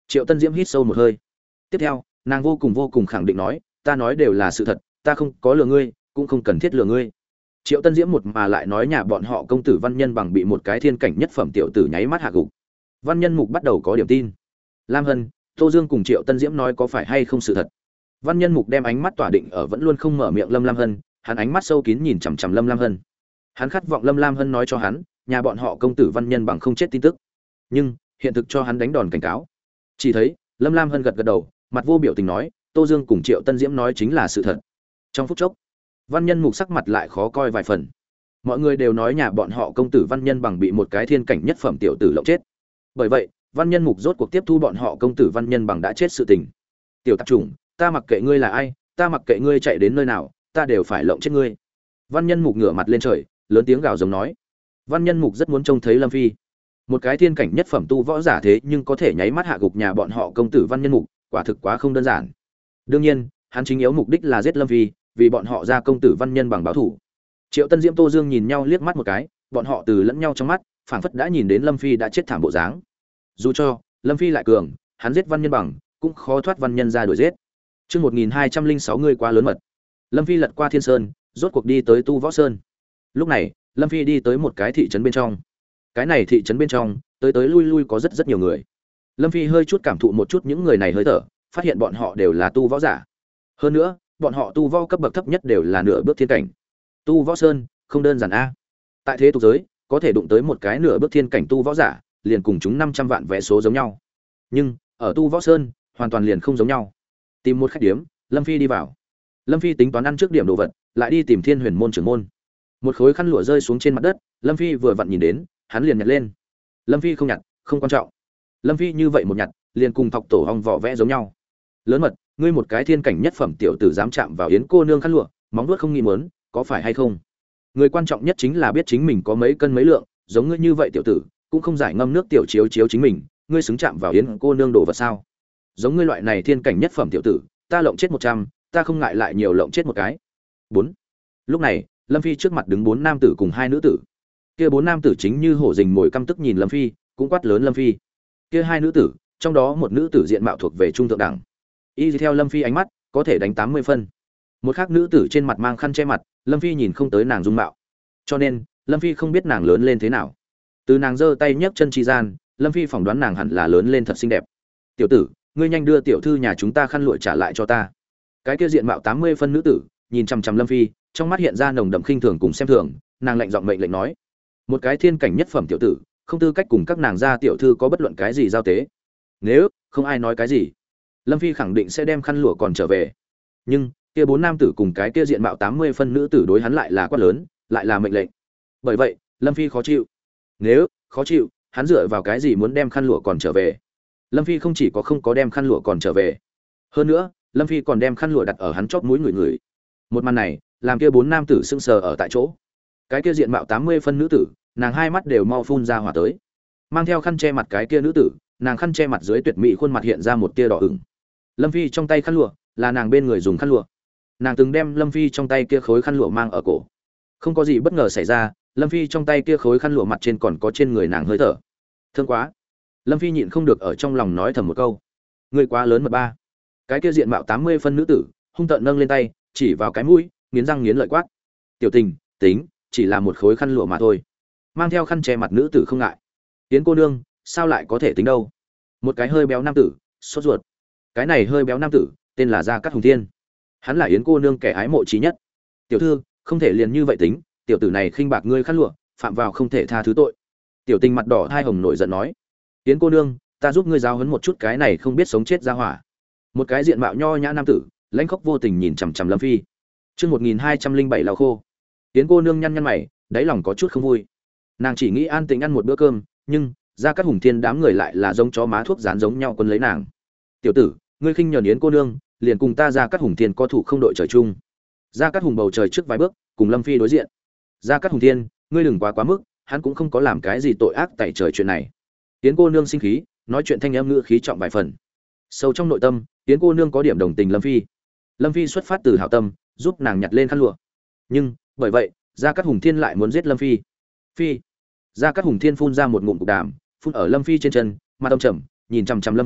Triệu Tân Diễm hít sâu một hơi. Tiếp theo, nàng vô cùng khẳng định nói, ta nói đều là sự thật, ta không có lừa ngươi, cũng không cần thiết lừa ngươi. Triệu Tân Diễm một mà lại nói nhà bọn họ công tử Văn Nhân bằng bị một cái thiên cảnh nhất phẩm tiểu tử nháy mắt hạ gục. Văn Nhân Mục bắt đầu có điểm tin. Lam Hân, Tô Dương cùng Triệu Tân Diễm nói có phải hay không sự thật. Văn Nhân Mục đem ánh mắt tỏa định ở vẫn luôn không mở miệng Lâm Lam Hân, hắn ánh mắt sâu kín nhìn chằm chằm Lâm Lam Hân. Hắn khát vọng Lâm Lam Hân nói cho hắn, nhà bọn họ công tử Văn Nhân bằng không chết tin tức. Nhưng, hiện thực cho hắn đánh đòn cảnh cáo. Chỉ thấy, Lâm Lam Hân gật gật đầu, mặt vô biểu tình nói, Tô Dương cùng Triệu Tân Diễm nói chính là sự thật. Trong phút chốc, Văn Nhân Mục sắc mặt lại khó coi vài phần. Mọi người đều nói nhà bọn họ công tử Văn Nhân bằng bị một cái thiên cảnh nhất phẩm tiểu tử lộng chết. Bởi vậy, Văn Nhân Mục rốt cuộc tiếp thu bọn họ công tử Văn Nhân bằng đã chết sự tình. Tiểu tạp chủng, ta mặc kệ ngươi là ai, ta mặc kệ ngươi chạy đến nơi nào, ta đều phải lộng chết ngươi. Văn Nhân Mục ngửa mặt lên trời, lớn tiếng gào giống nói. Văn Nhân Mục rất muốn trông thấy Lâm Phi. Một cái thiên cảnh nhất phẩm tu võ giả thế nhưng có thể nháy mắt hạ gục nhà bọn họ công tử Văn Nhân Mục, quả thực quá không đơn giản. Đương nhiên, hắn chính yếu mục đích là giết Lâm Phi, vì bọn họ ra công tử Văn Nhân bằng báo thủ. Triệu Tân Diễm Tô Dương nhìn nhau liếc mắt một cái, bọn họ từ lẫn nhau trong mắt, phảng phất đã nhìn đến Lâm Phi đã chết thảm bộ dáng. Dù cho Lâm Phi lại cường, hắn giết Văn Nhân bằng, cũng khó thoát Văn Nhân ra đuổi giết. Chương 1206 người quá lớn mật. Lâm Phi lật qua Thiên Sơn, rốt cuộc đi tới Tu Võ Sơn. Lúc này, Lâm Phi đi tới một cái thị trấn bên trong. Cái này thị trấn bên trong, tới lui lui có rất nhiều người. Lâm Phi hơi chút cảm thụ một chút những người này hơi thở, phát hiện bọn họ đều là tu võ giả. Hơn nữa, bọn họ tu võ cấp bậc thấp nhất đều là nửa bước thiên cảnh. Tu Võ Sơn, không đơn giản a. Tại thế tục giới, có thể đụng tới một cái nửa bước thiên cảnh tu võ giả, liền cùng chúng 500 vạn vé số giống nhau. Nhưng, ở Tu Võ Sơn, hoàn toàn liền không giống nhau. Tìm một khách điếm, Lâm Phi đi vào. Lâm Phi tính toán ăn trước điểm đồ vật, lại đi tìm Thiên Huyền môn trưởng môn. Một khối khăn lụa rơi xuống trên mặt đất, Lâm Phi vừa vặn nhìn đến, hắn liền nhặt lên. Lâm Phi không nhặt, không quan trọng. Lâm Phi như vậy một nhặt, liền cùng thọc tổ hong vỏ vẽ giống nhau. Lớn mật, ngươi một cái thiên cảnh nhất phẩm tiểu tử dám chạm vào Yến cô nương khăn lụa, móng vuốt không nghi muốn, có phải hay không? Người quan trọng nhất chính là biết chính mình có mấy cân mấy lượng, giống ngươi như vậy tiểu tử, cũng không giải ngâm nước tiểu chiếu chiếu chính mình, ngươi xứng chạm vào Yến cô nương đồ vật sao? Giống ngươi loại này thiên cảnh nhất phẩm tiểu tử, ta lộng chết 100, ta không ngại lại nhiều lộng chết một cái. 4. Lúc này, Lâm Phi trước mặt đứng 4 nam tử cùng 2 nữ tử. Kia 4 nam tử chính như hổ rình mồi căm tức nhìn Lâm Phi, cũng quát lớn Lâm Phi. Kia 2 nữ tử, trong đó một nữ tử diện mạo thuộc về trung thượng đẳng. Y theo Lâm Phi ánh mắt, có thể đánh 80 phân. Một khác nữ tử trên mặt mang khăn che mặt, Lâm Phi nhìn không tới nàng dung mạo. Cho nên, Lâm Phi không biết nàng lớn lên thế nào. Từ nàng giơ tay nhấc chân chi gian, Lâm Phi phỏng đoán nàng hẳn là lớn lên thật xinh đẹp. "Tiểu tử, ngươi nhanh đưa tiểu thư nhà chúng ta khăn lụa trả lại cho ta." Cái kia diện mạo 80 phân nữ tử, nhìn chằm chằm Lâm Phi, trong mắt hiện ra nồng đậm khinh thường cùng xem thường, nàng lạnh giọng mệnh lệnh nói: "Một cái thiên cảnh nhất phẩm tiểu tử, không tư cách cùng các nàng gia tiểu thư có bất luận cái gì giao tế." Nếu không ai nói cái gì, Lâm Phi khẳng định sẽ đem khăn lụa còn trở về. Nhưng kia 4 nam tử cùng cái kia diện mạo 80 phân nữ tử đối hắn lại là quát lớn, lại là mệnh lệnh. Bởi vậy, Lâm Phi khó chịu. Nếu khó chịu, hắn dựa vào cái gì muốn đem khăn lụa còn trở về? Lâm Phi không chỉ có không có đem khăn lụa còn trở về, hơn nữa, Lâm Phi còn đem khăn lụa đặt ở hắn chóp mũi người. Một màn này, làm kia 4 nam tử sững sờ ở tại chỗ. Cái kia diện mạo 80 phân nữ tử, nàng hai mắt đều mau phun ra hỏa tới. Mang theo khăn che mặt cái kia nữ tử, nàng khăn che mặt dưới tuyệt mỹ khuôn mặt hiện ra một tia đỏ ửng. Lâm Phi trong tay khăn lụa, là nàng bên người dùng khăn lụa. Nàng từng đem Lâm Phi trong tay kia khối khăn lụa mang ở cổ. Không có gì bất ngờ xảy ra, Lâm Phi trong tay kia khối khăn lụa mặt trên còn có trên người nàng hơi thở. Thương quá. Lâm Phi nhịn không được ở trong lòng nói thầm một câu. Người quá lớn mật ba. Cái kia diện mạo 80 phân nữ tử, hung tợn nâng lên tay, chỉ vào cái mũi, nghiến răng nghiến lợi quát. Tiểu tình, tính, chỉ là một khối khăn lụa mà thôi. Mang theo khăn che mặt nữ tử không ngại. Tiến cô nương, sao lại có thể tính đâu? Một cái hơi béo nam tử, sốt ruột. Cái này hơi béo nam tử, tên là Gia Cát Hùng Thiên. Hắn là Yến cô nương kẻ ái mộ trí nhất. Tiểu thư, không thể liền như vậy tính, tiểu tử này khinh bạc ngươi khăn lụa, phạm vào không thể tha thứ tội. Tiểu tình mặt đỏ hai hồng nổi giận nói. Yến cô nương, ta giúp ngươi giáo huấn một chút cái này không biết sống chết ra hỏa. Một cái diện mạo nho nhã nam tử, lãnh khốc vô tình nhìn chằm chằm Lâm Phi. Chương 1207 lau khô. Yến cô nương nhăn nhăn mày, đáy lòng có chút không vui. Nàng chỉ nghĩ an tĩnh ăn một bữa cơm, nhưng Gia Cát Hùng Thiên đám người lại là giống chó má thuốc dán giống nhau quân lấy nàng. Tiểu tử, ngươi khinh nhẫn Yến cô nương, liền cùng ta Gia Cát Hùng Thiên có thủ không đội trời chung. Gia Cát Hùng bầu trời trước vài bước, cùng Lâm Phi đối diện. Gia Cát Hùng Thiên, ngươi đừng quá mức, hắn cũng không có làm cái gì tội ác tẩy trời chuyện này. Yến cô nương sinh khí, nói chuyện thanh âm ngữ khí trọng vài phần. Sâu trong nội tâm, Yến cô nương có điểm đồng tình Lâm Phi. Lâm Phi xuất phát từ hảo tâm, giúp nàng nhặt lên khăn lụa. Nhưng, bởi vậy, Gia Cát Hùng Thiên lại muốn giết Lâm Phi. Phi. Gia Cát Hùng Thiên phun ra một ngụm cục đàm, phun ở Lâm Phi trên chân, mặt âm trầm, nhìn chằm chằm Lâm Phi,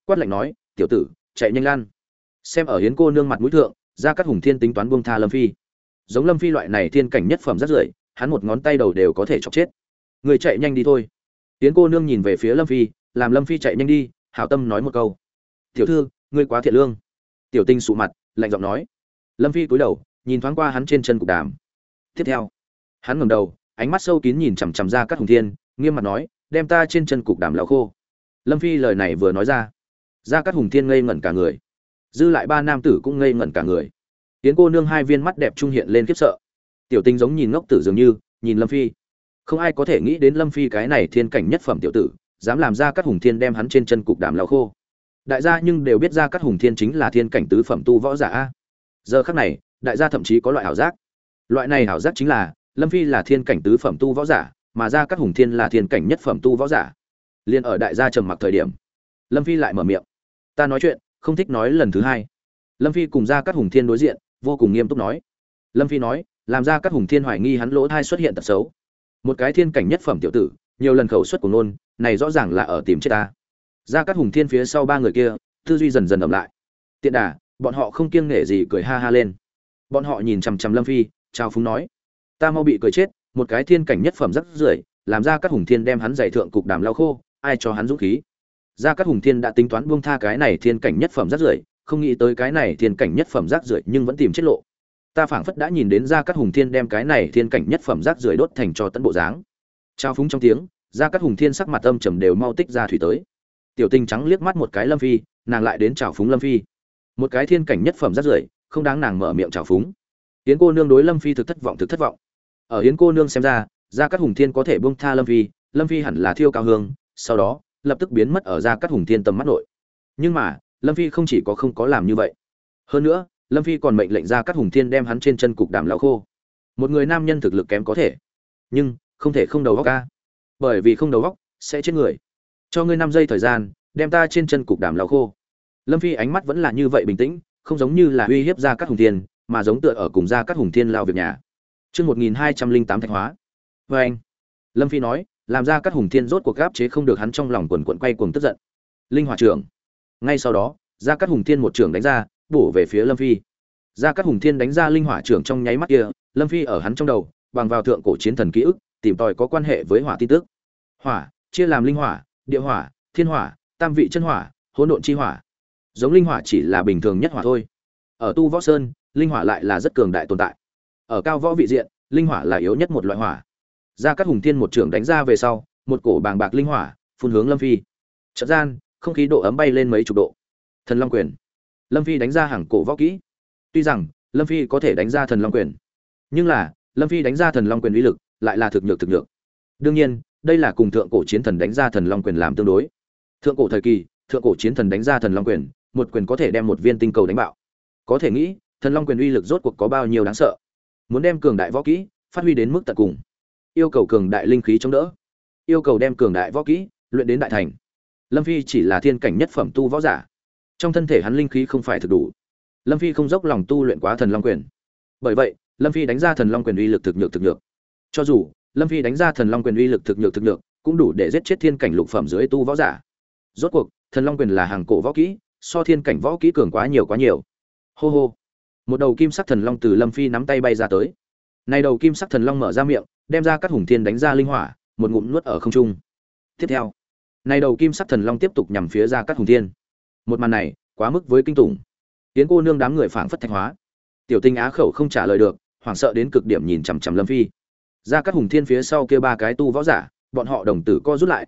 quát lạnh nói, tiểu tử, chạy nhanh lan. Xem ở Hiến cô nương mặt mũi thượng, Gia Cát Hùng Thiên tính toán buông tha Lâm Phi. Giống Lâm Phi loại này thiên cảnh nhất phẩm rất rưởi, hắn một ngón tay đầu đều có thể chọc chết. Người chạy nhanh đi thôi. Hiến cô nương nhìn về phía Lâm Phi, làm Lâm Phi chạy nhanh đi, hảo tâm nói một câu. Tiểu thư, ngươi quá thiện lương. Tiểu Tinh sụ mặt, lạnh giọng nói. Lâm Phi cúi đầu, nhìn thoáng qua hắn trên chân cục đàm. Tiếp theo, hắn ngẩng đầu, ánh mắt sâu kín nhìn chằm chằm Gia Cát Hùng Thiên, nghiêm mặt nói, đem ta trên chân cục đàm lau khô. Lâm Phi lời này vừa nói ra, Gia Cát Hùng Thiên ngây ngẩn cả người, dư lại ba nam tử cũng ngây ngẩn cả người. Tiến cô nương hai viên mắt đẹp trung hiện lên khiếp sợ. Tiểu Tinh giống nhìn ngốc tử dường như nhìn Lâm Phi. Không ai có thể nghĩ đến Lâm Phi cái này thiên cảnh nhất phẩm tiểu tử, dám làm Gia Cát Hùng Thiên đem hắn trên chân cục đàm lau khô. Đại gia nhưng đều biết Gia Cát Hùng Thiên chính là thiên cảnh tứ phẩm tu võ giả a. Giờ khắc này, đại gia thậm chí có loại ảo giác. Loại này ảo giác chính là Lâm Phi là thiên cảnh tứ phẩm tu võ giả, mà Gia Cát Hùng Thiên là thiên cảnh nhất phẩm tu võ giả. Liên ở đại gia trầm mặc thời điểm, Lâm Phi lại mở miệng. Ta nói chuyện, không thích nói lần thứ hai. Lâm Phi cùng Gia Cát Hùng Thiên đối diện, vô cùng nghiêm túc nói. Lâm Phi nói, làm Gia Cát Hùng Thiên hoài nghi hắn lỗ thai xuất hiện tật xấu. Một cái thiên cảnh nhất phẩm tiểu tử, nhiều lần khẩu xuất của nôn, này rõ ràng là ở tìm chết ta. Gia Cát Hùng Thiên phía sau ba người kia, tư duy dần dần ẩm lại. Tiện đà, bọn họ không kiêng nể gì cười ha ha lên. Bọn họ nhìn chằm chằm Lâm Phi, chào phúng nói: "Ta mau bị cười chết, một cái thiên cảnh nhất phẩm rắc rưởi, làm Gia Cát Hùng Thiên đem hắn giày thượng cục đàm lau khô, ai cho hắn dũng khí?" Gia Cát Hùng Thiên đã tính toán buông tha cái này thiên cảnh nhất phẩm rắc rưởi, không nghĩ tới cái này thiên cảnh nhất phẩm rác rưởi nhưng vẫn tìm chết lộ. Ta phảng phất đã nhìn đến Gia Cát Hùng Thiên đem cái này thiên cảnh nhất phẩm rác rưởi đốt thành cho tận bộ dáng. Trao phúng trong tiếng, Gia Cát Hùng Thiên sắc mặt âm trầm đều mau tích ra thủy tới. Tiểu Tinh trắng liếc mắt một cái Lâm Phi, nàng lại đến trào phúng Lâm Phi. Một cái thiên cảnh nhất phẩm rác rưởi, không đáng nàng mở miệng trào phúng. Yến cô nương đối Lâm Phi thực thất vọng. Ở Yến cô nương xem ra, Gia Cát Hùng Thiên có thể buông tha Lâm Phi hẳn là thiêu cao hương, sau đó lập tức biến mất ở Gia Cát Hùng Thiên tầm mắt nội. Nhưng mà, Lâm Phi không chỉ không có làm như vậy. Hơn nữa, Lâm Phi còn mệnh lệnh Gia Cát Hùng Thiên đem hắn trên chân cục đàm lau khô. Một người nam nhân thực lực kém có thể, nhưng không thể không đầu óc a. Bởi vì không đầu óc sẽ chết người. Cho ngươi 5 giây thời gian, đem ta trên chân cục đàm lau khô. Lâm Phi ánh mắt vẫn là như vậy bình tĩnh, không giống như là uy hiếp Gia Cát Hùng Thiên, mà giống tựa ở cùng Gia Cát Hùng Thiên lao việc nhà. Chương 1208 thạch hóa. Và anh, Lâm Phi nói, làm Gia Cát Hùng Thiên rốt cuộc áp chế không được hắn trong lòng quần quần quay cuồng tức giận. Linh hỏa trưởng. Ngay sau đó, Gia Cát Hùng Thiên một trưởng đánh ra, bổ về phía Lâm Phi. Gia Cát Hùng Thiên đánh ra linh hỏa trưởng trong nháy mắt kia, Lâm Phi ở hắn trong đầu, bằng vào thượng cổ chiến thần ký ức, tìm tòi có quan hệ với hỏa tin tức. Hỏa chia làm linh hỏa, địa hỏa, thiên hỏa, tam vị chân hỏa, hỗn độn chi hỏa. Giống linh hỏa chỉ là bình thường nhất hỏa thôi. Ở Tu Võ Sơn, linh hỏa lại là rất cường đại tồn tại. Ở cao võ vị diện, linh hỏa là yếu nhất một loại hỏa. Gia Cát Hùng Thiên một trưởng đánh ra về sau, một cổ bàng bạc linh hỏa phun hướng Lâm Phi. Chợt gian, không khí độ ấm bay lên mấy chục độ. Thần Long Quyền. Lâm Phi đánh ra hàng cổ võ kỹ. Tuy rằng Lâm Phi có thể đánh ra Thần Long Quyền, nhưng là Lâm Phi đánh ra Thần Long Quyền uy lực lại là thực nhược. Đương nhiên, đây là cùng thượng cổ chiến thần đánh ra Thần Long Quyền làm tương đối. Thượng cổ thời kỳ, thượng cổ chiến thần đánh ra Thần Long Quyền, một quyền có thể đem một viên tinh cầu đánh bạo. Có thể nghĩ, Thần Long Quyền uy lực rốt cuộc có bao nhiêu đáng sợ. Muốn đem cường đại võ kỹ phát huy đến mức tận cùng, yêu cầu cường đại linh khí chống đỡ, yêu cầu đem cường đại võ kỹ luyện đến đại thành. Lâm Phi chỉ là thiên cảnh nhất phẩm tu võ giả, trong thân thể hắn linh khí không phải thực đủ. Lâm Phi không dốc lòng tu luyện quá Thần Long Quyền, bởi vậy Lâm Phi đánh ra Thần Long Quyền uy lực thực nhược. Cho dù Lâm Phi đánh ra Thần Long Quyền uy lực thực nhược, cũng đủ để giết chết thiên cảnh lục phẩm dưới tu võ giả. Rốt cuộc Thần Long Quyền là hàng cổ võ kỹ, so thiên cảnh võ kỹ cường quá nhiều. Hô hô, một đầu kim sắc thần long từ Lâm Phi nắm tay bay ra tới. Này đầu kim sắc thần long mở ra miệng, đem Gia Cát Hùng Thiên đánh ra linh hỏa, một ngụm nuốt ở không trung. Tiếp theo, này đầu kim sắc thần long tiếp tục nhằm phía Gia Cát Hùng Thiên. Một màn này quá mức với kinh tủng. Tiến cô nương đám người phảng phất thạch hóa. Tiểu Tinh á khẩu không trả lời được, hoảng sợ đến cực điểm nhìn chằm chằm Lâm Phi. Gia Cát Hùng Thiên phía sau kia ba cái tu võ giả, bọn họ đồng tử co rút lại,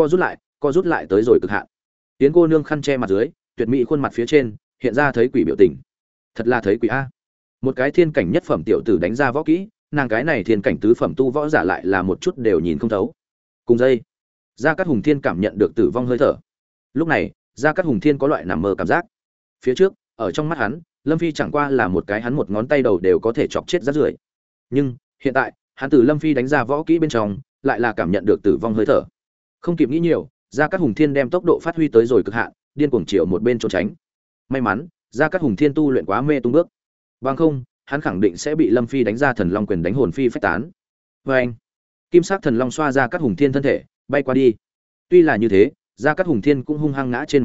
co rút lại tới rồi cực hạn. Tiến cô nương khăn che mặt dưới, tuyệt mỹ khuôn mặt phía trên hiện ra thấy quỷ biểu tình. Thật là thấy quỷ a. Một cái thiên cảnh nhất phẩm tiểu tử đánh ra võ kỹ, nàng cái này thiên cảnh tứ phẩm tu võ giả lại là một chút đều nhìn không thấu. Cùng dây, Gia Cát Hùng Thiên cảm nhận được tử vong hơi thở. Lúc này, Gia Cát Hùng Thiên có loại nằm mơ cảm giác. Phía trước, ở trong mắt hắn, Lâm Phi chẳng qua là một cái hắn một ngón tay đầu đều có thể chọc chết rác rưởi. Nhưng, hiện tại, hắn từ Lâm Phi đánh ra võ kỹ bên trong, lại là cảm nhận được tử vong hơi thở. Không kịp nghĩ nhiều, Gia Cát Hùng Thiên đem tốc độ phát huy tới rồi cực hạn, điên cuồng chiều một bên trốn tránh. May mắn, Gia Cát Hùng Thiên tu luyện quá mê tung bước. Bằng không, hắn khẳng định sẽ bị Lâm Phi đánh ra Thần Long Quyền đánh hồn phi phách tán. Và anh, kim sắc thần long xoa Gia Cát Hùng Thiên thân thể, bay qua đi. Tuy là như thế, Gia Cát Hùng Thiên cũng hung hăng ngã trên mặt đất,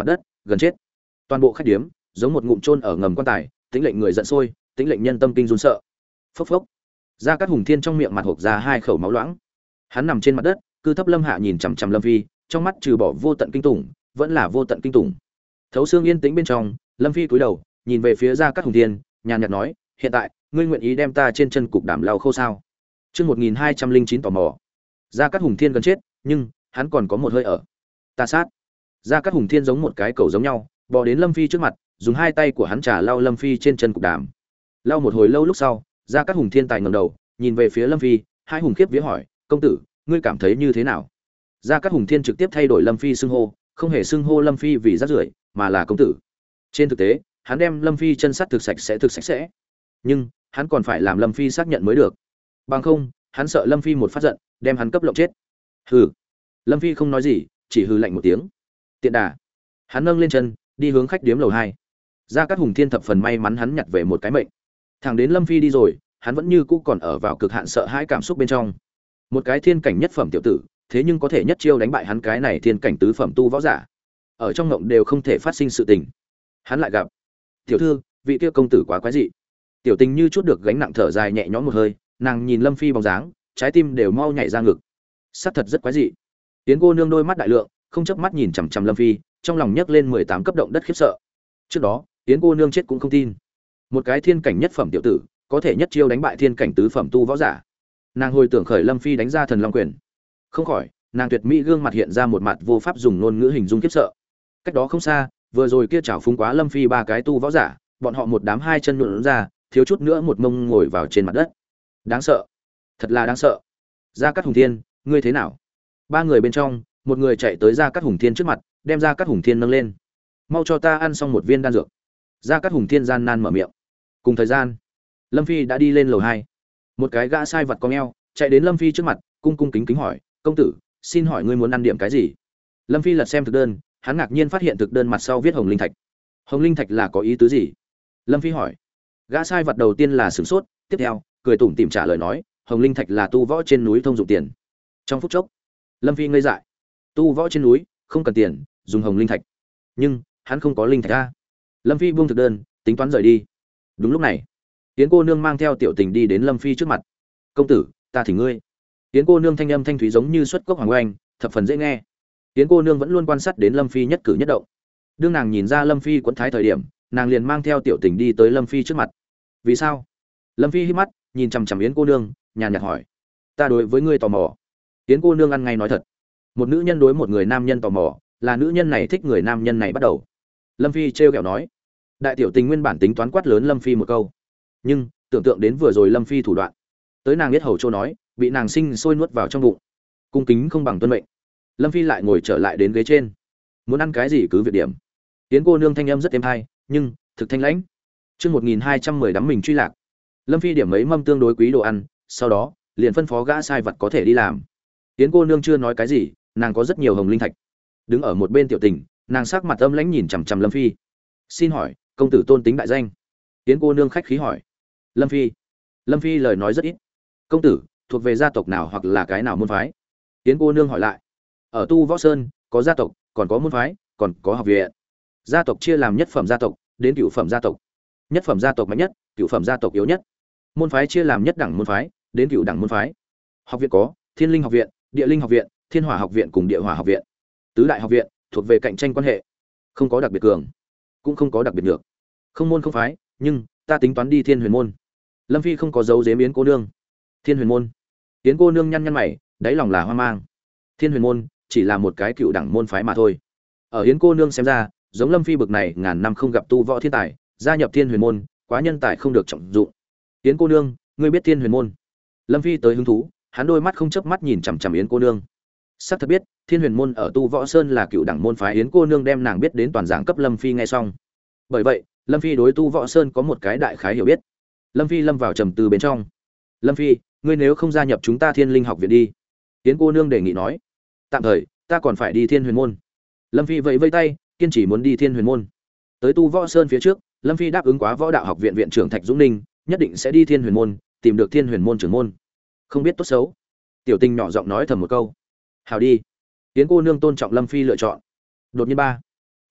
gần chết. Toàn bộ khách điếm giống một ngụm chôn ở ngầm quan tài, tính lệnh người giận sôi, tính lệnh nhân tâm kinh run sợ. Phốc phốc. Gia Cát Hùng Thiên trong miệng mặt hộc ra 2 khẩu máu loãng. Hắn nằm trên mặt đất, cư thấp Lâm Hạ nhìn chằm chằm Lâm Phi, trong mắt trừ bỏ vô tận kinh tủng, vẫn là vô tận kinh tủng. Thấu xương yên tĩnh bên trong, Lâm Phi cúi đầu, nhìn về phía Gia Cát Hùng Thiên, nhàn nhạt nói, "Hiện tại, ngươi nguyện ý đem ta trên chân cục đảm lau khô sao?" Chương 1209 tò mò. Gia Cát Hùng Thiên gần chết, nhưng hắn còn có một hơi ở. Ta sát. Gia Cát Hùng Thiên giống một cái cẩu giống nhau, bò đến Lâm Phi trước mặt, dùng 2 tay của hắn trà lau Lâm Phi trên chân cục đàm. Lau một hồi lâu lúc sau, Gia Cát Hùng Thiên tài ngẩng đầu, nhìn về phía Lâm Phi, hai hùng khiếp vía hỏi, "Công tử, ngươi cảm thấy như thế nào?" Gia Cát Hùng Thiên trực tiếp thay đổi Lâm Phi xưng hô, không hề xưng hô Lâm Phi vì rác rưởi, mà là công tử. Trên thực tế, hắn đem Lâm Phi chân sắt thực sạch sẽ. Nhưng, hắn còn phải làm Lâm Phi xác nhận mới được. Bằng không, hắn sợ Lâm Phi một phát giận, đem hắn cấp lộng chết. Hừ. Lâm Phi không nói gì, chỉ hừ lạnh một tiếng. Tiện đà. Hắn nâng lên chân, đi hướng khách điếm lầu 2. Gia Cát Hùng Thiên thập phần may mắn hắn nhặt về một cái mệnh. Thẳng đến Lâm Phi đi rồi, hắn vẫn như cũ còn ở vào cực hạn sợ hãi cảm xúc bên trong. Một cái thiên cảnh nhất phẩm tiểu tử, thế nhưng có thể nhất chiêu đánh bại hắn cái này thiên cảnh tứ phẩm tu võ giả. Ở trong ngộng đều không thể phát sinh sự tình. Hắn lại gặp tiểu thư, vị kia công tử quá quái dị. Tiểu Tình như chút được gánh nặng thở dài nhẹ nhõm một hơi, nàng nhìn Lâm Phi bóng dáng, trái tim đều mau nhảy ra ngực. Sắc thật rất quái dị. Tiến cô nương đôi mắt đại lượng, không chớp mắt nhìn chằm chằm Lâm Phi, trong lòng nhấc lên 18 cấp động đất khiếp sợ. Trước đó, Tiến cô nương chết cũng không tin. Một cái thiên cảnh nhất phẩm tiểu tử, có thể nhất chiêu đánh bại thiên cảnh tứ phẩm tu võ giả. Nàng hồi tưởng khởi Lâm Phi đánh ra thần long quyền. Không khỏi, nàng tuyệt mỹ gương mặt hiện ra một mặt vô pháp dùng ngôn ngữ hình dung khiếp sợ. Cách đó không xa, vừa rồi kia chảo phúng quá Lâm Phi 3 cái tu võ giả, bọn họ một đám 2 chân nhũn ra, thiếu chút nữa một mông ngồi vào trên mặt đất. Đáng sợ, thật là đáng sợ. Gia Cát Hùng Thiên, ngươi thế nào? 3 người bên trong, một người chạy tới Gia Cát Hùng Thiên trước mặt, đem Gia Cát Hùng Thiên nâng lên. Mau cho ta ăn xong một viên đan dược. Gia Cát Hùng Thiên gian nan mở miệng. Cùng thời gian, Lâm Phi đã đi lên lầu 2. Một cái gã sai vật cong eo, chạy đến Lâm Phi trước mặt, cung cung kính kính hỏi, "Công tử, xin hỏi ngươi muốn ăn điểm cái gì?" Lâm Phi lật xem thực đơn, hắn ngạc nhiên phát hiện thực đơn mặt sau viết hồng linh thạch. Hồng linh thạch là có ý tứ gì? Lâm Phi hỏi. Gã sai vật đầu tiên là sửng sốt, tiếp theo, cười tủm tỉm trả lời nói, hồng linh thạch là tu võ trên núi thông dụng tiền. Trong phút chốc, Lâm Phi ngây dại. Tu võ trên núi, không cần tiền, dùng hồng linh thạch. Nhưng, hắn không có linh thạch a. Lâm Phi buông thực đơn, tính toán rời đi. Đúng lúc này, Yến cô nương mang theo Tiểu Tình đi đến Lâm Phi trước mặt. "Công tử, ta thỉnh ngươi." Yến cô nương thanh âm thanh thúy giống như xuất cốc hoàng oanh, thập phần dễ nghe. Yến cô nương vẫn luôn quan sát đến Lâm Phi nhất cử nhất động. Đương nàng nhìn ra Lâm Phi quẫn thái thời điểm, nàng liền mang theo Tiểu Tình đi tới Lâm Phi trước mặt. "Vì sao?" Lâm Phi hít mắt, nhìn chằm chằm Yến cô nương, nhàn nhạt hỏi. "Ta đối với ngươi tò mò." Yến cô nương ăn ngay nói thật. Một nữ nhân đối một người nam nhân tò mò, là nữ nhân này thích người nam nhân này bắt đầu. Lâm Phi trêu ghẹo nói. Đại Tiểu Tình nguyên bản tính toán quát lớn Lâm Phi một câu, nhưng tưởng tượng đến vừa rồi Lâm Phi thủ đoạn, tới nàng biết hầu châu nói, bị nàng sinh sôi nuốt vào trong bụng. Cung kính không bằng tuân mệnh. Lâm Phi lại ngồi trở lại đến ghế trên. Muốn ăn cái gì cứ việc điểm. Yến cô nương thanh âm rất êm hay, nhưng thực thanh lãnh. Chương 1210 đắm mình truy lạc. Lâm Phi điểm mấy mâm tương đối quý đồ ăn, sau đó liền phân phó gã sai vật có thể đi làm. Yến cô nương chưa nói cái gì, nàng có rất nhiều hồng linh thạch. Đứng ở một bên Tiểu Tình, nàng sắc mặt âm lãnh nhìn chằm chằm Lâm Phi. "Xin hỏi, công tử tôn tính đại danh?" Yến cô nương khách khí hỏi. Lâm Phi. Lâm Phi lời nói rất ít. "Công tử thuộc về gia tộc nào hoặc là cái nào môn phái?" Yến cô nương hỏi lại. "Ở Tu Võ Sơn, có gia tộc, còn có môn phái, còn có học viện. Gia tộc chia làm nhất phẩm gia tộc đến cửu phẩm gia tộc. Nhất phẩm gia tộc mạnh nhất, cửu phẩm gia tộc yếu nhất. Môn phái chia làm nhất đẳng môn phái đến cửu đẳng môn phái. Học viện có Thiên Linh học viện, Địa Linh học viện, Thiên Hỏa học viện cùng Địa Hỏa học viện. Tứ đại học viện thuộc về cạnh tranh quan hệ, không có đặc biệt cường, cũng không có đặc biệt nhược. Không môn không phái, nhưng ta tính toán đi Thiên Huyền môn." Lâm Phi không có dấu giếm Yến cô nương. Thiên Huyền môn? Yến cô nương nhăn nhăn mày, đáy lòng là hoang mang. Thiên Huyền môn chỉ là một cái cựu đẳng môn phái mà thôi. Ở Yến cô nương xem ra, giống Lâm Phi bực này ngàn năm không gặp tu võ thiên tài, gia nhập Thiên Huyền môn, quá nhân tài không được trọng dụng. "Yến cô nương, ngươi biết Thiên Huyền môn?" Lâm Phi tới hứng thú, hắn đôi mắt không chớp mắt nhìn chằm chằm Yến cô nương. Sắc thật biết, Thiên Huyền môn ở Tu Võ Sơn là cựu đẳng môn phái. Yến cô nương đem nàng biết đến toàn dạng cấp Lâm Phi nghe xong. Bởi vậy, Lâm Phi đối Tu Võ Sơn có một cái đại khái hiểu biết. Lâm Phi lâm vào trầm tư bên trong. "Lâm Phi, ngươi nếu không gia nhập chúng ta Thiên Linh học viện đi." Yến cô nương đề nghị nói. "Tạm thời, ta còn phải đi Thiên Huyền môn." Lâm Phi vẫy vẫy tay, kiên trì muốn đi Thiên Huyền môn. Tới Tu Võ Sơn phía trước, Lâm Phi đáp ứng quá Võ Đạo học viện viện trưởng Thạch Dũng Ninh, nhất định sẽ đi Thiên Huyền môn, tìm được Thiên Huyền môn trưởng môn. Không biết tốt xấu. Tiểu Tình nhỏ giọng nói thầm một câu. "Hảo đi." Yến cô nương tôn trọng Lâm Phi lựa chọn. Đột nhiên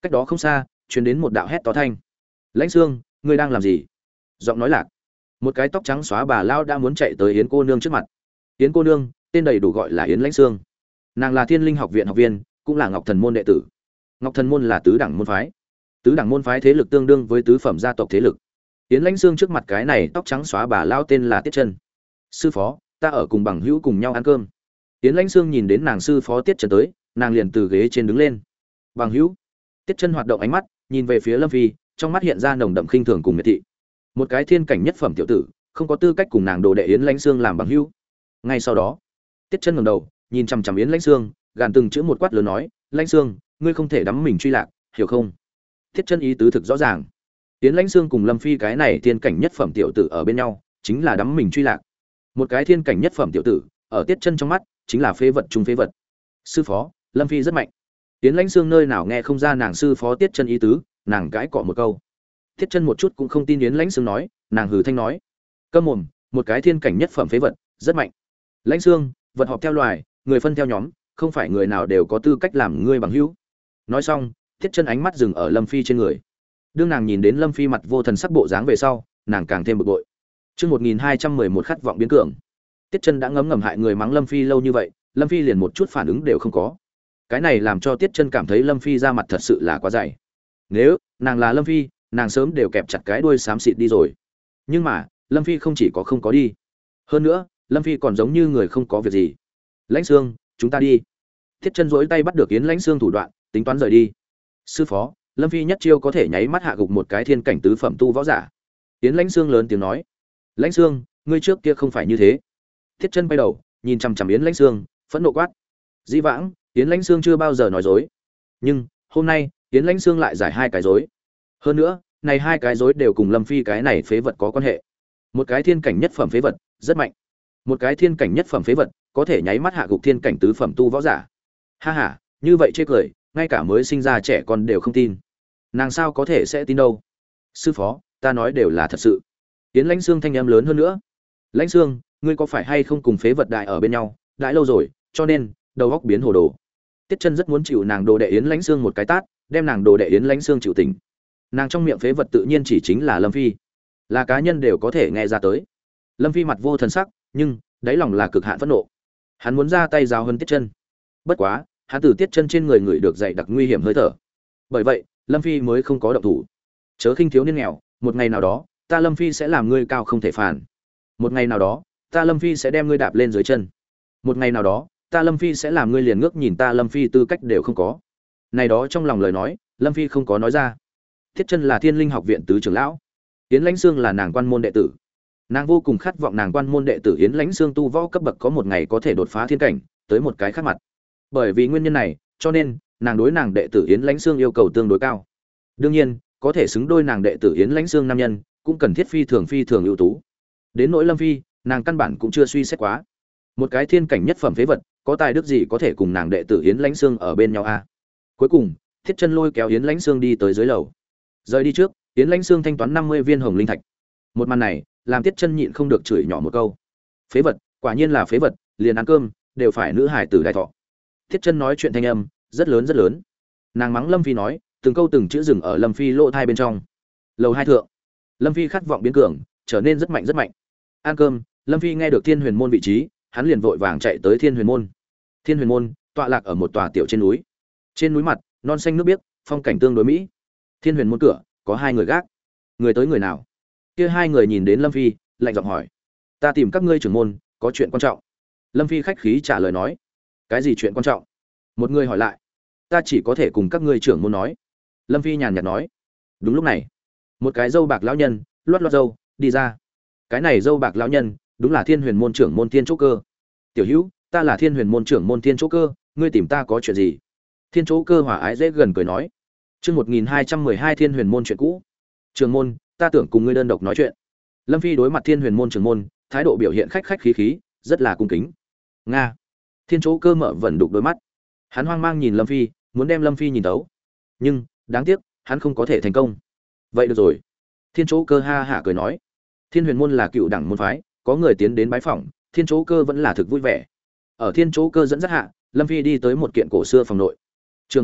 Cách đó không xa truyền đến một đạo hét to thanh. Lãnh Xương, ngươi đang làm gì? Giọng nói lạc. Một cái tóc trắng xóa bà lao đã muốn chạy tới Yến cô nương trước mặt. Yến cô nương tên đầy đủ gọi là Yến Lãnh Xương, nàng là Thiên Linh học viện học viên, cũng là Ngọc Thần môn đệ tử. Ngọc Thần môn là tứ đẳng môn phái, tứ đẳng môn phái thế lực tương đương với tứ phẩm gia tộc thế lực. Yến Lãnh Xương trước mặt cái này tóc trắng xóa bà lao tên là Tiết Chân. Sư phó, ta ở cùng bằng hữu cùng nhau ăn cơm. Yến Lãnh Xương nhìn đến nàng sư phó Tiết Chân tới, nàng liền từ ghế trên đứng lên. Bằng hữu? Tiết Chân hoạt động ánh mắt, nhìn về phía Lâm Phi, trong mắt hiện ra nồng đậm khinh thường cùng miệt thị. Một cái thiên cảnh nhất phẩm tiểu tử, không có tư cách cùng nàng đồ đệ Yến Lãnh Xương làm bằng hữu. Ngay sau đó, Tiết Chân ngẩng đầu, nhìn chằm chằm Yến Lãnh Xương, gàn từng chữ một quát lớn nói, "Lãnh Xương, ngươi không thể đắm mình truy lạc, hiểu không?" Tiết Chân ý tứ thực rõ ràng. Yến Lãnh Xương cùng Lâm Phi cái này thiên cảnh nhất phẩm tiểu tử ở bên nhau, chính là đắm mình truy lạc. Một cái thiên cảnh nhất phẩm tiểu tử, ở Tiết Chân trong mắt, chính là phế vật trung phế vật. Sư phó, Lâm Phi rất mạnh. Yến Lãnh Xương nơi nào nghe không ra nàng sư phó Tiết Chân ý tứ, nàng cãi cọ một câu. Tiết Chân một chút cũng không tin Yến Lãnh Xương nói, nàng hừ thanh nói: "Câm mồm, một cái thiên cảnh nhất phẩm phế vật, rất mạnh. Lãnh Xương, vật họp theo loài, người phân theo nhóm, không phải người nào đều có tư cách làm ngươi bằng hữu." Nói xong, Tiết Chân ánh mắt dừng ở Lâm Phi trên người. Đương nàng nhìn đến Lâm Phi mặt vô thần sắc bộ dáng về sau, nàng càng thêm bực bội. Chương 1211 khát vọng biến cường. Tiết Chân đã ngấm ngầm hại người mắng Lâm Phi lâu như vậy, Lâm Phi liền một chút phản ứng đều không có. Cái này làm cho Tiết Chân cảm thấy Lâm Phi ra mặt thật sự là quá dày. Nếu nàng là Lâm Phi, nàng sớm đều kẹp chặt cái đuôi xám xịt đi rồi. Nhưng mà, Lâm Phi không chỉ có không có đi. Hơn nữa, Lâm Phi còn giống như người không có việc gì. "Lãnh Xương, chúng ta đi." Tiết Chân duỗi tay bắt được Yến Lãnh Xương thủ đoạn, tính toán rời đi. "Sư phó, Lâm Phi nhất chiêu có thể nháy mắt hạ gục một cái thiên cảnh tứ phẩm tu võ giả." Yến Lãnh Xương lớn tiếng nói. "Lãnh Xương, ngươi trước kia không phải như thế." Tiết Chân quay đầu, nhìn chằm chằm Yến Lãnh Xương, phẫn nộ quát. Dĩ vãng, Yến Lãnh Xương chưa bao giờ nói dối, nhưng hôm nay, Yến Lãnh Xương lại giải hai cái dối. Hơn nữa, này hai cái dối đều cùng Lâm Phi cái này phế vật có quan hệ. Một cái thiên cảnh nhất phẩm phế vật, rất mạnh. Một cái thiên cảnh nhất phẩm phế vật, có thể nháy mắt hạ gục thiên cảnh tứ phẩm tu võ giả. Ha ha, như vậy chê cười, ngay cả mới sinh ra trẻ con đều không tin. Nàng sao có thể sẽ tin đâu? Sư phó, ta nói đều là thật sự. Yến Lãnh Xương thanh âm lớn hơn nữa. Lãnh Xương, ngươi có phải hay không cùng phế vật đại ở bên nhau, đãi lâu rồi, cho nên đầu óc biến hồ đồ. Tiết Chân rất muốn chịu nàng đồ đệ Yến Lãnh Xương một cái tát, đem nàng đồ đệ Yến Lãnh Xương chịu tỉnh. Nàng trong miệng phế vật tự nhiên chỉ chính là Lâm Phi, là cá nhân đều có thể nghe ra tới. Lâm Phi mặt vô thần sắc, nhưng đáy lòng là cực hạn phẫn nộ. Hắn muốn ra tay giáo huấn Tiết Chân. Bất quá, hắn từ Tiết Chân trên người người được dạy đặc nguy hiểm hơi thở. Bởi vậy, Lâm Phi mới không có động thủ. Chớ khinh thiếu niên nghèo, một ngày nào đó, ta Lâm Phi sẽ làm ngươi cao không thể phản. Một ngày nào đó, ta Lâm Phi sẽ đem ngươi đạp lên dưới chân. Một ngày nào đó, ta Lâm Phi sẽ làm ngươi liền ngước nhìn ta Lâm Phi tư cách đều không có. Này đó trong lòng lời nói, Lâm Phi không có nói ra. Tiết Chân là Thiên Linh học viện tứ trưởng lão, Yến Lãnh Xương là nàng quan môn đệ tử. Nàng vô cùng khát vọng nàng quan môn đệ tử Yến Lãnh Xương tu võ cấp bậc có một ngày có thể đột phá thiên cảnh, tới một cái khác mặt. Bởi vì nguyên nhân này, cho nên nàng đối nàng đệ tử Yến Lãnh Xương yêu cầu tương đối cao. Đương nhiên, có thể xứng đôi nàng đệ tử Yến Lãnh Xương nam nhân, cũng cần thiết phi thường ưu tú. Đến nỗi Lâm Phi, nàng căn bản cũng chưa suy xét quá. Một cái thiên cảnh nhất phẩm phế vật, có tài đức gì có thể cùng nàng đệ tử Yến Lãnh Xương ở bên nhau a? Cuối cùng, Tiết Chân lôi kéo Yến Lãnh Xương đi tới dưới lầu. Rời đi trước, Yến Lãnh Xương thanh toán 50 viên hồng linh thạch. Một màn này, làm Tiết Chân nhịn không được chửi nhỏ một câu. Phế vật, quả nhiên là phế vật, liền ăn cơm đều phải nữ hải tử đại thọ. Tiết Chân nói chuyện thanh âm rất lớn rất lớn. Nàng mắng Lâm Phi nói, từng câu từng chữ dừng ở Lâm Phi lỗ tai bên trong. Lầu 2 thượng, Lâm Phi khát vọng biến cường, trở nên rất mạnh rất mạnh. Ăn cơm, Lâm Phi nghe được Thiên Huyền môn vị trí, hắn liền vội vàng chạy tới Thiên Huyền môn. Thiên Huyền môn tọa lạc ở một tòa tiểu trên núi. Trên núi mặt, non xanh nước biếc, phong cảnh tương đối mỹ. Thiên Huyền môn cửa có hai người gác. Người tới người nào? Kia hai người nhìn đến Lâm Phi, lạnh giọng hỏi: "Ta tìm các ngươi trưởng môn, có chuyện quan trọng." Lâm Phi khách khí trả lời nói: "Cái gì chuyện quan trọng?" Một người hỏi lại: "Ta chỉ có thể cùng các ngươi trưởng môn nói." Lâm Phi nhàn nhạt nói. Đúng lúc này, một cái râu bạc lão nhân, loắt loắt râu, đi ra. Cái này râu bạc lão nhân, đúng là Thiên Huyền môn trưởng môn Thiên Chỗ Cơ. "Tiểu Hữu, ta là Thiên Huyền môn trưởng môn Thiên Chỗ Cơ, ngươi tìm ta có chuyện gì?" Thiên Chỗ Cơ hòa ái dễ gần cười nói. Chương 1212 Thiên Huyền môn chuyện cũ. "Trưởng môn, ta tưởng cùng ngươi đơn độc nói chuyện." Lâm Phi đối mặt Thiên Huyền môn trưởng môn, thái độ biểu hiện khách khách khí khí, rất là cung kính. "Nga." Thiên Chỗ Cơ mở vẩn đục đôi mắt. Hắn hoang mang nhìn Lâm Phi, muốn đem Lâm Phi nhìn thấu. Nhưng, đáng tiếc, hắn không có thể thành công. "Vậy được rồi." Thiên Chỗ Cơ ha hả cười nói. Thiên Huyền môn là cựu đẳng môn phái, có người tiến đến bái phỏng, Thiên Chỗ Cơ vẫn là thực vui vẻ. Ở Thiên Chỗ Cơ dẫn dắt hạ, Lâm Phi đi tới một kiện cổ xưa phòng nội. "Trưởng môn,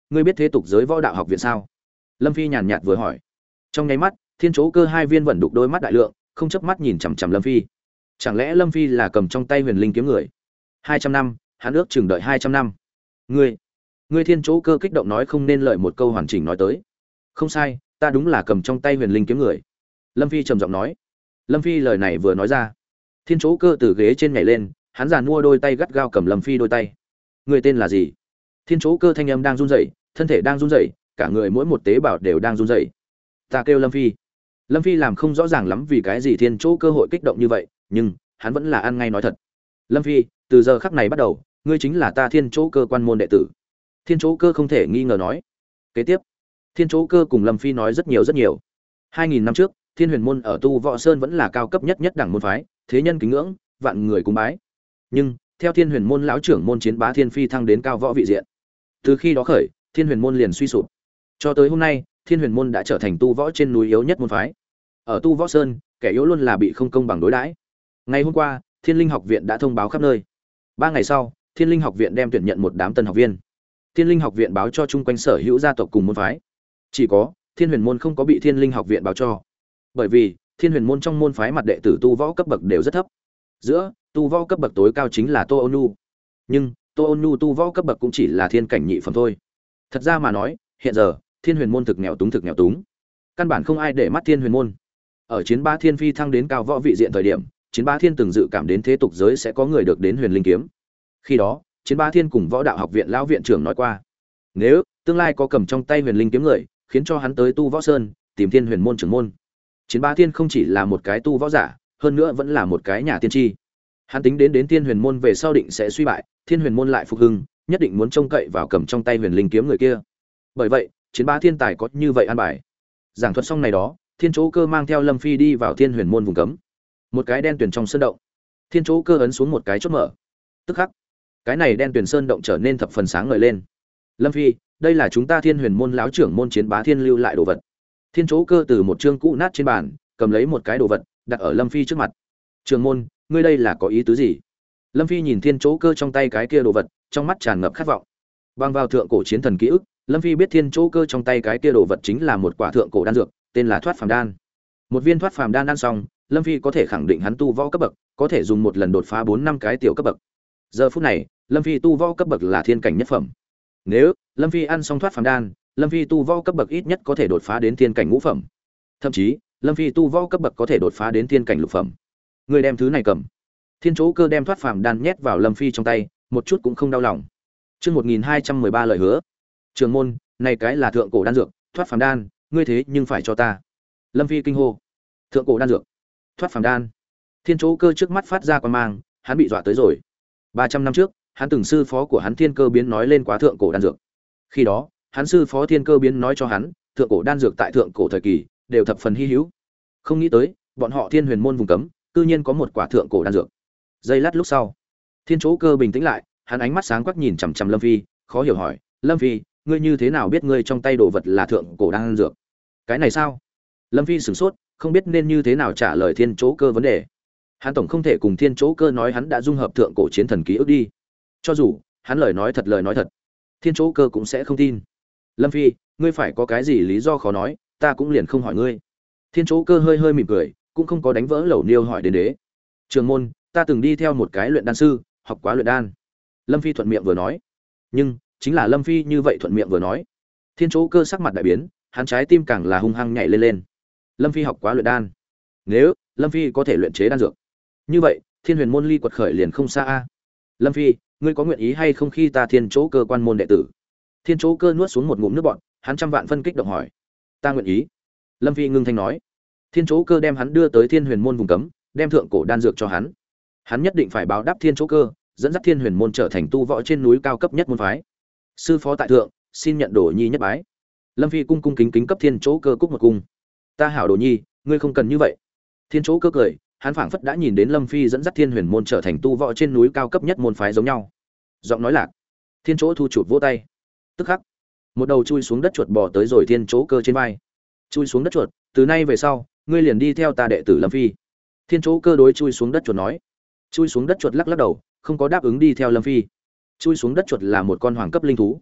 ngươi biết thế tục giới võ đạo học viện sao? Lâm Phi nhàn nhạt vừa hỏi. Trong nháy mắt, Thiên Chỗ Cơ hai viên vẫn đục đôi mắt đại lượng, không chớp mắt nhìn chằm chằm Lâm Phi. Chẳng lẽ Lâm Phi là cầm trong tay Huyền Linh kiếm người? 200 năm, hắn ước chừng đợi 200 năm. Ngươi Thiên Chỗ Cơ kích động nói không nên lợi một câu hoàn chỉnh nói tới. Không sai, ta đúng là cầm trong tay Huyền Linh kiếm người. Lâm Phi trầm giọng nói. Lâm Phi lời này vừa nói ra, Thiên Chỗ Cơ từ ghế trên nhảy lên, hắn giàn mua đôi tay gắt gao cầm Lâm Phi đôi tay. Người tên là gì? Thiên Chỗ Cơ thanh âm đang run rẩy, thân thể đang run rẩy, cả người mỗi một tế bào đều đang run rẩy. Ta kêu Lâm Phi. Lâm Phi làm không rõ ràng lắm vì cái gì Thiên Chỗ Cơ hội kích động như vậy, nhưng hắn vẫn là ăn ngay nói thật. Lâm Phi, từ giờ khắc này bắt đầu, ngươi chính là ta Thiên Chỗ Cơ quan môn đệ tử. Thiên Chỗ Cơ không thể nghi ngờ nói. Kế tiếp, Thiên Chỗ Cơ cùng Lâm Phi nói rất nhiều. 2000 năm trước, Thiên Huyền môn ở Tu Võ Sơn vẫn là cao cấp nhất đẳng môn phái, thế nhân kính ngưỡng, vạn người cúng bái. Nhưng, theo Thiên Huyền môn lão trưởng môn Chiến Bá Thiên Phi thăng đến cao võ vị diện. Từ khi đó khởi, Thiên Huyền môn liền suy sụp. Cho tới hôm nay, Thiên Huyền môn đã trở thành tu võ trên núi yếu nhất môn phái. Ở Tu Võ Sơn, kẻ yếu luôn là bị không công bằng đối đãi. Ngày hôm qua, Thiên Linh học viện đã thông báo khắp nơi. 3 ngày sau, Thiên Linh học viện đem tuyển nhận một đám tân học viên. Thiên Linh học viện báo cho chung quanh sở hữu gia tộc cùng môn phái. Chỉ có Thiên Huyền môn không có bị Thiên Linh học viện báo cho. Bởi vì, Thiên Huyền môn trong môn phái mặt đệ tử tu võ cấp bậc đều rất thấp. Giữa tu võ cấp bậc tối cao chính là Tô Ôn Nhu. Nhưng, Tô Ôn Nhu tu võ cấp bậc cũng chỉ là thiên cảnh nhị phẩm thôi. Thật ra mà nói, hiện giờ, Thiên Huyền môn thực nghèo túng. Căn bản không ai để mắt Thiên Huyền môn. Ở Chiến Bá Thiên Phi thăng đến cao võ vị diện thời điểm, Chiến Bá Thiên từng dự cảm đến thế tục giới sẽ có người được đến Huyền Linh kiếm. Khi đó, Chiến Bá Thiên cùng Võ Đạo học viện lão viện trưởng nói qua, nếu tương lai có cầm trong tay Huyền Linh kiếm người, khiến cho hắn tới Tu Võ Sơn, tìm Thiên Huyền môn trưởng môn. Chiến Bá Thiên không chỉ là một cái tu võ giả, hơn nữa vẫn là một cái nhà tiên tri. Hắn tính đến Thiên Huyền môn về sau định sẽ suy bại, Thiên Huyền môn lại phục hưng, nhất định muốn trông cậy vào cầm trong tay Huyền Linh kiếm người kia. Bởi vậy, Chiến Bá Thiên tài có như vậy an bài. Giảng thuật xong này đó, Thiên Chỗ Cơ mang theo Lâm Phi đi vào Thiên Huyền môn vùng cấm. Một cái đen tuyền trong sơn động. Thiên Chỗ Cơ ấn xuống một cái chốt mở. Tức khắc, cái này đen tuyền sơn động trở nên thập phần sáng ngời lên. Lâm Phi, đây là chúng ta Thiên Huyền môn lão trưởng môn Chiến Bá Thiên lưu lại đồ vật. Thiên Chỗ Cơ từ một chương cũ nát trên bàn, cầm lấy một cái đồ vật, đặt ở Lâm Phi trước mặt. Trưởng môn, ngươi đây là có ý tứ gì? Lâm Phi nhìn Thiên Chỗ Cơ trong tay cái kia đồ vật, trong mắt tràn ngập khát vọng. Bằng vào thượng cổ chiến thần ký ức, Lâm Phi biết Thiên Chỗ Cơ trong tay cái kia đồ vật chính là một quả thượng cổ đan dược, tên là Thoát Phàm đan. Một viên Thoát Phàm đan ăn xong, Lâm Phi có thể khẳng định hắn tu võ cấp bậc, có thể dùng một lần đột phá 4-5 cái tiểu cấp bậc. Giờ phút này, Lâm Phi tu võ cấp bậc là thiên cảnh nhất phẩm. Nếu Lâm Phi ăn xong Thoát Phàm đan, Lâm Phi tu võ cấp bậc ít nhất có thể đột phá đến thiên cảnh ngũ phẩm. Thậm chí, Lâm Phi tu võ cấp bậc có thể đột phá đến thiên cảnh lục phẩm. Người đem thứ này cầm. Thiên Chỗ Cơ đem Thoát Phàm đan nhét vào Lâm Phi trong tay, một chút cũng không đau lòng. Chương 1213 lời hứa. Trường môn, này cái là thượng cổ đan dược, Thoát Phàm đan, ngươi thế nhưng phải cho ta. Lâm Phi kinh hô. Thượng cổ đan dược, Thoát Phàm đan. Thiên Chỗ Cơ trước mắt phát ra quan mang, hắn bị dọa tới rồi. 300 năm trước, hắn từng sư phó của hắn Thiên Cơ Biến nói lên quá thượng cổ đan dược. Khi đó, hắn sư phó Thiên Cơ Biến nói cho hắn, thượng cổ đan dược tại thượng cổ thời kỳ đều thập phần hi hữu. Không nghĩ tới, bọn họ Thiên Huyền môn vùng cấm, cư nhiên có một quả thượng cổ đan dược. Giây lát lúc sau, Thiên Chỗ Cơ bình tĩnh lại, hắn ánh mắt sáng quắc nhìn chằm chằm Lâm Phi, khó hiểu hỏi, "Lâm Phi, ngươi như thế nào biết ngươi trong tay đồ vật là thượng cổ đan dược?" "Cái này sao?" Lâm Phi sửng sốt, không biết nên như thế nào trả lời Thiên Chỗ Cơ vấn đề. Hắn tổng không thể cùng Thiên Chỗ Cơ nói hắn đã dung hợp thượng cổ chiến thần ký ức đi. Cho dù hắn lời nói thật, Thiên Chỗ Cơ cũng sẽ không tin. "Lâm Phi, ngươi phải có cái gì lý do khó nói, ta cũng liền không hỏi ngươi." Thiên Chỗ Cơ hơi hơi mỉm cười, cũng không có đánh vỡ lẩu niêu hỏi đến đế. "Trường môn, ta từng đi theo một cái luyện đan sư, học quá luyện đan." Lâm Phi thuận miệng vừa nói. Nhưng chính là Lâm Phi như vậy thuận miệng vừa nói, Thiên Chỗ Cơ sắc mặt đại biến, hắn trái tim càng là hung hăng nhảy lên. Lâm Phi học quá luyện đan. Nếu Lâm Phi có thể luyện chế đan dược, như vậy Thiên Huyền môn ly quật khởi liền không xa a. "Lâm Phi, ngươi có nguyện ý hay không khi ta Thiên Chỗ Cơ quan môn đệ tử?" Thiên Chỗ Cơ nuốt xuống một ngụm nước bọt, hắn trăm vạn phân kích động hỏi. "Ta nguyện ý." Lâm Phi ngưng thanh nói. Thiên Chỗ Cơ đem hắn đưa tới Thiên Huyền môn vùng cấm, đem thượng cổ đan dược cho hắn. Hắn nhất định phải báo đáp Thiên Chỗ Cơ, dẫn dắt Thiên Huyền môn trở thành tu võ trên núi cao cấp nhất môn phái. "Sư phó tại thượng, xin nhận Đồ Nhi nhất bái." Lâm Phi cung cung kính kính cấp Thiên Chỗ Cơ cúc một cung. "Ta hảo Đồ Nhi, ngươi không cần như vậy." Thiên Chỗ Cơ cười, hắn phảng phất đã nhìn đến Lâm Phi dẫn dắt Thiên Huyền môn trở thành tu võ trên núi cao cấp nhất môn phái giống nhau. Giọng nói lạc, Thiên Chỗ thu chụp vỗ tay. Tức khắc, một đầu chui xuống đất chuột bò tới rồi Thiên Chỗ Cơ trên vai. "Chui xuống đất chuột, từ nay về sau, ngươi liền đi theo ta đệ tử Lâm Phi." Thiên Chỗ Cơ đối chui xuống đất chuột nói. Chui xuống đất chuột lắc lắc đầu, không có đáp ứng đi theo Lâm Phi. Chui xuống đất chuột là một con hoàng cấp linh thú.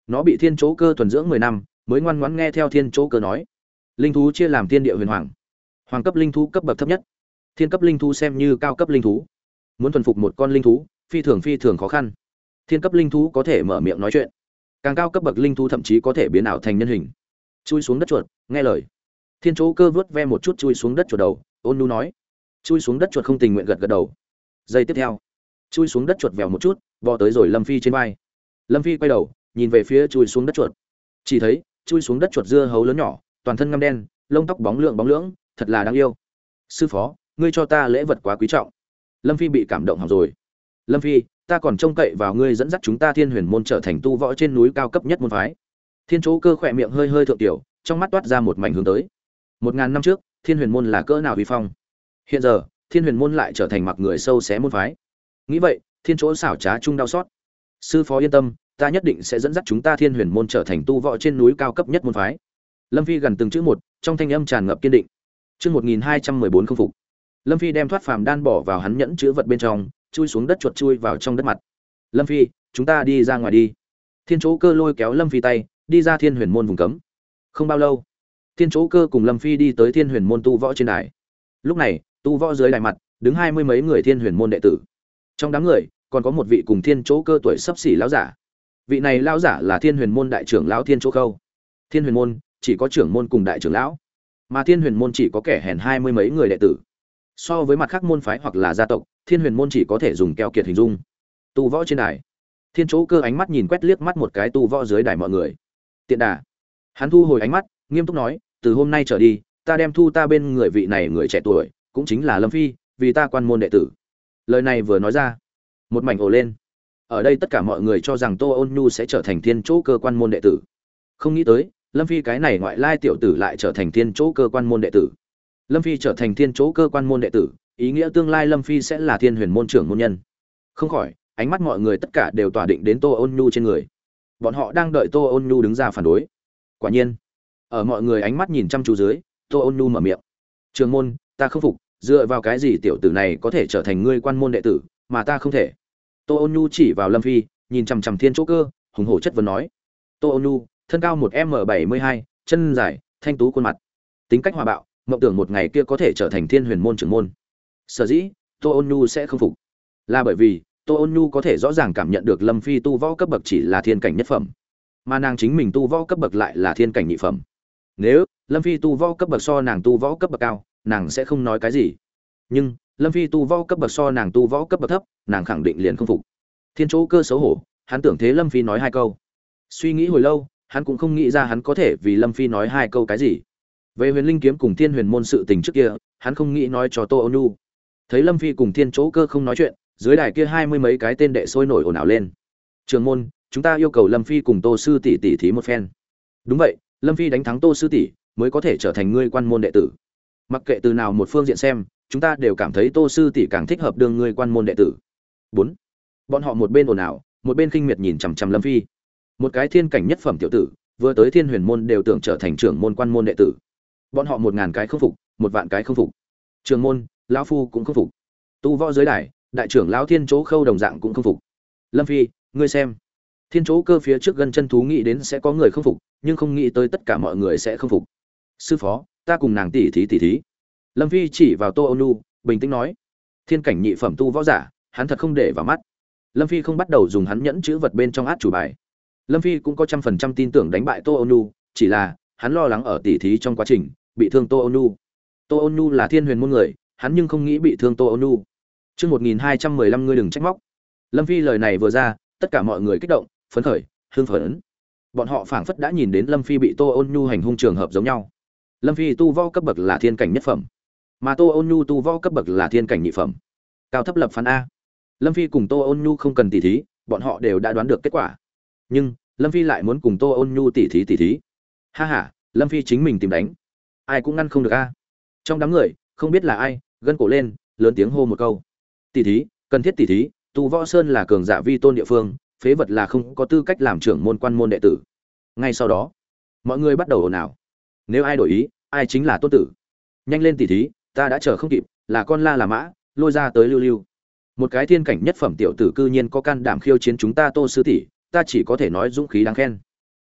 Nó bị thiên chỗ cơ thuần dưỡng 10 năm mới ngoan ngoãn nghe theo thiên chỗ cơ nói. Linh thú chia làm thiên địa huyền hoàng. Hoàng cấp linh thú cấp bậc thấp nhất, thiên cấp linh thú xem như cao cấp linh thú. Muốn thuần phục một con linh thú phi thường khó khăn. Thiên cấp linh thú có thể mở miệng nói chuyện, càng cao cấp bậc linh thú thậm chí có thể biến ảo thành nhân hình. Chui xuống đất chuột, nghe lời. Thiên chỗ cơ vớt ve một chút chui xuống đất chuột đầu, ôn nhu nói. Chui xuống đất chuột không tình nguyện gật gật đầu. Giây tiếp theo, chui xuống đất chuột vèo một chút bò tới rồi Lâm Phi trên vai. Lâm Phi quay đầu nhìn về phía chui xuống đất chuột, chỉ thấy chui xuống đất chuột dưa hấu lớn nhỏ, toàn thân ngăm đen, lông tóc bóng lưỡng, thật là đáng yêu. Sư phó, ngươi cho ta lễ vật quá quý trọng. Lâm Phi bị cảm động hỏng rồi. Lâm Phi, ta còn trông cậy vào ngươi dẫn dắt chúng ta Thiên Huyền môn trở thành tu võ trên núi cao cấp nhất môn phái. Thiên chỗ cơ khỏe miệng hơi hơi thượng tiểu, trong mắt toát ra một mảnh hướng tới. 1000 năm trước, Thiên Huyền môn là cỡ nào uy phong. Hiện giờ, Thiên Huyền môn lại trở thành mặc người sâu xé môn phái. Nghĩ vậy, Thiên chỗ xảo trá chung đau xót. Sư phó yên tâm, ta nhất định sẽ dẫn dắt chúng ta Thiên Huyền môn trở thành tu võ trên núi cao cấp nhất môn phái. Lâm Phi gần từng chữ một, trong thanh âm tràn ngập kiên định. Chương 1214 không phục. Lâm Phi đem thoát phàm đan bỏ vào hắn nhẫn chứa vật bên trong, chui xuống đất chuột chui vào trong đất mặt. Lâm Phi, chúng ta đi ra ngoài đi. Thiên chỗ cơ lôi kéo Lâm Phi tay, đi ra Thiên Huyền môn vùng cấm. Không bao lâu, Thiên chỗ cơ cùng Lâm Phi đi tới Thiên Huyền môn tu võ trên đài. Lúc này, tu võ dưới đài mặt, đứng 20 mấy người Thiên Huyền môn đệ tử. Trong đám người, còn có một vị cùng Thiên chỗ cơ tuổi sắp xỉ lão giả. Vị này lão giả là Thiên Huyền môn đại trưởng lão Thiên chỗ khâu. Thiên Huyền môn chỉ có trưởng môn cùng đại trưởng lão, mà Thiên Huyền môn chỉ có kẻ hèn 20 mấy người đệ tử. So với mặt khác môn phái hoặc là gia tộc, Thiên Huyền môn chỉ có thể dùng keo kiệt hình dung. Tu võ trên đài, Thiên chỗ cơ ánh mắt nhìn quét liếc mắt một cái tu võ dưới đài mọi người. Tiện đà, hắn thu hồi ánh mắt, nghiêm túc nói, từ hôm nay trở đi, ta đem thu ta bên người vị này người trẻ tuổi, cũng chính là Lâm Phi, vì ta quan môn đệ tử. Lời này vừa nói ra, một mảnh ồ lên. Ở đây tất cả mọi người cho rằng Tô Ôn Nhu sẽ trở thành Thiên chỗ cơ quan môn đệ tử. Không nghĩ tới, Lâm Phi cái này ngoại lai tiểu tử lại trở thành Thiên chỗ cơ quan môn đệ tử. Lâm Phi trở thành Thiên chỗ cơ quan môn đệ tử, ý nghĩa tương lai Lâm Phi sẽ là Thiên Huyền môn trưởng môn nhân. Không khỏi, ánh mắt mọi người tất cả đều tỏa định đến Tô Ôn Nhu trên người. Bọn họ đang đợi Tô Ôn Nhu đứng ra phản đối. Quả nhiên, ở mọi người ánh mắt nhìn chăm chú dưới, Tô Ôn Nhu mở miệng. Trưởng môn, ta không phục, dựa vào cái gì tiểu tử này có thể trở thành ngươi quan môn đệ tử, mà ta không thể? Tô Ôn Nhu chỉ vào Lâm Phi, nhìn chằm chằm Thiên chỗ cơ, hùng hổ chất vấn nói. Tô Ôn Nhu, thân cao 1m72, chân dài, thanh tú khuôn mặt, tính cách hòa bạo, mộng tưởng một ngày kia có thể trở thành Thiên Huyền môn trưởng môn. Sở dĩ Tô Ôn Nhu sẽ không phục, là bởi vì Tô Ôn Nhu có thể rõ ràng cảm nhận được Lâm Phi tu võ cấp bậc chỉ là thiên cảnh nhất phẩm, mà nàng chính mình tu võ cấp bậc lại là thiên cảnh nhị phẩm. Nếu Lâm Phi tu võ cấp bậc so nàng tu võ cấp bậc cao, nàng sẽ không nói cái gì. Nhưng Lâm Phi tu võ cấp bậc so nàng tu võ cấp bậc thấp, nàng khẳng định liền không phục. Thiên chỗ cơ xấu hổ, hắn tưởng thế Lâm Phi nói hai câu. Suy nghĩ hồi lâu, hắn cũng không nghĩ ra hắn có thể vì Lâm Phi nói hai câu cái gì. Về Huyền Linh kiếm cùng Thiên Huyền môn sự tình trước kia, hắn không nghĩ nói cho Tô Ôn Nhu. Thấy Lâm Phi cùng Thiên chỗ cơ không nói chuyện, dưới đài kia 20 mấy cái tên đệ sôi nổi ồn ào lên. Trưởng môn, chúng ta yêu cầu Lâm Phi cùng Tô sư tỷ tỷ thí một phen. Đúng vậy, Lâm Phi đánh thắng Tô sư tỷ mới có thể trở thành ngươi quan môn đệ tử. Mặc kệ từ nào một phương diện xem, chúng ta đều cảm thấy Tô sư tỷ càng thích hợp đương ngươi quan môn đệ tử. 4. Bọn họ một bên ồn ào, một bên khinh miệt nhìn chằm chằm Lâm Phi. Một cái thiên cảnh nhất phẩm tiểu tử, vừa tới Thiên Huyền môn đều tưởng trở thành trưởng môn quan môn đệ tử. Bọn họ 1000 cái không phục, 10000 cái không phục. Trưởng môn, lão phu cũng không phục. Tu võ giới đài, đại trưởng lão Thiên chỗ khâu đồng dạng cũng không phục. Lâm Phi, ngươi xem. Thiên chỗ cơ phía trước gân chân thú nghĩ đến sẽ có người không phục, nhưng không nghĩ tới tất cả mọi người sẽ không phục. Sư phó, ta cùng nàng tỉ thí. Lâm Phi chỉ vào Tô Ôn Nhu, bình tĩnh nói. Thiên cảnh nhị phẩm tu võ giả, hắn thật không để vào mắt. Lâm Phi không bắt đầu dùng hắn nhẫn chữ vật bên trong át chủ bài. Lâm Phi cũng có 100% tin tưởng đánh bại Tô Ôn Nhu, chỉ là hắn lo lắng ở tỉ thí trong quá trình bị thương Tô Ôn Nhu. Tô Ôn Nhu là Thiên Huyền môn người, hắn nhưng không nghĩ bị thương Tô Ôn Nhu. Chương 1215 ngươi đừng trách móc. Lâm Phi lời này vừa ra, tất cả mọi người kích động, phấn khởi, hưng phấn. Bọn họ phảng phất đã nhìn đến Lâm Phi bị Tô Ôn Nhu hành hung trường hợp giống nhau. Lâm Phi tu võ cấp bậc là thiên cảnh nhất phẩm, mà Tô Ôn Nhu tu võ cấp bậc là thiên cảnh nhị phẩm. Cao thấp lập phán a. Lâm Phi cùng Tô Ôn Nhu không cần tỉ thí, bọn họ đều đã đoán được kết quả. Nhưng Lâm Phi lại muốn cùng Tô Ôn Nhu tỉ thí. Ha ha, Lâm Phi chính mình tìm đánh, ai cũng ngăn không được a. Trong đám người, không biết là ai, gân cổ lên, lớn tiếng hô một câu. Tỉ thí, cần thiết tỉ thí, tu võ sơn là cường giả vi tôn địa phương, phế vật là không có tư cách làm trưởng môn quan môn đệ tử. Ngay sau đó, mọi người bắt đầu ồn ào. Nếu ai đổi ý, ai chính là tôn tử. Nhanh lên tỉ thí, ta đã chờ không kịp, là con la là mã, lôi ra tới lưu. Một cái thiên cảnh nhất phẩm tiểu tử cư nhiên có can đảm khiêu chiến chúng ta Tô sư tỷ, ta chỉ có thể nói dũng khí đáng khen.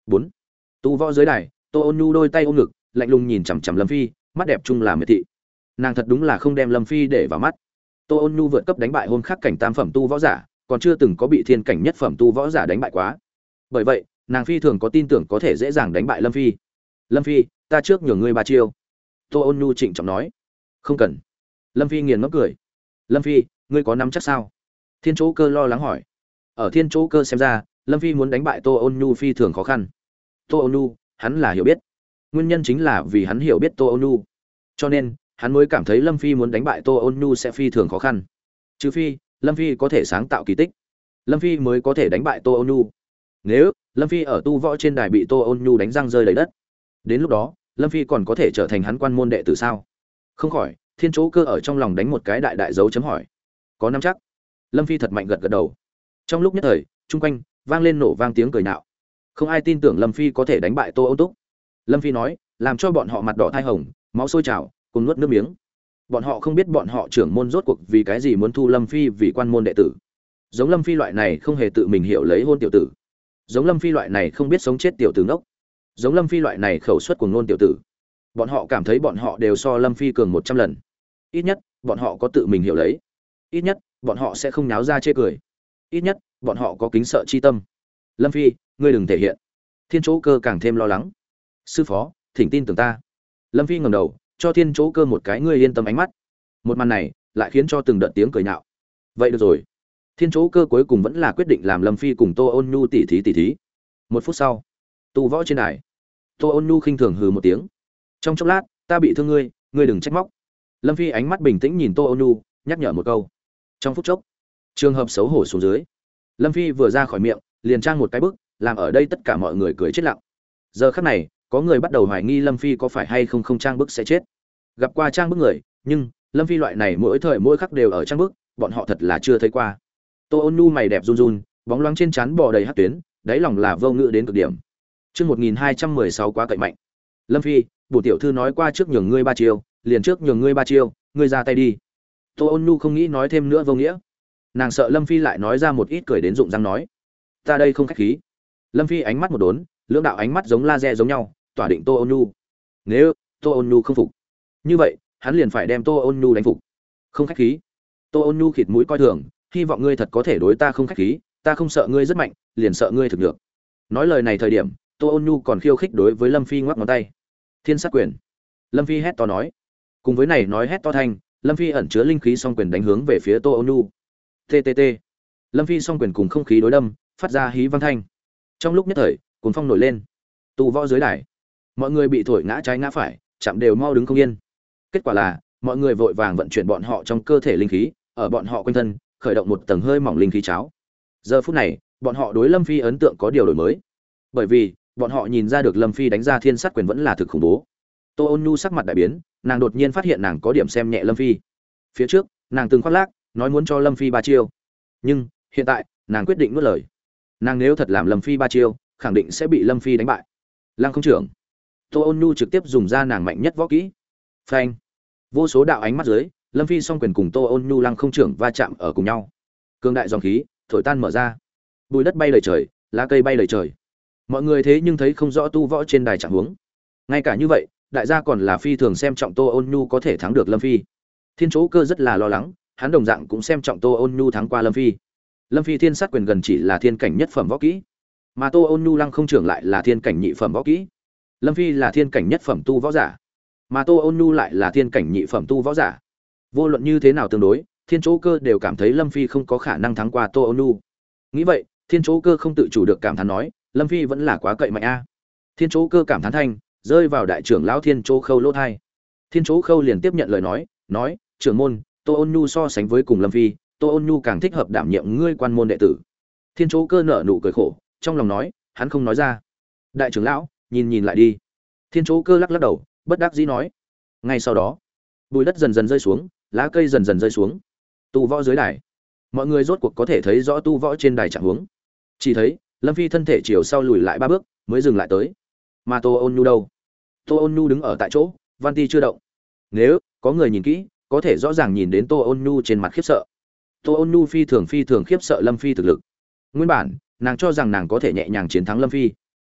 4. Tu võ dưới đài, Tô Ôn Nhu đôi tay ôm ngực, lạnh lùng nhìn chằm chằm Lâm Phi, mắt đẹp chung là miệt thị. Nàng thật đúng là không đem Lâm Phi để vào mắt. Tô Ôn Nhu vượt cấp đánh bại hôm khác cảnh tam phẩm tu võ giả, còn chưa từng có bị thiên cảnh nhất phẩm tu võ giả đánh bại quá. Bởi vậy, nàng phi thường có tin tưởng có thể dễ dàng đánh bại Lâm Phi. Lâm Phi, ta trước nhường ngươi 3 chiêu. Tô Ôn Nhu trịnh trọng nói. Không cần. Lâm Phi nghiền ngẫm cười. Lâm Phi, ngươi có nắm chắc sao? Thiên Chỗ Cơ lo lắng hỏi. Ở Thiên Chỗ Cơ xem ra, Lâm Phi muốn đánh bại Tô Ôn Nhu phi thường khó khăn. Tô Ôn Nhu, hắn là hiểu biết. Nguyên nhân chính là vì hắn hiểu biết Tô Ôn Nhu, cho nên hắn mới cảm thấy Lâm Phi muốn đánh bại Tô Ôn Nhu sẽ phi thường khó khăn. Trừ phi Lâm Phi có thể sáng tạo kỳ tích, Lâm Phi mới có thể đánh bại Tô Ôn Nhu. Nếu Lâm Phi ở tu võ trên đài bị Tô Ôn Nhu đánh răng rơi đầy đất, đến lúc đó Lâm Phi còn có thể trở thành hắn quan môn đệ tử sao? Không khỏi, Thiên Chỗ Cơ ở trong lòng đánh một cái đại đại dấu chấm hỏi. Có nắm chắc. Lâm Phi thật mạnh gật gật đầu. Trong lúc nhất thời, chung quanh vang lên nổ vang tiếng cười nhạo. Không ai tin tưởng Lâm Phi có thể đánh bại Tô Ôn Túc. Lâm Phi nói, làm cho bọn họ mặt đỏ thai hồng, máu sôi trào, cùng nuốt nước miếng. Bọn họ không biết bọn họ trưởng môn rốt cuộc vì cái gì muốn thu Lâm Phi vì quan môn đệ tử. Giống Lâm Phi loại này không hề tự mình hiểu lấy hôn tiểu tử, giống Lâm Phi loại này không biết sống chết tiểu tử ngốc, giống Lâm Phi loại này khẩu suất cuồng ngôn tiểu tử. Bọn họ cảm thấy bọn họ đều so Lâm Phi cường 100 lần. Ít nhất, bọn họ có tự mình hiểu lấy. Ít nhất, bọn họ sẽ không náo ra chê cười. Ít nhất, bọn họ có kính sợ chi tâm. Lâm Phi, ngươi đừng thể hiện. Thiên Chỗ Cơ càng thêm lo lắng. Sư phó, thỉnh tin tưởng ta. Lâm Phi ngẩng đầu, cho Thiên Chỗ Cơ một cái ngươi yên tâm ánh mắt. Một màn này lại khiến cho từng đợt tiếng cười nhạo. Vậy được rồi. Thiên Chỗ Cơ cuối cùng vẫn là quyết định làm Lâm Phi cùng Tô Ôn Nhu tỉ thí. 1 phút sau, tu võ trên đài, Tô Ôn Nhu khinh thường hừ một tiếng. Trong chốc lát, ta bị thương ngươi, ngươi đừng trách móc. Lâm Phi ánh mắt bình tĩnh nhìn Tô Ôn Nhu, nhắc nhở một câu. Trong phút chốc, trường hợp xấu hổ xuống dưới. Lâm Phi vừa ra khỏi miệng, liền trang một cái bức, làm ở đây tất cả mọi người cười chết lặng. Giờ khắc này, có người bắt đầu hoài nghi Lâm Phi có phải hay không không trang bức sẽ chết. Gặp qua trang bức người, nhưng Lâm Phi loại này mỗi thời mỗi khắc đều ở trang bức, bọn họ thật là chưa thấy qua. Tô Ôn Nhu mày đẹp run run, bóng loáng trên trán bò đầy hắc tuyến, đáy lòng là vô ngữ đến cực điểm. Chương 1216 quá cậy mạnh. Lâm Phi, bổ tiểu thư nói qua trước nhường ngươi 3 chiêu, liền trước nhường ngươi 3 chiêu, ngươi ra tay đi. Tô Ôn Nhu không nghĩ nói thêm nữa vô nghĩa. Nàng sợ Lâm Phi lại nói ra một ít cười đến rụng răng nói. Ta đây không khách khí. Lâm Phi ánh mắt một đốn, lưỡng đạo ánh mắt giống laser giống nhau, tỏa định Tô Ôn Nhu. Nếu Tô Ôn Nhu không phục, như vậy hắn liền phải đem Tô Ôn Nhu đánh phục. Không khách khí. Tô Ôn Nhu khịt mũi coi thường, hy vọng ngươi thật có thể đối ta không khách khí, ta không sợ ngươi rất mạnh, liền sợ ngươi thực được. Nói lời này thời điểm, Tô Ôn Nhu còn khiêu khích đối với Lâm Phi ngoắc ngón tay. Thiên sát quyền. Lâm Phi hét to nói. Cùng với này nói hét to thanh, Lâm Phi ẩn chứa linh khí song quyền đánh hướng về phía Tô Ôn Nhu. TTT. Lâm Phi song quyền cùng không khí đối đâm, phát ra hí vang thanh. Trong lúc nhất thời, cuồng phong nổi lên. Tu võ dưới đài, mọi người bị thổi ngã trái ngã phải, chạm đều mau đứng không yên. Kết quả là, mọi người vội vàng vận chuyển bọn họ trong cơ thể linh khí, ở bọn họ quanh thân khởi động một tầng hơi mỏng linh khí cháo. Giờ phút này, bọn họ đối Lâm Phi ấn tượng có điều đổi mới, bởi vì bọn họ nhìn ra được Lâm Phi đánh ra thiên sát quyền vẫn là thực khủng bố. Tô Ôn Nhu sắc mặt đại biến, nàng đột nhiên phát hiện nàng có điểm xem nhẹ Lâm Phi. Phía trước, nàng từng khoác lác, nói muốn cho Lâm Phi 3 chiêu, nhưng hiện tại, nàng quyết định nuốt lời. Nàng nếu thật làm Lâm Phi 3 chiêu, khẳng định sẽ bị Lâm Phi đánh bại. Lăng không trưởng. Tô Ôn Nhu trực tiếp dùng ra nàng mạnh nhất võ kỹ. Phanh. Vô số đạo ánh mắt dưới, Lâm Phi song quyền cùng Tô Ôn Nhu lăng không trưởng va chạm ở cùng nhau. Cương đại dòng khí thổi tan mở ra, bụi đất bay đầy trời, lá cây bay đầy trời. Mọi người thế nhưng thấy không rõ tu võ trên đài trạng huống. Ngay cả như vậy, đại gia còn là phi thường xem trọng Tô Ôn Nhu có thể thắng được Lâm Phi. Thiên Chỗ Cơ rất là lo lắng, hắn đồng dạng cũng xem trọng Tô Ôn Nhu thắng qua Lâm Phi. Lâm Phi thiên sát quyền gần chỉ là thiên cảnh nhất phẩm võ kỹ, mà Tô Ôn Nhu lăng không trưởng lại là thiên cảnh nhị phẩm võ kỹ. Lâm Phi là thiên cảnh nhất phẩm tu võ giả, mà Tô Ôn Nhu lại là thiên cảnh nhị phẩm tu võ giả. Vô luận như thế nào tương đối, Thiên Chỗ Cơ đều cảm thấy Lâm Phi không có khả năng thắng qua Tô Ôn Nhu. Nghĩ vậy, Thiên Chỗ Cơ không tự chủ được cảm thán nói, Lâm Phi vẫn là quá cậy mạnh a. Thiên Chỗ Cơ cảm thán thanh, rơi vào đại trưởng lão Thiên Chỗ Khâu lỗ tai. Thiên Chỗ Khâu liền tiếp nhận lời nói, trưởng môn, Tô Ôn Nhu so sánh với cùng Lâm Phi, Tô Ôn Nhu càng thích hợp đảm nhiệm ngươi quan môn đệ tử. Thiên Chỗ Cơ nở nụ cười khổ, trong lòng nói, hắn không nói ra. Đại trưởng lão, nhìn lại đi. Thiên Chỗ Cơ lắc lắc đầu, bất đắc dĩ nói. Ngay sau đó, bụi đất dần dần rơi xuống, lá cây dần dần rơi xuống. Tu võ dưới đài, mọi người rốt cuộc có thể thấy rõ tu võ trên đài trạng huống. Chỉ thấy Lâm Phi thân thể chiều sau lùi lại 3 bước, mới dừng lại tới. Mà Tô Ôn Nhu đâu? Tô Ôn Nhu đứng ở tại chỗ, Văn Ti chưa động. Nếu có người nhìn kỹ, có thể rõ ràng nhìn đến Tô Ôn Nhu trên mặt khiếp sợ. Tô Ôn Nhu phi thường khiếp sợ Lâm Phi thực lực. Nguyên bản, nàng cho rằng nàng có thể nhẹ nhàng chiến thắng Lâm Phi.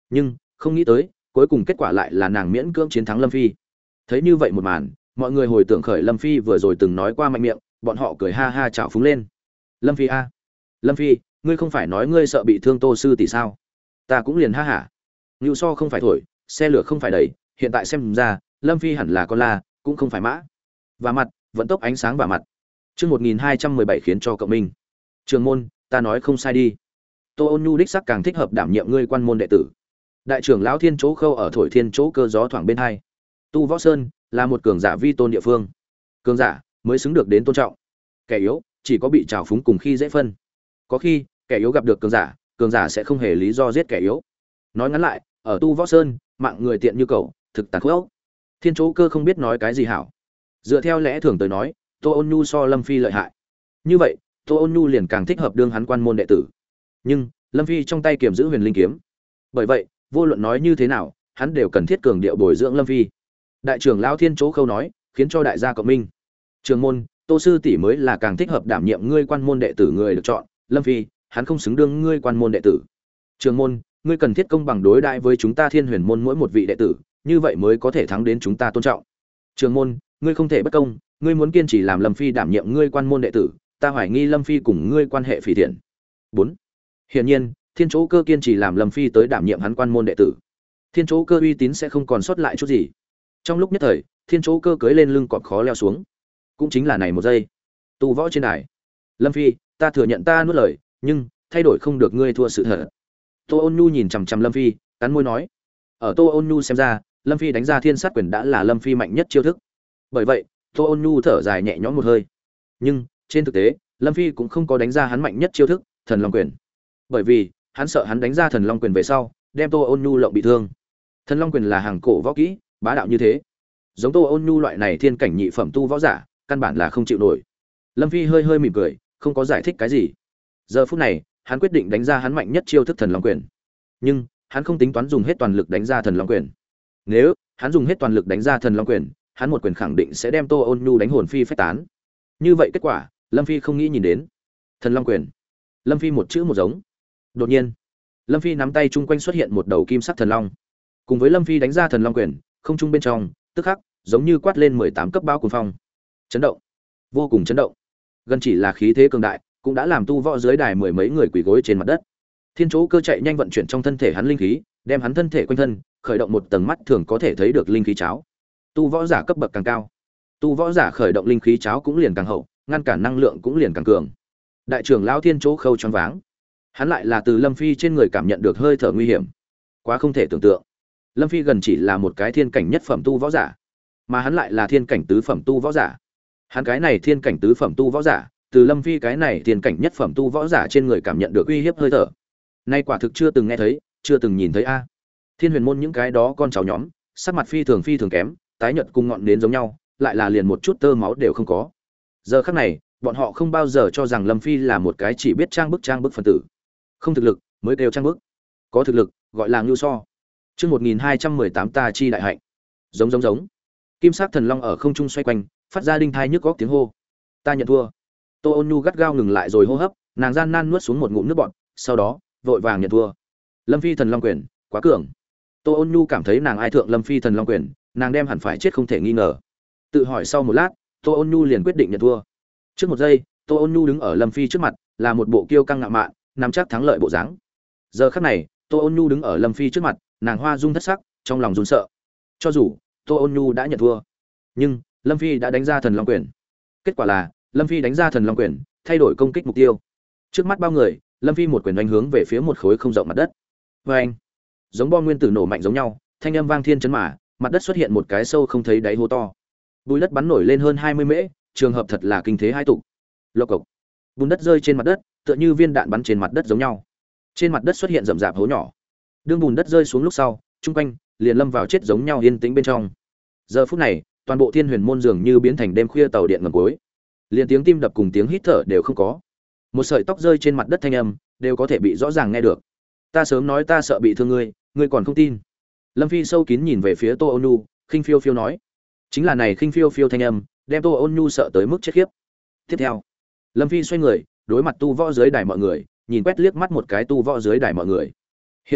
Nhưng không nghĩ tới cuối cùng kết quả lại là nàng miễn cưỡng chiến thắng Lâm Phi. Thấy như vậy một màn, mọi người hồi tưởng khởi Lâm Phi vừa rồi từng nói qua mạnh miệng, bọn họ cười ha ha chào phúng lên. Lâm Phi a, Lâm Phi, ngươi không phải nói ngươi sợ bị thương Tô sư tỷ sao? Ta cũng liền ha hả. Ngưu so không phải thổi, xe lửa không phải đẩy, hiện tại xem ra, Lâm Phi hẳn là con la, cũng không phải mã. Và mặt, vận tốc ánh sáng và mặt. Chương 1217 khiến cho cộng minh. Trường môn, ta nói không sai đi. Tô Ôn Nhu đích xác càng thích hợp đảm nhiệm ngươi quan môn đệ tử. Đại trưởng lão Thiên Chỗ Khâu ở thổi thiên chỗ cơ gió thoảng bên hai. Tu Võ Sơn là một cường giả vi tôn địa phương. Cường giả mới xứng được đến tôn trọng. Kẻ yếu chỉ có bị trào phúng cùng khi dễ phân. Có khi, kẻ yếu gặp được cường giả sẽ không hề lý do giết kẻ yếu. Nói ngắn lại, ở Tu Võ Sơn, mạng người tiện như cậu, thực tàn khốc. Thiên Chỗ Cơ không biết nói cái gì hảo. Dựa theo lẽ thường tới nói, Tô Ôn Nhu so Lâm Phi lợi hại. Như vậy, Tô Ôn Nhu liền càng thích hợp đương hắn quan môn đệ tử. Nhưng, Lâm Phi trong tay kiềm giữ Huyền Linh kiếm. Bởi vậy, vô luận nói như thế nào, hắn đều cần thiết cường điệu bồi dưỡng Lâm Phi. Đại trưởng lão Thiên Chỗ Khâu nói, khiến cho đại gia cộng minh. Trường môn, Tô sư tỷ mới là càng thích hợp đảm nhiệm ngươi quan môn đệ tử người được chọn, Lâm Phi, hắn không xứng đương ngươi quan môn đệ tử. Trường môn, ngươi cần thiết công bằng đối đãi với chúng ta Thiên Huyền môn mỗi một vị đệ tử, như vậy mới có thể thắng đến chúng ta tôn trọng. Trường môn, ngươi không thể bất công, ngươi muốn kiên trì làm Lâm Phi đảm nhiệm ngươi quan môn đệ tử, ta hoài nghi Lâm Phi cùng ngươi quan hệ phỉ thiện. 4. Hiển nhiên, Thiên Chỗ Cơ kiên trì làm Lâm Phi tới đảm nhiệm hắn quan môn đệ tử. Thiên Chỗ Cơ uy tín sẽ không còn sót lại chút gì. Trong lúc nhất thời, Thiên Chỗ Cơ cưỡi lên lưng cọp khó leo xuống. Cũng chính là này một giây. Tu võ trên đài. Lâm Phi, ta thừa nhận ta nuốt lời, nhưng thay đổi không được ngươi thua sự thật. Tô Ôn Nhu nhìn chằm chằm Lâm Phi, cắn môi nói. Ở Tô Ôn Nhu xem ra, Lâm Phi đánh ra Thiên Sát Quyền đã là Lâm Phi mạnh nhất chiêu thức. Bởi vậy, Tô Ôn Nhu thở dài nhẹ nhõm một hơi. Nhưng, trên thực tế, Lâm Phi cũng không có đánh ra hắn mạnh nhất chiêu thức, Thần Long Quyền. Bởi vì, hắn sợ hắn đánh ra Thần Long Quyền về sau, đem Tô Ôn Nhu lộng bị thương. Thần Long Quyền là hàng cổ võ kỹ, bá đạo như thế. Giống Tô Ôn Nhu loại này thiên cảnh nhị phẩm tu võ giả, căn bản là không chịu nổi. Lâm Phi hơi hơi mỉm cười, không có giải thích cái gì. Giờ phút này, hắn quyết định đánh ra hắn mạnh nhất chiêu thức Thần Long Quyền. Nhưng, hắn không tính toán dùng hết toàn lực đánh ra Thần Long Quyền. Nếu hắn dùng hết toàn lực đánh ra Thần Long Quyền, hắn một quyền khẳng định sẽ đem Tô Ôn Nhu đánh hồn phi phách tán. Như vậy kết quả, Lâm Phi không nghĩ nhìn đến. Thần Long Quyền. Lâm Phi một chữ một giống. Đột nhiên, Lâm Phi nắm tay chung quanh xuất hiện một đầu kim sắc thần long. Cùng với Lâm Phi đánh ra Thần Long Quyền, không trung bên trong, tức khắc giống như quát lên 18 cấp bão cuồng phong. Chấn động, vô cùng chấn động. Gần chỉ là khí thế cường đại, cũng đã làm tu võ dưới đài mười mấy người quỳ gối trên mặt đất. Thiên Chỗ Cơ chạy nhanh vận chuyển trong thân thể hắn linh khí, đem hắn thân thể quanh thân khởi động một tầng mắt thường có thể thấy được linh khí cháo. Tu võ giả cấp bậc càng cao, tu võ giả khởi động linh khí cháo cũng liền càng hậu, ngăn cản năng lượng cũng liền càng cường. Đại trưởng lão Thiên Chỗ Khâu choáng váng. Hắn lại là từ Lâm Phi trên người cảm nhận được hơi thở nguy hiểm. Quá không thể tưởng tượng. Lâm Phi gần chỉ là một cái thiên cảnh nhất phẩm tu võ giả, mà hắn lại là thiên cảnh tứ phẩm tu võ giả. Hắn cái này thiên cảnh tứ phẩm tu võ giả, từ Lâm Phi cái này thiên cảnh nhất phẩm tu võ giả trên người cảm nhận được uy hiếp hơi thở. Nay quả thực chưa từng nghe thấy, chưa từng nhìn thấy a. Thiên Huyền môn những cái đó con cháu nhóm, sắc mặt phi thường kém, tái nhợt cùng ngọn nến giống nhau, lại là liền một chút tơ máu đều không có. Giờ khắc này, bọn họ không bao giờ cho rằng Lâm Phi là một cái chỉ biết trang bức phân tử. Không thực lực mới kêu trang bức, có thực lực gọi là ngưu so. Chương 1218 ta chi đại hạnh. Giống. Kim sắc thần long ở không trung xoay quanh, phát ra đinh thai nhức góc tiếng hô. Ta nhận thua. Tô Ôn Nhu gắt gao ngừng lại rồi hô hấp, nàng gian nan nuốt xuống một ngụm nước bọt, sau đó vội vàng nhận thua. Lâm Phi Thần Long Quyền quá cường. Tô Ôn Nhu cảm thấy nàng ai thượng Lâm Phi Thần Long Quyền, nàng đem hẳn phải chết không thể nghi ngờ. Tự hỏi sau một lát, Tô Ôn Nhu liền quyết định nhận thua. Trước một giây, Tô Ôn Nhu đứng ở Lâm Phi trước mặt, là một bộ kiêu căng ngạo mạn, nắm chắc thắng lợi bộ dáng. Giờ khắc này, Tô Ôn Nhu đứng ở Lâm Phi trước mặt, nàng hoa dung thất sắc, trong lòng run sợ. Cho dù Tô Ôn Nhu đã nhận thua, nhưng Lâm Phi đã đánh ra Thần Long Quyền. Kết quả là, Lâm Phi đánh ra Thần Long Quyền, thay đổi công kích mục tiêu. Trước mắt bao người, Lâm Phi một quyền đánh hướng về phía một khối không rộng mặt đất. Oeng! Giống bom nguyên tử nổ mạnh giống nhau, thanh âm vang thiên chấn mà, mặt đất xuất hiện một cái sâu không thấy đáy hố to. Bùi đất bắn nổi lên hơn 20 mễ, trường hợp thật là kinh thế hai tục. Lộc cộc. Bùn đất rơi trên mặt đất, tựa như viên đạn bắn trên mặt đất giống nhau. Trên mặt đất xuất hiện rậm rạp hố nhỏ. Đương bùn đất rơi xuống lúc sau, trung quanh liền lâm vào chết giống nhau yên tĩnh bên trong. Giờ phút này, toàn bộ Thiên Huyền môn dường như biến thành đêm khuya tàu điện ngầm cuối. Liền tiếng tim đập cùng tiếng hít thở đều không có. Một sợi tóc rơi trên mặt đất thanh âm, đều có thể bị rõ ràng nghe được. Ta sớm nói ta sợ bị thương ngươi, ngươi còn không tin. Lâm Phi sâu kín nhìn về phía Tô Ôn Nhu, khinh phiêu phiêu nói. Chính là này khinh phiêu phiêu thanh âm, đem Tô Ôn Nhu sợ tới mức chết khiếp. Tiếp theo, Lâm Phi xoay người, đối mặt tu võ dưới đài mọi người, nhìn quét liếc mắt một cái tu võ dưới đài mọi người. Hiện tại,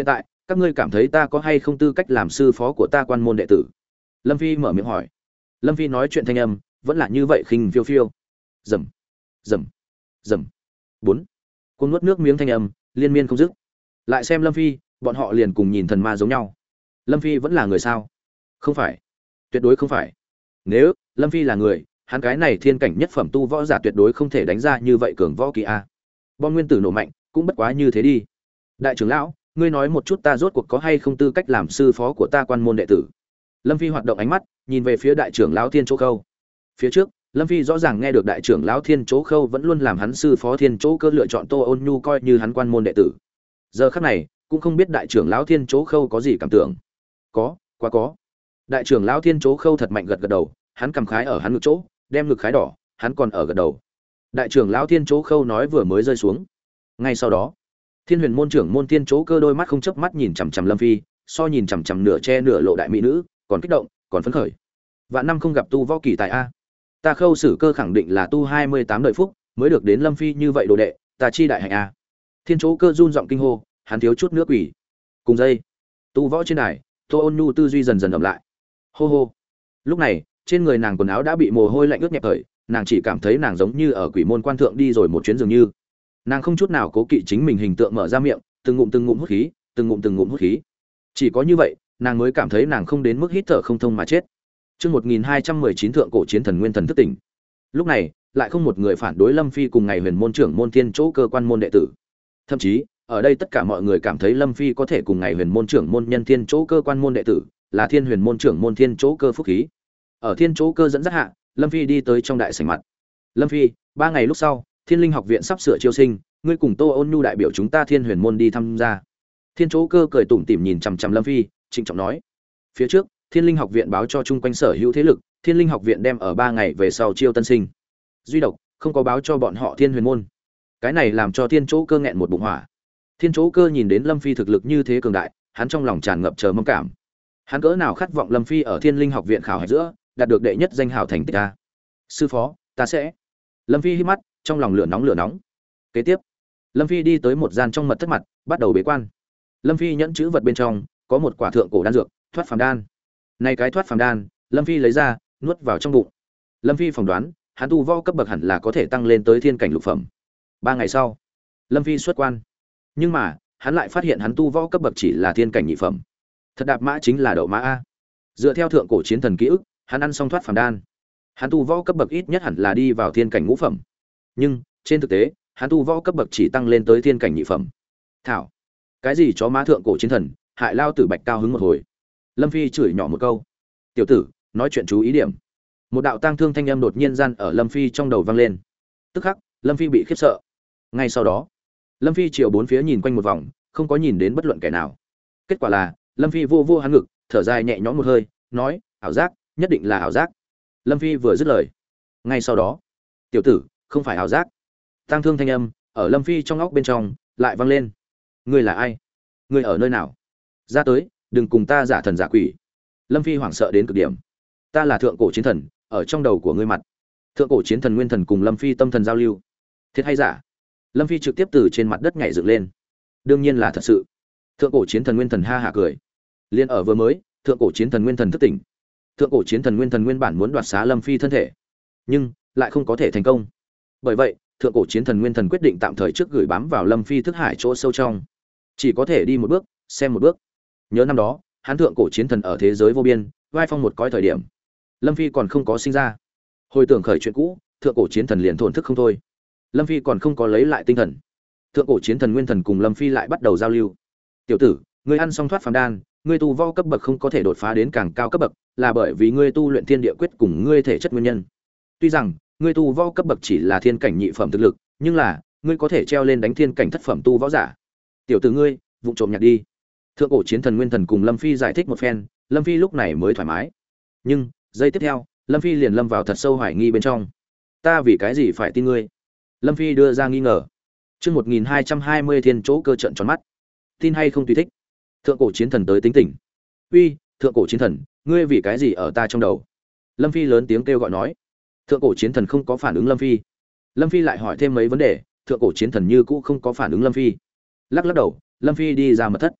các ngươi cảm thấy ta có hay không tư cách làm sư phó của ta quan môn đệ tử? Lâm Phi mở miệng hỏi. Lâm Phi nói chuyện thanh âm vẫn là như vậy khinh phiêu phiêu. Rầm rầm rầm. 4. Cuồng nuốt nước miếng thanh âm liên miên không dứt. Lại xem Lâm Phi, bọn họ liền cùng nhìn thần ma giống nhau. Lâm Phi vẫn là người sao? Không phải, tuyệt đối không phải. Nếu Lâm Phi là người, hắn cái này thiên cảnh nhất phẩm tu võ giả tuyệt đối không thể đánh ra như vậy cường võ kỳ a. Bom nguyên tử nổ mạnh, cũng bất quá như thế đi. Đại trưởng lão, ngươi nói một chút ta rốt cuộc có hay không tư cách làm sư phó của ta quan môn đệ tử? Lâm Phi hoạt động ánh mắt, nhìn về phía đại trưởng lão Thiên Chỗ Khâu. Phía trước, Lâm Phi rõ ràng nghe được đại trưởng lão Thiên Chỗ Khâu vẫn luôn làm hắn sư phó Thiên Chỗ Cơ lựa chọn Tô Ôn Nhu coi như hắn quan môn đệ tử. Giờ khắc này, cũng không biết đại trưởng lão Thiên Chỗ Khâu có gì cảm tưởng. Có, quá có. Đại trưởng lão Thiên Chỗ Khâu thật mạnh gật gật đầu, hắn cầm khái ở hắn ngực chỗ, đem ngực khái đỏ, hắn còn ở gật đầu. Đại trưởng lão Thiên Chỗ Khâu nói vừa mới rơi xuống. Ngay sau đó, Thiên Huyền môn trưởng môn Thiên Chỗ Cơ đôi mắt không chớp mắt nhìn chằm chằm Lâm Phi, so nhìn chằm chằm nửa che nửa lộ đại mỹ nữ, còn kích động, còn phấn khởi. Vạn năm không gặp tu võ kỳ tài a. Ta Khâu Sử Cơ khẳng định là tu 28 đời phúc, mới được đến Lâm Phi như vậy đồ đệ, ta chi đại hạnh a. Thiên Chỗ Cơ run giọng kinh hô, hắn thiếu chút nữa quỷ. Cùng dây, tu võ trên đài, Tô Ôn Nhu tư duy dần dần ẩm lại. Hô hô. Lúc này, trên người nàng quần áo đã bị mồ hôi lạnh ướt nhẹp thời, nàng chỉ cảm thấy nàng giống như ở quỷ môn quan thượng đi rồi một chuyến dường như. Nàng không chút nào cố kỵ chính mình hình tượng mở ra miệng, từng ngụm hút khí, từng ngụm hút khí. Chỉ có như vậy, nàng mới cảm thấy nàng không đến mức hít thở không thông mà chết. Chương 1219 thượng cổ chiến thần nguyên thần thức tỉnh. Lúc này, lại không một người phản đối Lâm Phi cùng ngày huyền môn trưởng môn Thiên Chỗ Cơ quan môn đệ tử. Thậm chí, ở đây tất cả mọi người cảm thấy Lâm Phi có thể cùng ngày huyền môn trưởng môn nhân Thiên Chỗ Cơ quan môn đệ tử, là Thiên Huyền môn trưởng môn Thiên Chỗ Cơ phúc khí. Ở Thiên Chỗ Cơ dẫn dắt hạ, Lâm Phi đi tới trong đại sảnh mặt. Lâm Phi, 3 ngày lúc sau, Thiên Linh học viện sắp sửa chiêu sinh, ngươi cùng Tô Ôn Nhu đại biểu chúng ta Thiên Huyền môn đi tham gia. Thiên Chỗ Cơ cười tủm tỉm nhìn chằm chằm Lâm Phi, trịnh trọng nói. Phía trước, Thiên Linh học viện báo cho chung quanh sở hữu thế lực, Thiên Linh học viện đem ở 3 ngày về sau chiêu tân sinh. Duy độc không có báo cho bọn họ Thiên Huyền môn. Cái này làm cho Thiên Chỗ Cơ nghẹn một bụng hỏa. Thiên Chỗ Cơ nhìn đến Lâm Phi thực lực như thế cường đại, hắn trong lòng tràn ngập chờ mong cảm. Hắn cỡ nào khát vọng Lâm Phi ở Thiên Linh học viện khảo hạch giữa, đạt được đệ nhất danh hào thành tích ta. Sư phó, ta sẽ. Lâm Phi hít mắt, trong lòng lửa nóng. Kế tiếp, Lâm Phi đi tới một gian trong mật thất mặt, bắt đầu bế quan. Lâm Phi nhẫn chữ vật bên trong có một quả thượng cổ đan dược, thoát phàm đan. Này cái thoát phàm đan, Lâm Phi lấy ra, nuốt vào trong bụng. Lâm Phi phỏng đoán, hắn tu võ cấp bậc hẳn là có thể tăng lên tới thiên cảnh lục phẩm. 3 ngày sau, Lâm Phi xuất quan. Nhưng mà, hắn lại phát hiện hắn tu võ cấp bậc chỉ là thiên cảnh nhị phẩm. Thật đạp mã chính là đậu mã a. Dựa theo thượng cổ chiến thần ký ức, hắn ăn xong thoát phàm đan. Hắn tu võ cấp bậc ít nhất hẳn là đi vào thiên cảnh ngũ phẩm. Nhưng, trên thực tế, hắn tu võ cấp bậc chỉ tăng lên tới thiên cảnh nhị phẩm. Thảo, cái gì chó má thượng cổ chiến thần, hại lao tử Bạch cao hứng một hồi. Lâm Phi chửi nhỏ một câu. Tiểu tử, nói chuyện chú ý điểm. Một đạo tang thương thanh âm đột nhiên gian ở Lâm Phi trong đầu vang lên. Tức khắc, Lâm Phi bị khiếp sợ. Ngay sau đó, Lâm Phi chiều bốn phía nhìn quanh một vòng, không có nhìn đến bất luận kẻ nào. Kết quả là, Lâm Phi vô hắn ngực, thở dài nhẹ nhõm một hơi, nói, ảo giác, nhất định là ảo giác. Lâm Phi vừa dứt lời. Ngay sau đó, tiểu tử, không phải ảo giác. Tang thương thanh âm ở Lâm Phi trong óc bên trong lại vang lên. Ngươi là ai? Ngươi ở nơi nào? Ra tới, đừng cùng ta giả thần giả quỷ. Lâm Phi hoảng sợ đến cực điểm. Ta là thượng cổ chiến thần, ở trong đầu của ngươi mặt. Thượng cổ chiến thần nguyên thần cùng Lâm Phi tâm thần giao lưu. Thiệt hay giả? Lâm Phi trực tiếp từ trên mặt đất nhảy dựng lên. Đương nhiên là thật sự. Thượng cổ chiến thần nguyên thần ha hả cười. Liên ở vừa mới, thượng cổ chiến thần nguyên thần thức tỉnh. Thượng cổ chiến thần nguyên thần nguyên bản muốn đoạt xá Lâm Phi thân thể, nhưng lại không có thể thành công. Bởi vậy, thượng cổ chiến thần nguyên thần quyết định tạm thời trước gửi bám vào Lâm Phi thức hải chỗ sâu trong, chỉ có thể đi một bước, xem một bước. Nhớ năm đó, hắn thượng cổ chiến thần ở thế giới vô biên, vai phong một cõi thời điểm, Lâm Phi còn không có sinh ra. Hồi tưởng khởi chuyện cũ, thượng cổ chiến thần liền thổn thức không thôi. Lâm Phi còn không có lấy lại tinh thần. Thượng cổ chiến thần nguyên thần cùng Lâm Phi lại bắt đầu giao lưu. Tiểu tử, ngươi ăn xong thoát phàm đan, ngươi tu võ cấp bậc không có thể đột phá đến càng cao cấp bậc, là bởi vì ngươi tu luyện thiên địa quyết cùng ngươi thể chất nguyên nhân. Tuy rằng, ngươi tu võ cấp bậc chỉ là thiên cảnh nhị phẩm thực lực, nhưng là, ngươi có thể treo lên đánh thiên cảnh thất phẩm tu võ giả. Tiểu tử ngươi, vụng trộm nhặt đi. Thượng cổ chiến thần nguyên thần cùng Lâm Phi giải thích một phen, Lâm Phi lúc này mới thoải mái. Nhưng, giây tiếp theo, Lâm Phi liền lâm vào thật sâu hoài nghi bên trong. Ta vì cái gì phải tin ngươi? Lâm Phi đưa ra nghi ngờ. Chương 1220 Thiên Chỗ Cơ trợn tròn mắt. Tin hay không tùy thích. Thượng cổ chiến thần tới tính tỉnh. Uy, thượng cổ chiến thần, ngươi vì cái gì ở ta trong đầu? Lâm Phi lớn tiếng kêu gọi nói. Thượng cổ chiến thần không có phản ứng Lâm Phi. Lâm Phi lại hỏi thêm mấy vấn đề, thượng cổ chiến thần như cũ không có phản ứng Lâm Phi. Lắc lắc đầu, Lâm Phi đi ra mật thất.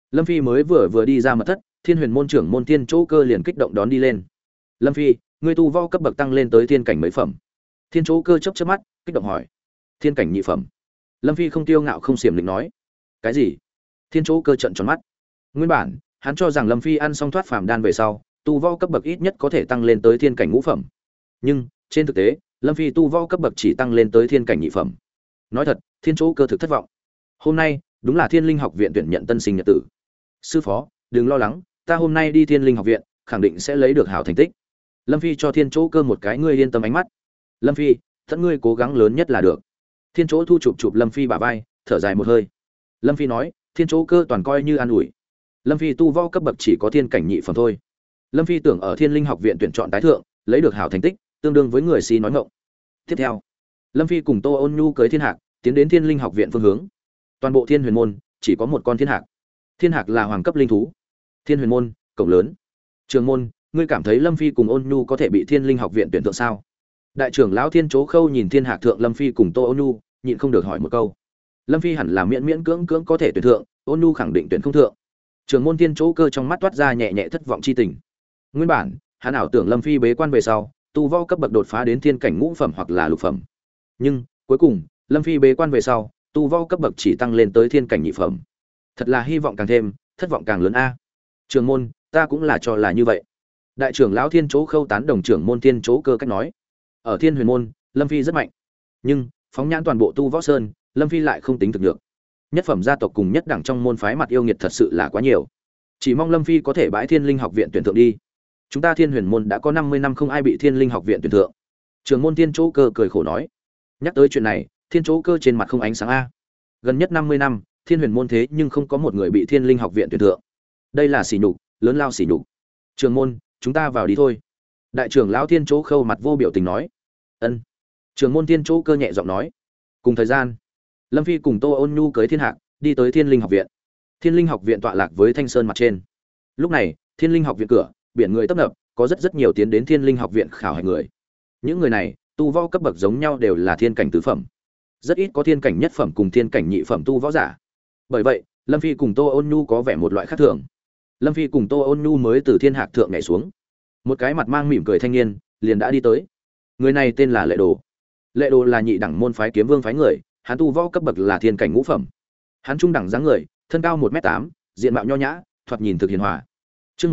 Lâm Phi mới vừa đi ra mật thất, Thiên Huyền môn trưởng môn Thiên Chỗ Cơ liền kích động đón đi lên. Lâm Phi, ngươi tu võ cấp bậc tăng lên tới thiên cảnh mấy phẩm? Thiên Chỗ Cơ chớp chớp mắt, kích động hỏi. Thiên cảnh nhị phẩm. Lâm Phi không tiêu ngạo không xiểm định nói. Cái gì? Thiên Chỗ Cơ trợn tròn mắt. Nguyên bản hắn cho rằng Lâm Phi ăn xong thoát phàm đan về sau, tu võ cấp bậc ít nhất có thể tăng lên tới thiên cảnh ngũ phẩm. Nhưng trên thực tế, Lâm Phi tu võ cấp bậc chỉ tăng lên tới thiên cảnh nhị phẩm. Nói thật, Thiên Chỗ Cơ thực thất vọng. Hôm nay đúng là Thiên Linh học viện tuyển nhận tân sinh nhật tử. Sư phó, đừng lo lắng, ta hôm nay đi Thiên Linh học viện, khẳng định sẽ lấy được hảo thành tích. Lâm Phi cho Thiên Chỗ Cơ một cái ngươi yên tâm ánh mắt. Lâm Phi, tất ngươi cố gắng lớn nhất là được. Thiên Chỗ thu chụp Lâm Phi bả vai, thở dài một hơi. Lâm Phi nói, Thiên Chỗ Cơ toàn coi như an ủi. Lâm Phi tu võ cấp bậc chỉ có thiên cảnh nhị phẩm thôi. Lâm Phi tưởng ở Thiên Linh học viện tuyển chọn tái thượng, lấy được hảo thành tích, tương đương với người si nói ngọng. Tiếp theo, Lâm Phi cùng Tô Ôn Nhu cưới Thiên Hạc, tiến đến Thiên Linh học viện phương hướng. Toàn bộ Thiên Huyền môn chỉ có một con Thiên Hạc. Thiên Hạc là hoàng cấp linh thú. Thiên Huyền môn, cổng lớn. Trường môn, ngươi cảm thấy Lâm Phi cùng Ôn Nhu có thể bị Thiên Linh học viện tuyển thượng sao? Đại trưởng lão Thiên Chỗ Khâu nhìn Thiên Hạc thượng Lâm Phi cùng Tô Ôn Nhu, nhịn không được hỏi một câu. Lâm Phi hẳn là miễn miễn cưỡng cưỡng có thể tuyển thượng, Ôn Nhu khẳng định tuyển không thượng. Trường môn Thiên Chỗ Cơ trong mắt toát ra nhẹ nhẹ thất vọng chi tình. Nguyên bản, hắn ảo tưởng Lâm Phi bế quan về sau, tu võ cấp bậc đột phá đến thiên cảnh ngũ phẩm hoặc là lục phẩm. Nhưng cuối cùng, Lâm Phi bế quan về sau, tu võ cấp bậc chỉ tăng lên tới thiên cảnh nhị phẩm. Thật là hy vọng càng thêm, thất vọng càng lớn a. Trường môn, ta cũng là cho là như vậy. Đại trưởng lão Thiên Chỗ Khâu tán đồng trưởng môn Thiên Chỗ Cơ cách nói. Ở Thiên Huyền môn, Lâm Phi rất mạnh. Nhưng, phóng nhãn toàn bộ tu võ sơn, Lâm Phi lại không tính thực được. Nhất phẩm gia tộc cùng nhất đẳng trong môn phái mặt yêu nghiệt thật sự là quá nhiều. Chỉ mong Lâm Phi có thể bãi Thiên Linh học viện tuyển thượng đi. Chúng ta Thiên Huyền môn đã có 50 năm không ai bị Thiên Linh học viện tuyển thượng. Trưởng môn Thiên Chỗ Cơ cười khổ nói. Nhắc tới chuyện này, Thiên Chỗ Cơ trên mặt không ánh sáng a. Gần nhất 50 năm, Thiên Huyền môn thế nhưng không có một người bị Thiên Linh học viện tuyển thượng. Đây là sỉ nhục, lớn lao sỉ nhục. Trưởng môn, chúng ta vào đi thôi. Đại trưởng lão Thiên Chỗ Khâu mặt vô biểu tình nói. Ân. Trưởng môn Thiên Chỗ Cơ nhẹ giọng nói. Cùng thời gian, Lâm Phi cùng Tô Ôn Nhu cưới Thiên Hạc, đi tới Thiên Linh học viện. Thiên Linh học viện tọa lạc với Thanh Sơn mặt trên. Lúc này, Thiên Linh học viện cửa, biển người tấp nập, có rất nhiều tiến đến Thiên Linh học viện khảo hạch người. Những người này, tu võ cấp bậc giống nhau đều là thiên cảnh tứ phẩm. Rất ít có thiên cảnh nhất phẩm cùng thiên cảnh nhị phẩm tu võ giả. Bởi vậy, Lâm Phi cùng Tô Ôn Nhu có vẻ một loại khác thường. Lâm Phi cùng Tô Ôn Nhu mới từ Thiên Hạc thượng nhảy xuống. Một cái mặt mang mỉm cười thanh niên liền đã đi tới. Người này tên là Lệ Đồ. Lệ Đồ là nhị đẳng môn phái Kiếm Vương phái người, hắn tu võ cấp bậc là thiên cảnh ngũ phẩm. Hắn trung đẳng dáng người, thân cao 1m8, diện mạo nho nhã, thoạt nhìn thực hiền hòa. Chương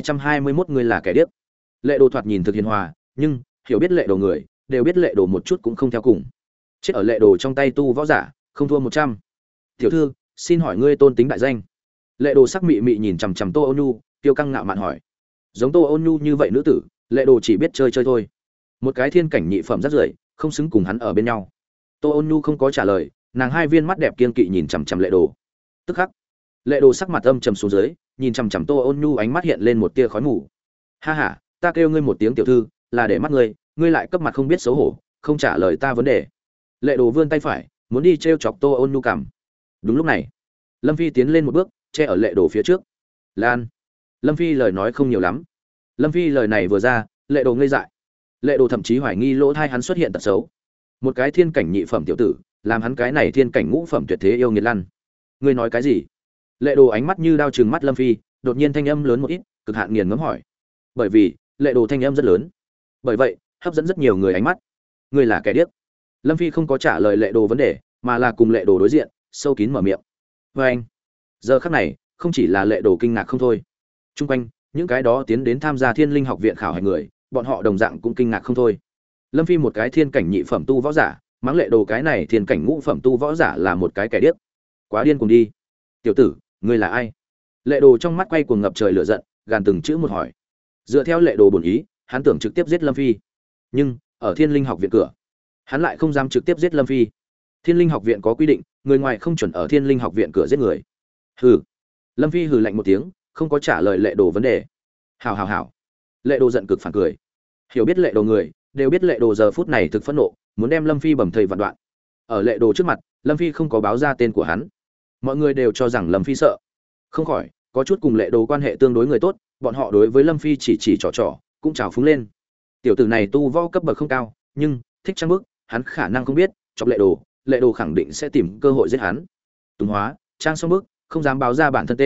1221 người là kẻ điếc. Lệ Đồ thoạt nhìn thực hiền hòa, nhưng hiểu biết Lệ Đồ người, đều biết Lệ Đồ một chút cũng không theo cùng. Chết ở Lệ Đồ trong tay tu võ giả, không thua 100. Tiểu thư, xin hỏi ngươi tôn tính đại danh? Lệ Đồ sắc mị mị nhìn chằm chằm Tô Ôn Nhu, tiêu căng ngạo mạn hỏi. Giống Tô Ôn Nhu như vậy nữ tử, Lệ Đồ chỉ biết chơi chơi thôi. Một cái thiên cảnh nhị phẩm rất rưởi, không xứng cùng hắn ở bên nhau. Tô Ôn Nhu không có trả lời, nàng hai viên mắt đẹp kiên kỵ nhìn chằm chằm Lệ Đồ. Tức khắc, Lệ Đồ sắc mặt âm trầm xuống dưới, nhìn chằm chằm Tô Ôn Nhu, ánh mắt hiện lên một tia khói mù. Ha ha, ta kêu ngươi một tiếng tiểu thư, là để mắt ngươi, ngươi lại cấp mặt không biết xấu hổ, không trả lời ta vấn đề. Lệ Đồ vươn tay phải, muốn đi trêu chọc Tô Ôn Nhu cằm. Đúng lúc này, Lâm Phi tiến lên một bước, che ở Lệ Đồ phía trước. Lan. Lâm Phi lời nói không nhiều lắm. Lâm Phi lời này vừa ra, Lệ Đồ ngây dại. Lệ Đồ thậm chí hoài nghi lỗ thai hắn xuất hiện tật xấu. Một cái thiên cảnh nhị phẩm tiểu tử, làm hắn cái này thiên cảnh ngũ phẩm tuyệt thế yêu nghiệt lăn. Ngươi nói cái gì? Lệ Đồ ánh mắt như đao trừng mắt Lâm Phi, đột nhiên thanh âm lớn một ít, cực hạn nghiền ngẫm hỏi. Bởi vì, Lệ Đồ thanh âm rất lớn. Bởi vậy, hấp dẫn rất nhiều người ánh mắt. Ngươi là kẻ điếc. Lâm Phi không có trả lời Lệ Đồ vấn đề, mà là cùng Lệ Đồ đối diện, sâu kín mở miệng. Và anh, giờ khắc này, không chỉ là Lệ Đồ kinh ngạc không thôi. Trung quanh, những cái đó tiến đến tham gia Thiên Linh học viện khảo hạch người, bọn họ đồng dạng cũng kinh ngạc không thôi. Lâm Phi một cái thiên cảnh nhị phẩm tu võ giả, mắng Lệ Đồ cái này thiên cảnh ngũ phẩm tu võ giả là một cái kẻ điếc. Quá điên cuồng đi. Tiểu tử, ngươi là ai? Lệ Đồ trong mắt quay cuồng ngập trời lửa giận, gàn từng chữ một hỏi. Dựa theo Lệ Đồ bổn ý, hắn tưởng trực tiếp giết Lâm Phi. Nhưng, ở Thiên Linh học viện cửa, hắn lại không dám trực tiếp giết Lâm Phi. Thiên Linh học viện có quy định, người ngoài không chuẩn ở Thiên Linh học viện cửa giết người. Hừ. Lâm Phi hừ lạnh một tiếng, không có trả lời Lệ Đồ vấn đề. Hảo hảo hảo. Lệ Đồ giận cực phản cười. Hiểu biết Lệ Đồ người, đều biết Lệ Đồ giờ phút này thực phẫn nộ, muốn đem Lâm Phi bầm thây vạn đoạn. Ở Lệ Đồ trước mặt, Lâm Phi không có báo ra tên của hắn. Mọi người đều cho rằng Lâm Phi sợ. Không khỏi, có chút cùng Lệ Đồ quan hệ tương đối người tốt, bọn họ đối với Lâm Phi chỉ trò trò, cũng chào phúng lên. Tiểu tử này tu võ cấp bậc không cao, nhưng thích trang bức, hắn khả năng không biết, chọc Lệ Đồ khẳng định sẽ tìm cơ hội giết hắn. Tùng hóa, trang xong bức, không dám báo ra bản thân tên,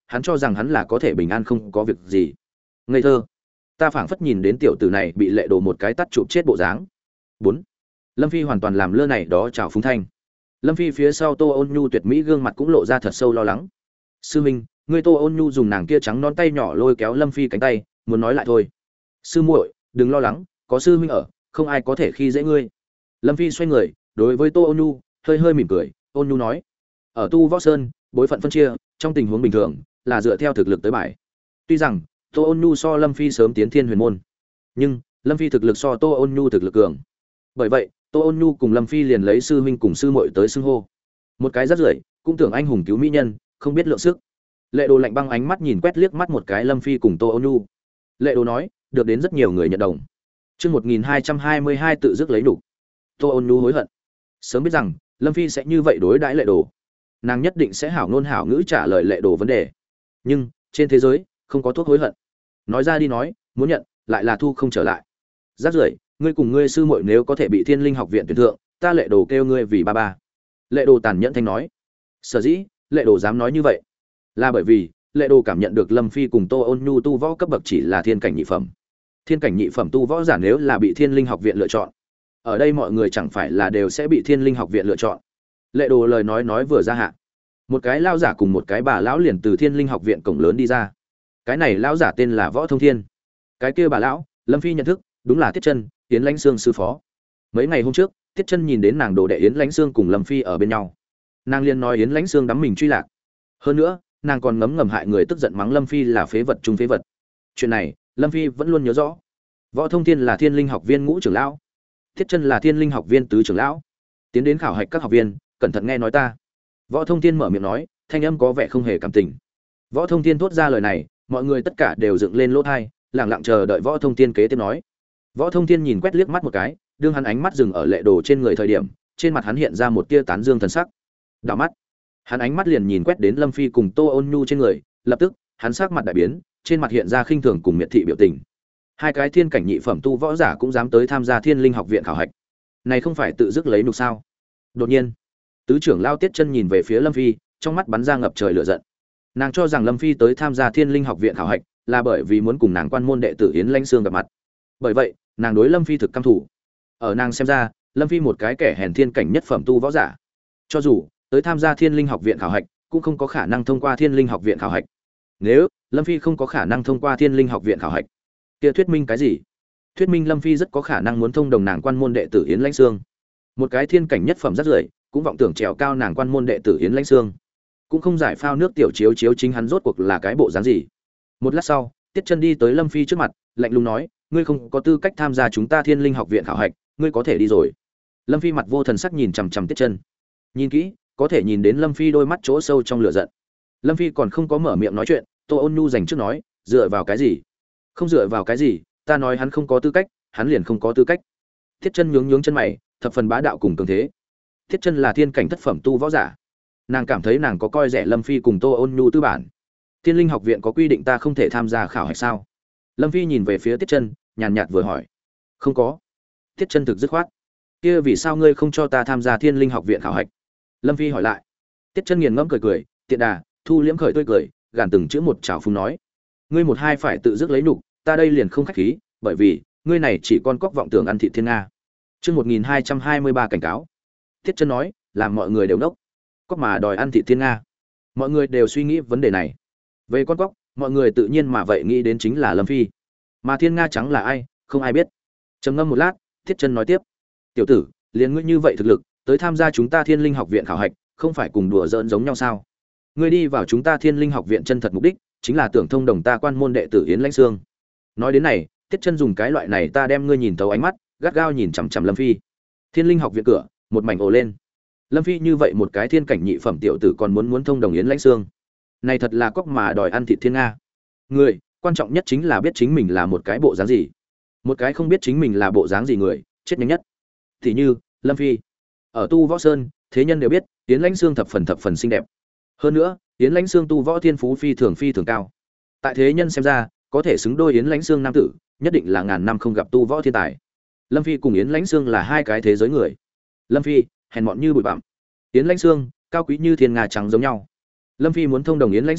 hắn cho rằng hắn là có thể bình an không có việc gì. Ngây thơ. Ta phảng phất nhìn đến tiểu tử này bị Lệ Đồ một cái tát chụp chết bộ dáng. 4. Lâm Phi hoàn toàn làm lơ này đó chào phúng thanh. Lâm Phi phía sau Tô Ôn Nhu tuyệt mỹ gương mặt cũng lộ ra thật sâu lo lắng. Sư huynh, ngươi Tô Ôn Nhu dùng nàng kia trắng non tay nhỏ lôi kéo Lâm Phi cánh tay, muốn nói lại thôi. Sư muội, đừng lo lắng, có sư huynh ở, không ai có thể khi dễ ngươi. Lâm Phi xoay người, đối với Tô Ôn Nhu, hơi hơi mỉm cười, Ôn Nhu nói: "Ở Tu Võ Sơn, bối phận phân chia, trong tình huống bình thường, là dựa theo thực lực tới bài. Tuy rằng Tô Ôn Nhu so Lâm Phi sớm tiến Thiên Huyền môn, nhưng Lâm Phi thực lực so Tô Ôn Nhu thực lực cường. Bởi vậy, Tô Ôn Nhu cùng Lâm Phi liền lấy sư huynh cùng sư muội tới xưng hô. Một cái rất rưởi, cũng tưởng anh hùng cứu mỹ nhân, không biết lượng sức." Lệ Đồ lạnh băng ánh mắt nhìn quét liếc mắt một cái Lâm Phi cùng Tô Ôn Nhu. Lệ Đồ nói, được đến rất nhiều người nhận đồng. Chương 1222 tự dứt lấy đủ. Tô Ôn Nhu hối hận. Sớm biết rằng Lâm Phi sẽ như vậy đối đãi Lệ Đồ, nàng nhất định sẽ hảo ngôn hảo ngữ trả lời Lệ Đồ vấn đề. Nhưng trên thế giới không có thuốc hối hận. Nói ra đi nói, muốn nhận lại là thu không trở lại. Rác rưởi, ngươi cùng ngươi sư muội nếu có thể bị Thiên Linh học viện tuyển thượng, ta Lệ Đồ kêu ngươi vì ba ba. Lệ Đồ tàn nhẫn thanh nói. Sở dĩ Lệ Đồ dám nói như vậy, là bởi vì Lệ Đồ cảm nhận được Lâm Phi cùng Tô Ôn Nhu tu võ cấp bậc chỉ là thiên cảnh nhị phẩm. Thiên cảnh nhị phẩm tu võ giả nếu là bị Thiên Linh học viện lựa chọn, ở đây mọi người chẳng phải là đều sẽ bị Thiên Linh học viện lựa chọn. Lệ Đồ lời nói vừa ra hạ, một cái lão giả cùng một cái bà lão liền từ Thiên Linh học viện cổng lớn đi ra. Cái này lão giả tên là Võ Thông Thiên, cái kia bà lão Lâm Phi nhận thức, đúng là Tiết Chân, Yến Lãnh Xương sư phó. Mấy ngày hôm trước, Tiết Chân nhìn đến nàng đồ đệ Yến Lãnh Xương cùng Lâm Phi ở bên nhau, nàng liền nói Yến Lãnh Xương đắm mình truy lạc. Hơn nữa, nàng còn ngấm ngầm hại người, tức giận mắng Lâm Phi là phế vật trung phế vật. Chuyện này, Lâm Phi vẫn luôn nhớ rõ. Võ Thông Thiên là Thiên Linh học viên ngũ trưởng lão, Tiết Chân là Thiên Linh học viên tứ trưởng lão. Tiến đến khảo hạch các học viên, cẩn thận nghe nói ta. Võ Thông Thiên mở miệng nói, thanh âm có vẻ không hề cảm tình. Võ Thông Thiên thốt ra lời này, mọi người tất cả đều dựng lên lỗ tai, lặng lặng chờ đợi Võ Thông Thiên kế tiếp nói. Võ Thông Thiên nhìn quét liếc mắt một cái, đương hắn ánh mắt dừng ở Lệ Đồ trên người thời điểm, trên mặt hắn hiện ra một tia tán dương thần sắc. Đảo mắt, hắn ánh mắt liền nhìn quét đến Lâm Phi cùng Tô Ôn Nhu trên người, lập tức, hắn sắc mặt đại biến, trên mặt hiện ra khinh thường cùng miệt thị biểu tình. Hai cái thiên cảnh nhị phẩm tu võ giả cũng dám tới tham gia Thiên Linh học viện khảo hạch. Này không phải tự dứt lấy nhục sao? Đột nhiên, tứ trưởng lao Tiết Chân nhìn về phía Lâm Phi, trong mắt bắn ra ngập trời lửa giận. Nàng cho rằng Lâm Phi tới tham gia Thiên Linh học viện khảo hạch là bởi vì muốn cùng nàng quan môn đệ tử Yến Lãnh Xương gặp mặt. Bởi vậy, nàng đối Lâm Phi thực căm thủ. Ở nàng xem ra, Lâm Phi một cái kẻ hèn thiên cảnh nhất phẩm tu võ giả, cho dù tới tham gia Thiên Linh học viện khảo hạch, cũng không có khả năng thông qua Thiên Linh học viện khảo hạch. Nếu Lâm Phi không có khả năng thông qua Thiên Linh học viện khảo hạch, kia thuyết minh cái gì? Thuyết minh Lâm Phi rất có khả năng muốn thông đồng nàng quan môn đệ tử Yến Lãnh Xương. Một cái thiên cảnh nhất phẩm rất rưởi, cũng vọng tưởng trèo cao nàng quan môn đệ tử Yến Lãnh Xương, cũng không giải phao nước tiểu chiếu chiếu chính hắn rốt cuộc là cái bộ dáng gì. Một lát sau, Tiết Chân đi tới Lâm Phi trước mặt, lạnh lùng nói, ngươi không có tư cách tham gia chúng ta Thiên Linh học viện khảo hạch, ngươi có thể đi rồi. Lâm Phi mặt vô thần sắc nhìn chằm chằm Tiết Chân. Nhìn kỹ, có thể nhìn đến Lâm Phi đôi mắt chỗ sâu trong lửa giận. Lâm Phi còn không có mở miệng nói chuyện, Tô Ôn Nhu dành trước nói, dựa vào cái gì? Không dựa vào cái gì, ta nói hắn không có tư cách, hắn liền không có tư cách. Tiết Chân nhướng chân mày, thập phần bá đạo cùng cường thế. Tiết Chân là thiên cảnh thất phẩm tu võ giả, nàng cảm thấy nàng có coi rẻ Lâm Phi cùng Tô Ôn Nhu tư bản. Thiên Linh học viện có quy định ta không thể tham gia khảo hạch sao? Lâm Phi nhìn về phía Tiết Chân, nhàn nhạt vừa hỏi. Không có. Tiết Chân thực dứt khoát. Kia vì sao ngươi không cho ta tham gia Thiên Linh học viện khảo hạch? Lâm Phi hỏi lại. Tiết Chân nghiền ngẫm cười cười, tiện đà, thu liễm khởi tươi cười, gàn từng chữ một trào phúng nói: ngươi một hai phải tự dứt lấy nhục, ta đây liền không khách khí, bởi vì ngươi này chỉ con cóc vọng tưởng ăn thịt thiên nga. Chương 1223 cảnh cáo. Tiết Chân nói, làm mọi người đều ngốc. Cóc mà đòi ăn thịt thiên nga. Mọi người đều suy nghĩ vấn đề này. Về con cóc, mọi người tự nhiên mà vậy nghĩ đến chính là Lâm Phi. Mà thiên nga trắng là ai, không ai biết. Trầm ngâm một lát, Tiết Chân nói tiếp: tiểu tử, liền ngươi như vậy thực lực, tới tham gia chúng ta Thiên Linh học viện khảo hạch, không phải cùng đùa giỡn giống nhau sao? Ngươi đi vào chúng ta Thiên Linh học viện chân thật mục đích chính là tưởng thông đồng ta quan môn đệ tử Yến Lãnh Xương. Nói đến này, Tiết Chân dùng cái loại này ta đem ngươi nhìn thấu ánh mắt, gắt gao nhìn chằm chằm Lâm Phi. Thiên Linh học viện cửa, một mảnh ồ lên. Lâm Phi như vậy một cái thiên cảnh nhị phẩm tiểu tử còn muốn thông đồng Yến Lãnh Xương. Này thật là cóc mà đòi ăn thịt thiên nga. Người, quan trọng nhất chính là biết chính mình là một cái bộ dáng gì. Một cái không biết chính mình là bộ dáng gì người, chết nhanh nhất. Thì như, Lâm Phi. Ở Tu Võ Sơn, thế nhân đều biết, Yến Lãnh Xương thập phần xinh đẹp. Hơn nữa, Yến Lãnh Xương tu võ thiên phú phi thường cao. Tại thế nhân xem ra, có thể xứng đôi Yến Lãnh Xương nam tử, nhất định là ngàn năm không gặp tu võ thiên tài. Lâm Phi cùng Yến Lãnh Xương là hai cái thế giới người. Lâm Phi, hèn mọn như bụi bặm. Yến Lãnh Xương, cao quý như thiên nga trắng giống nhau. Lâm Phi muốn thông đồng Yến Lãnh Xương,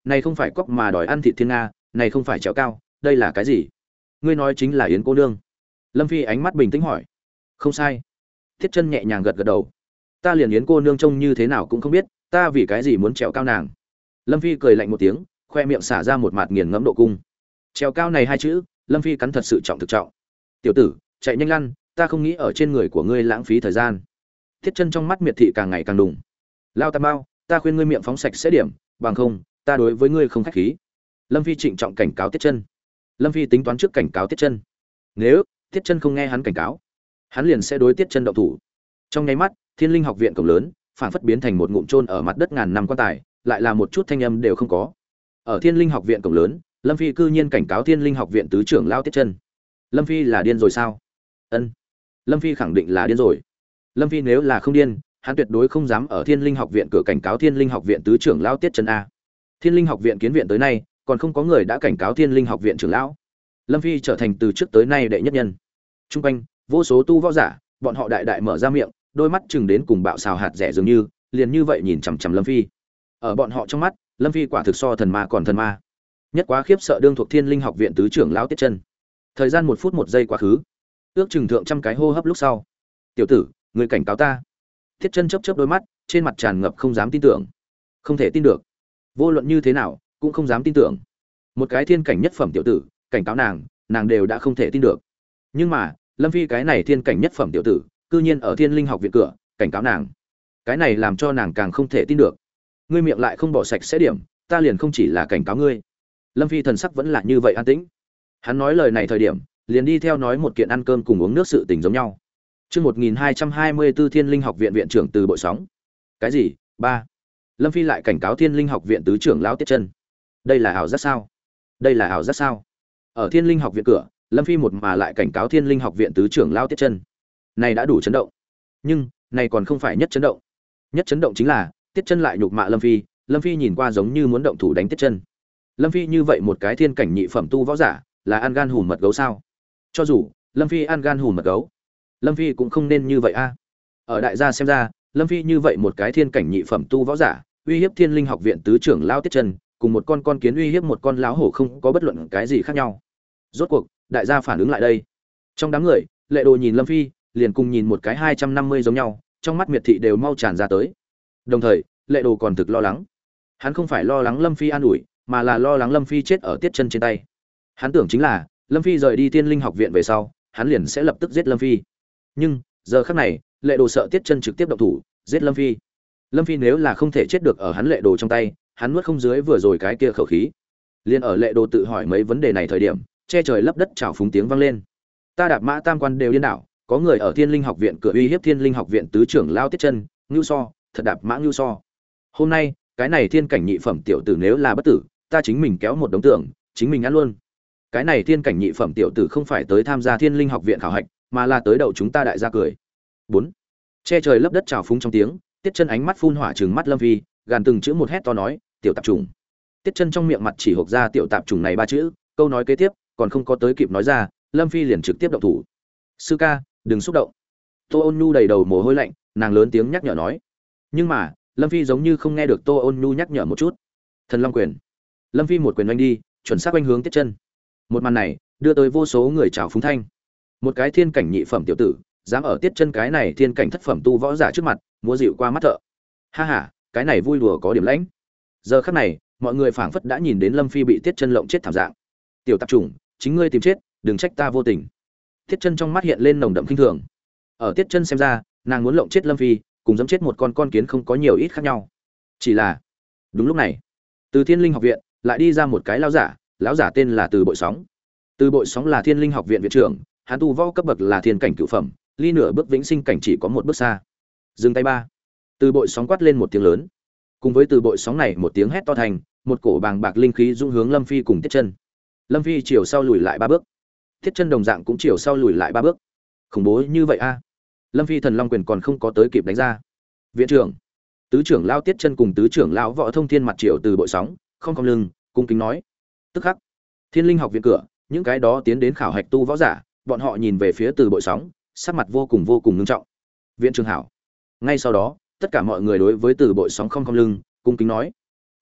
này không phải cóc mà đòi ăn thịt thiên nga, này không phải trèo cao, đây là cái gì? Ngươi nói chính là Yến cô nương. Lâm Phi ánh mắt bình tĩnh hỏi. Không sai. Thiết Chân nhẹ nhàng gật gật đầu. Ta liền Yến cô nương trông như thế nào cũng không biết, ta vì cái gì muốn trèo cao nàng. Lâm Phi cười lạnh một tiếng, khoe miệng xả ra một mạt nghiền ngẫm độ cung. Trèo cao này hai chữ, Lâm Phi cắn thật sự trọng thực trọng. Tiểu tử, chạy nhanh lăn, ta không nghĩ ở trên người của ngươi lãng phí thời gian. Thiết Chân trong mắt miệt thị càng ngày càng đùng. Lao Tam Bao, ta khuyên ngươi miệng phóng sạch sẽ điểm, bằng không, ta đối với ngươi không khách khí. Lâm Phi trịnh trọng cảnh cáo Thiết Chân. Lâm Phi tính toán trước cảnh cáo Thiết Chân. Nếu Thiết Chân không nghe hắn cảnh cáo, hắn liền sẽ đối Thiết Chân động thủ. Trong nháy mắt, Thiên Linh học viện cổng lớn, phảng phất biến thành một ngụm chôn ở mặt đất ngàn năm quan tài, lại là một chút thanh âm đều không có. Ở Thiên Linh học viện cổng lớn, Lâm Phi cư nhiên cảnh cáo Thiên Linh học viện tứ trưởng lão Thiết Chân. Lâm Phi là điên rồi sao? Ân. Lâm Phi khẳng định là điên rồi. Lâm Phi nếu là không điên, hắn tuyệt đối không dám ở Thiên Linh học viện cửa cảnh cáo Thiên Linh học viện tứ trưởng lão Tiết Chân a. Thiên Linh học viện kiến viện tới nay, còn không có người đã cảnh cáo Thiên Linh học viện trưởng lão. Lâm Phi trở thành từ trước tới nay đệ nhất nhân. Trung quanh, vô số tu võ giả, bọn họ đại đại mở ra miệng, đôi mắt chừng đến cùng bạo xào hạt rẻ dường như, liền như vậy nhìn chằm chằm Lâm Phi. Ở bọn họ trong mắt, Lâm Phi quả thực so thần ma còn thần ma. Nhất quá khiếp sợ đương thuộc Thiên Linh học viện tứ trưởng lão Tiết Chân. Thời gian 1 phút 1 giây quá khứ, ước chừng thượng trăm cái hô hấp lúc sau. Tiểu tử, ngươi cảnh cáo ta. Thiết Chân chớp chớp đôi mắt, trên mặt tràn ngập không dám tin tưởng. Không thể tin được. Vô luận như thế nào, cũng không dám tin tưởng. Một cái thiên cảnh nhất phẩm tiểu tử, cảnh cáo nàng, nàng đều đã không thể tin được. Nhưng mà, Lâm Phi cái này thiên cảnh nhất phẩm tiểu tử, cư nhiên ở Thiên Linh học viện cửa, cảnh cáo nàng. Cái này làm cho nàng càng không thể tin được. Ngươi miệng lại không bỏ sạch sẽ điểm, ta liền không chỉ là cảnh cáo ngươi. Lâm Phi thần sắc vẫn là như vậy an tĩnh. Hắn nói lời này thời điểm, liền đi theo nói một kiện ăn cơm cùng uống nước sự tình giống nhau. Chương 1224 Thiên Linh học viện viện trưởng từ bội sóng. Cái gì? 3. Lâm Phi lại cảnh cáo Thiên Linh học viện tứ trưởng lão Tiết Chân. Đây là ảo giác sao? Đây là ảo giác sao? Ở Thiên Linh học viện cửa, Lâm Phi một mà lại cảnh cáo Thiên Linh học viện tứ trưởng lão Tiết Chân. Này đã đủ chấn động. Nhưng, này còn không phải nhất chấn động. Nhất chấn động chính là, Tiết Chân lại nhục mạ Lâm Phi, Lâm Phi nhìn qua giống như muốn động thủ đánh Tiết Chân. Lâm Phi như vậy một cái thiên cảnh nhị phẩm tu võ giả, là ăn gan hùm mật gấu sao? Cho dù Lâm Phi ăn gan hùm mật gấu, Lâm Phi cũng không nên như vậy a. Ở đại gia xem ra, Lâm Phi như vậy một cái thiên cảnh nhị phẩm tu võ giả, uy hiếp Thiên Linh học viện tứ trưởng lão Tiết Chân, cùng một con kiến uy hiếp một con láo hổ không có bất luận cái gì khác nhau. Rốt cuộc, đại gia phản ứng lại đây. Trong đám người, Lệ Đồ nhìn Lâm Phi, liền cùng nhìn một cái 250 giống nhau, trong mắt miệt thị đều mau tràn ra tới. Đồng thời, Lệ Đồ còn thực lo lắng. Hắn không phải lo lắng Lâm Phi an ủi, mà là lo lắng Lâm Phi chết ở Tiết Chân trên tay. Hắn tưởng chính là, Lâm Phi rời đi Thiên Linh học viện về sau, hắn liền sẽ lập tức giết Lâm Phi. Nhưng, giờ khắc này, Lệ Đồ sợ Tiết Chân trực tiếp động thủ, giết Lâm Phi. Lâm Phi nếu là không thể chết được ở hắn Lệ Đồ trong tay, hắn nuốt không dưới vừa rồi cái kia khẩu khí. Liên ở Lệ Đồ tự hỏi mấy vấn đề này thời điểm, che trời lấp đất chảo phúng tiếng vang lên. Ta đạp mã tam quan đều điên đảo, có người ở Thiên Linh học viện cửa uy hiếp Thiên Linh học viện tứ trưởng lão Tiết Chân, ngưu so, thật đạp mã ngưu so. Hôm nay, cái này thiên cảnh nhị phẩm tiểu tử nếu là bất tử, ta chính mình kéo một đống tượng, chính mình ăn luôn. Cái này thiên cảnh nhị phẩm tiểu tử không phải tới tham gia Thiên Linh học viện khảo hạch, mà là tới đậu chúng ta đại gia cười. 4. Che trời lấp đất chảo phúng trong tiếng, Tiết Chân ánh mắt phun hỏa trừng mắt Lâm Phi, gàn từng chữ một hét to nói, "Tiểu tạp chủng." Tiết Chân trong miệng mặt chỉ hộc ra tiểu tạp chủng này 3 chữ, câu nói kế tiếp còn không có tới kịp nói ra, Lâm Phi liền trực tiếp động thủ. "Sư ca, đừng xúc động." Tô Ôn Nhu đầy đầu mồ hôi lạnh, nàng lớn tiếng nhắc nhở nói. Nhưng mà, Lâm Phi giống như không nghe được Tô Ôn Nhu nhắc nhở một chút. Thần Long quyền. Lâm Phi một quyền oanh đi, chuẩn xác oanh hướng Tiết Chân. Một màn này, đưa tới vô số người chào phúng thanh. Một cái thiên cảnh nhị phẩm tiểu tử, dám ở Tiết Chân cái này thiên cảnh thất phẩm tu võ giả trước mặt, múa dịu qua mắt thợ. Ha ha, cái này vui đùa có điểm lãnh. Giờ khắc này, mọi người phảng phất đã nhìn đến Lâm Phi bị Tiết Chân lộng chết thảm dạng. Tiểu tạp chủng, chính ngươi tìm chết, đừng trách ta vô tình. Tiết Chân trong mắt hiện lên nồng đậm kinh thường. Ở Tiết Chân xem ra, nàng muốn lộng chết Lâm Phi, cùng giẫm chết một con kiến không có nhiều ít khác nhau. Chỉ là, đúng lúc này, từ Thiên Linh học viện lại đi ra một cái lão giả tên là Từ Bội Sóng. Từ Bội Sóng là Thiên Linh học viện viện trưởng, hắn tu võ cấp bậc là thiên cảnh cửu phẩm, ly nửa bước vĩnh sinh cảnh chỉ có một bước xa. Dừng tay ba. Từ Bội Sóng quát lên một tiếng lớn. Cùng với Từ Bội Sóng này một tiếng hét to thành, một cổ bàng bạc linh khí dũng hướng Lâm Phi cùng Tiết Chân. Lâm Phi chiều sau lùi lại 3 bước. Tiết Chân đồng dạng cũng chiều sau lùi lại 3 bước. Khủng bố như vậy a. Lâm Phi thần long quyền còn không có tới kịp đánh ra. Viện trưởng, tứ trưởng lão Tiết Chân cùng tứ trưởng lão Võ Thông Thiên mặt chiều Từ Bội Sóng, không lưng, cung kính nói. Tức khắc, Thiên Linh học viện cửa, những cái đó tiến đến khảo hạch tu võ giả, bọn họ nhìn về phía Từ Bội Sóng, sắc mặt vô cùng nghiêm trọng. Viện trưởng hảo. Ngay sau đó, tất cả mọi người đối với Từ Bội Sóng không lưng, cung kính nói.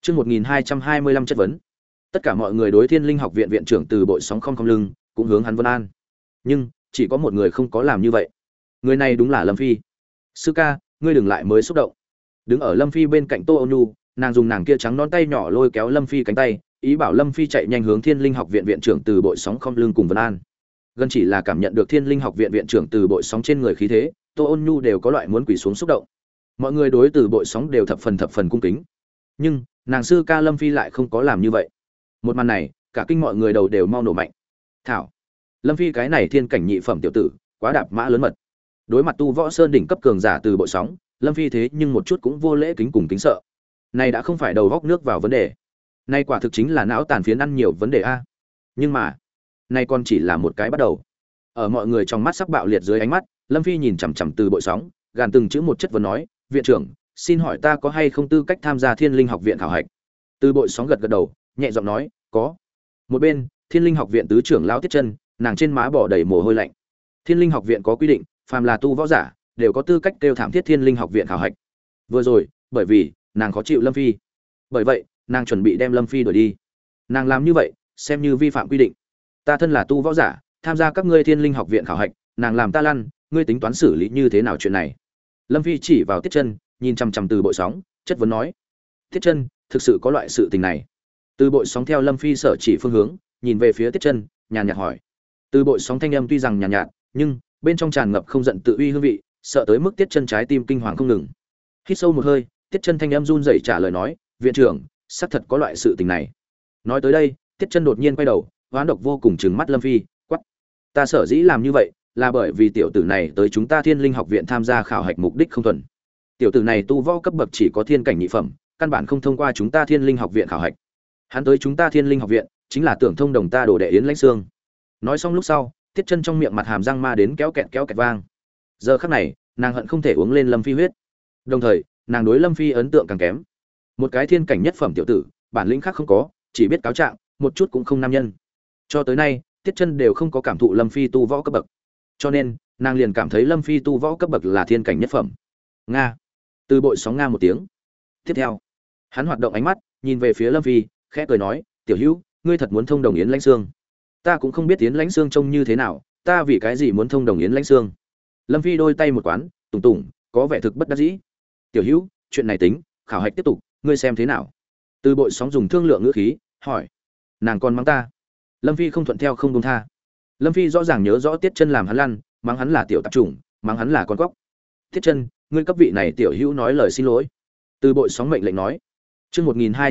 Chương 1225 chất vấn. Tất cả mọi người đối Thiên Linh Học viện viện trưởng Từ Bội Sóng không lưng, cũng hướng hắn vân an. Nhưng, chỉ có một người không có làm như vậy. Người này đúng là Lâm Phi. "Sư ca, ngươi đừng lại mới xúc động." Đứng ở Lâm Phi bên cạnh Tô Ôn Nhu, nàng dùng nàng kia trắng nón tay nhỏ lôi kéo Lâm Phi cánh tay, ý bảo Lâm Phi chạy nhanh hướng Thiên Linh Học viện viện trưởng Từ Bội Sóng không lưng cùng vân an. Gần chỉ là cảm nhận được Thiên Linh Học viện viện trưởng Từ Bội Sóng trên người khí thế, Tô Ôn Nhu đều có loại muốn quỳ xuống xúc động. Mọi người đối Từ Bội Sóng đều thập phần cung kính. Nhưng, nàng sư ca Lâm Phi lại không có làm như vậy. Một màn này, cả kinh mọi người đầu đều mau nổ mạnh. Thảo, Lâm Phi cái này thiên cảnh nhị phẩm tiểu tử, quá đạp mã lớn mật. Đối mặt tu võ sơn đỉnh cấp cường giả Từ Bội Sóng, Lâm Phi thế nhưng một chút cũng vô lễ kính cùng kính sợ. Này đã không phải đầu góc nước vào vấn đề, nay quả thực chính là não tàn phiến ăn nhiều vấn đề a. Nhưng mà, nay còn chỉ là một cái bắt đầu. Ở mọi người trong mắt sắc bạo liệt dưới ánh mắt, Lâm Phi nhìn chằm chằm Từ Bội Sóng, gàn từng chữ một chất vấn nói, "Viện trưởng, xin hỏi ta có hay không tư cách tham gia Thiên Linh Học viện khảo hạch?" Từ Bội Sóng gật gật đầu, nhẹ giọng nói, "Có." Một bên, Thiên Linh Học viện tứ trưởng lão Tiết Chân, nàng trên má bỏ đầy mồ hôi lạnh. Thiên Linh Học viện có quy định, phàm là tu võ giả, đều có tư cách kêu thảm thiết Thiên Linh Học viện khảo hạch. Vừa rồi, bởi vì nàng khó chịu Lâm Phi, bởi vậy, nàng chuẩn bị đem Lâm Phi đuổi đi. Nàng làm như vậy, xem như vi phạm quy định. "Ta thân là tu võ giả, tham gia các ngươi Thiên Linh Học viện khảo hạch, nàng làm ta lăn, ngươi tính toán xử lý như thế nào chuyện này?" Lâm Phi chỉ vào Tiết Chân, nhìn chằm chằm Từ Bội Sóng, chất vấn nói. "Tiết Chân, thực sự có loại sự tình này?" Từ Bội Sóng theo Lâm Phi sở chỉ phương hướng, nhìn về phía Tiết Chân, nhàn nhạt hỏi. Từ Bội Sóng thanh âm tuy rằng nhàn nhạt, nhưng bên trong tràn ngập không giận tự uy hương vị, sợ tới mức Tiết Chân trái tim kinh hoàng không ngừng. Hít sâu một hơi, Tiết Chân thanh âm run rẩy trả lời nói, "Viện trưởng, xác thật có loại sự tình này." Nói tới đây, Tiết Chân đột nhiên quay đầu, hoán độc vô cùng trừng mắt Lâm Phi, quắc: "Ta sở dĩ làm như vậy, là bởi vì tiểu tử này tới chúng ta Thiên Linh Học viện tham gia khảo hạch mục đích không thuần. Tiểu tử này tu võ cấp bậc chỉ có thiên cảnh nhị phẩm, căn bản không thông qua chúng ta Thiên Linh Học viện khảo hạch. Hắn tới chúng ta Thiên Linh Học viện, chính là tưởng thông đồng ta đồ đệ Yến Lãnh Xương." Nói xong lúc sau, Tiết Chân trong miệng mặt hàm răng ma đến kéo kẹt vang. Giờ khắc này, nàng hận không thể uống lên Lâm Phi huyết. Đồng thời, nàng đối Lâm Phi ấn tượng càng kém. Một cái thiên cảnh nhất phẩm tiểu tử, bản lĩnh khác không có, chỉ biết cáo trạng, một chút cũng không nam nhân. Cho tới nay, Tiết Chân đều không có cảm thụ Lâm Phi tu võ cấp bậc. Cho nên, nàng liền cảm thấy Lâm Phi tu võ cấp bậc là thiên cảnh nhất phẩm. Nga. Từ Bội Sóng nga một tiếng. Tiếp theo, hắn hoạt động ánh mắt, nhìn về phía Lâm Phi, khẽ cười nói, "Tiểu Hữu, ngươi thật muốn thông đồng Yến Lãnh Xương?" "Ta cũng không biết Yến Lãnh Xương trông như thế nào, ta vì cái gì muốn thông đồng Yến Lãnh Xương?" Lâm Phi đôi tay một quán, tùng tùng, có vẻ thực bất đắc dĩ. "Tiểu Hữu, chuyện này tính, khảo hạch tiếp tục, ngươi xem thế nào?" Từ Bội Sóng dùng thương lượng ngữ khí hỏi. "Nàng còn mắng ta?" Lâm Phi không thuận theo không buông tha. Lâm Phi rõ ràng nhớ rõ Tiết Chân làm hắn lăn, mắng hắn là tiểu tạp chủng, mắng hắn là con cóc. "Tiết Chân, ngươi cấp vị này tiểu hữu nói lời xin lỗi." Từ Bội Sóng mệnh lệnh nói. Chương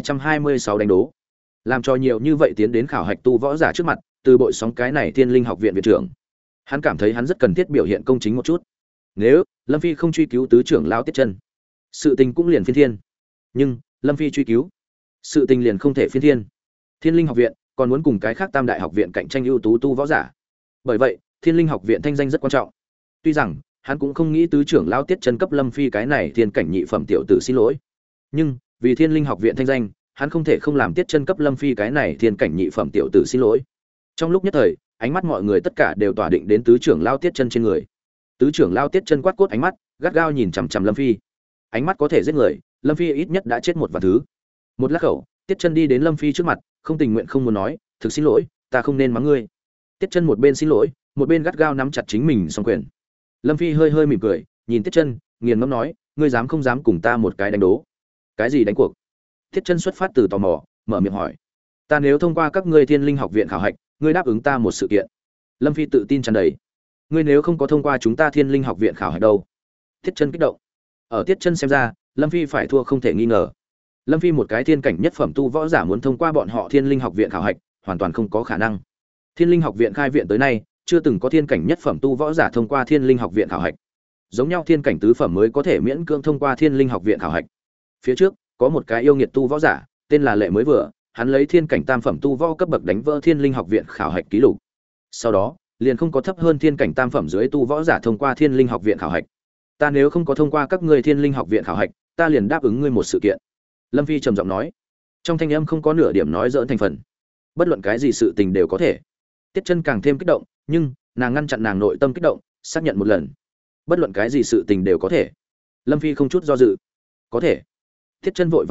1226 đánh đố. Làm cho nhiều như vậy tiến đến khảo hạch tu võ giả trước mặt, Từ Bội Sóng cái này Thiên Linh Học viện viện trưởng, hắn cảm thấy hắn rất cần thiết biểu hiện công chính một chút. Nếu Lâm Phi không truy cứu tứ trưởng lão Tiết Chân, sự tình cũng liền phiên thiên. Nhưng Lâm Phi truy cứu, sự tình liền không thể phiên thiên. Thiên Linh Học viện còn muốn cùng cái khác tam đại học viện cạnh tranh ưu tú tu võ giả. Bởi vậy, Thiên Linh Học viện thanh danh rất quan trọng. Tuy rằng hắn cũng không nghĩ tứ trưởng lão Tiết Chân cấp Lâm Phi cái này thiên cảnh nhị phẩm tiểu tử xin lỗi, nhưng vì Thiên Linh Học viện thanh danh, hắn không thể không làm Tiết Chân cấp Lâm Phi cái này thiên cảnh nhị phẩm tiểu tử xin lỗi. Trong lúc nhất thời, ánh mắt mọi người tất cả đều tỏa định đến tứ trưởng lão Tiết Chân trên người. Tứ trưởng lão Tiết Chân quát cốt ánh mắt, gắt gao nhìn chằm chằm Lâm Phi. Ánh mắt có thể giết người, Lâm Phi ít nhất đã chết một vài thứ. Một lát khẩu, Tiết Chân đi đến Lâm Phi trước mặt, không tình nguyện không muốn nói, "Thực xin lỗi, ta không nên mắng ngươi." Tiết Chân một bên xin lỗi, một bên gắt gao nắm chặt chính mình song quyền. Lâm Phi hơi hơi mỉm cười, nhìn Tiết Chân, nghiền ngẫm nói, "Ngươi dám không dám cùng ta một cái đánh đố?" "Cái gì đánh cuộc?" Tiết Chân xuất phát từ tò mò, mở miệng hỏi. "Ta nếu thông qua các ngươi Thiên Linh Học viện khảo hạch, ngươi đáp ứng ta một sự kiện." Lâm Phi tự tin tràn đầy. "Ngươi nếu không có thông qua chúng ta Thiên Linh Học viện khảo hạch đâu?" Tiết Chân kích động. Ở Tiết Chân xem ra, Lâm Phi phải thua không thể nghi ngờ. Lâm Phi một cái thiên cảnh nhất phẩm tu võ giả muốn thông qua bọn họ Thiên Linh Học viện khảo hạch, hoàn toàn không có khả năng. Thiên Linh Học viện khai viện tới nay, chưa từng có thiên cảnh nhất phẩm tu võ giả thông qua Thiên Linh Học viện khảo hạch. Giống nhau thiên cảnh tứ phẩm mới có thể miễn cưỡng thông qua Thiên Linh Học viện khảo hạch. Phía trước, có một cái yêu nghiệt tu võ giả, tên là Lệ mới vừa, hắn lấy thiên cảnh tam phẩm tu võ cấp bậc đánh vỡ Thiên Linh Học viện khảo hạch kỷ lục. Sau đó, liền không có thấp hơn thiên cảnh tam phẩm dưới tu võ giả thông qua Thiên Linh Học viện khảo hạch. "Ta nếu không có thông qua các ngươi Thiên Linh Học viện khảo hạch, ta liền đáp ứng ngươi một sự kiện." Lâm Phi trầm giọng nói, trong thanh âm không có nửa điểm nói dỡn thành phần. Bất luận cái gì sự tình đều có thể. Tiết Chân càng thêm kích động, nhưng nàng ngăn chặn nàng nội tâm kích động, xác nhận một lần. Bất luận cái gì sự tình đều có thể. Lâm Phi không chút do dự. "Có thể." Tiết Chân vội vàng nói,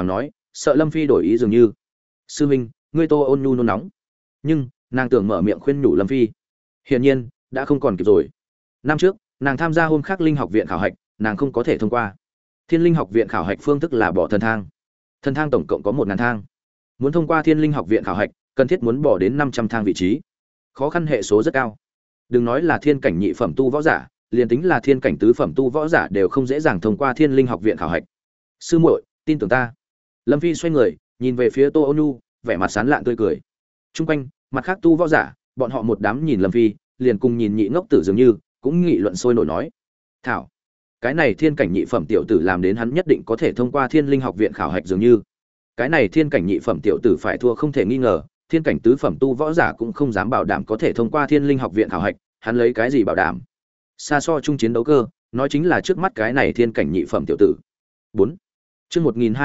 sợ Lâm Phi đổi ý dường như. Sư huynh, ngươi Tô Ôn Nhu nôn nóng. Nhưng nàng tưởng mở miệng khuyên nhủ Lâm Phi. Hiển nhiên đã không còn kịp rồi. Năm trước nàng tham gia hôm khác linh học viện khảo hạch, nàng không có thể thông qua. Thiên linh học viện khảo hạch phương thức là bỏ thần thang. Thần thang tổng cộng có 1000 thang. Muốn thông qua Thiên linh học viện khảo hạch, cần thiết muốn bỏ đến 500 thang vị trí. Khó khăn hệ số rất cao. Đừng nói là thiên cảnh nhị phẩm tu võ giả, liền tính là thiên cảnh tứ phẩm tu võ giả đều không dễ dàng thông qua Thiên linh học viện khảo hạch. Sư muội, tin tưởng ta. Lâm Phi xoay người, nhìn về phía Tô Ôn Nhu, vẻ mặt sán lạn tươi cười. Trung quanh, mặt khác tu võ giả, bọn họ một đám nhìn Lâm Phi, liền cùng nhìn nhị ngốc tử dường như, cũng nghị luận sôi nổi nói: "Thảo, cái này thiên cảnh nhị phẩm tiểu tử làm đến hắn nhất định có thể thông qua Thiên linh học viện khảo hạch dường như. Cái này thiên cảnh nhị phẩm tiểu tử phải thua không thể nghi ngờ, thiên cảnh tứ phẩm tu võ giả cũng không dám bảo đảm có thể thông qua Thiên linh học viện khảo hạch, hắn lấy cái gì bảo đảm?" Xa so chung chiến đấu cơ, nói chính là trước mắt cái này thiên cảnh nhị phẩm tiểu tử. 4. Chương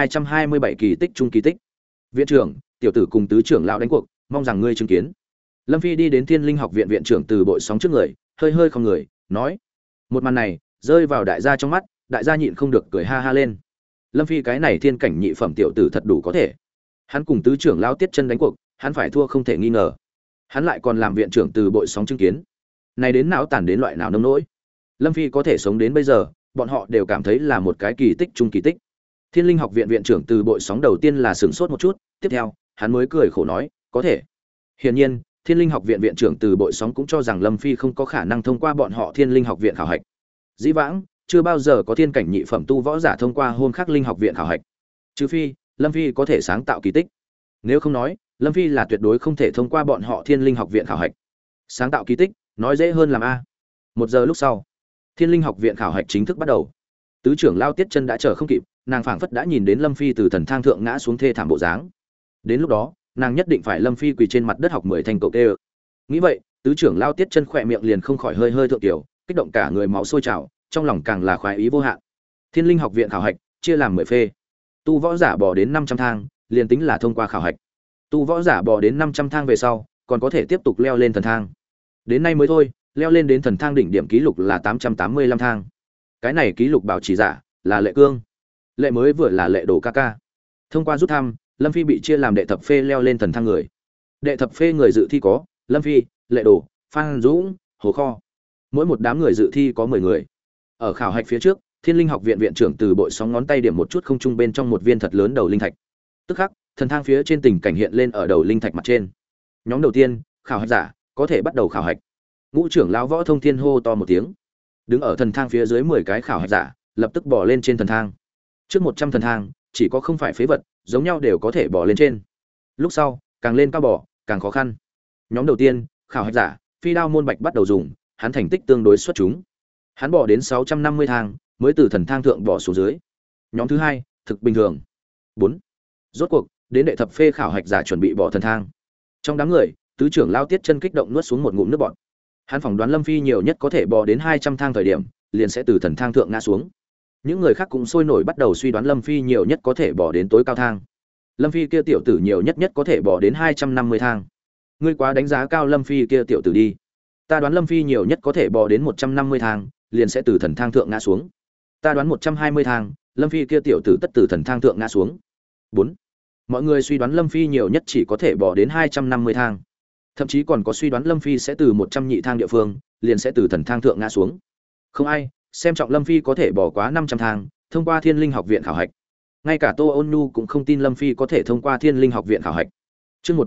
1227 kỳ tích trung kỳ tích. Viện trưởng, tiểu tử cùng tứ trưởng lão đánh cuộc, mong rằng ngươi chứng kiến. Lâm Phi đi đến Thiên linh học viện viện trưởng Từ Bội Sóng trước người, hơi hơi không người, nói: một màn này rơi vào đại gia trong mắt, đại gia nhịn không được cười ha ha lên. Lâm Phi cái này thiên cảnh nhị phẩm tiểu tử thật đủ có thể. Hắn cùng tứ trưởng lão Tiết Chân đánh cuộc, hắn phải thua không thể nghi ngờ. Hắn lại còn làm viện trưởng Từ Bội Sóng chứng kiến. Này đến não tàn đến loại nào nông nỗi. Lâm Phi có thể sống đến bây giờ, bọn họ đều cảm thấy là một cái kỳ tích trung kỳ tích. Thiên linh học viện viện trưởng Từ Bội Sóng đầu tiên là sửng sốt một chút, tiếp theo hắn mới cười khổ nói: có thể. Hiển nhiên Thiên linh học viện viện trưởng Từ Bội Sóng cũng cho rằng Lâm Phi không có khả năng thông qua bọn họ Thiên linh học viện khảo hạch. Dĩ vãng chưa bao giờ có thiên cảnh nhị phẩm tu võ giả thông qua hôm khác linh học viện khảo hạch, trừ phi Lâm Phi có thể sáng tạo kỳ tích. Nếu không nói, Lâm Phi là tuyệt đối không thể thông qua bọn họ Thiên linh học viện khảo hạch. Sáng tạo kỳ tích nói dễ hơn làm a. 1 giờ lúc sau, Thiên linh học viện khảo hạch chính thức bắt đầu. Tứ trưởng lao Tiết Chân đã chờ không kịp, nàng phảng phất đã nhìn đến Lâm Phi từ thần thang thượng ngã xuống thê thảm bộ dáng. Đến lúc đó nàng nhất định phải Lâm Phi quỳ trên mặt đất học 10 thành cậu tê. Nghĩ vậy, tứ trưởng lao Tiết Chân khỏe miệng liền không khỏi hơi hơi thượng tiểu, kích động cả người máu sôi trào, trong lòng càng là khoái ý vô hạn. Thiên linh học viện khảo hạch chia làm 10 phê. Tu võ giả bò đến 500 thang, liền tính là thông qua khảo hạch. Tu võ giả bò đến 500 thang về sau, còn có thể tiếp tục leo lên thần thang. Đến nay mới thôi, leo lên đến thần thang đỉnh điểm ký lục là 885 thang. Cái này ký lục bảo trì giả là Lệ Cương. Lệ mới vừa là Lệ Đồ ca ca. Thông qua rút thăm, Lâm Phi bị chia làm đệ thập phê leo lên thần thang người. Đệ thập phê người dự thi có Lâm Phi, Lệ Đồ, Phan Dũng, Hồ Kho. Mỗi một đám người dự thi có 10 người. Ở khảo hạch phía trước, Thiên linh học viện viện trưởng Từ Bội Sóng ngón tay điểm một chút không trung bên trong một viên thật lớn đầu linh thạch. Tức khắc, thần thang phía trên tình cảnh hiện lên ở đầu linh thạch mặt trên. Nhóm đầu tiên, khảo hạch giả, có thể bắt đầu khảo hạch. Ngũ trưởng lão Võ Thông Thiên hô to một tiếng. Đứng ở thần thang phía dưới 10 cái khảo hạch giả, lập tức bò lên trên thần thang. Trước 100 thần thang, chỉ có không phải phế vật, giống nhau đều có thể bò lên trên. Lúc sau, càng lên cao bò, càng khó khăn. Nhóm đầu tiên, khảo hạch giả, Phi Đao Môn Bạch bắt đầu dùng, hắn thành tích tương đối xuất chúng. Hắn bò đến 650 thang, mới từ thần thang thượng bò xuống dưới. Nhóm thứ hai, thực bình thường. 4. Rốt cuộc, đến đệ thập phê khảo hạch giả chuẩn bị bò thần thang. Trong đám người, tứ trưởng lao Tiết Chân kích động nuốt xuống một ngụm nước bọt. Hắn phỏng đoán Lâm Phi nhiều nhất có thể bò đến 200 thang thời điểm, liền sẽ từ thần thang thượng ngã xuống. Những người khác cũng sôi nổi bắt đầu suy đoán Lâm Phi nhiều nhất có thể bò đến tối cao thang. Lâm Phi kia tiểu tử nhiều nhất có thể bò đến 250 thang. Ngươi quá đánh giá cao Lâm Phi kia tiểu tử đi. Ta đoán Lâm Phi nhiều nhất có thể bò đến 150 thang, liền sẽ từ thần thang thượng ngã xuống. Ta đoán 120 thang, Lâm Phi kia tiểu tử tất từ thần thang thượng ngã xuống. 4. Mọi người suy đoán Lâm Phi nhiều nhất chỉ có thể bò đến 250 thang. Thậm chí còn có suy đoán Lâm Phi sẽ từ 100 nhị thang địa phương, liền sẽ từ thần thang thượng ngã xuống. Không ai xem trọng Lâm Phi có thể bỏ quá 500 thang, thông qua Thiên linh học viện khảo hạch. Ngay cả Tô Ôn Nhu cũng không tin Lâm Phi có thể thông qua Thiên linh học viện khảo hạch. Chương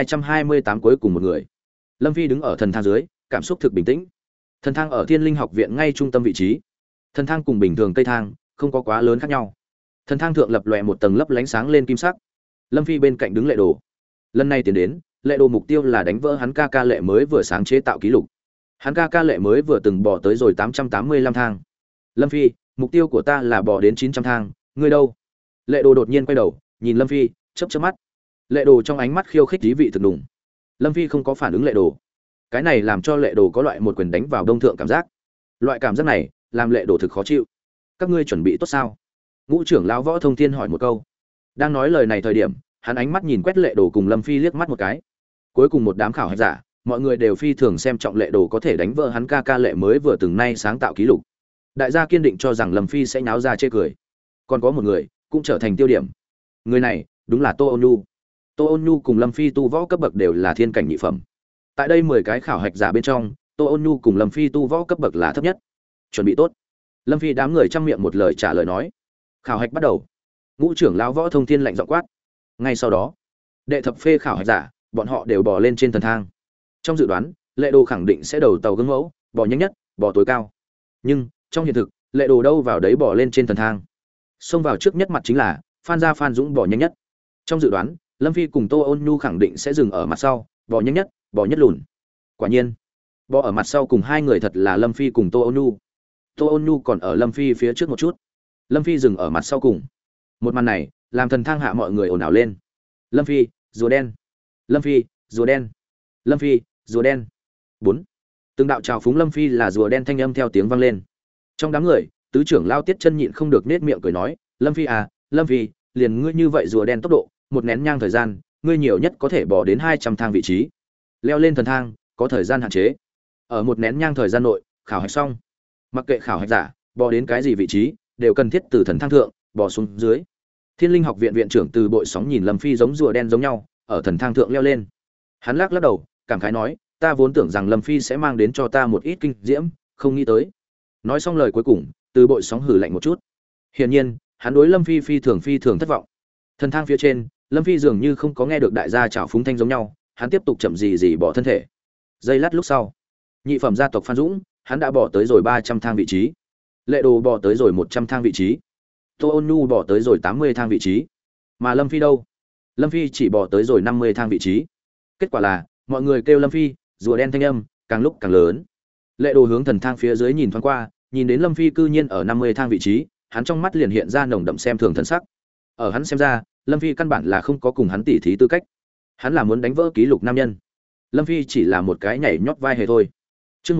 1228 cuối cùng một người. Lâm Phi đứng ở thần thang dưới, cảm xúc thực bình tĩnh. Thần thang ở Thiên linh học viện ngay trung tâm vị trí. Thần thang cùng bình thường cây thang không có quá lớn khác nhau. Thần thang thượng lập lòe một tầng lấp lánh sáng lên kim sắc. Lâm Phi bên cạnh đứng Lệ Đồ. Lần này tiến đến, Lệ Đồ mục tiêu là đánh vỡ hắn ca ca Lệ mới vừa sáng chế tạo kỷ lục. Hắn ca ca Lệ mới vừa từng bò tới rồi 885 thang. Lâm Phi, mục tiêu của ta là bò đến 900 thang, ngươi đâu? Lệ Đồ đột nhiên quay đầu, nhìn Lâm Phi, chớp chớp mắt. Lệ Đồ trong ánh mắt khiêu khích ý vị thực đùng. Lâm Phi không có phản ứng Lệ Đồ. Cái này làm cho Lệ Đồ có loại một quyền đánh vào đông thượng cảm giác. Loại cảm giác này làm Lệ Đồ thực khó chịu. Các ngươi chuẩn bị tốt sao? Ngũ trưởng lão Võ Thông Thiên hỏi một câu. Đang nói lời này thời điểm, hắn ánh mắt nhìn quét Lệ Đồ cùng Lâm Phi liếc mắt một cái. Cuối cùng một đám khảo hạch giả, mọi người đều phi thường xem trọng Lệ Đồ có thể đánh vỡ hắn ca ca Lệ mới vừa từng nay sáng tạo kỷ lục. Đại gia kiên định cho rằng Lâm Phi sẽ nháo ra chê cười. Còn có một người cũng trở thành tiêu điểm. Người này đúng là Tô Ôn Nhu. Tô Ôn Nhu cùng Lâm Phi tu võ cấp bậc đều là thiên cảnh nhị phẩm. Tại đây 10 cái khảo hạch giả bên trong, Tô Ôn Nhu cùng Lâm Phi tu võ cấp bậc là thấp nhất. Chuẩn bị tốt. Lâm Phi đám người trăm miệng một lời trả lời nói. Khảo hạch bắt đầu. Ngũ trưởng lão Võ Thông Thiên lạnh giọng quát. Ngay sau đó, đệ thập phê khảo hạch giả, bọn họ đều bò lên trên thần thang. Trong dự đoán, Lệ Đồ khẳng định sẽ đầu tàu gương mẫu, bò nhanh nhất, bò tối cao. Nhưng, trong hiện thực, Lệ Đồ đâu vào đấy bò lên trên thần thang. Xông vào trước nhất mặt chính là Phan Gia Phan Dũng bò nhanh nhất. Trong dự đoán, Lâm Phi cùng Tô Ôn Nhu khẳng định sẽ dừng ở mặt sau, bò nhanh nhất, bò nhất lùn. Quả nhiên, bò ở mặt sau cùng hai người thật là Lâm Phi cùng Tô Ôn Nhu. Tô Ôn Nhu còn ở Lâm Phi phía trước một chút. Lâm Phi dừng ở mặt sau cùng. Một màn này, làm thần thang hạ mọi người ồn ào lên. Lâm Phi, rùa đen. Lâm Phi, rùa đen. Lâm Phi, rùa đen. 4. Từng đạo chào phúng Lâm Phi là rùa đen thanh âm theo tiếng vang lên. Trong đám người, tứ trưởng Lao Tiết Chân nhịn không được nết miệng cười nói, "Lâm Phi à, Lâm Phi, liền ngươi như vậy rùa đen tốc độ, một nén nhang thời gian, ngươi nhiều nhất có thể bỏ đến 200 thang vị trí. Leo lên thần thang, có thời gian hạn chế. Ở một nén nhang thời gian nội, khảo hạch xong. Mặc kệ khảo hạch giả, bỏ đến cái gì vị trí, đều cần thiết từ thần thang thượng bỏ xuống dưới." Thiên Linh Học viện viện trưởng Từ Bội Sóng nhìn Lâm Phi giống rùa đen giống nhau, ở thần thang thượng leo lên. Hắn lắc lắc đầu, cảm khái nói, "Ta vốn tưởng rằng Lâm Phi sẽ mang đến cho ta một ít kinh diễm, không nghĩ tới." Nói xong lời cuối cùng, Từ Bội Sóng hừ lạnh một chút. Hiển nhiên, hắn đối Lâm Phi phi thường thất vọng. Thần thang phía trên, Lâm Phi dường như không có nghe được đại gia chảo phúng thanh giống nhau, hắn tiếp tục chậm gì bỏ thân thể. Giây lát lúc sau, nhị phẩm gia tộc Phan Dũng, hắn đã bỏ tới rồi 300 thang vị trí. Lệ Đồ bỏ tới rồi 100 thang vị trí. Tô Ôn Nhu bỏ tới rồi 80 thang vị trí. Mà Lâm Phi đâu? Lâm Phi chỉ bỏ tới rồi 50 thang vị trí. Kết quả là, mọi người kêu Lâm Phi, rùa đen thanh âm càng lúc càng lớn. Lệ Đồ hướng thần thang phía dưới nhìn thoáng qua, nhìn đến Lâm Phi cư nhiên ở 50 thang vị trí, hắn trong mắt liền hiện ra nồng đậm xem thường thần sắc. Ở hắn xem ra, Lâm Phi căn bản là không có cùng hắn tỉ thí tư cách. Hắn là muốn đánh vỡ kỷ lục nam nhân. Lâm Phi chỉ là một cái nhảy nhót vai hề thôi. Chương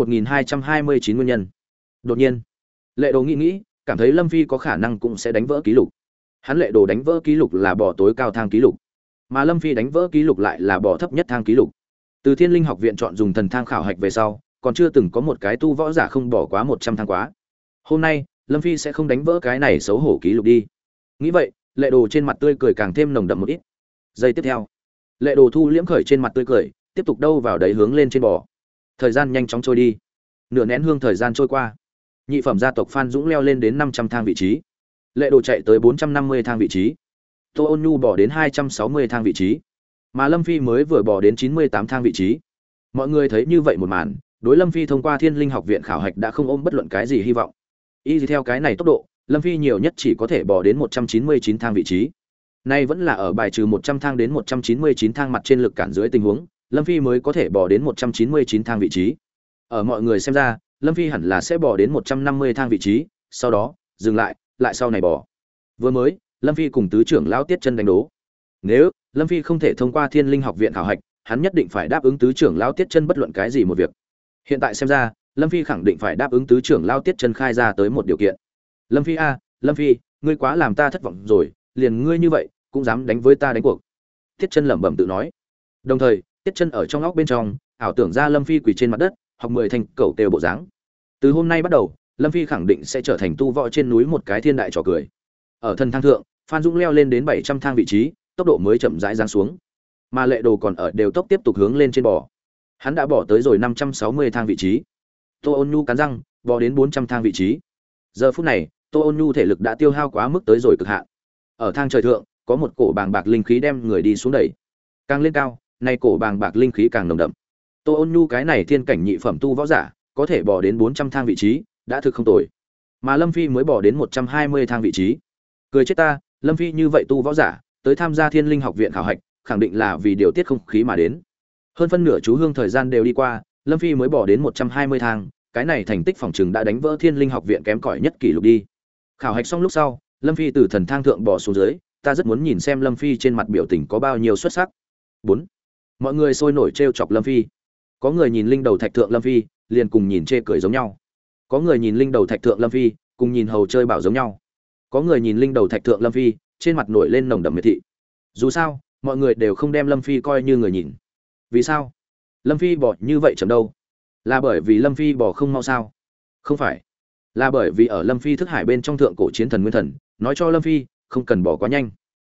1229 nguyên nhân. Đột nhiên, Lệ Đồ nghĩ, cảm thấy Lâm Phi có khả năng cũng sẽ đánh vỡ kỷ lục. Hắn Lệ Đồ đánh vỡ kỷ lục là bỏ tối cao thang kỷ lục, mà Lâm Phi đánh vỡ kỷ lục lại là bỏ thấp nhất thang kỷ lục. Từ Thiên Linh Học viện chọn dùng thần thang khảo hạch về sau, còn chưa từng có một cái tu võ giả không bỏ quá 100 thang quá. Hôm nay, Lâm Phi sẽ không đánh vỡ cái này xấu hổ kỷ lục đi. Nghĩ vậy, Lệ Đồ trên mặt tươi cười càng thêm nồng đậm một ít. Giây tiếp theo, Lệ Đồ thu liễm khởi trên mặt tươi cười, tiếp tục đâu vào đấy hướng lên trên bò. Thời gian nhanh chóng trôi đi. Nửa nén hương thời gian trôi qua. Nhị phẩm gia tộc Phan Dũng leo lên đến 500 thang vị trí. Lệ Đồ chạy tới 450 thang vị trí. Tô Ôn Nhu bỏ đến 260 thang vị trí. Mà Lâm Phi mới vừa bỏ đến 98 thang vị trí. Mọi người thấy như vậy một màn, đối Lâm Phi thông qua Thiên Linh Học viện khảo hạch đã không ôm bất luận cái gì hy vọng. Y theo cái này tốc độ, Lâm Phi nhiều nhất chỉ có thể bỏ đến 199 thang vị trí. Nay vẫn là ở bài trừ 100 thang đến 199 thang mặt trên lực cản dưới tình huống, Lâm Phi mới có thể bỏ đến 199 thang vị trí. Ở mọi người xem ra, Lâm Phi hẳn là sẽ bỏ đến 150 thang vị trí, sau đó dừng lại, lại sau này bỏ. Vừa mới, Lâm Phi cùng tứ trưởng lão Tiết Chân đánh đố. Nếu Lâm Phi không thể thông qua Thiên Linh Học viện khảo hạch, hắn nhất định phải đáp ứng tứ trưởng lão Tiết Chân bất luận cái gì một việc. Hiện tại xem ra, Lâm Phi khẳng định phải đáp ứng tứ trưởng lão Tiết Chân khai ra tới một điều kiện. Lâm Phi a, Lâm Phi, ngươi quá làm ta thất vọng rồi, liền ngươi như vậy cũng dám đánh với ta đánh cuộc. Tiết Chân lẩm bẩm tự nói. Đồng thời, Tiết Chân ở trong óc bên trong, ảo tưởng ra Lâm Phi quỳ trên mặt đất, học 10 thành cẩu kêu bộ dáng. Từ hôm nay bắt đầu, Lâm Phi khẳng định sẽ trở thành tu võ trên núi một cái thiên đại trò cười. Ở thần thang thượng, Phan Dũng leo lên đến 700 thang vị trí, tốc độ mới chậm rãi giáng xuống. Mà Lệ Đồ còn ở đều tốc tiếp tục hướng lên trên bò. Hắn đã bỏ tới rồi 560 thang vị trí. Tô Ôn Nhu cắn răng, bò đến 400 thang vị trí. Giờ phút này, Tô Ôn Nhu thể lực đã tiêu hao quá mức tới rồi cực hạn. Ở thang trời thượng, có một cổ bàng bạc linh khí đem người đi xuống đẩy. Càng lên cao, nay cổ bàng bạc linh khí càng nồng đậm. Tô Ôn Nhu cái này thiên cảnh nhị phẩm tu võ giả, có thể bò đến 400 thang vị trí, đã thực không tồi. Mà Lâm Phi mới bò đến 120 thang vị trí. Cười chết ta, Lâm Phi như vậy tu võ giả, tới tham gia Thiên Linh Học viện khảo hạch, khẳng định là vì điều tiết không khí mà đến. Hơn phân nửa chú hương thời gian đều đi qua, Lâm Phi mới bò đến 120 thang, cái này thành tích phòng trừng đã đánh vỡ Thiên Linh Học viện kém cỏi nhất kỷ lục đi. Khảo hạch xong lúc sau, Lâm Phi từ thần thang thượng bò xuống dưới, ta rất muốn nhìn xem Lâm Phi trên mặt biểu tình có bao nhiêu xuất sắc. 4. Mọi người sôi nổi trêu chọc Lâm Phi. Có người nhìn linh đầu thạch thượng Lâm Phi, liền cùng nhìn chê cười giống nhau. Có người nhìn linh đầu thạch thượng Lâm Phi, cùng nhìn hầu chơi bảo giống nhau. Có người nhìn linh đầu thạch thượng Lâm Phi, trên mặt nổi lên nồng đậm miệt thị. Dù sao, mọi người đều không đem Lâm Phi coi như người nhìn. Vì sao? Lâm Phi bỏ như vậy chậm đâu? Là bởi vì Lâm Phi bỏ không mau sao? Không phải. Là bởi vì ở Lâm Phi thức hải bên trong thượng cổ chiến thần nguyên thần, nói cho Lâm Phi không cần bỏ quá nhanh.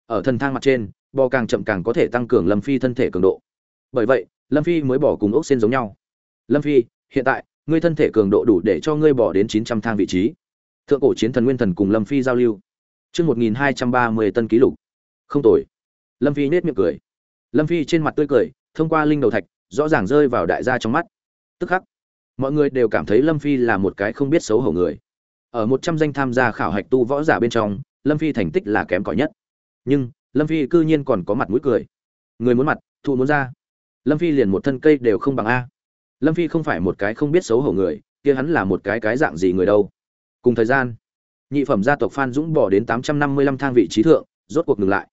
Ở thần thang mặt trên, bò càng chậm càng có thể tăng cường Lâm Phi thân thể cường độ. Bởi vậy, Lâm Phi mới bỏ cùng ốc sen giống nhau. Lâm Phi, hiện tại, ngươi thân thể cường độ đủ để cho ngươi bỏ đến 900 thang vị trí. Thượng cổ chiến thần Nguyên Thần cùng Lâm Phi giao lưu. Chương 1230 tân ký lục. Không tồi. Lâm Phi nhếch miệng cười. Lâm Phi trên mặt tươi cười, thông qua linh đầu thạch, rõ ràng rơi vào đại gia trong mắt. Tức khắc, mọi người đều cảm thấy Lâm Phi là một cái không biết xấu hổ người. Ở 100 danh tham gia khảo hạch tu võ giả bên trong, Lâm Phi thành tích là kém cỏi nhất. Nhưng, Lâm Phi cư nhiên còn có mặt mũi cười. Người muốn mặt, thụ muốn ra. Lâm Phi liền một thân cây đều không bằng a. Lâm Phi không phải một cái không biết xấu hổ người, kia hắn là một cái dạng gì người đâu. Cùng thời gian, nhị phẩm gia tộc Phan Dũng bỏ đến 855 thang vị trí thượng, rốt cuộc ngừng lại.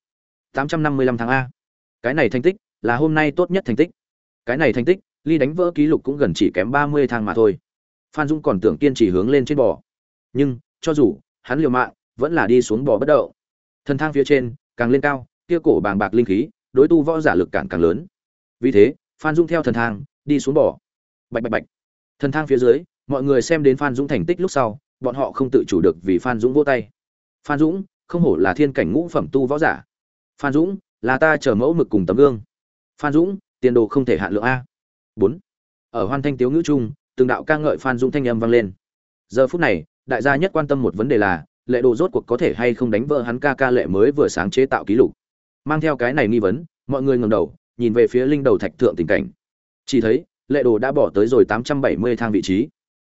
855 thang a. Cái này thành tích là hôm nay tốt nhất thành tích. Cái này thành tích, ly đánh vỡ ký lục cũng gần chỉ kém 30 thang mà thôi. Phan Dũng còn tưởng kiên trì hướng lên trên bò. Nhưng, cho dù hắn liều mạng, vẫn là đi xuống bò bất động. Thần thang phía trên, càng lên cao, kia cổ bàng bạc linh khí, đối tu võ giả lực cản càng lớn. Vì thế, Phan Dũng theo thần thang đi xuống bò. Bạch bạch bạch. Thần thang phía dưới, mọi người xem đến Phan Dũng thành tích lúc sau, bọn họ không tự chủ được vì Phan Dũng vỗ tay. Phan Dũng, không hổ là thiên cảnh ngũ phẩm tu võ giả. Phan Dũng, là ta chờ mẫu mực cùng tấm gương. Phan Dũng, tiền đồ không thể hạn lượng a. 4. Ở hoan thanh tiếu ngữ chung, từng đạo ca ngợi Phan Dũng thanh âm vang lên. Giờ phút này, đại gia nhất quan tâm một vấn đề là, Lệ Đồ rốt cuộc có thể hay không đánh vỡ hắn ca Lệ mới vừa sáng chế tạo ký lục. Mang theo cái này nghi vấn, mọi người ngẩng đầu, nhìn về phía linh đầu thạch thượng tình cảnh. Chỉ thấy, Lệ Đồ đã bỏ tới rồi 870 thang vị trí.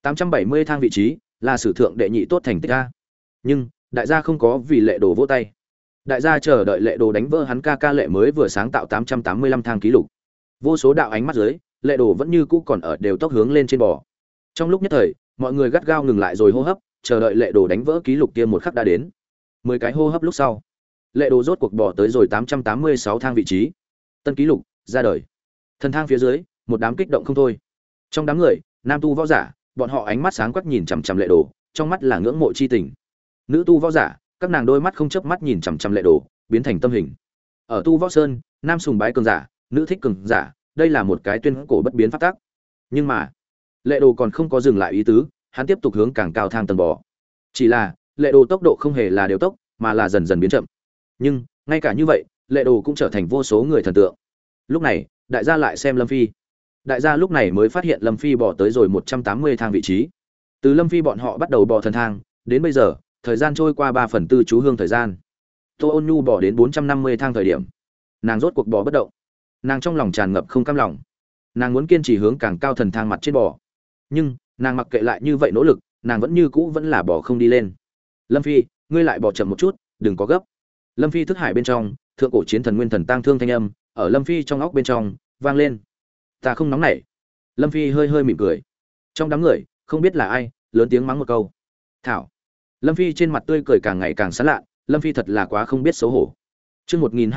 870 thang vị trí là sử thượng đệ nhị tốt thành tích a. Nhưng, đại gia không có vì Lệ Đồ vỗ tay. Đại gia chờ đợi Lệ Đồ đánh vỡ hắn ca Lệ mới vừa sáng tạo 885 thang ký lục. Vô số đạo ánh mắt dưới, Lệ Đồ vẫn như cũ còn ở đều tốc hướng lên trên bò. Trong lúc nhất thời, mọi người gắt gao ngừng lại rồi hô hấp, chờ đợi Lệ Đồ đánh vỡ ký lục kia một khắc đã đến. 10 cái hô hấp lúc sau, Lệ Đồ rốt cuộc bò tới rồi 886 thang vị trí. Tân ký lục ra đời. Thần thang phía dưới, một đám kích động không thôi. Trong đám người, nam tu võ giả, bọn họ ánh mắt sáng quắc nhìn chằm chằm Lệ Đồ, trong mắt là ngưỡng mộ chi tình. Nữ tu võ giả, các nàng đôi mắt không chớp mắt nhìn chằm chằm Lệ Đồ, biến thành tâm hình. Ở tu võ sơn, nam sùng bái cường giả, nữ thích cường giả, đây là một cái tuyên cổ bất biến pháp tắc. Nhưng mà, Lệ Đồ còn không có dừng lại ý tứ, hắn tiếp tục hướng càng cao thang tầng bò. Chỉ là, Lệ Đồ tốc độ không hề là đều tốc, mà là dần dần biến chậm. Nhưng, ngay cả như vậy, Lệ Đồ cũng trở thành vô số người thần tượng. Lúc này, đại gia lại xem Lâm Phi. Đại gia lúc này mới phát hiện Lâm Phi bò tới rồi 180 thang vị trí. Từ Lâm Phi bọn họ bắt đầu bò thần thang, đến bây giờ, thời gian trôi qua 3/4 chú hương thời gian. Tô Ôn Nhu bò đến 450 thang thời điểm, nàng rốt cuộc bò bất động. Nàng trong lòng tràn ngập không cam lòng. Nàng muốn kiên trì hướng càng cao thần thang mặt trên bò. Nhưng, nàng mặc kệ lại như vậy nỗ lực, nàng vẫn như cũ vẫn là bò không đi lên. Lâm Phi, ngươi lại bò chậm một chút, đừng có gấp. Lâm Phi thức hải bên trong, thượng cổ chiến thần Nguyên Thần tang thương thanh âm, ở Lâm Phi trong óc bên trong vang lên. Ta không nóng nảy. Lâm Phi hơi hơi mỉm cười. Trong đám người, không biết là ai, lớn tiếng mắng một câu. Thảo. Lâm Phi trên mặt tươi cười càng ngày càng sán lạ, Lâm Phi thật là quá không biết xấu hổ. Chương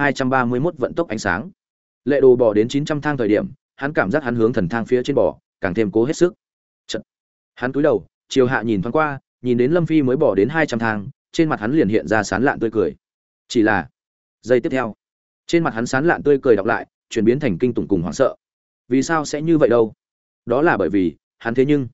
1231 vận tốc ánh sáng. Lệ Đồ bò đến 900 thang thời điểm, hắn cảm giác hắn hướng thần thang phía trên bò, càng thêm cố hết sức. Chật. Hắn cúi đầu, chiều hạ nhìn thoáng qua, nhìn đến Lâm Phi mới bò đến 200 thang, trên mặt hắn liền hiện ra sán lạn tươi cười. Chỉ là, giây tiếp theo, trên mặt hắn sán lạn tươi cười đọc lại, chuyển biến thành kinh tủng cùng hoảng sợ. Vì sao sẽ như vậy đâu? Đó là bởi vì, hắn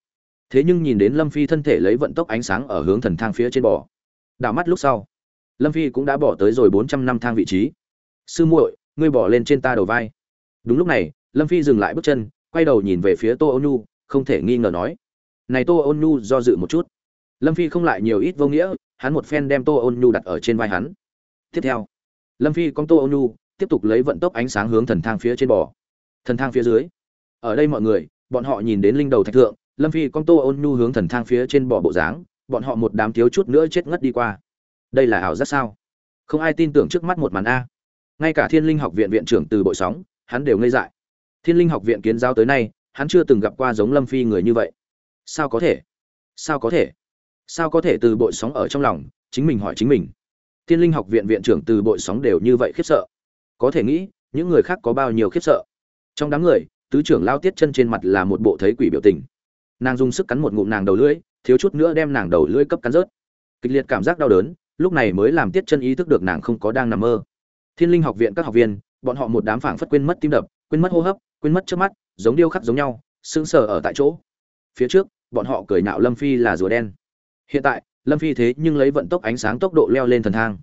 thế nhưng nhìn đến Lâm Phi thân thể lấy vận tốc ánh sáng ở hướng thần thang phía trên bò. Đảo mắt lúc sau, Lâm Phi cũng đã bỏ tới rồi 400 năm thang vị trí. Sư muội, ngươi bỏ lên trên ta đầu vai. Đúng lúc này, Lâm Phi dừng lại bước chân, quay đầu nhìn về phía Tô Ôn Nhu, không thể nghi ngờ nói. Này Tô Ôn Nhu do dự một chút. Lâm Phi không lại nhiều ít vô nghĩa, hắn một phen đem Tô Ôn Nhu đặt ở trên vai hắn. Tiếp theo, Lâm Phi con Tô Ôn Nhu tiếp tục lấy vận tốc ánh sáng hướng thần thang phía trên bò. Thần thang phía dưới. Ở đây mọi người, bọn họ nhìn đến linh đầu thạch thượng, Lâm Phi con Tô Ôn Nhu hướng thần thang phía trên bò bộ dáng, bọn họ một đám thiếu chút nữa chết ngất đi qua. Đây là ảo giác sao? Không ai tin tưởng trước mắt một màn a. Ngay cả Thiên Linh Học viện viện trưởng Từ Bội Sóng, hắn đều ngây dại. Thiên Linh Học viện kiến giáo tới nay, hắn chưa từng gặp qua giống Lâm Phi người như vậy. Sao có thể? Sao có thể? Sao có thể? Từ Bội Sóng ở trong lòng, chính mình hỏi chính mình. Thiên Linh Học viện viện trưởng Từ Bội Sóng đều như vậy khiếp sợ. Có thể nghĩ, những người khác có bao nhiêu khiếp sợ. Trong đám người, tứ trưởng Lao Tiết Chân trên mặt là một bộ thấy quỷ biểu tình. Nàng dùng sức cắn một ngụm nàng đầu lưỡi, thiếu chút nữa đem nàng đầu lưỡi cấp cắn rớt. Kịch liệt cảm giác đau đớn, lúc này mới làm Tiết Chân ý thức được nàng không có đang nằm mơ. Thiên Linh Học viện các học viên, bọn họ một đám phảng phất quên mất tim đập, quên mất hô hấp, quên mất trước mắt, giống điêu khắc giống nhau, sững sờ ở tại chỗ. Phía trước, bọn họ cười nhạo Lâm Phi là rùa đen. Hiện tại, Lâm Phi thế nhưng lấy vận tốc ánh sáng tốc độ leo lên thần thang.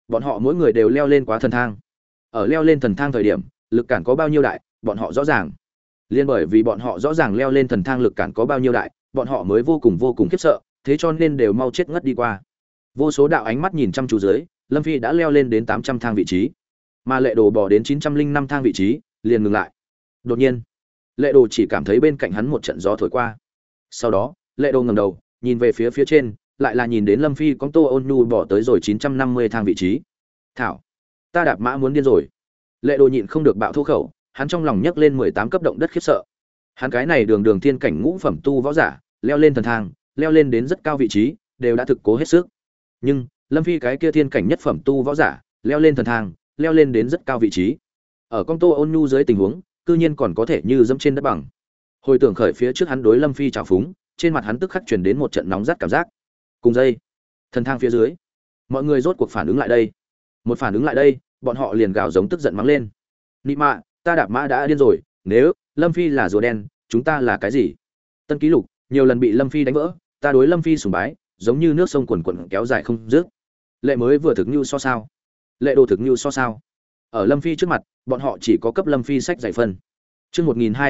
bọn họ mỗi người đều leo lên quá thần thang. Ở leo lên thần thang thời điểm, lực cản có bao nhiêu đại, bọn họ rõ ràng. Liên bởi vì bọn họ rõ ràng leo lên thần thang lực cản có bao nhiêu đại, bọn họ mới vô cùng khiếp sợ, thế cho nên đều mau chết ngất đi qua. Vô số đạo ánh mắt nhìn chăm chú dưới, Lâm Phi đã leo lên đến 800 thang vị trí, mà Lệ Đồ bò đến 905 thang vị trí, liền ngừng lại. Đột nhiên, Lệ Đồ chỉ cảm thấy bên cạnh hắn một trận gió thổi qua. Sau đó, Lệ Đồ ngẩng đầu, nhìn về phía trên, lại là nhìn đến Lâm Phi con Tô Ôn Nhu bỏ tới rồi 950 thang vị trí. Thảo, ta đạp mã muốn điên rồi. Lệ Đồ nhịn không được bạo thô khẩu, hắn trong lòng nhấc lên 18 cấp động đất khiếp sợ. Hắn cái này đường thiên cảnh ngũ phẩm tu võ giả, leo lên thần thang, leo lên đến rất cao vị trí, đều đã thực cố hết sức. Nhưng, Lâm Phi cái kia thiên cảnh nhất phẩm tu võ giả, leo lên thần thang, leo lên đến rất cao vị trí. Ở con Tô Ôn Nhu dưới tình huống, cư nhiên còn có thể như dẫm trên đất bằng. Hồi tưởng khởi phía trước hắn đối Lâm Phi trào phúng, trên mặt hắn tức khắc truyền đến một trận nóng rát cảm giác. Cùng dây, thần thang phía dưới, mọi người rốt cuộc phản ứng lại đây. Một phản ứng lại đây, bọn họ liền gào giống tức giận mắng lên. Nị mạ, ta đạp mã đã điên rồi, nếu Lâm Phi là rùa đen, chúng ta là cái gì? Tân ký lục, nhiều lần bị Lâm Phi đánh vỡ, ta đối Lâm Phi sùng bái, giống như nước sông quần quần kéo dài không dứt. Lệ mới vừa thực như so sao? Lệ Đồ thực như so sao? Ở Lâm Phi trước mặt, bọn họ chỉ có cấp Lâm Phi sách giải phân. Chương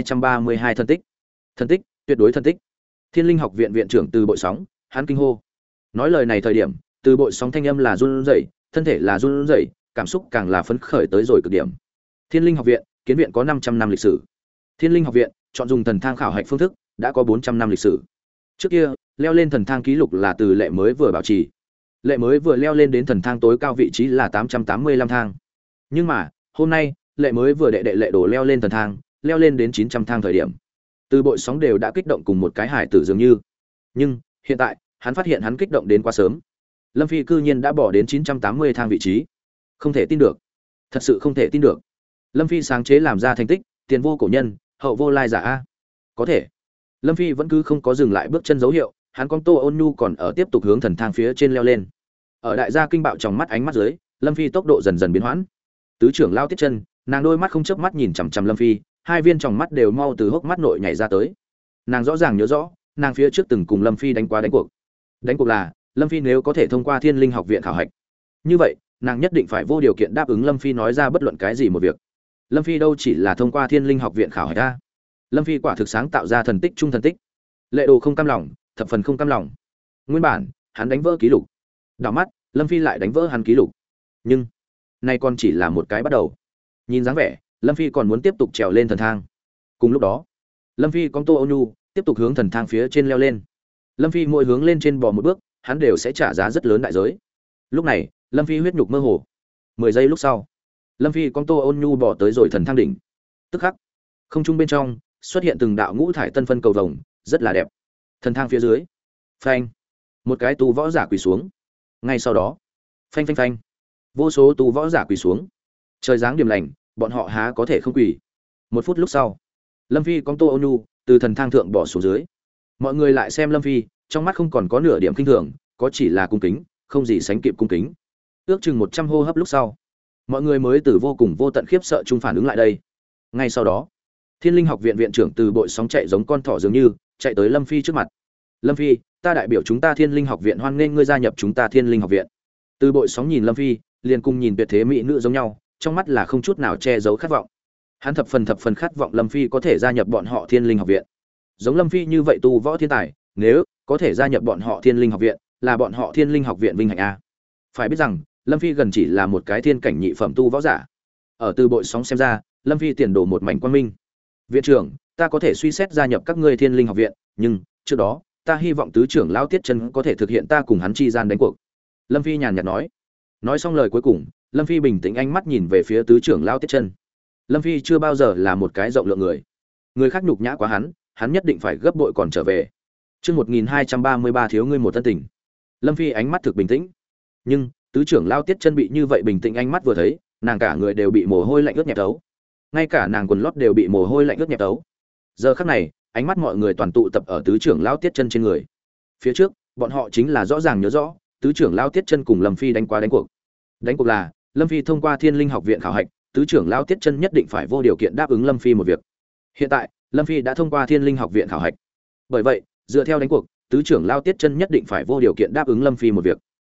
1232 thân tích. Thân tích, tuyệt đối thân tích. Thiên Linh học viện viện trưởng Từ Bội Sóng, hắn kinh hô. Nói lời này thời điểm, Từ Bội Sóng thanh âm là run rẩy, thân thể là run rẩy, cảm xúc càng là phấn khởi tới rồi cực điểm. Thiên Linh học viện, kiến viện có 500 năm lịch sử. Thiên Linh học viện chọn dùng thần thang khảo hạch phương thức, đã có 400 năm lịch sử. Trước kia, leo lên thần thang ký lục là từ Lệ mới vừa bảo trì. Lệ mới vừa leo lên đến thần thang tối cao vị trí là 885 thang. Nhưng mà, hôm nay, Lệ mới vừa đệ Lệ Đồ leo lên thần thang, leo lên đến 900 thang thời điểm. Từ Bội Sóng đều đã kích động cùng một cái hải tử dường như. Nhưng, hiện tại, hắn phát hiện hắn kích động đến quá sớm. Lâm Phi cư nhiên đã bỏ đến 980 thang vị trí. Không thể tin được. Thật sự không thể tin được. Lâm Phi sáng chế làm ra thành tích, tiền vô cổ nhân, hậu vô lai giả a. Có thể. Lâm Phi vẫn cứ không có dừng lại bước chân dấu hiệu, hắn con Tô Ôn Nhu còn ở tiếp tục hướng thần thang phía trên leo lên. Ở đại gia kinh bạo trong mắt ánh mắt dưới, Lâm Phi tốc độ dần dần biến hoãn. Tứ trưởng lao Tiết Chân, nàng đôi mắt không chớp mắt nhìn chằm chằm Lâm Phi, hai viên tròng mắt đều mau từ hốc mắt nội nhảy ra tới. Nàng rõ ràng nhớ rõ, nàng phía trước từng cùng Lâm Phi đánh cuộc. Đánh cuộc là, Lâm Phi nếu có thể thông qua Thiên Linh học viện khảo hạch, như vậy, nàng nhất định phải vô điều kiện đáp ứng Lâm Phi nói ra bất luận cái gì một việc. Lâm Phi đâu chỉ là thông qua Thiên Linh học viện khảo hạch a. Lâm Phi quả thực sáng tạo ra thần tích trung thần tích. Lệ Đồ không cam lòng, thập phần không cam lòng. Nguyên bản, hắn đánh vỡ ký lục. Đảo mắt, Lâm Phi lại đánh vỡ hắn ký lục. Nhưng, nay còn chỉ là một cái bắt đầu. Nhìn dáng vẻ, Lâm Phi còn muốn tiếp tục trèo lên thần thang. Cùng lúc đó, Lâm Phi con Tô Ôn Nhu tiếp tục hướng thần thang phía trên leo lên. Lâm Phi mỗi hướng lên trên bò một bước, hắn đều sẽ trả giá rất lớn đại giới. Lúc này, Lâm Phi huyết nhục mơ hồ. 10 giây lúc sau, Lâm Phi con Tô Ôn Nhu bò tới rồi thần thang đỉnh. Tức khắc, không trung bên trong xuất hiện từng đạo ngũ thải tân phân cầu vồng, rất là đẹp. Thần thang phía dưới, phanh, một cái tu võ giả quỳ xuống. Ngay sau đó, phanh phanh phanh, vô số tu võ giả quỳ xuống. Trời giáng điểm lành, bọn họ há có thể không quỳ. Một phút lúc sau, Lâm Phi con Tô Ôn Nhu từ thần thang thượng bỏ xuống dưới. Mọi người lại xem Lâm Phi, trong mắt không còn có nửa điểm kinh thường, có chỉ là cung kính, không gì sánh kịp cung kính. Ước chừng 100 hô hấp lúc sau, mọi người mới từ vô cùng vô tận khiếp sợ chung phản ứng lại đây. Ngay sau đó, Thiên Linh học viện viện trưởng Từ Bội Sóng chạy giống con thỏ dường như chạy tới Lâm Phi trước mặt. Lâm Phi, ta đại biểu chúng ta Thiên Linh học viện hoan nghênh ngươi gia nhập chúng ta Thiên Linh học viện. Từ Bội Sóng nhìn Lâm Phi, liền cùng nhìn tuyệt thế mỹ nữ giống nhau, trong mắt là không chút nào che giấu khát vọng. Hắn thập phần khát vọng Lâm Phi có thể gia nhập bọn họ Thiên Linh học viện. Giống Lâm Phi như vậy tu võ thiên tài, nếu có thể gia nhập bọn họ Thiên Linh học viện, là bọn họ Thiên Linh học viện vinh hạnh a. Phải biết rằng, Lâm Phi gần chỉ là một cái thiên cảnh nhị phẩm tu võ giả. Ở Từ Bội Sóng xem ra, Lâm Phi tiền đồ một mảnh quang minh. Viện trưởng, ta có thể suy xét gia nhập các ngươi Thiên Linh học viện, nhưng trước đó, ta hy vọng tứ trưởng lão Tiết Chân có thể thực hiện ta cùng hắn chi gian đánh cuộc. Lâm Phi nhàn nhạt nói. Nói xong lời cuối cùng, Lâm Phi bình tĩnh ánh mắt nhìn về phía tứ trưởng lão Tiết Chân. Lâm Phi chưa bao giờ là một cái rộng lượng người. Người khác nhục nhã quá hắn nhất định phải gấp bội còn trở về. Chương 1233 thiếu ngươi một thân tình. Lâm Phi ánh mắt thực bình tĩnh. Nhưng, tứ trưởng lão Tiết Chân bị như vậy bình tĩnh ánh mắt vừa thấy, nàng cả người đều bị mồ hôi lạnh ướt nhẹp thấu. Ngay cả nàng quần lót đều bị mồ hôi lạnh ướt nhẹp thấu. Giờ khắc này, ánh mắt mọi người toàn tụ tập ở tứ trưởng lão Tiết Chân trên người. Phía trước, bọn họ chính là rõ ràng nhớ rõ, tứ trưởng lão Tiết Chân cùng Lâm Phi đánh cuộc. Đánh cuộc là, Lâm Phi thông qua Thiên Linh học viện khảo hạch, tứ trưởng lão Tiết Chân nhất định phải vô điều kiện đáp ứng Lâm Phi một việc. Hiện tại, Lâm Phi đã thông qua Thiên Linh học viện khảo hạch. Bởi vậy, dựa theo đánh cuộc, tứ trưởng lão Tiết Chân nhất định phải vô điều kiện đáp ứng Lâm Phi một việc.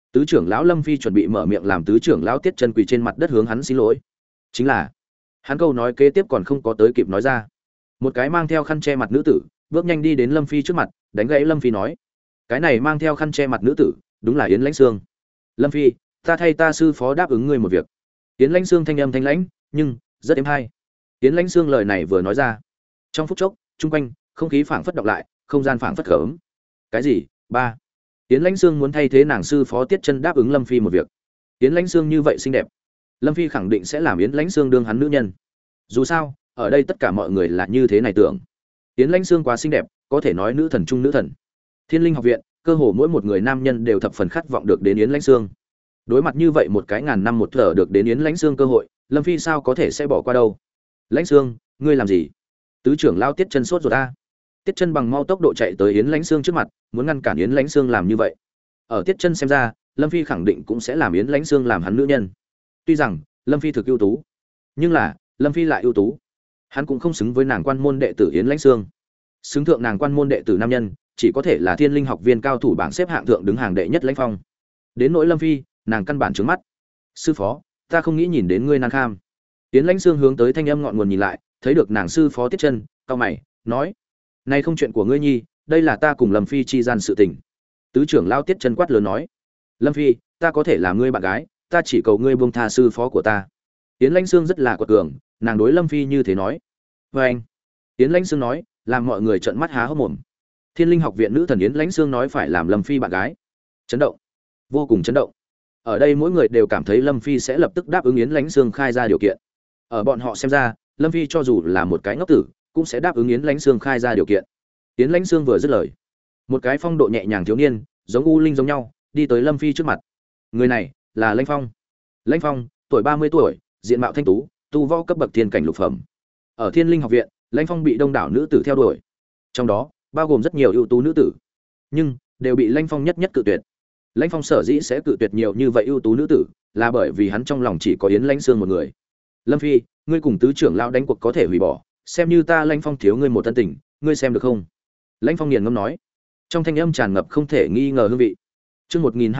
Tứ trưởng lão Lâm Phi chuẩn bị mở miệng làm tứ trưởng lão Tiết Chân quỳ trên mặt đất hướng hắn xin lỗi. Chính là, hắn câu nói kế tiếp còn không có tới kịp nói ra. Một cái mang theo khăn che mặt nữ tử, bước nhanh đi đến Lâm Phi trước mặt, đánh gãy Lâm Phi nói: "Cái này mang theo khăn che mặt nữ tử, đúng là Yến Lãnh Sương. Lâm Phi, ta thay ta sư phó đáp ứng ngươi một việc." Yến Lãnh Sương thanh âm thanh lãnh, nhưng rất êm hay. Yến Lãnh Sương lời này vừa nói ra, trong phút chốc, chung quanh không khí phảng phất đọc lại, không gian phảng phất khởm. Cái gì? Ba. Yến Lãnh Sương muốn thay thế nàng sư phó Tiết Chân đáp ứng Lâm Phi một việc. Yến Lãnh Sương như vậy xinh đẹp, Lâm Phi khẳng định sẽ làm Yến Lãnh Sương đương hắn nữ nhân. Dù sao, ở đây tất cả mọi người là như thế này tưởng. Yến Lãnh Sương quá xinh đẹp, có thể nói nữ thần trung nữ thần. Thiên Linh học viện, cơ hồ mỗi một người nam nhân đều thập phần khát vọng được đến Yến Lãnh Sương. Đối mặt như vậy một cái ngàn năm một thở được đến Yến Lãnh Sương cơ hội, Lâm Phi sao có thể sẽ bỏ qua đâu. Lãnh Sương, ngươi làm gì? Tứ trưởng lao Tiết Chân sốt ruột ta. Tiết Chân bằng mau tốc độ chạy tới Yến Lãnh Sương trước mặt, muốn ngăn cản Yến Lãnh Sương làm như vậy. Ở Tiết Chân xem ra, Lâm Phi khẳng định cũng sẽ làm Yến Lãnh Sương làm hắn nữ nhân. Tuy rằng Lâm Phi thực ưu tú, nhưng là Lâm Phi lại ưu tú, hắn cũng không xứng với nàng quan môn đệ tử Yến Lãnh Sương. Xứng thượng nàng quan môn đệ tử nam nhân, chỉ có thể là Thiên Linh học viên cao thủ bảng xếp hạng thượng đứng hàng đệ nhất Lãnh Phong. Đến nỗi Lâm Phi, nàng căn bản trướng mắt. Sư phó, ta không nghĩ nhìn đến ngươi nan kham. Yến Lãnh Sương hướng tới thanh âm ngọn nguồn nhìn lại, thấy được nàng sư phó Tiết Chân, cau mày, nói: "Này không chuyện của ngươi nhi, đây là ta cùng Lâm Phi chi gian sự tình." Tứ trưởng lao Tiết Chân quát lớn nói: "Lâm Phi, ta có thể làm ngươi bạn gái, ta chỉ cầu ngươi buông tha sư phó của ta." Yến Lãnh Sương rất là quật cường, nàng đối Lâm Phi như thế nói. "Và anh." Yến Lãnh Sương nói, làm mọi người trợn mắt há hốc mồm. Thiên Linh học viện nữ thần Yến Lãnh Sương nói phải làm Lâm Phi bạn gái. Chấn động, vô cùng chấn động. Ở đây mỗi người đều cảm thấy Lâm Phi sẽ lập tức đáp ứng Yến Lãnh Sương khai ra điều kiện. Ở bọn họ xem ra, Lâm Phi cho dù là một cái ngốc tử, cũng sẽ đáp ứng Yến Lãnh Sương khai ra điều kiện. Yến Lãnh Sương vừa dứt lời, một cái phong độ nhẹ nhàng thiếu niên, giống u linh giống nhau, đi tới Lâm Phi trước mặt. Người này là Lãnh Phong. Lãnh Phong, tuổi 30 tuổi, diện mạo thanh tú, tu võ cấp bậc thiên cảnh lục phẩm. Ở Thiên Linh học viện, Lãnh Phong bị đông đảo nữ tử theo đuổi, trong đó bao gồm rất nhiều ưu tú nữ tử, nhưng đều bị Lãnh Phong nhất nhất cự tuyệt. Lãnh Phong sở dĩ sẽ cự tuyệt nhiều như vậy ưu tú nữ tử, là bởi vì hắn trong lòng chỉ có Yến Lãnh Sương một người. Lâm Phi, ngươi cùng tứ trưởng lão đánh cuộc có thể hủy bỏ, xem như ta Lãnh Phong thiếu ngươi một thân tình, ngươi xem được không? Lãnh Phong nghiền ngẫm nói, trong thanh âm tràn ngập không thể nghi ngờ hương vị. Chương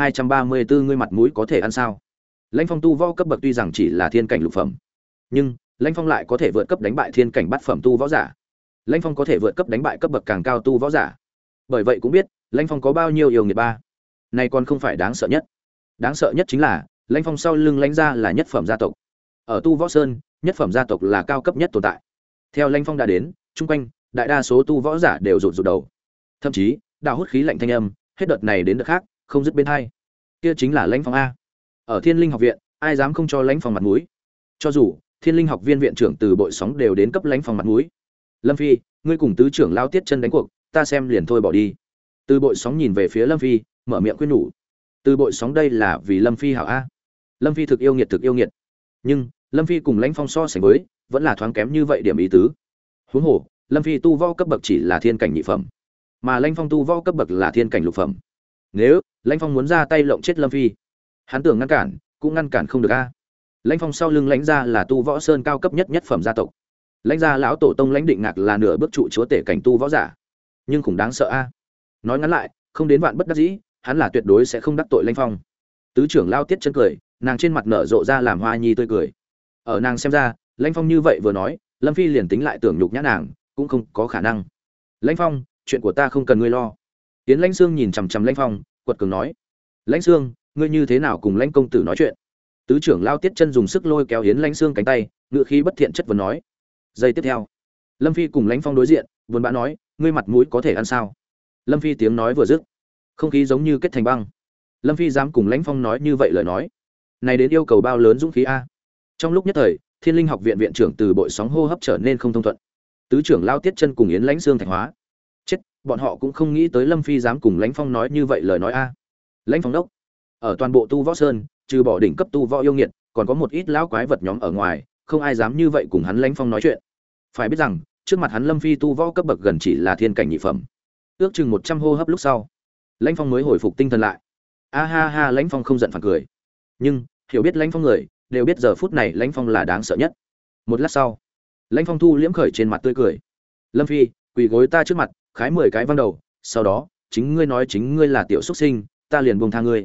1234 ngươi mặt mũi có thể ăn sao? Lãnh Phong tu võ cấp bậc tuy rằng chỉ là thiên cảnh lục phẩm, nhưng Lãnh Phong lại có thể vượt cấp đánh bại thiên cảnh bát phẩm tu võ giả. Lãnh Phong có thể vượt cấp đánh bại cấp bậc càng cao tu võ giả. Bởi vậy cũng biết, Lãnh Phong có bao nhiêu yêu nghiệt ba. Này còn không phải đáng sợ nhất. Đáng sợ nhất chính là, Lãnh Phong sau lưng Lãnh gia là nhất phẩm gia tộc. Ở tu võ sơn, nhất phẩm gia tộc là cao cấp nhất tồn tại. Theo Lãnh Phong đã đến, chung quanh, đại đa số tu võ giả đều rụt rụt đầu. Thậm chí, đào hút khí lạnh thanh âm, hết đợt này đến đợt khác, không dứt bên hai. Kia chính là Lãnh Phong a. Ở Thiên Linh học viện, ai dám không cho Lãnh Phong mặt mũi? Cho dù Thiên Linh học viên viện trưởng Từ Bội Sóng đều đến cấp Lãnh Phong mặt mũi. Lâm Phi, ngươi cùng tứ trưởng lao Tiết Chân đánh cuộc, ta xem liền thôi bỏ đi. Từ Bội Sóng nhìn về phía Lâm Phi, mở miệng khuyên nhủ. Từ Bội Sóng đây là vì Lâm Phi hảo a. Lâm Phi thực yêu nghiệt, nhưng Lâm Phi cùng Lãnh Phong so sánh với, vẫn là thoáng kém như vậy điểm ý tứ. Huống hồ, Lâm Phi tu võ cấp bậc chỉ là thiên cảnh nhị phẩm, mà Lãnh Phong tu võ cấp bậc là thiên cảnh lục phẩm. Nếu Lãnh Phong muốn ra tay lộng chết Lâm Phi, hắn tưởng ngăn cản, cũng ngăn cản không được a. Lãnh Phong sau lưng Lãnh gia là tu võ sơn cao cấp nhất nhất phẩm gia tộc. Lãnh gia lão tổ tông Lãnh Định Ngạc là nửa bước trụ chúa tể cảnh tu võ giả, nhưng cũng đáng sợ a. Nói ngắn lại, không đến vạn bất đắc dĩ, hắn là tuyệt đối sẽ không đắc tội Lãnh Phong. Tứ trưởng lao Tiết Chân cười, nàng trên mặt nở rộ ra làm hoa nhi tươi cười. Ở nàng xem ra, Lãnh Phong như vậy vừa nói, Lâm Phi liền tính lại tưởng nhục nhã nàng, cũng không có khả năng. Lãnh Phong, chuyện của ta không cần ngươi lo. Yến Lãnh Sương nhìn chằm chằm Lãnh Phong, quật cường nói: Lãnh Sương, ngươi như thế nào cùng Lãnh công tử nói chuyện? Tứ trưởng lao Tiết Chân dùng sức lôi kéo Yến Lãnh Sương cánh tay, ngựa khí bất thiện chất vấn nói. Giây tiếp theo, Lâm Phi cùng Lãnh Phong đối diện, buồn bã nói: ngươi mặt mũi có thể ăn sao? Lâm Phi tiếng nói vừa dứt, không khí giống như kết thành băng. Lâm Phi dám cùng Lãnh Phong nói như vậy lời nói, này đến yêu cầu bao lớn dũng khí a. Trong lúc nhất thời, Thiên Linh học viện viện trưởng Từ Bội Sóng hô hấp trở nên không thông thuận. Tứ trưởng lao Tiết Chân cùng Yến Lãnh Sương thành hóa. Chết, bọn họ cũng không nghĩ tới Lâm Phi dám cùng Lãnh Phong nói như vậy lời nói a. Lãnh Phong đốc, ở toàn bộ tu võ sơn, trừ bỏ đỉnh cấp tu võ yêu nghiệt, còn có một ít lão quái vật nhóm ở ngoài, không ai dám như vậy cùng hắn Lãnh Phong nói chuyện. Phải biết rằng, trước mặt hắn Lâm Phi tu võ cấp bậc gần chỉ là thiên cảnh nhị phẩm. Ước chừng 100 hô hấp lúc sau, Lãnh Phong mới hồi phục tinh thần lại. A ha ha, Lãnh Phong không giận phản cười. Nhưng, hiểu biết Lãnh Phong người, đều biết giờ phút này Lãnh Phong là đáng sợ nhất. Một lát sau, Lãnh Phong thu liễm khởi trên mặt tươi cười. Lâm Phi, quỳ gối ta trước mặt, khái 10 cái văng đầu, sau đó, chính ngươi nói chính ngươi là tiểu xuất sinh, ta liền buông tha ngươi.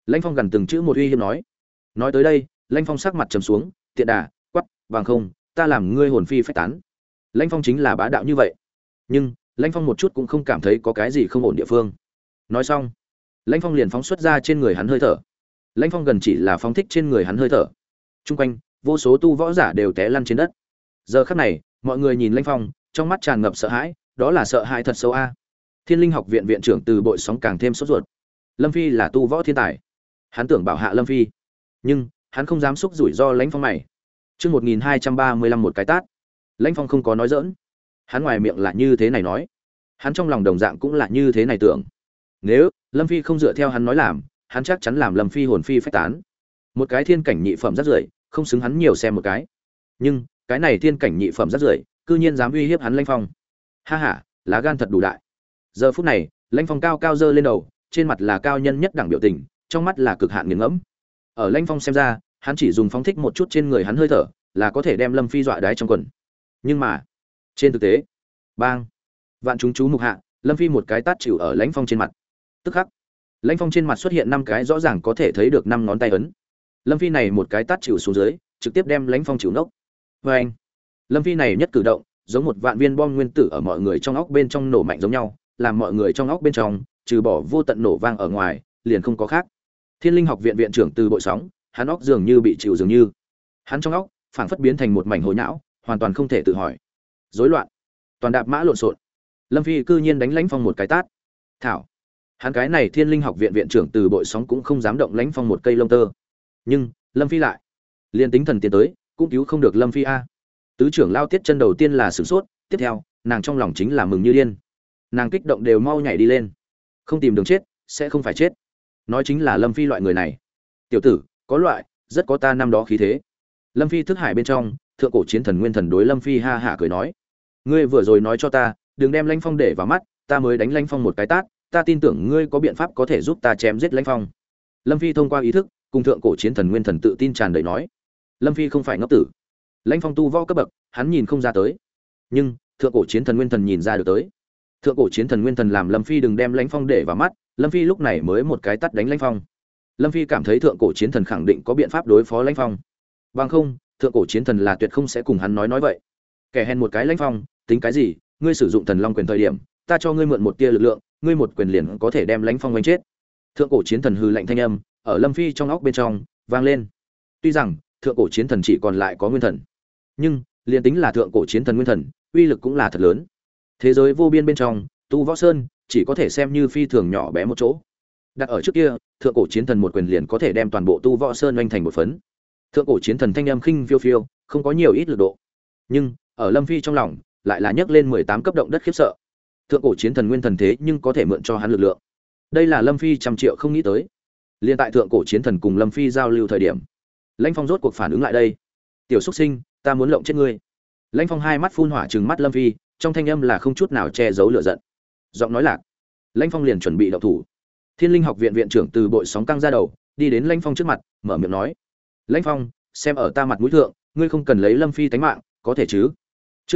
Lãnh Phong gần từng chữ một uy hiếp nói tới đây, Lãnh Phong sắc mặt trầm xuống, tiện đà quắp, bằng không ta làm ngươi hồn phi phách tán. Lãnh Phong chính là bá đạo như vậy, nhưng Lãnh Phong một chút cũng không cảm thấy có cái gì không ổn địa phương. Nói xong, Lãnh Phong liền phóng xuất ra trên người hắn hơi thở. Lãnh Phong gần chỉ là phóng thích trên người hắn hơi thở, chung quanh vô số tu võ giả đều té lăn trên đất. Giờ khắc này, mọi người nhìn Lãnh Phong, trong mắt tràn ngập sợ hãi, đó là sợ hãi thật sâu a. Thiên Linh học viện viện trưởng Từ Bội Sóng càng thêm sốt ruột. Lâm Phi là tu võ thiên tài, hắn tưởng bảo hạ Lâm Phi, nhưng hắn không dám xúc rủi ro Lãnh Phong mày. Chương 1235 một cái tát. Lãnh Phong không có nói giỡn, hắn ngoài miệng là như thế này nói, hắn trong lòng đồng dạng cũng là như thế này tưởng. Nếu Lâm Phi không dựa theo hắn nói làm, hắn chắc chắn làm Lâm Phi hồn phi phách tán. Một cái thiên cảnh nhị phẩm rất rưởi, không xứng hắn nhiều xem một cái. Nhưng cái này thiên cảnh nhị phẩm rất rưởi, cư nhiên dám uy hiếp hắn Lãnh Phong. Ha ha, lá gan thật đủ đại. Giờ phút này, Lãnh Phong cao cao giơ lên đầu, trên mặt là cao nhân nhất đẳng biểu tình, trong mắt là cực hạn nghiền ngẫm. Ở Lãnh Phong xem ra, hắn chỉ dùng phóng thích một chút trên người hắn hơi thở, là có thể đem Lâm Phi dọa đái trong quần. Nhưng mà, trên thực tế, bang, vạn chúng chú mục hạ, Lâm Phi một cái tát chịu ở Lãnh Phong trên mặt. Tức khắc, Lãnh Phong trên mặt xuất hiện 5 cái rõ ràng có thể thấy được 5 ngón tay ấn. Lâm Phi này một cái tát chịu xuống dưới, trực tiếp đem Lãnh Phong chịu nốc. Oeng! Lâm Phi này nhất cử động, giống một vạn viên bom nguyên tử ở mọi người trong óc bên trong nổ mạnh giống nhau, làm mọi người trong óc bên trong, trừ bỏ vô tận nổ vang ở ngoài, liền không có khác. Thiên Linh học viện viện trưởng Từ Bội Sóng, hắn óc dường như bị chịu dường như. Hắn trong óc phảng phất biến thành một mảnh hồi não, hoàn toàn không thể tự hỏi. Rối loạn, toàn đạp mã lộn xộn. Lâm Phi cư nhiên đánh Lãnh Phong một cái tát. Thảo, hắn cái này Thiên Linh học viện viện trưởng Từ Bội Sóng cũng không dám động Lãnh Phong một cây lông tơ. Nhưng Lâm Phi lại, liên tính thần tiến tới, cũng cứu không được Lâm Phi a. Tứ trưởng lao Tiết Chân đầu tiên là sửng sốt, tiếp theo, nàng trong lòng chính là mừng như điên. Nàng kích động đều mau nhảy đi lên. Không tìm đường chết, sẽ không phải chết. Nói chính là Lâm Phi loại người này. Tiểu tử, có loại, rất có ta năm đó khí thế. Lâm Phi thức hải bên trong, thượng cổ chiến thần Nguyên Thần đối Lâm Phi ha hả cười nói: "Ngươi vừa rồi nói cho ta, đừng đem Lãnh Phong để vào mắt, ta mới đánh Lãnh Phong một cái tát, ta tin tưởng ngươi có biện pháp có thể giúp ta chém giết Lãnh Phong." Lâm Phi thông qua ý thức, cùng thượng cổ chiến thần Nguyên Thần tự tin tràn đầy nói. Lâm Phi không phải ngốc tử. Lãnh Phong tu võ cấp bậc, hắn nhìn không ra tới. Nhưng thượng cổ chiến thần Nguyên Thần nhìn ra được tới. Thượng cổ chiến thần Nguyên Thần làm Lâm Phi đừng đem Lãnh Phong để vào mắt, Lâm Phi lúc này mới một cái tát đánh Lãnh Phong. Lâm Phi cảm thấy thượng cổ chiến thần khẳng định có biện pháp đối phó Lãnh Phong. Bằng không, thượng cổ chiến thần là tuyệt không sẽ cùng hắn nói vậy. Kẻ hèn một cái Lãnh Phong, tính cái gì, ngươi sử dụng thần long quyền thời điểm, ta cho ngươi mượn một tia lực lượng, ngươi một quyền liền có thể đem Lãnh Phong đánh chết. Thượng cổ chiến thần hừ lạnh thanh âm, ở Lâm Phi trong óc bên trong vang lên. Tuy rằng thượng cổ chiến thần chỉ còn lại có nguyên thần, nhưng liền tính là thượng cổ chiến thần nguyên thần, uy lực cũng là thật lớn. Thế giới vô biên bên trong, tu võ sơn chỉ có thể xem như phi thường nhỏ bé một chỗ. Đặt ở trước kia, thượng cổ chiến thần một quyền liền có thể đem toàn bộ tu võ sơn oanh thành một phấn. Thượng cổ chiến thần thanh âm khinh phiêu phiêu, không có nhiều ít lực độ, nhưng ở Lâm Phi trong lòng lại là nhấc lên 18 cấp động đất khiếp sợ. Thượng cổ chiến thần nguyên thần thế nhưng có thể mượn cho hắn lực lượng. Đây là Lâm Phi trăm triệu không nghĩ tới. Liên tại thượng cổ chiến thần cùng Lâm Phi giao lưu thời điểm, Lãnh Phong rốt cuộc phản ứng lại đây. "Tiểu xuất sinh, ta muốn lộng chết ngươi." Lãnh Phong hai mắt phun hỏa trừng mắt Lâm Phi, trong thanh âm là không chút nào che giấu lửa giận. Giọng nói lạc, Lãnh Phong liền chuẩn bị động thủ. Thiên Linh học viện viện trưởng Từ Bội Sóng căng ra đầu, đi đến Lãnh Phong trước mặt, mở miệng nói: "Lãnh Phong, xem ở ta mặt mũi thượng, ngươi không cần lấy Lâm Phi tánh mạng, có thể chứ?" Chương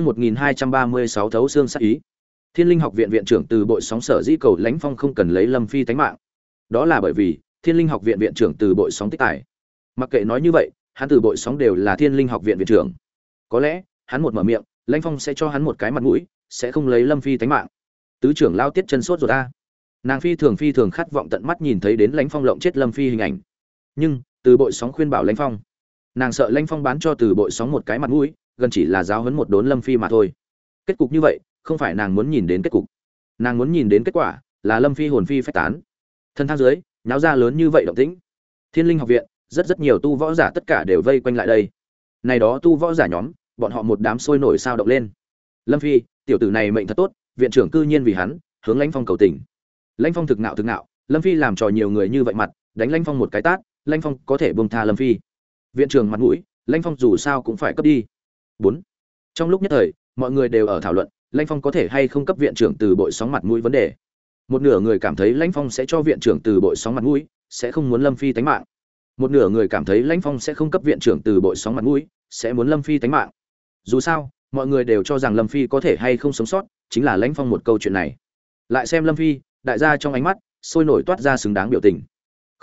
1236 thấu xương sát ý. Thiên Linh học viện viện trưởng Từ Bội Sóng sở dĩ cầu Lãnh Phong không cần lấy Lâm Phi tánh mạng, đó là bởi vì Thiên Linh học viện viện trưởng Từ Bội Sóng tích tài. Mặc kệ nói như vậy, hắn Từ Bội Sóng đều là Thiên Linh học viện viện trưởng. Có lẽ, hắn một mở miệng, Lãnh Phong sẽ cho hắn một cái mặt mũi, sẽ không lấy Lâm Phi tánh mạng. Tứ trưởng lao Tiết Chân sốt ruột a. Nàng phi thường khát vọng tận mắt nhìn thấy đến Lãnh Phong lộng chết Lâm Phi hình ảnh. Nhưng Từ Bội Sóng khuyên bảo Lãnh Phong, nàng sợ Lãnh Phong bán cho Từ Bội Sóng một cái mặt mũi, gần chỉ là giáo huấn một đốn Lâm Phi mà thôi. Kết cục như vậy, không phải nàng muốn nhìn đến kết cục. Nàng muốn nhìn đến kết quả là Lâm Phi hồn phi phách tán. Thân thang dưới, náo ra lớn như vậy động tĩnh. Thiên Linh học viện, rất nhiều tu võ giả tất cả đều vây quanh lại đây. Này đó tu võ giả nhóm, bọn họ một đám sôi nổi sao động lên. Lâm Phi, tiểu tử này mệnh thật tốt, viện trưởng cư nhiên vì hắn, hướng Lãnh Phong cầu tình. Lãnh Phong thực ngạo, Lâm Phi làm trò nhiều người như vậy mặt, đánh Lãnh Phong một cái tát, Lãnh Phong có thể buông tha Lâm Phi. Viện trưởng mặt mũi, Lãnh Phong dù sao cũng phải cấp đi. 4. Trong lúc nhất thời, mọi người đều ở thảo luận, Lãnh Phong có thể hay không cấp viện trưởng Từ Bội Sóng mặt mũi vấn đề. Một nửa người cảm thấy Lãnh Phong sẽ cho viện trưởng Từ Bội Sóng mặt mũi, sẽ không muốn Lâm Phi tánh mạng. Một nửa người cảm thấy Lãnh Phong sẽ không cấp viện trưởng Từ Bội Sóng mặt mũi, sẽ muốn Lâm Phi tánh mạng. Dù sao, mọi người đều cho rằng Lâm Phi có thể hay không sống sót, chính là Lãnh Phong một câu chuyện này. Lại xem Lâm Phi, đại gia trong ánh mắt sôi nổi toát ra xứng đáng biểu tình.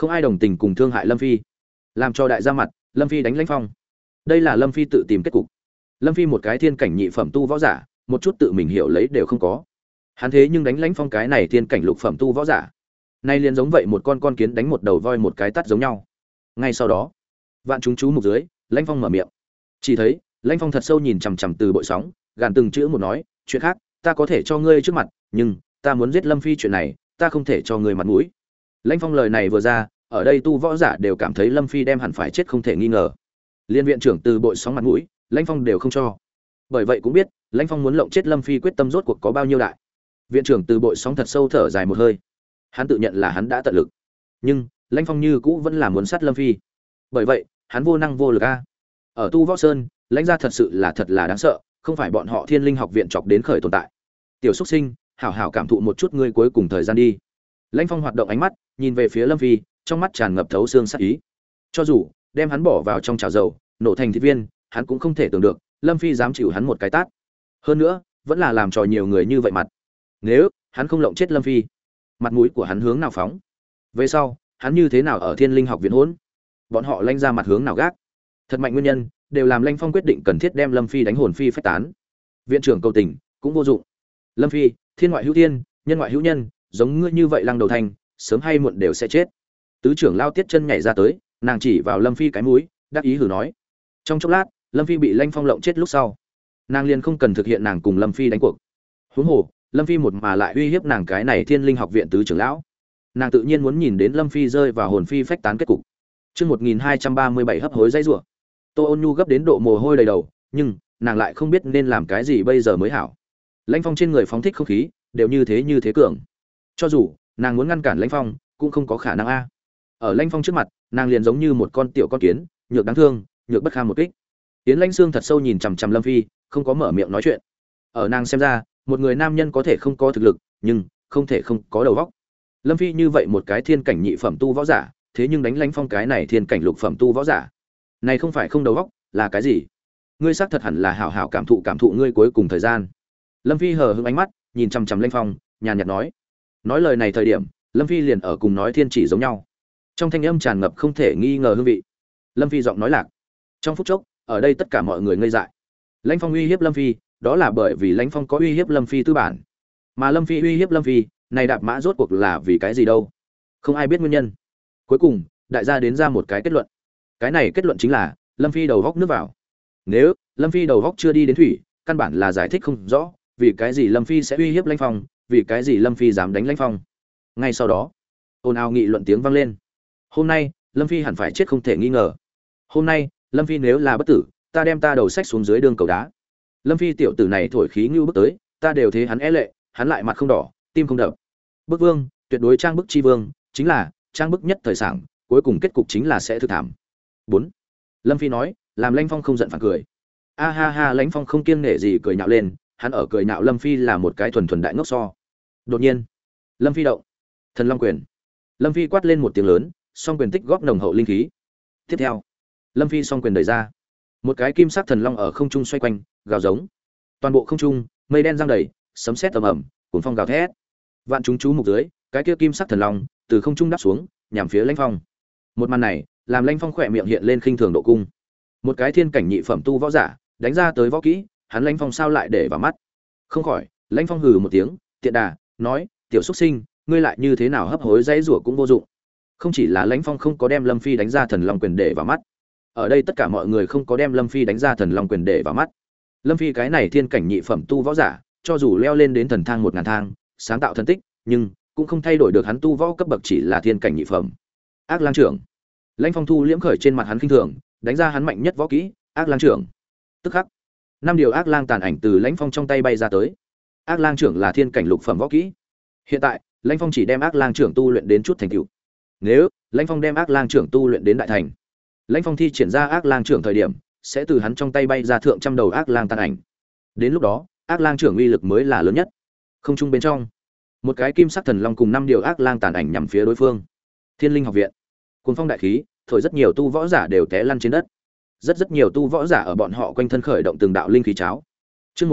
không ai đồng tình cùng thương hại Lâm Phi. Làm cho đại gia mặt, Lâm Phi đánh Lãnh Phong. Đây là Lâm Phi tự tìm kết cục. Lâm Phi một cái thiên cảnh nhị phẩm tu võ giả, một chút tự mình hiểu lấy đều không có. Hắn thế nhưng đánh Lãnh Phong cái này thiên cảnh lục phẩm tu võ giả. Nay liền giống vậy một con kiến đánh một đầu voi một cái tát giống nhau. Ngay sau đó, vạn chúng chú mục dưới, Lãnh Phong mở miệng. Chỉ thấy, Lãnh Phong thật sâu nhìn chằm chằm từ bội sóng, gàn từng chữ một nói, chuyện khác, ta có thể cho ngươi trước mặt, nhưng ta muốn giết Lâm Phi chuyện này, ta không thể cho ngươi mặt mũi. Lãnh Phong lời này vừa ra, ở đây tu võ giả đều cảm thấy Lâm Phi đem hẳn phải chết không thể nghi ngờ. Liên viện trưởng từ bội sóng mặt mũi, Lãnh Phong đều không cho. Bởi vậy cũng biết, Lãnh Phong muốn lộng chết Lâm Phi quyết tâm rốt cuộc có bao nhiêu đại. Viện trưởng từ bội sóng thật sâu thở dài một hơi. Hắn tự nhận là hắn đã tận lực, nhưng Lãnh Phong như cũ vẫn là muốn sát Lâm Phi. Bởi vậy, hắn vô năng vô lực a. Ở tu võ sơn, Lãnh gia thật sự là thật là đáng sợ, không phải bọn họ Thiên Linh học viện chọc đến khởi tồn tại. Tiểu Súc Sinh, hảo hảo cảm thụ một chút ngươi cuối cùng thời gian đi. Lãnh Phong hoạt động ánh mắt, nhìn về phía Lâm Phi, trong mắt tràn ngập thấu xương sát ý. Cho dù đem hắn bỏ vào trong chảo dầu, nổ thành thịt viên, hắn cũng không thể tưởng được, Lâm Phi dám chịu hắn một cái tát. Hơn nữa, vẫn là làm trò nhiều người như vậy mặt. Nếu hắn không lộng chết Lâm Phi, mặt mũi của hắn hướng nào phóng? Về sau, hắn như thế nào ở Thiên Linh học viện hỗn? Bọn họ Lãnh ra mặt hướng nào gác? Thật mạnh nguyên nhân, đều làm Lãnh Phong quyết định cần thiết đem Lâm Phi đánh hồn phi phách tán. Viện trưởng cầu tình, cũng vô dụng. Lâm Phi, thiên ngoại hữu thiên, nhân ngoại hữu nhân, giống ngươi như vậy lăng đầu thành, sớm hay muộn đều sẽ chết. Tứ trưởng lao Tiết Chân nhảy ra tới, nàng chỉ vào Lâm Phi cái mũi, đắc ý hừ nói. Trong chốc lát, Lâm Phi bị Lãnh Phong lộng chết lúc sau, nàng liền không cần thực hiện nàng cùng Lâm Phi đánh cuộc. Huống hồ, Lâm Phi một mà lại uy hiếp nàng cái này Thiên Linh học viện tứ trưởng lão, nàng tự nhiên muốn nhìn đến Lâm Phi rơi vào hồn phi phách tán kết cục. Chương 1237 hấp hối dãy rủa. Tô Ôn Nhu gấp đến độ mồ hôi đầy đầu, nhưng nàng lại không biết nên làm cái gì bây giờ mới hảo. Lãnh Phong trên người phóng thích không khí, đều như thế cường. Cho dù nàng muốn ngăn cản Lãnh Phong, cũng không có khả năng a. Ở Lãnh Phong trước mặt, nàng liền giống như một con tiểu con kiến, nhược đáng thương, nhược bất kham một kích. Tiến Lãnh Xương thật sâu nhìn chằm chằm Lâm Phi, không có mở miệng nói chuyện. Ở nàng xem ra, một người nam nhân có thể không có thực lực, nhưng không thể không có đầu óc. Lâm Phi như vậy một cái thiên cảnh nhị phẩm tu võ giả, thế nhưng đánh Lãnh Phong cái này thiên cảnh lục phẩm tu võ giả. Này không phải không đầu óc, là cái gì? Ngươi xác thật hẳn là hảo hảo cảm thụ ngươi cuối cùng thời gian. Lâm Phi hờ hững ánh mắt, nhìn chằm chằm Lãnh Phong, nhàn nhạt nói. Nói lời này thời điểm, Lâm Phi liền ở cùng nói thiên chỉ giống nhau. Trong thanh âm tràn ngập không thể nghi ngờ hương vị. Lâm Phi giọng nói lạc. Trong phút chốc, ở đây tất cả mọi người ngây dại. Lãnh Phong uy hiếp Lâm Phi, đó là bởi vì Lãnh Phong có uy hiếp Lâm Phi tư bản. Mà Lâm Phi uy hiếp Lâm Phi, này đạp mã rốt cuộc là vì cái gì đâu? Không ai biết nguyên nhân. Cuối cùng, đại gia đến ra một cái kết luận. Cái này kết luận chính là Lâm Phi đầu góc nước vào. Nếu Lâm Phi đầu góc chưa đi đến thủy, căn bản là giải thích không rõ, vì cái gì Lâm Phi sẽ uy hiếp Lãnh Phong, vì cái gì Lâm Phi dám đánh Lãnh Phong. Ngay sau đó, ồn ào nghị luận tiếng vang lên. Hôm nay, Lâm Phi hẳn phải chết không thể nghi ngờ. Hôm nay, Lâm Phi nếu là bất tử, ta đem ta đầu sách xuống dưới đường cầu đá. Lâm Phi tiểu tử này thổi khí ngưu bước tới, ta đều thế hắn é lệ, hắn lại mặt không đỏ, tim không đập. Bức vương, tuyệt đối trang bức chi vương, chính là trang bức nhất thời sảng, cuối cùng kết cục chính là sẽ thực thảm. 4. Lâm Phi nói, làm Lãnh Phong không giận phản cười. A ha ha, Lãnh Phong không kiêng nể gì cười nhạo lên, hắn ở cười nhạo Lâm Phi là một cái thuần thuần đại ngốc so. Đột nhiên, Lâm Phi động, Thần Long quyền. Lâm Phi quát lên một tiếng lớn, song quyền tích góp nồng hậu linh khí. Tiếp theo, Lâm Phi song quyền đẩy ra, một cái kim sắc thần long ở không trung xoay quanh, gào giống. Toàn bộ không trung, mây đen giăng đầy, sấm sét ầm ầm, cuốn phong gào thét. Vạn chúng chú mục dưới, cái kia kim sắc thần long từ không trung đáp xuống, nhằm phía Lãnh Phong. Một màn này, làm Lãnh Phong khỏe miệng hiện lên khinh thường độ cung. Một cái thiên cảnh nhị phẩm tu võ giả, đánh ra tới võ kỹ, hắn Lãnh Phong sao lại để vào mắt? Không khỏi, Lãnh Phong hừ một tiếng, tiện đà, nói, tiểu xuất sinh, ngươi lại như thế nào hấp hối dãy rủa cũng vô dụng. Không chỉ là Lãnh Phong không có đem Lâm Phi đánh ra thần long quyền để vào mắt, ở đây tất cả mọi người không có đem Lâm Phi đánh ra thần long quyền để vào mắt. Lâm Phi cái này thiên cảnh nhị phẩm tu võ giả, cho dù leo lên đến thần thang 1000 thang, sáng tạo thần tích, nhưng cũng không thay đổi được hắn tu võ cấp bậc chỉ là thiên cảnh nhị phẩm. Ác Lang trưởng. Lãnh Phong thu liễm khởi trên mặt hắn khinh thường, đánh ra hắn mạnh nhất võ kỹ, Ác Lang trưởng. Tức khắc, 5 điều ác lang tàn ảnh từ Lãnh Phong trong tay bay ra tới. Ác Lang trưởng là thiên cảnh lục phẩm võ kỹ. Hiện tại, Lãnh Phong chỉ đem Ác Lang trưởng tu luyện đến chút thành tựu. Nếu Lãnh Phong đem Ác Lang trưởng tu luyện đến đại thành, Lãnh Phong thi triển ra Ác Lang trưởng thời điểm, sẽ từ hắn trong tay bay ra thượng trăm đầu ác lang tàn ảnh. Đến lúc đó, Ác Lang trưởng uy lực mới là lớn nhất. Không trung bên trong, một cái kim sắc thần long cùng 5 điều ác lang tàn ảnh nhằm phía đối phương. Thiên Linh học viện, cuồng phong đại khí, thổi rất nhiều tu võ giả đều té lăn trên đất. Rất nhiều tu võ giả ở bọn họ quanh thân khởi động từng đạo linh khí cháo. Chương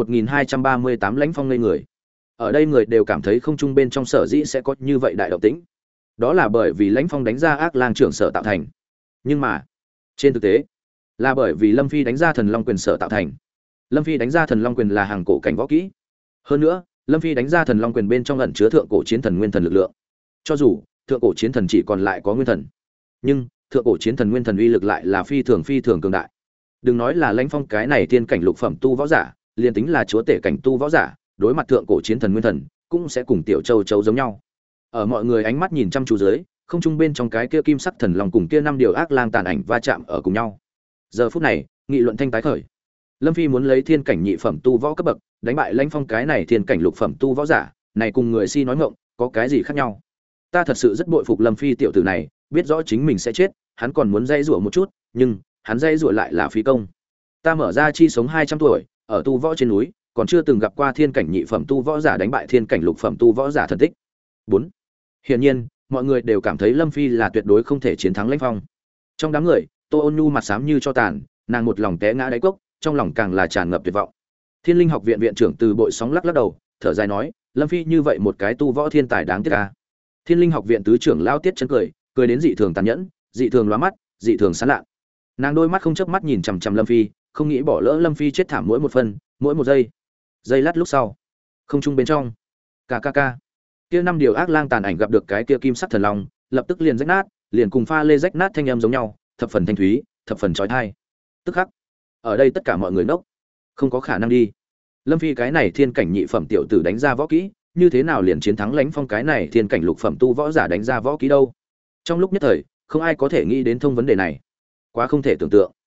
1238 Lãnh Phong ngây người. Ở đây người đều cảm thấy không trung bên trong sở dĩ sẽ có như vậy đại động tĩnh. đó là bởi vì Lãnh Phong đánh ra ác lang trưởng sở tạo thành. Nhưng mà trên thực tế là bởi vì Lâm Phi đánh ra thần long quyền sở tạo thành. Lâm Phi đánh ra thần long quyền là hàng cổ cảnh võ kỹ. Hơn nữa, Lâm Phi đánh ra thần long quyền bên trong ẩn chứa thượng cổ chiến thần nguyên thần lực lượng. Cho dù thượng cổ chiến thần chỉ còn lại có nguyên thần, nhưng thượng cổ chiến thần nguyên thần uy lực lại là phi thường cường đại. Đừng nói là Lãnh Phong cái này tiên cảnh lục phẩm tu võ giả, liền tính là chúa tể cảnh tu võ giả, đối mặt thượng cổ chiến thần nguyên thần, cũng sẽ cùng tiểu châu chấu giống nhau. Ở mọi người ánh mắt nhìn chăm chú dưới, không trung bên trong cái kia kim sắc thần long cùng kia năm điều ác lang tàn ảnh va chạm ở cùng nhau. Giờ phút này, nghị luận thanh tái khởi. Lâm Phi muốn lấy thiên cảnh nhị phẩm tu võ cấp bậc, đánh bại Lãnh Phong cái này thiên cảnh lục phẩm tu võ giả, này cùng người si nói ngọng, có cái gì khác nhau? Ta thật sự rất bội phục Lâm Phi tiểu tử này, biết rõ chính mình sẽ chết, hắn còn muốn dây rủa một chút, nhưng hắn dây rủa lại là phí công. Ta mở ra chi sống 200 tuổi, ở tu võ trên núi, còn chưa từng gặp qua thiên cảnh nhị phẩm tu võ giả đánh bại thiên cảnh lục phẩm tu võ giả thần tích. 4. Hiển nhiên, mọi người đều cảm thấy Lâm Phi là tuyệt đối không thể chiến thắng Lãnh Phong. Trong đám người, Tô Ôn Nhu mặt xám như cho tàn, nàng một lòng té ngã đáy cốc, trong lòng càng là tràn ngập tuyệt vọng. Thiên Linh học viện viện trưởng Từ Bội sóng lắc đầu, thở dài nói, Lâm Phi như vậy một cái tu võ thiên tài đáng tiếc a. Thiên Linh học viện tứ trưởng Lao Tiết chân cười đến dị thường tàn nhẫn, dị thường lóa mắt, dị thường sáng lạ. Nàng đôi mắt không chớp mắt nhìn chằm chằm Lâm Phi, không nghĩ bỏ lỡ Lâm Phi chết thảm mỗi một phân, mỗi một giây. Giây lát lúc sau, không trung bên trong, ca. Kia năm điều ác lang tàn ảnh gặp được cái kia kim sắc thần long, lập tức liền rách nát, liền cùng pha lê rách nát thanh âm giống nhau, thập phần thanh thúy, thập phần chói tai. Tức khắc, ở đây tất cả mọi người nốc, không có khả năng đi. Lâm Phi cái này thiên cảnh nhị phẩm tiểu tử đánh ra võ kỹ, như thế nào liền chiến thắng Lãnh Phong cái này thiên cảnh lục phẩm tu võ giả đánh ra võ kỹ đâu? Trong lúc nhất thời, không ai có thể nghĩ đến thông vấn đề này. Quá không thể tưởng tượng,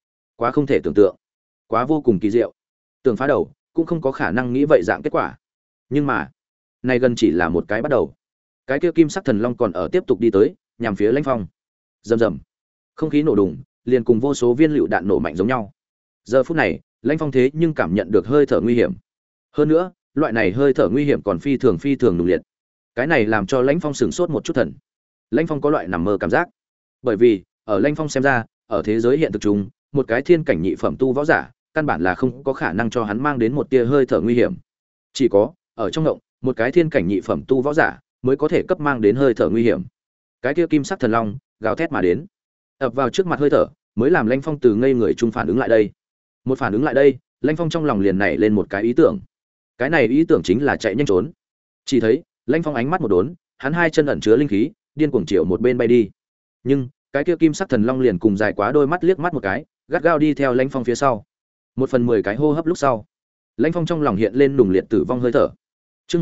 quá vô cùng kỳ diệu. Tưởng phá đầu, cũng không có khả năng nghĩ vậy dạng kết quả. Nhưng mà, này gần chỉ là một cái bắt đầu. Cái kia kim sắc thần long còn ở tiếp tục đi tới, nhằm phía Lãnh Phong. Rầm rầm. Không khí nổ đùng, liền cùng vô số viên lựu đạn nổ mạnh giống nhau. Giờ phút này, Lãnh Phong thế nhưng cảm nhận được hơi thở nguy hiểm. Hơn nữa, loại này hơi thở nguy hiểm còn phi thường nùng liệt. Cái này làm cho Lãnh Phong sửng sốt một chút thần. Lãnh Phong có loại nằm mơ cảm giác. Bởi vì, ở Lãnh Phong xem ra, ở thế giới hiện thực chung, một cái thiên cảnh nhị phẩm tu võ giả, căn bản là không có khả năng cho hắn mang đến một tia hơi thở nguy hiểm. Chỉ có, ở trong ngộng, một cái thiên cảnh nhị phẩm tu võ giả mới có thể cấp mang đến hơi thở nguy hiểm. Cái kia kim sắc thần long gào thét mà đến, ập vào trước mặt hơi thở, mới làm Lãnh Phong từ ngây người chung phản ứng lại đây. Một phản ứng lại đây, Lãnh Phong trong lòng liền nảy lên một cái ý tưởng. Cái này ý tưởng chính là chạy nhanh trốn. Chỉ thấy, Lãnh Phong ánh mắt một đốn, hắn hai chân ẩn chứa linh khí, điên cuồng chiều một bên bay đi. Nhưng, cái kia kim sắc thần long liền cùng dài quá đôi mắt liếc mắt một cái, gắt gao đi theo Lãnh Phong phía sau. 1/10 cái hô hấp lúc sau, Lãnh Phong trong lòng hiện lên nùng liệt tử vong hơi thở. Chương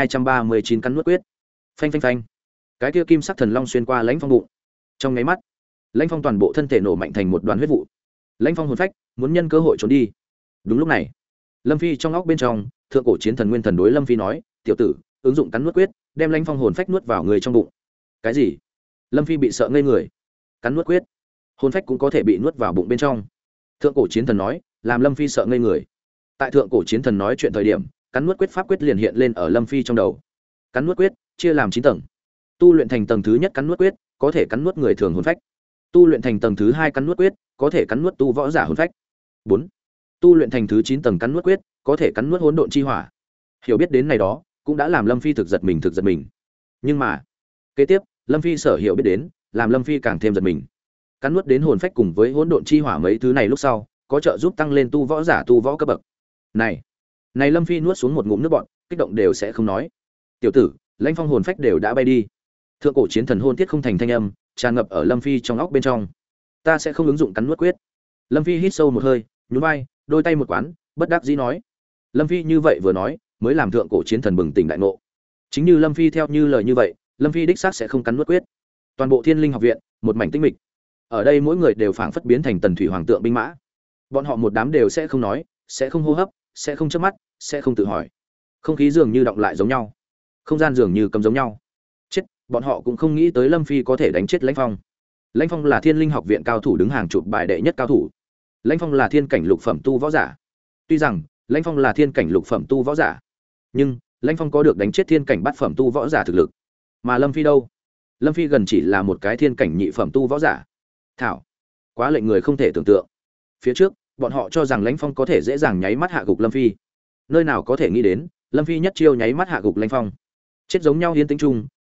1239 cắn nuốt quyết. Phanh. Cái kia kim sắc thần long xuyên qua Lãnh Phong bụng. Trong nháy mắt, Lãnh Phong toàn bộ thân thể nổ mạnh thành một đoàn huyết vụ. Lãnh Phong hồn phách muốn nhân cơ hội trốn đi. Đúng lúc này, Lâm Phi trong óc bên trong, thượng cổ chiến thần nguyên thần đối Lâm Phi nói, "Tiểu tử, ứng dụng cắn nuốt quyết, đem Lãnh Phong hồn phách nuốt vào người trong bụng." Cái gì? Lâm Phi bị sợ ngây người. Cắn nuốt quyết, hồn phách cũng có thể bị nuốt vào bụng bên trong. Thượng cổ chiến thần nói, làm Lâm Phi sợ ngây người. Tại thượng cổ chiến thần nói chuyện thời điểm, cắn nuốt quyết pháp quyết liền hiện lên ở Lâm Phi trong đầu. Cắn nuốt quyết chia làm 9 tầng. Tu luyện thành tầng thứ nhất cắn nuốt quyết, có thể cắn nuốt người thường hồn phách. Tu luyện thành tầng thứ 2 cắn nuốt quyết, có thể cắn nuốt tu võ giả hồn phách. 4. Tu luyện thành thứ 9 tầng cắn nuốt quyết, có thể cắn nuốt hỗn độn chi hỏa. Hiểu biết đến này đó, cũng đã làm Lâm Phi thực giật mình. Nhưng mà, kế tiếp, Lâm Phi sở hiểu biết đến, làm Lâm Phi càng thêm giật mình. Cắn nuốt đến hồn phách cùng với hỗn độn chi hỏa mấy thứ này lúc sau, có trợ giúp tăng lên tu võ giả tu võ cấp bậc. Này Lâm Phi nuốt xuống một ngụm nước bọt, kích động đều sẽ không nói. "Tiểu tử, Lãnh Phong hồn phách đều đã bay đi." Thượng cổ chiến thần hôn tiết không thành thanh âm, tràn ngập ở Lâm Phi trong óc bên trong. "Ta sẽ không ứng dụng cắn nuốt quyết." Lâm Phi hít sâu một hơi, nhún vai, đôi tay một quán, bất đắc dĩ nói. Lâm Phi như vậy vừa nói, mới làm thượng cổ chiến thần bừng tỉnh đại ngộ. Chính như Lâm Phi theo như lời như vậy, Lâm Phi đích xác sẽ không cắn nuốt quyết. Toàn bộ Thiên Linh học viện, một mảnh tĩnh mịch. Ở đây mỗi người đều phảng phất biến thành tần thủy hoàng tượng binh mã. Bọn họ một đám đều sẽ không nói, sẽ không hô hấp, sẽ không chớp mắt, sẽ không tự hỏi. Không khí dường như động lại giống nhau, không gian dường như cấm giống nhau. Chết, bọn họ cũng không nghĩ tới Lâm Phi có thể đánh chết Lãnh Phong. Lãnh Phong là Thiên Linh học viện cao thủ đứng hàng chụp bài đệ nhất cao thủ. Lãnh Phong là thiên cảnh lục phẩm tu võ giả. Tuy rằng Lãnh Phong là thiên cảnh lục phẩm tu võ giả, nhưng Lãnh Phong có được đánh chết thiên cảnh bát phẩm tu võ giả thực lực. Mà Lâm Phi đâu? Lâm Phi gần chỉ là một cái thiên cảnh nhị phẩm tu võ giả. Thảo, quá lệnh người không thể tưởng tượng. Phía trước, bọn họ cho rằng Lãnh Phong có thể dễ dàng nháy mắt hạ gục Lâm Phi. Nơi nào có thể nghĩ đến, Lâm Phi nhất chiêu nháy mắt hạ gục Lãnh Phong. Chết giống nhau yên tĩnh chung,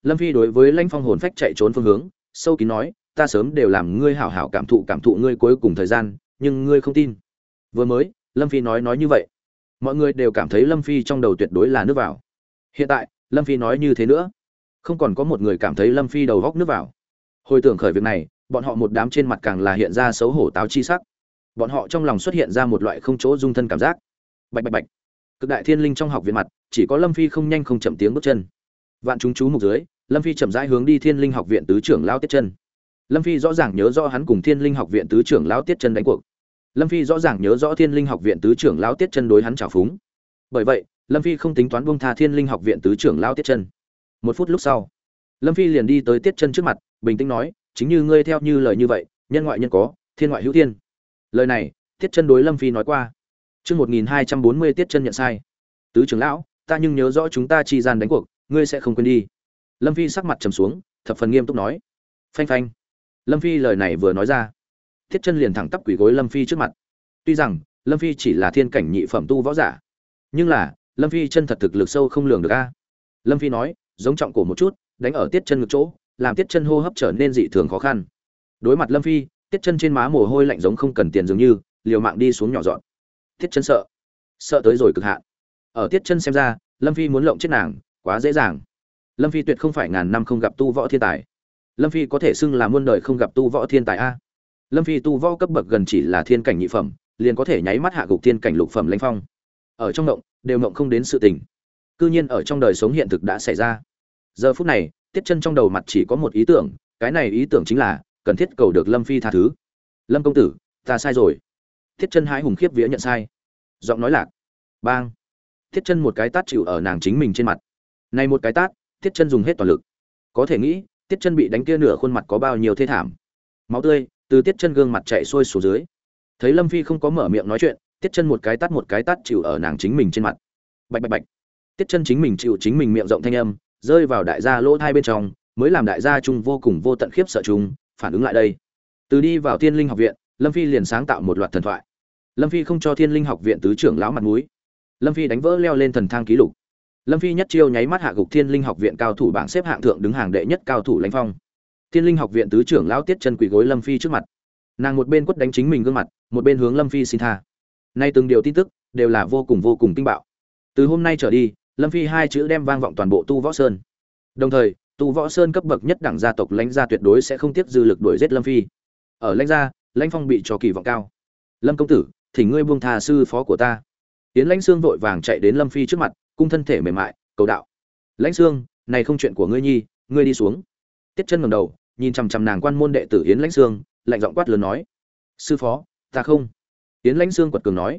Lâm Phi đối với Lãnh Phong hồn phách chạy trốn phương hướng, sâu kín nói, ta sớm đều làm ngươi hảo hảo cảm thụ ngươi cuối cùng thời gian, nhưng ngươi không tin. Vừa mới, Lâm Phi nói như vậy, mọi người đều cảm thấy Lâm Phi trong đầu tuyệt đối là nước vào. Hiện tại, Lâm Phi nói như thế nữa, không còn có một người cảm thấy Lâm Phi đầu góc nước vào. Hồi tưởng khởi việc này, bọn họ một đám trên mặt càng là hiện ra xấu hổ táo chi sắc. Bọn họ trong lòng xuất hiện ra một loại không chỗ dung thân cảm giác. Bạch bạch bạch. Cực đại thiên linh trong học viện mặt, chỉ có Lâm Phi không nhanh không chậm tiếng bước chân. Vạn chúng chú mục dưới, Lâm Phi chậm rãi hướng đi Thiên Linh học viện tứ trưởng lão Tiết Chân. Lâm Phi rõ ràng nhớ rõ hắn cùng Thiên Linh học viện tứ trưởng lão Tiết Chân đánh cuộc. Lâm Phi rõ ràng nhớ rõ Thiên Linh học viện tứ trưởng lão Tiết Chân đối hắn trào phúng. Bởi vậy, Lâm Phi không tính toán buông tha Thiên Linh học viện tứ trưởng lão Tiết Chân. Một phút lúc sau, Lâm Phi liền đi tới Tiết Chân trước mặt, bình tĩnh nói, chính như ngươi theo như lời như vậy, nhân ngoại nhân có, thiên ngoại hữu thiên. Lời này, Tiết Chân đối Lâm Phi nói qua. Chương 1240 Tiết Chân nhận sai. Tứ trưởng lão, ta nhưng nhớ rõ chúng ta chi gian đánh cuộc, ngươi sẽ không quên đi. Lâm Phi sắc mặt trầm xuống, thập phần nghiêm túc nói. Phanh phanh. Lâm Phi lời này vừa nói ra, Tiết Chân liền thẳng tắp quỳ gối Lâm Phi trước mặt. Tuy rằng Lâm Phi chỉ là thiên cảnh nhị phẩm tu võ giả, nhưng là Lâm Phi chân thật thực lực sâu không lường được a. Lâm Phi nói, giống trọng cổ một chút, đánh ở Tiết Chân ngực chỗ, làm Tiết Chân hô hấp trở nên dị thường khó khăn. Đối mặt Lâm Phi, Tiết Chân trên má mồ hôi lạnh giống không cần tiền dường như, liều mạng đi xuống nhỏ dọn. Tiết Chân sợ tới rồi cực hạn. Ở Tiết Chân xem ra, Lâm Phi muốn lộng chết nàng, quá dễ dàng. Lâm Phi tuyệt không phải ngàn năm không gặp tu võ thiên tài. Lâm Phi có thể xưng là muôn đời không gặp tu võ thiên tài a. Lâm Phi tu võ cấp bậc gần chỉ là thiên cảnh nhị phẩm, liền có thể nháy mắt hạ gục thiên cảnh lục phẩm Lãnh Phong. Ở trong động, đều mộng không đến sự tình. Cư nhiên ở trong đời sống hiện thực đã xảy ra. Giờ phút này, Tiết Chân trong đầu mặt chỉ có một ý tưởng, cái này ý tưởng chính là cần thiết cầu được Lâm Phi tha thứ. Lâm công tử, ta sai rồi. Tiết Chân hãi hùng khiếp vía nhận sai. Giọng nói lạc. Bang. Tiết Chân một cái tát chịu ở nàng chính mình trên mặt. Này một cái tát, Tiết Chân dùng hết toàn lực. Có thể nghĩ, Tiết Chân bị đánh kia nửa khuôn mặt có bao nhiêu thê thảm. Máu tươi từ Tiết Chân gương mặt chảy xuôi xuống dưới. Thấy Lâm Phi không có mở miệng nói chuyện, Tiết Chân một cái tát chịu ở nàng chính mình trên mặt. Bạch bạch bạch. Tiết Chân chính mình chịu chính mình miệng rộng thanh âm, rơi vào đại gia lỗ tai bên trong, mới làm đại gia chung vô cùng vô tận khiếp sợ chung, phản ứng lại đây. Từ đi vào Thiên Linh học viện, Lâm Phi liền sáng tạo một loạt thần thoại. Lâm Phi không cho Thiên Linh học viện tứ trưởng lão mặt mũi. Lâm Phi đánh vỡ leo lên thần thang ký lục. Lâm Phi nhất chiêu nháy mắt hạ gục Thiên Linh học viện cao thủ bảng xếp hạng thượng đứng hàng đệ nhất cao thủ Lãnh Phong. Thiên Linh học viện tứ trưởng lão Tiết Chân quỳ gối Lâm Phi trước mặt. Nàng một bên quất đánh chính mình gương mặt, một bên hướng Lâm Phi xin tha. Nay từng điều tin tức đều là vô cùng kinh bạo. Từ hôm nay trở đi, Lâm Phi hai chữ đem vang vọng toàn bộ Tu Võ Sơn. Đồng thời, Tu Võ Sơn cấp bậc nhất đẳng gia tộc Lãnh gia tuyệt đối sẽ không tiếc dư lực đuổi giết Lâm Phi. Ở Lãnh gia, Lãnh Phong bị cho kỳ vọng cao. Lâm công tử, thỉnh ngươi buông tha sư phó của ta. Tiến Lãnh Xương vội vàng chạy đến Lâm Phi trước mặt, cung thân thể mềm mại, cầu đạo. Lãnh Xương, này không chuyện của ngươi nhi, ngươi đi xuống. Tiết Chân ngẩng đầu, nhìn chằm chằm nàng quan môn đệ tử Yến Lãnh Xương, lạnh giọng quát lớn nói: "Sư phó, ta không." Yến Lãnh Xương quật cường nói: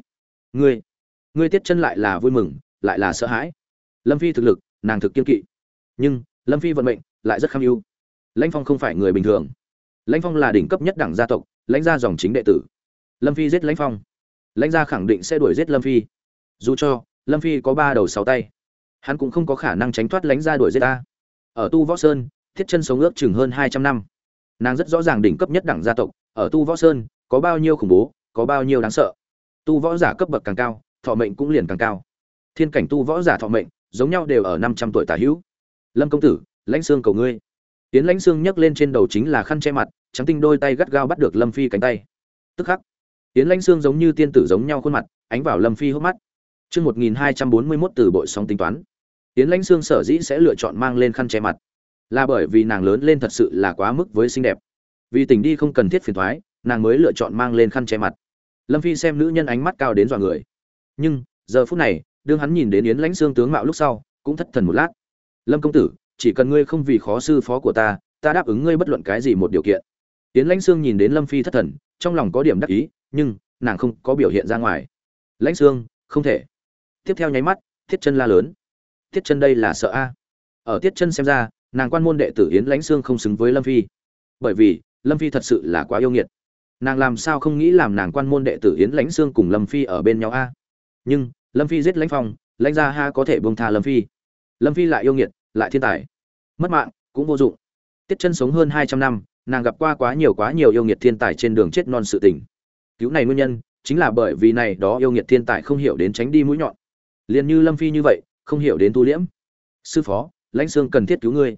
"Ngươi Tiết Chân lại là vui mừng, lại là sợ hãi. Lâm Phi thực lực, nàng thực kiên kỵ, nhưng Lâm Phi vận mệnh lại rất kham ưu. Lãnh Phong không phải người bình thường. Lãnh Phong là đỉnh cấp nhất đẳng gia tộc, Lãnh gia dòng chính đệ tử. Lâm Phi giết Lãnh Phong, Lãnh gia khẳng định sẽ đuổi giết Lâm Phi. Dù cho Lâm Phi có 3 đầu 6 tay, hắn cũng không có khả năng tránh thoát Lãnh gia đuổi giết ta." Ở Tu Võ Sơn, Tiết Chân sống ước chừng hơn 200 năm. Nàng rất rõ ràng đỉnh cấp nhất đẳng gia tộc ở Tu Võ Sơn có bao nhiêu khủng bố, có bao nhiêu đáng sợ. Tu võ giả cấp bậc càng cao, thọ mệnh cũng liền càng cao. Thiên cảnh tu võ giả thọ mệnh giống nhau đều ở 500 tuổi tả hữu. Lâm công tử, Lãnh Xương cầu ngươi. Tiến Lãnh Xương nhấc lên trên đầu chính là khăn che mặt, trắng tinh đôi tay gắt gao bắt được Lâm Phi cánh tay. Tức khắc, Tiến Lãnh Xương giống như tiên tử giống nhau khuôn mặt, ánh vào Lâm Phi hốc mắt. Chương 1241 từ bội sóng tính toán. Tiến Lãnh Xương sở dĩ sẽ lựa chọn mang lên khăn che mặt, là bởi vì nàng lớn lên thật sự là quá mức với xinh đẹp. Vì tình đi không cần thiết phiền toái, nàng mới lựa chọn mang lên khăn che mặt. Lâm Phi xem nữ nhân ánh mắt cao đến dọa người. Nhưng, giờ phút này, đương hắn nhìn đến Yến Lãnh Xương tướng mạo lúc sau, cũng thất thần một lát. Lâm công tử, chỉ cần ngươi không vì khó sư phó của ta, ta đáp ứng ngươi bất luận cái gì một điều kiện. Yến Lãnh Xương nhìn đến Lâm Phi thất thần, trong lòng có điểm đắc ý, nhưng nàng không có biểu hiện ra ngoài. Lãnh Xương, không thể. Tiếp theo nháy mắt, Tiết Chân la lớn. Tiết Chân đây là sợ a. Ở Tiết Chân xem ra, nàng quan môn đệ tử Yến Lãnh Xương không xứng với Lâm Phi. Bởi vì, Lâm Phi thật sự là quá yêu nghiệt. Nàng làm sao không nghĩ làm nàng quan môn đệ tử Yến Lãnh Xương cùng Lâm Phi ở bên nhau a? Nhưng, Lâm Phi giết Lãnh Phong, Lãnh gia ha có thể buông tha Lâm Phi. Lâm Phi lại yêu nghiệt, lại thiên tài. Mất mạng cũng vô dụng. Tiết Chân sống hơn 200 năm, nàng gặp qua quá nhiều yêu nghiệt thiên tài trên đường chết non sự tình. Cứu này nguyên nhân chính là bởi vì này đó yêu nghiệt thiên tài không hiểu đến tránh đi mũi nhọn. Liền như Lâm Phi như vậy, không hiểu đến tu liễm. Sư phó, Lãnh Xương cần thiết cứu ngươi.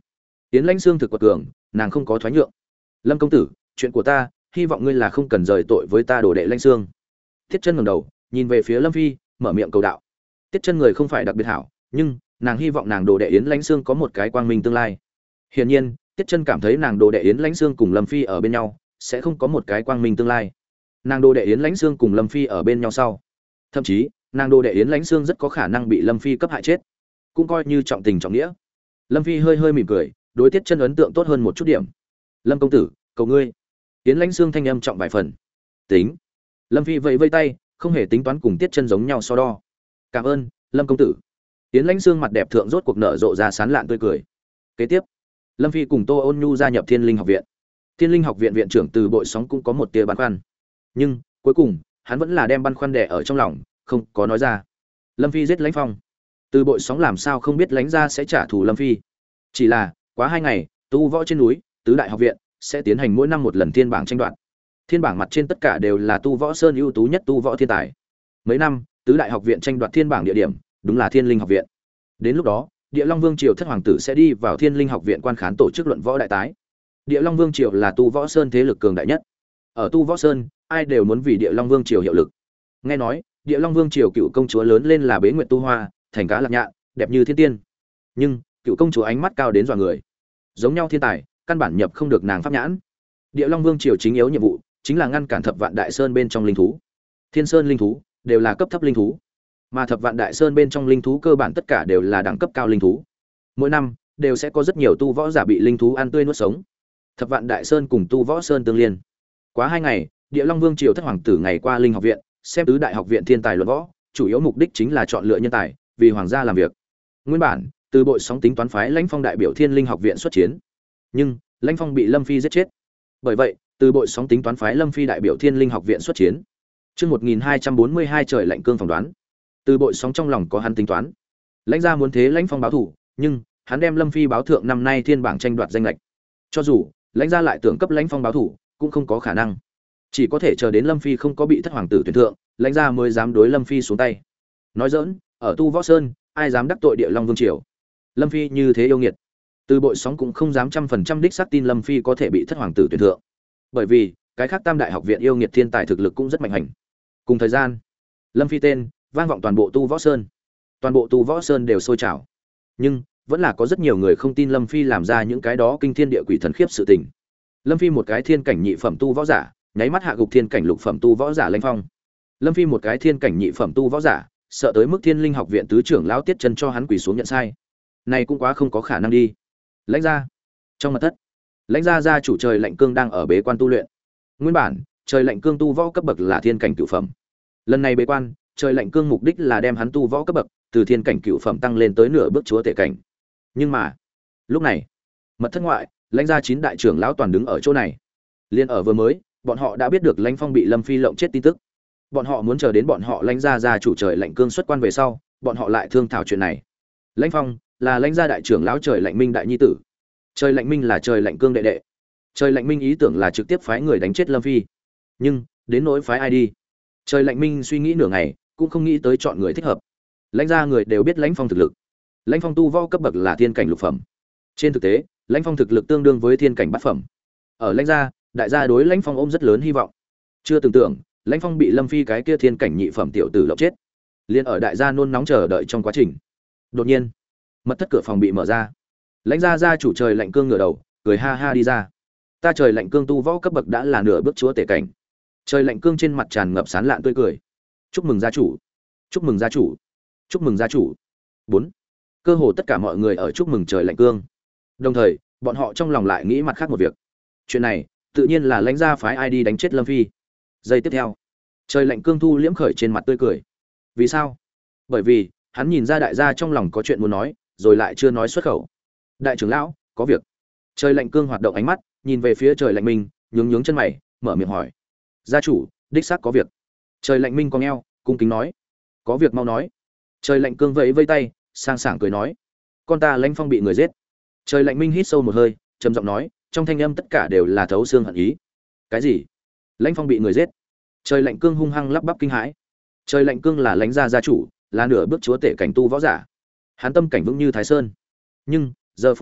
Yến Lãnh Xương thực quật cường, nàng không có thoái nhượng. Lâm công tử, chuyện của ta, hy vọng ngươi là không cần rời tội với ta đồ đệ Lãnh Xương. Tiết Chân ngẩng đầu, nhìn về phía Lâm Phi, mở miệng cầu đạo. Tiết Chân người không phải đặc biệt hảo, nhưng nàng hy vọng nàng đồ đệ Yến Lãnh Xương có một cái quang minh tương lai. Hiển nhiên, Tiết Chân cảm thấy nàng đồ đệ Yến Lãnh Xương cùng Lâm Phi ở bên nhau, sẽ không có một cái quang minh tương lai. Nàng đồ đệ Yến Lãnh Xương cùng Lâm Phi ở bên nhau sau, thậm chí, nàng đồ đệ Yến Lãnh Xương rất có khả năng bị Lâm Phi cấp hại chết, cũng coi như trọng tình trọng nghĩa. Lâm Phi hơi hơi mỉm cười, đối Tiết Chân ấn tượng tốt hơn một chút điểm. Lâm công tử, cầu ngươi. Yến Lãnh Xương thanh âm trọng vài phần. Tính. Lâm Phi vẫy vây tay, không hề tính toán cùng Tiết Chân giống nhau so đo. Cảm ơn, Lâm công tử. Yến Lãnh Xương mặt đẹp thượng rốt cuộc nở rộ ra sán lạn tươi cười. Kế tiếp, Lâm Phi cùng Tô Ôn Nhu gia nhập Thiên Linh học viện. Thiên Linh học viện viện trưởng Từ Bội Sóng cũng có một tia băn khoăn, nhưng cuối cùng hắn vẫn là đem băn khoăn đè ở trong lòng, không có nói ra. Lâm Phi giết Lãnh Phong, Từ Bội Sóng làm sao không biết Lãnh gia sẽ trả thù Lâm Phi. Chỉ là quá 2 ngày, tu võ trên núi, tứ đại học viện sẽ tiến hành mỗi năm một lần thiên bảng tranh đoạt. Thiên bảng mặt trên tất cả đều là tu võ sơn ưu tú nhất tu võ thiên tài. Mấy năm, tứ đại học viện tranh đoạt thiên bảng địa điểm đúng là Thiên Linh học viện. Đến lúc đó, Địa Long Vương triều thất hoàng tử sẽ đi vào Thiên Linh học viện quan khán tổ chức luận võ đại tái. Địa Long Vương triều là tu võ sơn thế lực cường đại nhất. Ở tu võ sơn, ai đều muốn vì Địa Long Vương triều hiệu lực. Nghe nói, Địa Long Vương triều cựu công chúa lớn lên là Bế Nguyệt Tu Hoa, thành cá lạc nhạn, đẹp như thiên tiên. Nhưng, cựu công chúa ánh mắt cao đến dọa người. Giống nhau thiên tài, căn bản nhập không được nàng pháp nhãn. Địa Long Vương triều chính yếu nhiệm vụ chính là ngăn cản Thập Vạn Đại Sơn bên trong linh thú. Thiên Sơn linh thú đều là cấp thấp linh thú, mà Thập Vạn Đại Sơn bên trong linh thú cơ bản tất cả đều là đẳng cấp cao linh thú. Mỗi năm đều sẽ có rất nhiều tu võ giả bị linh thú ăn tươi nuốt sống. Thập Vạn Đại Sơn cùng tu võ sơn tương liên. Quá 2 ngày, Địa Long Vương triều thất hoàng tử ngày qua Linh học viện, xem tứ đại học viện thiên tài luận võ, chủ yếu mục đích chính là chọn lựa nhân tài, vì hoàng gia làm việc. Nguyên bản, Từ Bội Sóng tính toán phái Lãnh Phong đại biểu Thiên Linh học viện xuất chiến, nhưng Lãnh Phong bị Lâm Phi giết chết. Bởi vậy, Từ Bội Sóng tính toán phái Lâm Phi đại biểu Thiên Linh học viện xuất chiến. Chương 1242 trời lạnh cương phỏng đoán. Từ Bội Sóng trong lòng có hắn tính toán. Lãnh gia muốn thế Lãnh Phong báo thủ, nhưng hắn đem Lâm Phi báo thượng năm nay thiên bảng tranh đoạt danh lệch. Cho dù Lãnh gia lại tưởng cấp Lãnh Phong báo thủ, cũng không có khả năng. Chỉ có thể chờ đến Lâm Phi không có bị thất hoàng tử tuyển thượng, Lãnh gia mới dám đối Lâm Phi xuống tay. Nói giỡn, ở tu võ sơn, ai dám đắc tội Địa Long Vương triều. Lâm Phi như thế yêu nghiệt, Từ Bội Sóng cũng không dám 100% đích xác tin Lâm Phi có thể bị thất hoàng tử tuyển thượng. Bởi vì, cái khác tam đại học viện yêu nghiệt thiên tài thực lực cũng rất mạnh hành. Cùng thời gian, Lâm Phi tên vang vọng toàn bộ tu võ sơn. Toàn bộ tu võ sơn đều sôi trào. Nhưng vẫn là có rất nhiều người không tin Lâm Phi làm ra những cái đó kinh thiên địa quỷ thần khiếp sự tình. Lâm Phi một cái thiên cảnh nhị phẩm tu võ giả, nháy mắt hạ gục thiên cảnh lục phẩm tu võ giả Lãnh Phong. Lâm Phi một cái thiên cảnh nhị phẩm tu võ giả, sợ tới mức Thiên Linh học viện tứ trưởng lão Tiết Chân cho hắn quỳ xuống nhận sai. Này cũng quá không có khả năng đi. Lãnh gia. Trong mật thất, Lãnh gia gia chủ Trời Lạnh Cương đang ở bế quan tu luyện. Nguyên bản, Trời Lạnh Cương tu võ cấp bậc là thiên cảnh cửu phẩm. Lần này bế quan, Trời Lạnh Cương mục đích là đem hắn tu võ cấp bậc từ thiên cảnh cửu phẩm tăng lên tới nửa bước chúa tể cảnh. Nhưng mà, lúc này, mật thất ngoại, Lãnh gia 9 đại trưởng lão toàn đứng ở chỗ này. Liên ở vừa mới, bọn họ đã biết được Lãnh Phong bị Lâm Phi lộng chết tin tức. Bọn họ muốn chờ đến bọn họ Lãnh gia gia chủ Trời Lạnh Cương xuất quan về sau, bọn họ lại thương thảo chuyện này. Lãnh Phong là Lãnh gia đại trưởng lão Trời Lạnh Minh đại nhi tử. Trời Lạnh Minh là Trời Lạnh Cương đệ đệ. Trời Lạnh Minh ý tưởng là trực tiếp phái người đánh chết Lâm Phi. Nhưng, đến nỗi phái ai đi? Trời Lạnh Minh suy nghĩ nửa ngày, cũng không nghĩ tới chọn người thích hợp. Lãnh gia người đều biết Lãnh Phong thực lực. Lãnh Phong tu võ cấp bậc là thiên cảnh lục phẩm. Trên thực tế, Lãnh Phong thực lực tương đương với thiên cảnh bát phẩm. Ở Lãnh gia, đại gia đối Lãnh Phong ôm rất lớn hy vọng. Chưa từng tưởng, Lãnh Phong bị Lâm Phi cái kia thiên cảnh nhị phẩm tiểu tử lộng chết. Liên ở đại gia nôn nóng chờ đợi trong quá trình. Đột nhiên, mật thất cửa phòng bị mở ra. Lãnh gia gia chủ Trời Lạnh Cương ngửa đầu, cười ha ha đi ra. Ta Trời Lạnh Cương tu võ cấp bậc đã là nửa bước chúa tể cảnh. Trời Lạnh Cương trên mặt tràn ngập sán lạn tươi cười. Chúc mừng gia chủ, chúc mừng gia chủ, chúc mừng gia chủ. 4. Cơ hồ tất cả mọi người ở chúc mừng Trời Lạnh Cương. Đồng thời, bọn họ trong lòng lại nghĩ mặt khác một việc. Chuyện này, tự nhiên là Lãnh gia phái ai đi đánh chết Lâm Phi. Giây tiếp theo, Trời Lạnh Cương thu liễm khởi trên mặt tươi cười. Vì sao? Bởi vì, hắn nhìn ra đại gia trong lòng có chuyện muốn nói, rồi lại chưa nói xuất khẩu. Đại trưởng lão, có việc. Trời Lạnh Cương hoạt động ánh mắt, nhìn về phía Trời Lạnh Minh, nhướng chân mày, mở miệng hỏi. Gia chủ, đích xác có việc. Trời Lạnh Minh cong eo, cung kính nói. Có việc mau nói. Trời Lạnh Cương vẫy vây tay, sang sảng cười nói. Con ta Lãnh Phong bị người giết. Trời Lạnh Minh hít sâu một hơi, trầm giọng nói, trong thanh âm tất cả đều là thấu xương hận ý. Cái gì? Lãnh Phong bị người giết? Trời Lạnh Cương hung hăng lắp bắp kinh hãi. Trời Lạnh Cương là Lãnh gia gia chủ, là nửa bước chúa tể cảnh tu võ giả. Hắn tâm cảnh vững như Thái Sơn. Nhưng, giờ phút này,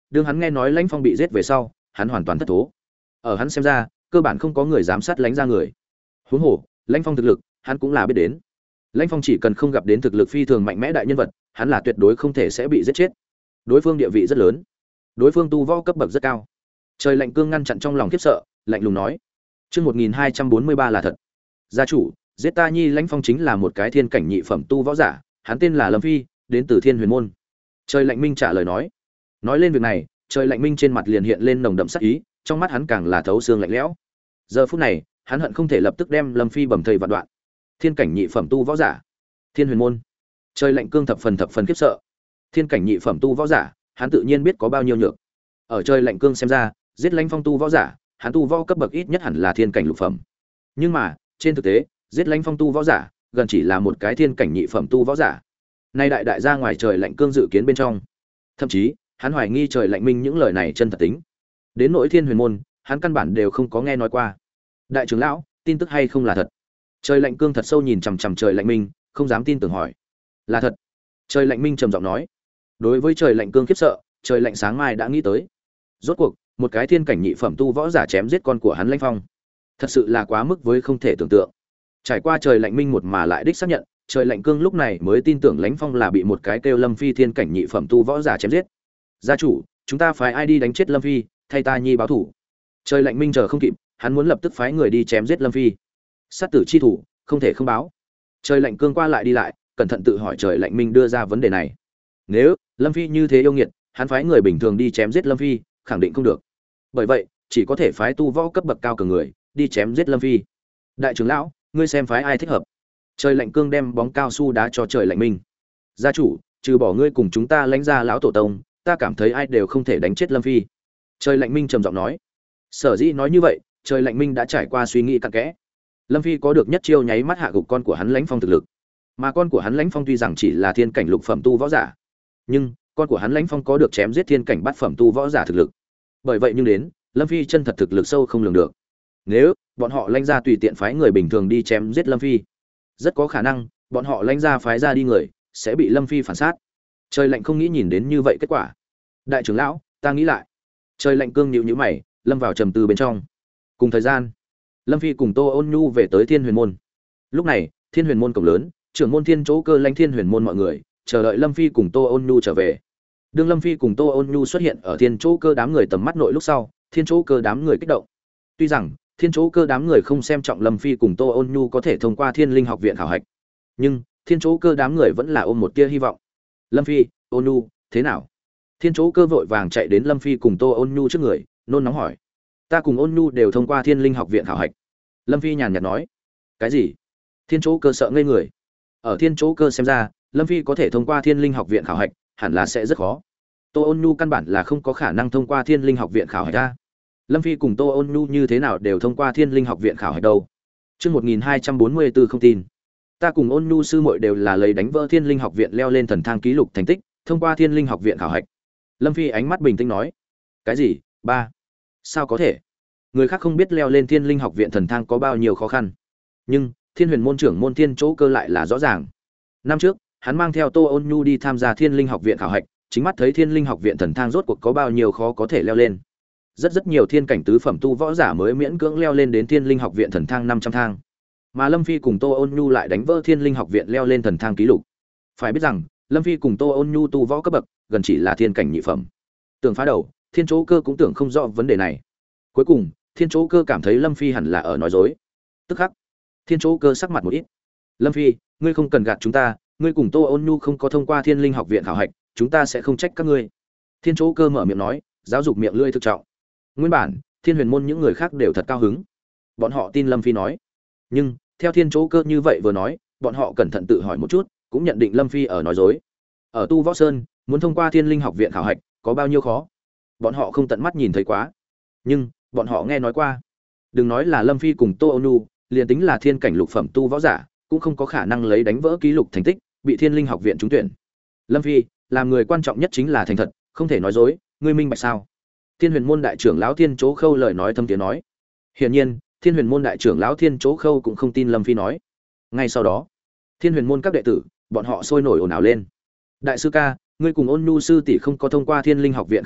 đương hắn nghe nói Lãnh Phong bị giết về sau, hắn hoàn toàn thất thố. Ở hắn xem ra, cơ bản không có người dám sát Lãnh gia người. Huống hồ, Lãnh Phong thực lực, hắn cũng là biết đến. Lãnh Phong chỉ cần không gặp đến thực lực phi thường mạnh mẽ đại nhân vật, hắn là tuyệt đối không thể sẽ bị giết chết. Đối phương địa vị rất lớn, đối phương tu võ cấp bậc rất cao. Trời Lạnh Cương ngăn chặn trong lòng khiếp sợ, lạnh lùng nói: "Chương 1243 là thật. Gia chủ, giết ta nhi Lãnh Phong chính là một cái thiên cảnh nhị phẩm tu võ giả, hắn tên là Lâm Phi, đến từ Thiên Huyền môn." Trời Lạnh Minh trả lời nói. Nói lên việc này, Trời Lạnh Minh trên mặt liền hiện lên nồng đậm sát ý, trong mắt hắn càng là thấu xương lạnh lẽo. Giờ phút này, hắn hận không thể lập tức đem Lâm Phi bầm thây vạn đoạn. Thiên cảnh nhị phẩm tu võ giả, Thiên Huyền môn. Trời Lạnh Cương thập phần khiếp sợ. Thiên cảnh nhị phẩm tu võ giả, hắn tự nhiên biết có bao nhiêu nhược. Ở Trời Lạnh Cương xem ra, giết Lãnh Phong tu võ giả, hắn tu võ cấp bậc ít nhất hẳn là thiên cảnh lục phẩm. Nhưng mà, trên thực tế, giết Lãnh Phong tu võ giả, gần chỉ là một cái thiên cảnh nhị phẩm tu võ giả. Nay đại ra ngoài Trời Lạnh Cương dự kiến bên trong. Thậm chí, hắn hoài nghi Trời Lạnh Minh những lời này chân thật tính. Đến nỗi Thiên Huyền môn, hắn căn bản đều không có nghe nói qua. Đại trưởng lão, tin tức hay không là thật? Trời Lạnh Cương thật sâu nhìn chằm chằm Trời Lạnh Minh, không dám tin tưởng hỏi. Là thật. Trời Lạnh Minh trầm giọng nói. Đối với Trời Lạnh Cương khiếp sợ, Trời Lạnh Sáng Mai đã nghĩ tới. Rốt cuộc, một cái thiên cảnh nhị phẩm tu võ giả chém giết con của hắn Lãnh Phong, thật sự là quá mức với không thể tưởng tượng. Trải qua Trời Lạnh Minh một mà lại đích xác nhận, Trời Lạnh Cương lúc này mới tin tưởng Lãnh Phong là bị một cái kêu Lâm Phi thiên cảnh nhị phẩm tu võ giả chém giết. Gia chủ, chúng ta phái ai đi đánh chết Lâm Phi, thay ta nhi báo thủ? Trời Lạnh Minh chờ không kịp, hắn muốn lập tức phái người đi chém giết Lâm Phi. Sát tử chi thủ, không thể không báo. Trời Lạnh Cương qua lại đi lại, cẩn thận tự hỏi Trời Lạnh Minh đưa ra vấn đề này. Nếu Lâm Phi như thế yêu nghiệt, hắn phái người bình thường đi chém giết Lâm Phi, khẳng định không được. Bởi vậy, chỉ có thể phái tu võ cấp bậc cao cường người đi chém giết Lâm Phi. Đại trưởng lão, ngươi xem phái ai thích hợp? Trời Lạnh Cương đem bóng cao su đá cho Trời Lạnh Minh. Gia chủ, trừ bỏ ngươi cùng chúng ta Lãnh gia lão tổ tông, ta cảm thấy ai đều không thể đánh chết Lâm Phi. Trời Lạnh Minh trầm giọng nói. Sở dĩ nói như vậy, Trời Lạnh Minh đã trải qua suy nghĩ cặn kẽ. Lâm Phi có được nhất chiêu nháy mắt hạ gục con của hắn Lãnh Phong thực lực, mà con của hắn Lãnh Phong tuy rằng chỉ là thiên cảnh lục phẩm tu võ giả, nhưng con của hắn Lãnh Phong có được chém giết thiên cảnh bát phẩm tu võ giả thực lực. Bởi vậy nhưng đến, Lâm Phi chân thật thực lực sâu không lường được. Nếu bọn họ Lãnh gia tùy tiện phái người bình thường đi chém giết Lâm Phi, rất có khả năng bọn họ Lãnh gia phái ra đi người sẽ bị Lâm Phi phản sát. Trời Lạnh không nghĩ nhìn đến như vậy kết quả. Đại trưởng lão, ta nghĩ lại. Trời Lạnh Cương nhíu nhíu mày, lâm vào trầm tư bên trong. Cùng thời gian, Lâm Phi cùng Tô Ôn Nhu về tới Thiên Huyền môn. Lúc này, Thiên Huyền môn cổng lớn, trưởng môn Thiên Chỗ Cơ Lãnh Thiên Huyền môn mọi người chờ đợi Lâm Phi cùng Tô Ôn Nhu trở về. Đương Lâm Phi cùng Tô Ôn Nhu xuất hiện ở Thiên Chỗ Cơ đám người tầm mắt nội lúc sau, Thiên Chỗ Cơ đám người kích động. Tuy rằng Thiên Chỗ Cơ đám người không xem trọng Lâm Phi cùng Tô Ôn Nhu có thể thông qua Thiên Linh học viện khảo hạch, nhưng Thiên Chỗ Cơ đám người vẫn là ôm một tia hy vọng. Lâm Phi, Ôn Nhu, thế nào? Thiên Chỗ Cơ vội vàng chạy đến Lâm Phi cùng Tô Ôn Nhu trước người, nôn nóng hỏi. Ta cùng Ôn Nhu đều thông qua Thiên Linh học viện khảo hạch. Lâm Phi nhàn nhạt nói. Cái gì? Thiên Chỗ Cơ sợ ngây người. Ở Thiên Chỗ Cơ xem ra, Lâm Phi có thể thông qua Thiên Linh học viện khảo hạch, hẳn là sẽ rất khó. Tô Ôn Nhu căn bản là không có khả năng thông qua Thiên Linh học viện khảo hạch ra. Lâm Phi cùng Tô Ôn Nhu như thế nào đều thông qua Thiên Linh học viện khảo hạch đâu? Chương 1244 không tin. Ta cùng Ôn Nhu sư muội đều là lấy đánh vỡ Thiên Linh học viện leo lên thần thang ký lục thành tích, thông qua Thiên Linh học viện khảo hạch. Lâm Phi ánh mắt bình tĩnh nói. Cái gì? Ba? Sao có thể? Người khác không biết leo lên Thiên Linh học viện thần thang có bao nhiêu khó khăn, nhưng Thiên Huyền môn trưởng môn Thiên Chỗ Cơ lại là rõ ràng. Năm trước, hắn mang theo Tô Ôn Nhu đi tham gia Thiên Linh học viện khảo hạch, chính mắt thấy Thiên Linh học viện thần thang rốt cuộc có bao nhiêu khó có thể leo lên. Rất nhiều thiên cảnh tứ phẩm tu võ giả mới miễn cưỡng leo lên đến Thiên Linh học viện thần thang 500 thang. Mà Lâm Phi cùng Tô Ôn Nhu lại đánh vỡ Thiên Linh học viện leo lên thần thang ký lục. Phải biết rằng, Lâm Phi cùng Tô Ôn Nhu tu võ cấp bậc gần chỉ là thiên cảnh nhị phẩm. Tưởng phá đầu, Thiên Chỗ Cơ cũng tưởng không rõ vấn đề này. Cuối cùng, Thiên Chỗ Cơ cảm thấy Lâm Phi hẳn là ở nói dối. Tức khắc, Thiên Chỗ Cơ sắc mặt một ít. Lâm Phi, ngươi không cần gạt chúng ta, ngươi cùng Tô Ôn Nhu không có thông qua Thiên Linh học viện khảo hạch, chúng ta sẽ không trách các ngươi. Thiên Chỗ Cơ mở miệng nói, giáo dục miệng lưỡi thực trọng. Nguyên bản, Thiên Huyền môn những người khác đều thật cao hứng. Bọn họ tin Lâm Phi nói. Nhưng, theo Thiên Chỗ Cơ như vậy vừa nói, bọn họ cẩn thận tự hỏi một chút, cũng nhận định Lâm Phi ở nói dối. Ở Tu Võ Sơn, muốn thông qua Thiên Linh học viện khảo hạch, có bao nhiêu khó? Bọn họ không tận mắt nhìn thấy quá, nhưng bọn họ nghe nói qua. Đừng nói là Lâm Phi cùng Tô Ôn Nhu, liền tính là thiên cảnh lục phẩm tu võ giả, cũng không có khả năng lấy đánh vỡ ký lục thành tích, bị Thiên Linh học viện trúng tuyển. Lâm Phi, làm người quan trọng nhất chính là thành thật, không thể nói dối, ngươi minh bạch sao? Thiên Huyền môn đại trưởng lão Thiên Chỗ Khâu lời nói thâm tiếng nói. Hiển nhiên, Thiên Huyền môn đại trưởng lão Thiên Chỗ Khâu cũng không tin Lâm Phi nói. Ngay sau đó, Thiên Huyền môn các đệ tử, bọn họ sôi nổi ồn ào lên. Đại sư ca, ngươi cùng Ôn Nhu sư tỷ không có thông qua Thiên Linh học viện khảo hạch,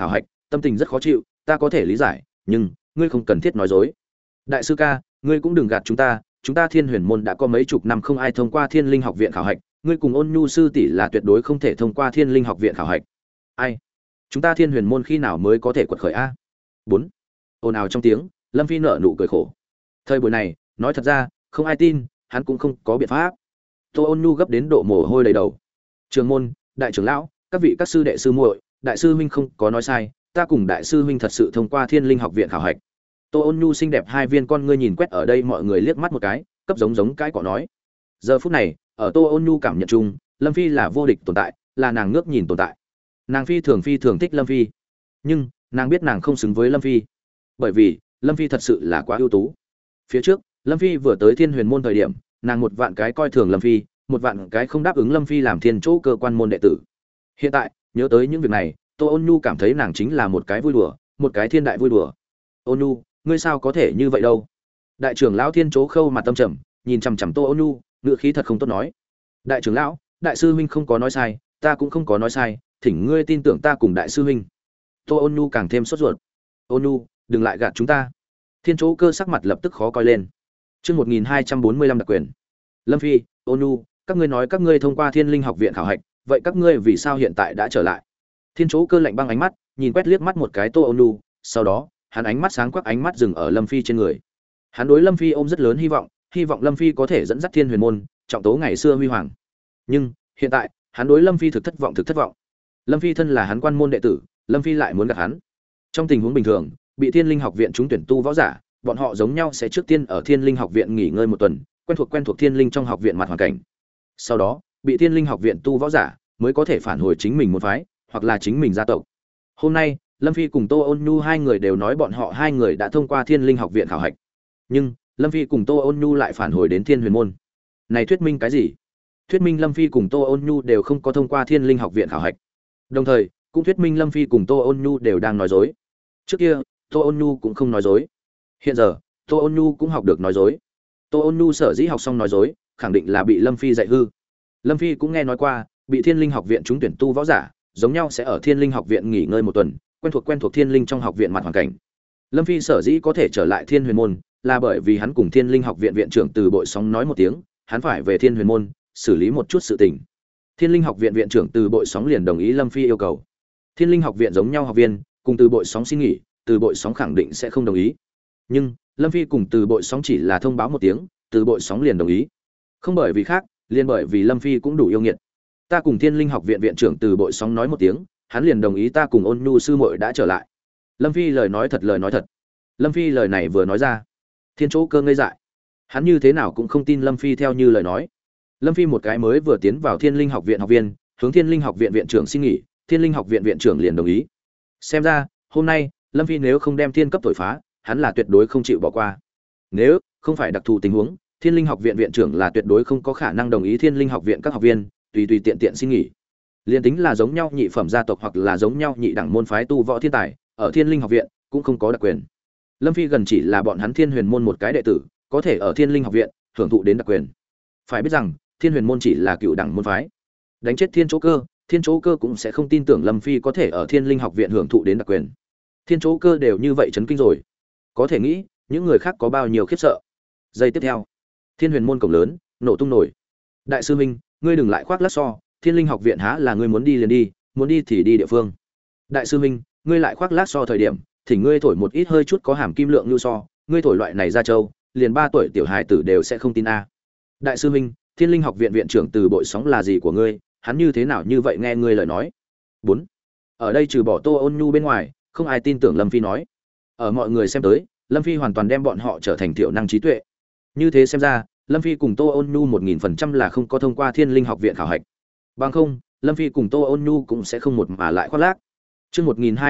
tâm tình rất khó chịu, ta có thể lý giải, nhưng ngươi không cần thiết nói dối. Đại sư ca, ngươi cũng đừng gạt chúng ta Thiên Huyền môn đã có mấy chục năm không ai thông qua Thiên Linh học viện khảo hạch, ngươi cùng Ôn Nhu sư tỷ là tuyệt đối không thể thông qua Thiên Linh học viện khảo hạch. Ai? Chúng ta Thiên Huyền môn khi nào mới có thể quật khởi a? 4. Ồn ào trong tiếng, Lâm Phi nở nụ cười khổ. Thời buổi này, nói thật ra, không ai tin, hắn cũng không có biện pháp. Tô Ôn Nhu gấp đến độ mồ hôi đầy đầu. Trường môn, đại trưởng lão, các vị các sư đệ sư muội, đại sư huynh không có nói sai, ta cùng đại sư huynh thật sự thông qua Thiên Linh học viện khảo hạch. Tô Ôn Nhu xinh đẹp hai viên con ngươi nhìn quét ở đây mọi người liếc mắt một cái, cấp giống cái cọ nói. Giờ phút này, ở Tô Ôn Nhu cảm nhận chung, Lâm Phi là vô địch tồn tại, là nàng ngước nhìn tồn tại. Nàng phi thường thích Lâm Phi, nhưng nàng biết nàng không xứng với Lâm Phi, bởi vì Lâm Phi thật sự là quá ưu tú. Phía trước, Lâm Phi vừa tới Thiên Huyền môn thời điểm, nàng một vạn cái coi thường Lâm Phi, một vạn cái không đáp ứng Lâm Phi làm thiên chỗ cơ quan môn đệ tử. Hiện tại, nhớ tới những việc này, Tô Ôn Nhu cảm thấy nàng chính là một cái vui đùa, một cái thiên đại vui đùa. Ôn Nhu, ngươi sao có thể như vậy đâu? Đại trưởng lão Thiên Chỗ Khâu mặt tâm trầm, nhìn chằm chằm Tô Ôn Nhu, ngựa khí thật không tốt nói. Đại trưởng lão, đại sư huynh không có nói sai, ta cũng không có nói sai, thỉnh ngươi tin tưởng ta cùng đại sư huynh. Tô Ôn Nhu càng thêm sốt ruột. Ôn Nhu, đừng lại gạt chúng ta. Thiên Chỗ Cơ sắc mặt lập tức khó coi lên. Chương 1245 đặc quyền. Lâm Phi, Ôn Nhu, các ngươi nói các ngươi thông qua Thiên Linh học viện khảo hạch, vậy các ngươi vì sao hiện tại đã trở lại? Thiên Chỗ Cơ lạnh băng ánh mắt, nhìn quét liếc mắt một cái Tô Ôn Nhu, sau đó, hắn ánh mắt sáng quắc ánh mắt dừng ở Lâm Phi trên người. Hắn đối Lâm Phi ôm rất lớn hy vọng Lâm Phi có thể dẫn dắt Thiên Huyền môn, trọng tố ngày xưa huy hoàng. Nhưng, hiện tại, hắn đối Lâm Phi thực thất vọng. Lâm Phi thân là hắn quan môn đệ tử, Lâm Phi lại muốn gạt hắn. Trong tình huống bình thường, bị Thiên Linh học viện trúng tuyển tu võ giả, bọn họ giống nhau sẽ trước tiên ở Thiên Linh học viện nghỉ ngơi một tuần, quen thuộc Thiên Linh trong học viện mặt hoàn cảnh. Sau đó, bị Thiên Linh học viện tu võ giả mới có thể phản hồi chính mình môn phái, hoặc là chính mình gia tộc. Hôm nay, Lâm Phi cùng Tô Ôn Nhu hai người đều nói bọn họ hai người đã thông qua Thiên Linh học viện khảo hạch. Nhưng, Lâm Phi cùng Tô Ôn Nhu lại phản hồi đến Thiên Huyền môn. Này thuyết minh cái gì? Thuyết minh Lâm Phi cùng Tô Ôn Nhu đều không có thông qua Thiên Linh học viện khảo hạch. Đồng thời, cũng thuyết minh Lâm Phi cùng Tô Ôn Nhu đều đang nói dối. Trước kia, Tô Ôn Nhu cũng không nói dối. Hiện giờ, Tô Ôn Nhu cũng học được nói dối. Tô Ôn Nhu sở dĩ học xong nói dối, khẳng định là bị Lâm Phi dạy hư. Lâm Phi cũng nghe nói qua, bị Thiên Linh học viện trúng tuyển tu võ giả, giống nhau sẽ ở Thiên Linh học viện nghỉ ngơi một tuần, quen thuộc Thiên Linh trong học viện mặt hoàn cảnh. Lâm Phi sở dĩ có thể trở lại Thiên Huyền môn, là bởi vì hắn cùng Thiên Linh học viện viện trưởng Từ Bội Sóng nói một tiếng, hắn phải về Thiên Huyền môn, xử lý một chút sự tình. Thiên Linh học viện viện trưởng Từ Bội Sóng liền đồng ý Lâm Phi yêu cầu. Thiên Linh học viện giống nhau học viên, cùng Từ Bội Sóng xin nghỉ, Từ Bội Sóng khẳng định sẽ không đồng ý. Nhưng, Lâm Phi cùng Từ Bội Sóng chỉ là thông báo một tiếng, Từ Bội Sóng liền đồng ý. Không bởi vì khác, liền bởi vì Lâm Phi cũng đủ yêu nghiệt. Ta cùng Thiên Linh học viện viện trưởng Từ Bội Sóng nói một tiếng, hắn liền đồng ý ta cùng Ôn Nhu sư muội đã trở lại. Lâm Phi lời nói thật. Lâm Phi lời này vừa nói ra, Thiên Chỗ Cơ ngây dại. Hắn như thế nào cũng không tin Lâm Phi theo như lời nói. Lâm Phi một cái mới vừa tiến vào Thiên Linh học viện học viên, hướng Thiên Linh học viện viện trưởng xin nghỉ, Thiên Linh học viện viện trưởng liền đồng ý. Xem ra, hôm nay, Lâm Phi nếu không đem thiên cấp thổi phá, hắn là tuyệt đối không chịu bỏ qua. Nếu không phải đặc thù tình huống, Thiên Linh học viện viện trưởng là tuyệt đối không có khả năng đồng ý Thiên Linh học viện các học viên tùy tiện xin nghỉ. Liên tính là giống nhau nhị phẩm gia tộc hoặc là giống nhau nhị đẳng môn phái tu võ thiên tài, ở Thiên Linh học viện cũng không có đặc quyền. Lâm Phi gần chỉ là bọn hắn Thiên Huyền môn một cái đệ tử, có thể ở Thiên Linh học viện hưởng thụ đến đặc quyền. Phải biết rằng, Thiên Huyền môn chỉ là cựu đẳng môn phái. Đánh chết Thiên Chỗ Cơ cũng sẽ không tin tưởng Lâm Phi có thể ở Thiên Linh học viện hưởng thụ đến đặc quyền. Thiên Chỗ Cơ đều như vậy chấn kinh rồi, có thể nghĩ những người khác có bao nhiêu khiếp sợ. Giây tiếp theo, Thiên Huyền môn cổng lớn nổ tung nổi. Đại sư huynh, ngươi đừng lại khoác lác so, Thiên Linh học viện há là ngươi muốn đi liền đi, muốn đi thì đi địa phương. Đại sư huynh, ngươi lại khoác lác so thời điểm, thì ngươi thổi một ít hơi chút có hàm kim lượng như so, ngươi thổi loại này ra châu, liền 3 tuổi tiểu hài tử đều sẽ không tin a. Đại sư huynh, Thiên Linh học viện viện trưởng Từ Bội Sóng là gì của ngươi, hắn như thế nào như vậy nghe ngươi lời nói. 4. Ở đây trừ bỏ Tô Ôn Nhu bên ngoài, không ai tin tưởng Lâm Phi nói. Ở mọi người xem tới, Lâm Phi hoàn toàn đem bọn họ trở thành thiểu năng trí tuệ. Như thế xem ra, Lâm Phi cùng Tô Ôn Nhu 1000% là không có thông qua Thiên Linh học viện khảo hạch. Bằng không, Lâm Phi cùng Tô Ôn Nhu cũng sẽ không một mà lại khoác lác. Chương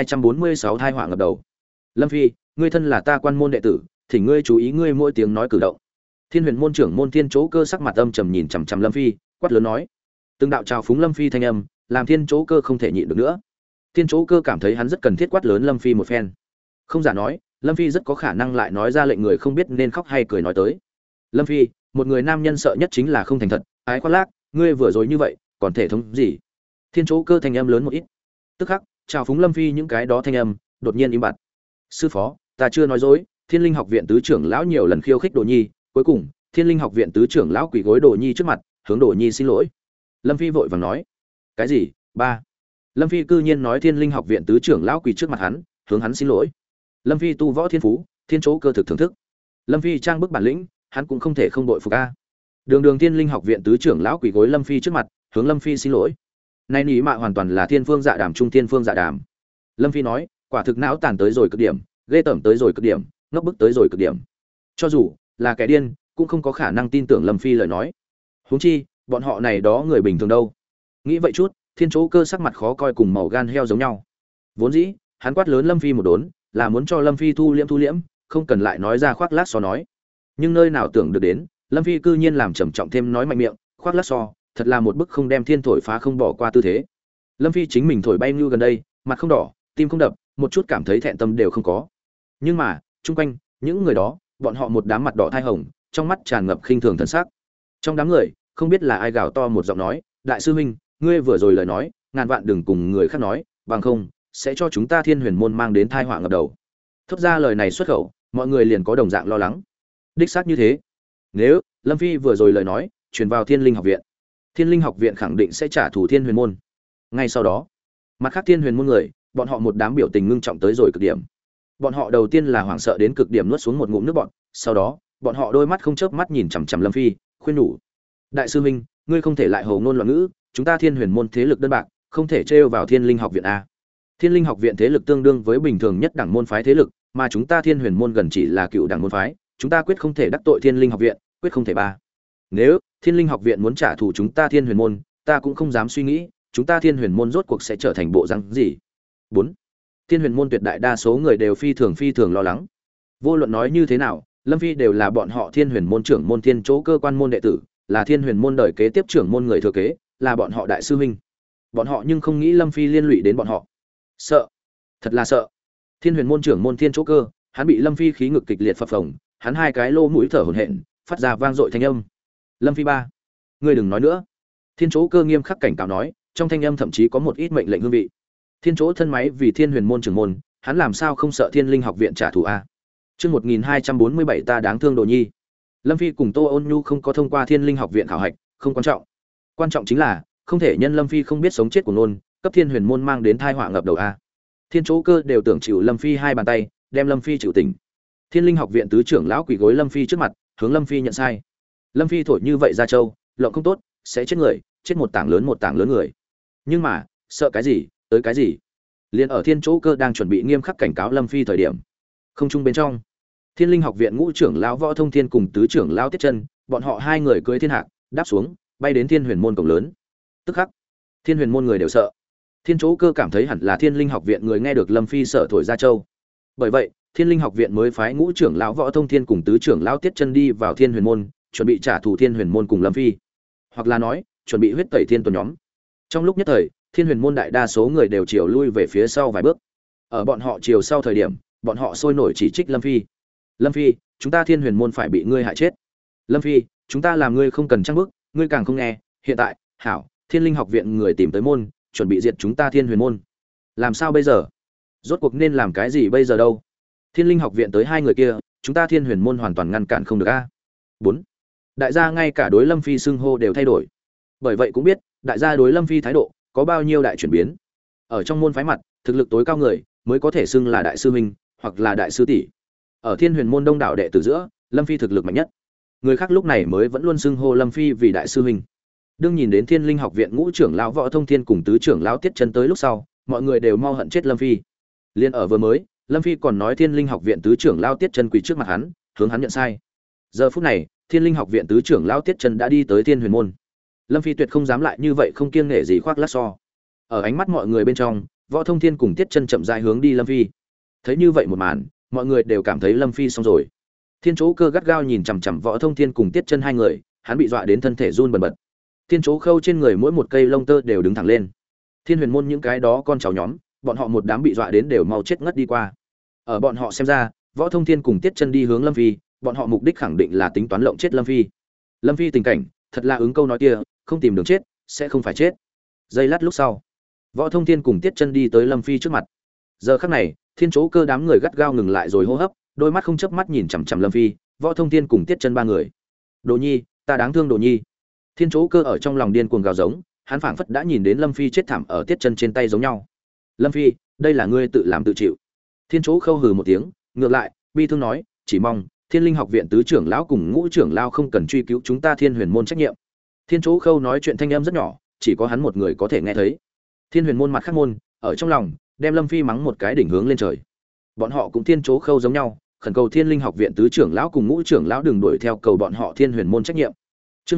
1246 thai họa ngập đầu. Lâm Phi, ngươi thân là ta quan môn đệ tử, thỉnh ngươi chú ý ngươi mỗi tiếng nói cử động. Thiên Huyền môn trưởng môn Thiên Chỗ Cơ sắc mặt âm trầm nhìn chằm chằm Lâm Phi, quát lớn nói. Từng đạo trào phúng Lâm Phi thanh âm, làm Thiên Chỗ Cơ không thể nhịn được nữa. Thiên Chỗ Cơ cảm thấy hắn rất cần thiết quát lớn Lâm Phi một phen. Không giả nói, Lâm Phi rất có khả năng lại nói ra lệnh người không biết nên khóc hay cười nói tới. Lâm Phi, một người nam nhân sợ nhất chính là không thành thật, ái khoác lác, ngươi vừa rồi như vậy, còn thể thống gì? Thiên Chỗ Cơ thanh âm lớn một ít. Tức khắc, trào phúng Lâm Phi những cái đó thanh âm, đột nhiên im bặt. Sư phó, ta chưa nói dối, Thiên Linh học viện tứ trưởng lão nhiều lần khiêu khích Đồ Nhi, cuối cùng Thiên Linh học viện tứ trưởng lão quỳ gối Đồ Nhi trước mặt, hướng Đồ Nhi xin lỗi. Lâm Phi vội vàng nói. Cái gì? Ba? Lâm Phi cư nhiên nói Thiên Linh học viện tứ trưởng lão quỳ trước mặt hắn, hướng hắn xin lỗi. Lâm Phi tu võ thiên phú, thiên chỗ cơ thực thưởng thức. Lâm Phi trang bức bản lĩnh, hắn cũng không thể không đội phục a. Đường Thiên Linh học viện tứ trưởng lão quỳ gối Lâm Phi trước mặt, hướng Lâm Phi xin lỗi. Nay nỉ mạ hoàn toàn là thiên phương dạ đàm trung thiên phương dạ đàm. Lâm Phi nói, quả thực não tàn tới rồi cực điểm, ghê tởm tới rồi cực điểm, ngốc bức tới rồi cực điểm. Cho dù là kẻ điên, cũng không có khả năng tin tưởng Lâm Phi lời nói. Huống chi, bọn họ này đó người bình thường đâu. Nghĩ vậy chút, Thiên Chỗ Cơ sắc mặt khó coi cùng màu gan heo giống nhau. Vốn dĩ, hắn quát lớn Lâm Phi một đốn, là muốn cho Lâm Phi thu liễm, không cần lại nói ra khoác lác so nói. Nhưng nơi nào tưởng được đến, Lâm Phi cư nhiên làm trầm trọng thêm nói mạnh miệng, khoác lác so, thật là một bức không đem thiên thổi phá không bỏ qua tư thế. Lâm Phi chính mình thổi bay như gần đây, mặt không đỏ, tim không đập, một chút cảm thấy thẹn tâm đều không có. Nhưng mà, chung quanh, những người đó, bọn họ một đám mặt đỏ thai hồng, trong mắt tràn ngập khinh thường thần sắc. Trong đám người, không biết là ai gào to một giọng nói, đại sư huynh, ngươi vừa rồi lời nói, ngàn vạn đừng cùng người khác nói, bằng không sẽ cho chúng ta Thiên Huyền môn mang đến tai họa ngập đầu. Thốt ra lời này xuất khẩu, mọi người liền có đồng dạng lo lắng. Đích xác như thế. Nếu Lâm Phi vừa rồi lời nói truyền vào Thiên Linh học viện, Thiên Linh học viện khẳng định sẽ trả thù Thiên Huyền môn. Ngay sau đó, mặt khác Thiên Huyền môn người, bọn họ một đám biểu tình ngưng trọng tới rồi cực điểm. Bọn họ đầu tiên là hoảng sợ đến cực điểm nuốt xuống một ngụm nước bọt, sau đó, bọn họ đôi mắt không chớp mắt nhìn chằm chằm Lâm Phi, khuyên nhủ: "Đại sư huynh, ngươi không thể lại hồ ngôn loạn ngữ, chúng ta Thiên Huyền môn thế lực đơn bạc, không thể trêu vào Thiên Linh học viện a. Thiên Linh học viện thế lực tương đương với bình thường nhất đẳng môn phái thế lực, mà chúng ta Thiên Huyền môn gần chỉ là cựu đẳng môn phái, chúng ta quyết không thể đắc tội Thiên Linh học viện, quyết không thể ba. Nếu Thiên Linh học viện muốn trả thù chúng ta Thiên Huyền môn, ta cũng không dám suy nghĩ, chúng ta Thiên Huyền môn rốt cuộc sẽ trở thành bộ rắn gì." 4. Thiên Huyền môn tuyệt đại đa số người đều phi thường lo lắng. Vô luận nói như thế nào, Lâm Phi đều là bọn họ Thiên Huyền môn trưởng môn Thiên Chỗ Cơ quan môn đệ tử, là Thiên Huyền môn đời kế tiếp trưởng môn người thừa kế, là bọn họ đại sư huynh. Bọn họ nhưng không nghĩ Lâm Phi liên lụy đến bọn họ. Sợ, thật là sợ. Thiên Huyền môn trưởng môn Thiên Chỗ Cơ, hắn bị Lâm Phi khí ngực kịch liệt phập phồng, hắn hai cái lỗ mũi thở hổn hển, phát ra vang dội thanh âm. "Lâm Phi ba, ngươi đừng nói nữa." Thiên Chỗ Cơ nghiêm khắc cảnh cáo nói, trong thanh âm thậm chí có một ít mệnh lệnh hương vị. Thiên Chỗ thân máy vì Thiên Huyền môn trưởng môn, hắn làm sao không sợ Thiên Linh học viện trả thù a? Chương 1247 ta đáng thương Đồ Nhi. Lâm Phi cùng Tô Ôn Nhu không có thông qua Thiên Linh học viện khảo hạch, không quan trọng. Quan trọng chính là không thể nhân Lâm Phi không biết sống chết của nôn, cấp Thiên Huyền môn mang đến tai họa ngập đầu a. Thiên Chỗ Cơ đều tưởng chịu Lâm Phi hai bàn tay, đem Lâm Phi chịu tỉnh. Thiên Linh học viện tứ trưởng lão quỳ gối Lâm Phi trước mặt, hướng Lâm Phi nhận sai. Lâm Phi thổi như vậy ra châu, lộng không tốt, sẽ chết người, chết một tảng lớn người. Nhưng mà, sợ cái gì, tới cái gì? Liên ở Thiên Chỗ Cơ đang chuẩn bị nghiêm khắc cảnh cáo Lâm Phi thời điểm, không trung bên trong, Thiên Linh học viện ngũ trưởng lão Võ Thông Thiên cùng tứ trưởng lão Tiết Chân, bọn họ hai người cưỡi thiên hạc, đáp xuống, bay đến Thiên Huyền môn cổng lớn. Tức khắc, Thiên Huyền môn người đều sợ. Thiên Chỗ Cơ cảm thấy hẳn là Thiên Linh học viện người nghe được Lâm Phi sợ thổi ra châu. Bởi vậy, Thiên Linh học viện mới phái ngũ trưởng lão Võ Thông Thiên cùng tứ trưởng lão Tiết Chân đi vào Thiên Huyền môn, chuẩn bị trả thù Thiên Huyền môn cùng Lâm Phi, hoặc là nói, chuẩn bị huyết tẩy Thiên Tuần nhóm. Trong lúc nhất thời, Thiên Huyền môn đại đa số người đều chiều lui về phía sau vài bước. Ở bọn họ chiều sau thời điểm, bọn họ sôi nổi chỉ trích Lâm Phi. "Lâm Phi, chúng ta Thiên Huyền môn phải bị ngươi hại chết. Lâm Phi, chúng ta làm ngươi không cần trăng bức, ngươi càng không nghe, hiện tại, hảo, Thiên Linh học viện người tìm tới môn, chuẩn bị diệt chúng ta Thiên Huyền môn. Làm sao bây giờ? Rốt cuộc nên làm cái gì bây giờ đâu? Thiên Linh học viện tới hai người kia, chúng ta Thiên Huyền môn hoàn toàn ngăn cản không được a." 4. Đại gia ngay cả đối Lâm Phi xưng hô đều thay đổi. Bởi vậy cũng biết, đại gia đối Lâm Phi thái độ có bao nhiêu đại chuyển biến. Ở trong môn phái mặt, thực lực tối cao người mới có thể xưng là đại sư huynh hoặc là đại sư tỷ. Ở Thiên Huyền môn đông đảo đệ tử giữa, Lâm Phi thực lực mạnh nhất. Người khác lúc này mới vẫn luôn xưng hô Lâm Phi vì đại sư huynh. Đương nhìn đến Thiên Linh học viện ngũ trưởng lão Võ Thông Thiên cùng tứ trưởng lão Tiết Chân tới lúc sau, mọi người đều mau hận chết Lâm Phi. Liên ở vừa mới, Lâm Phi còn nói Thiên Linh học viện tứ trưởng lão Tiết Chân quỳ trước mặt hắn, hướng hắn nhận sai. Giờ phút này, Thiên Linh học viện tứ trưởng lão Tiết Chân đã đi tới Thiên Huyền môn. Lâm Phi tuyệt không dám lại như vậy không kiêng nể gì khoác lác so. Ở ánh mắt mọi người bên trong, Võ Thông Thiên cùng Tiết Chân chậm rãi hướng đi Lâm Phi. Thấy như vậy một màn, mọi người đều cảm thấy Lâm Phi xong rồi. Thiên Chỗ Cơ gắt gao nhìn chằm chằm Võ Thông Thiên cùng Tiết Chân hai người, hắn bị dọa đến thân thể run bần bật. Thiên Chỗ Khâu trên người mỗi một cây lông tơ đều đứng thẳng lên. Thiên Huyền môn những cái đó con cháu nhóm, bọn họ một đám bị dọa đến đều mau chết ngất đi qua. Ở bọn họ xem ra, Võ Thông Thiên cùng Tiết Chân đi hướng Lâm Phi, bọn họ mục đích khẳng định là tính toán lộng chết Lâm Phi. Lâm Phi tình cảnh, thật là ứng câu nói kia, không tìm đường chết, sẽ không phải chết. Giây lát lúc sau, Võ Thông Thiên cùng Tiết Chân đi tới Lâm Phi trước mặt. Giờ khắc này, Thiên Chỗ Cơ đám người gắt gao ngừng lại rồi hô hấp, đôi mắt không chớp mắt nhìn chằm chằm Lâm Phi, Võ Thông Thiên cùng Tiết Chân ba người. Đồ Nhi, ta đáng thương Đồ Nhi. Thiên Chỗ Cơ ở trong lòng điên cuồng gào giống, hắn phảng phất đã nhìn đến Lâm Phi chết thảm ở Tiết Chân trên tay giống nhau. Lâm Phi, đây là ngươi tự làm tự chịu. Thiên Chỗ Khâu hừ một tiếng, ngược lại, bi thương nói, chỉ mong Thiên Linh học viện tứ trưởng lão cùng ngũ trưởng lão không cần truy cứu chúng ta Thiên Huyền môn trách nhiệm. Thiên Chỗ Khâu nói chuyện thanh âm rất nhỏ, chỉ có hắn một người có thể nghe thấy. Thiên Huyền môn mặt khác môn, ở trong lòng, đem Lâm Phi mắng một cái đỉnh hướng lên trời. Bọn họ cũng Thiên Chỗ Khâu giống nhau, khẩn cầu Thiên Linh học viện tứ trưởng lão cùng ngũ trưởng lão đừng đuổi theo cầu bọn họ Thiên Huyền môn trách nhiệm. Chương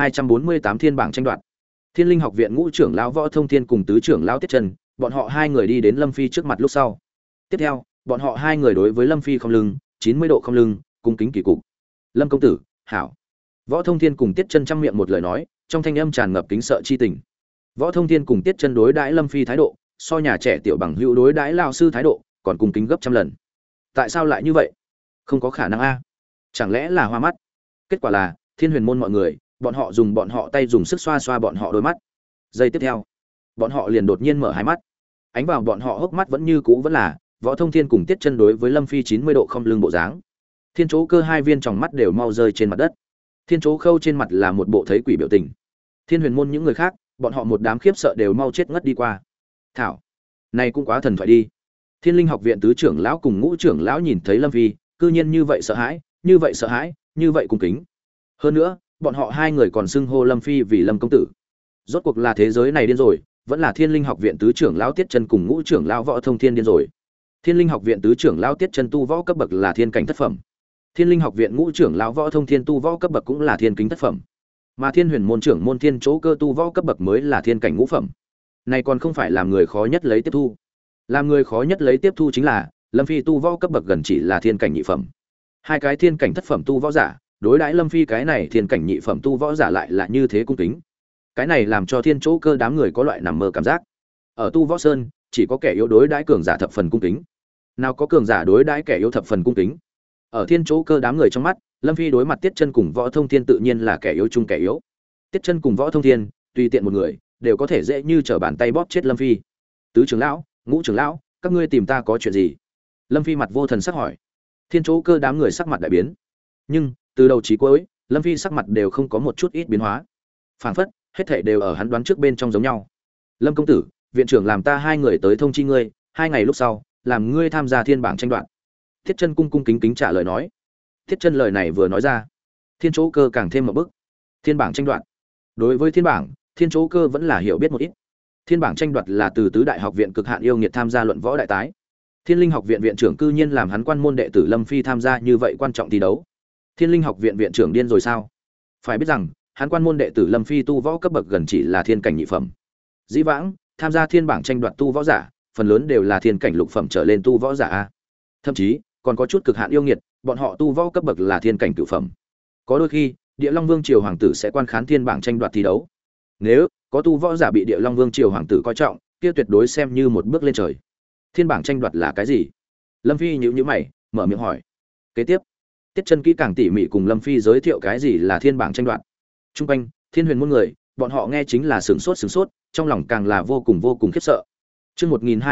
1248 Thiên bảng tranh đoạt. Thiên Linh học viện ngũ trưởng lão Võ Thông Thiên cùng tứ trưởng lão Tiết Trần, bọn họ hai người đi đến Lâm Phi trước mặt lúc sau. Tiếp theo, bọn họ hai người đối với Lâm Phi không lưng, 90 độ không lưng, cung kính kỳ cục. Lâm công tử, hảo. Võ Thông Thiên cùng Tiết Trần trăm miệng một lời nói, trong thanh âm tràn ngập kính sợ chi tình. Võ Thông Thiên cùng Tiết Trần đối đãi Lâm Phi thái độ, so nhà trẻ tiểu bằng hữu đối đãi lão sư thái độ, còn cung kính gấp trăm lần. Tại sao lại như vậy? Không có khả năng a. Chẳng lẽ là hoa mắt? Kết quả là, Thiên Huyền môn mọi người, bọn họ dùng bọn họ tay dùng sức xoa xoa bọn họ đôi mắt. Giây tiếp theo, bọn họ liền đột nhiên mở hai mắt. Ánh vào bọn họ hốc mắt vẫn như cũ vẫn là Võ Thông Thiên cùng Tiết Chân đối với Lâm Phi 90 độ không lưng bộ dáng. Thiên Chỗ Cơ hai viên tròng mắt đều mau rơi trên mặt đất. Thiên Chỗ Khâu trên mặt là một bộ thấy quỷ biểu tình. Thiên Huyền môn những người khác, bọn họ một đám khiếp sợ đều mau chết ngất đi qua. Thảo, này cũng quá thần thoại đi. Thiên Linh học viện tứ trưởng lão cùng ngũ trưởng lão nhìn thấy Lâm Phi, cư nhiên như vậy sợ hãi, như vậy sợ hãi, như vậy cung kính. Hơn nữa, bọn họ hai người còn xưng hô Lâm Phi vì Lâm công tử. Rốt cuộc là thế giới này điên rồi, vẫn là Thiên Linh học viện tứ trưởng lão Tiết Chân cùng ngũ trưởng lão Võ Thông Thiên điên rồi. Thiên Linh học viện tứ trưởng lão Tiết Chân tu võ cấp bậc là thiên cảnh thất phẩm. Thiên Linh học viện ngũ trưởng lão Võ Thông Thiên tu võ cấp bậc cũng là thiên kính thất phẩm. Mà Thiên Huyền môn trưởng môn Thiên Chỗ Cơ tu võ cấp bậc mới là thiên cảnh ngũ phẩm. Này còn không phải làm người khó nhất lấy tiếp thu. Làm người khó nhất lấy tiếp thu chính là Lâm Phi tu võ cấp bậc gần chỉ là thiên cảnh nhị phẩm. Hai cái thiên cảnh thất phẩm tu võ giả, đối đãi Lâm Phi cái này thiên cảnh nhị phẩm tu võ giả lại là như thế cung kính. Cái này làm cho Thiên Chỗ Cơ đám người có loại nằm mơ cảm giác. Ở tu võ sơn, chỉ có kẻ yếu đối đãi cường giả thập phần cung kính. Nào có cường giả đối đãi kẻ yếu thập phần cung kính. Ở Thiên Chỗ Cơ đám người trong mắt, Lâm Phi đối mặt Tiết Chân cùng Võ Thông Thiên tự nhiên là kẻ yếu chung kẻ yếu. Tiết Chân cùng Võ Thông Thiên, tùy tiện một người, đều có thể dễ như trở bàn tay bóp chết Lâm Phi. Tứ trưởng lão, ngũ trưởng lão, các ngươi tìm ta có chuyện gì? Lâm Phi mặt vô thần sắc hỏi. Thiên Chỗ Cơ đám người sắc mặt đại biến. Nhưng, từ đầu chí cuối, Lâm Phi sắc mặt đều không có một chút ít biến hóa. Phảng phất, hết thảy đều ở hắn đoán trước bên trong giống nhau. Lâm công tử, viện trưởng làm ta hai người tới thông chi ngươi, 2 ngày lúc sau, làm ngươi tham gia thiên bảng tranh đoạt. Thiết Chân cung cung kính kính trả lời nói. Thiết Chân lời này vừa nói ra, Thiên Chỗ Cơ càng thêm một bức. Thiên bảng tranh đoạt. Đối với thiên bảng, Thiên Chỗ Cơ vẫn là hiểu biết một ít. Thiên bảng tranh đoạt là từ tứ đại học viện cực hạn yêu nghiệt tham gia luận võ đại tái. Thiên Linh học viện viện trưởng cư nhiên làm hắn quan môn đệ tử Lâm Phi tham gia như vậy quan trọng thi đấu. Thiên Linh học viện viện trưởng điên rồi sao? Phải biết rằng, hắn quan môn đệ tử Lâm Phi tu võ cấp bậc gần chỉ là thiên cảnh nhị phẩm. Dĩ vãng, tham gia thiên bảng tranh đoạt tu võ giả, phần lớn đều là thiên cảnh lục phẩm trở lên tu võ giả a. Thậm chí, còn có chút cực hạn yêu nghiệt, bọn họ tu võ cấp bậc là thiên cảnh cửu phẩm. Có đôi khi, Địa Long Vương triều hoàng tử sẽ quan khán thiên bảng tranh đoạt thi đấu. Nếu có tu võ giả bị Địa Long Vương triều hoàng tử coi trọng, kia tuyệt đối xem như một bước lên trời. Thiên bảng tranh đoạt là cái gì? Lâm Phi nhíu mày, mở miệng hỏi. Kế tiếp, Tiết Chân kỹ càng tỉ mỉ cùng Lâm Phi giới thiệu cái gì là thiên bảng tranh đoạt. Trung quanh, Thiên Huyền môn người, bọn họ nghe chính là sửng sốt, trong lòng càng là vô cùng khiếp sợ. Chương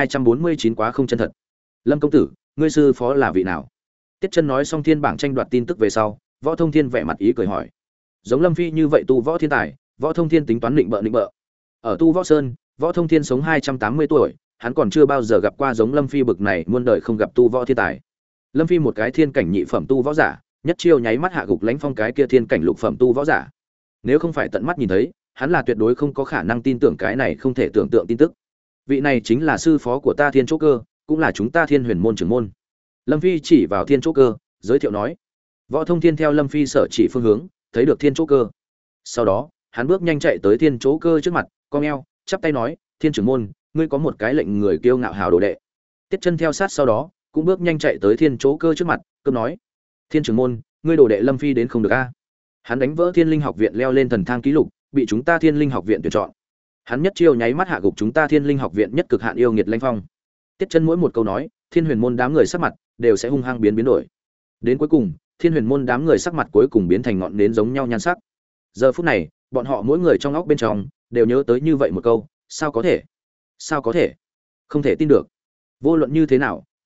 1249 quá không chân thật. Lâm công tử, ngươi sư phó là vị nào? Tiết Chân nói xong thiên bảng tranh đoạt tin tức về sau, Võ Thông Thiên vẻ mặt ý cười hỏi. Giống Lâm Phi như vậy tu võ thiên tài, Võ Thông Thiên tính toán định bợ. Ở tu võ sơn, Võ Thông Thiên sống 280 tuổi, hắn còn chưa bao giờ gặp qua giống Lâm Phi bực này muôn đời không gặp tu võ thiên tài. Lâm Phi một cái thiên cảnh nhị phẩm tu võ giả, nhất chiêu nháy mắt hạ gục Lãnh Phong cái kia thiên cảnh lục phẩm tu võ giả. Nếu không phải tận mắt nhìn thấy, hắn là tuyệt đối không có khả năng tin tưởng cái này không thể tưởng tượng tin tức. Vị này chính là sư phó của ta Thiên Chỗ Cơ, cũng là chúng ta Thiên Huyền môn trưởng môn. Lâm Phi chỉ vào Thiên Chỗ Cơ, giới thiệu nói. Võ Thông Thiên theo Lâm Phi sở chỉ phương hướng, thấy được Thiên Chỗ Cơ. Sau đó, hắn bước nhanh chạy tới Thiên Chỗ Cơ trước mặt, cong eo, chắp tay nói, Thiên trưởng môn, ngươi có một cái lệnh người kiêu ngạo hào đồ đệ. Tiết Chân theo sát sau đó, cũng bước nhanh chạy tới Thiên Chỗ Cơ trước mặt, cướp nói, Thiên trưởng môn, ngươi đồ đệ Lâm Phi đến không được a. Hắn đánh vỡ Thiên Linh học viện leo lên thần thang ký lục, bị chúng ta Thiên Linh học viện tuyển chọn. Hắn nhất chiêu nháy mắt hạ gục chúng ta Thiên Linh học viện nhất cực hạn yêu nghiệt Lãnh Phong. Tiết Chân mỗi một câu nói, Thiên Huyền môn đám người sắc mặt đều sẽ hung hăng biến đổi. Đến cuối cùng, Thiên Huyền môn đám người sắc mặt cuối cùng biến thành ngọn nến giống nhau nhan sắc. Giờ phút này, bọn họ mỗi người trong óc bên trong đều nhớ tới như vậy một câu, sao có thể? Sao có thể? Không thể tin được. Vô luận như thế nào,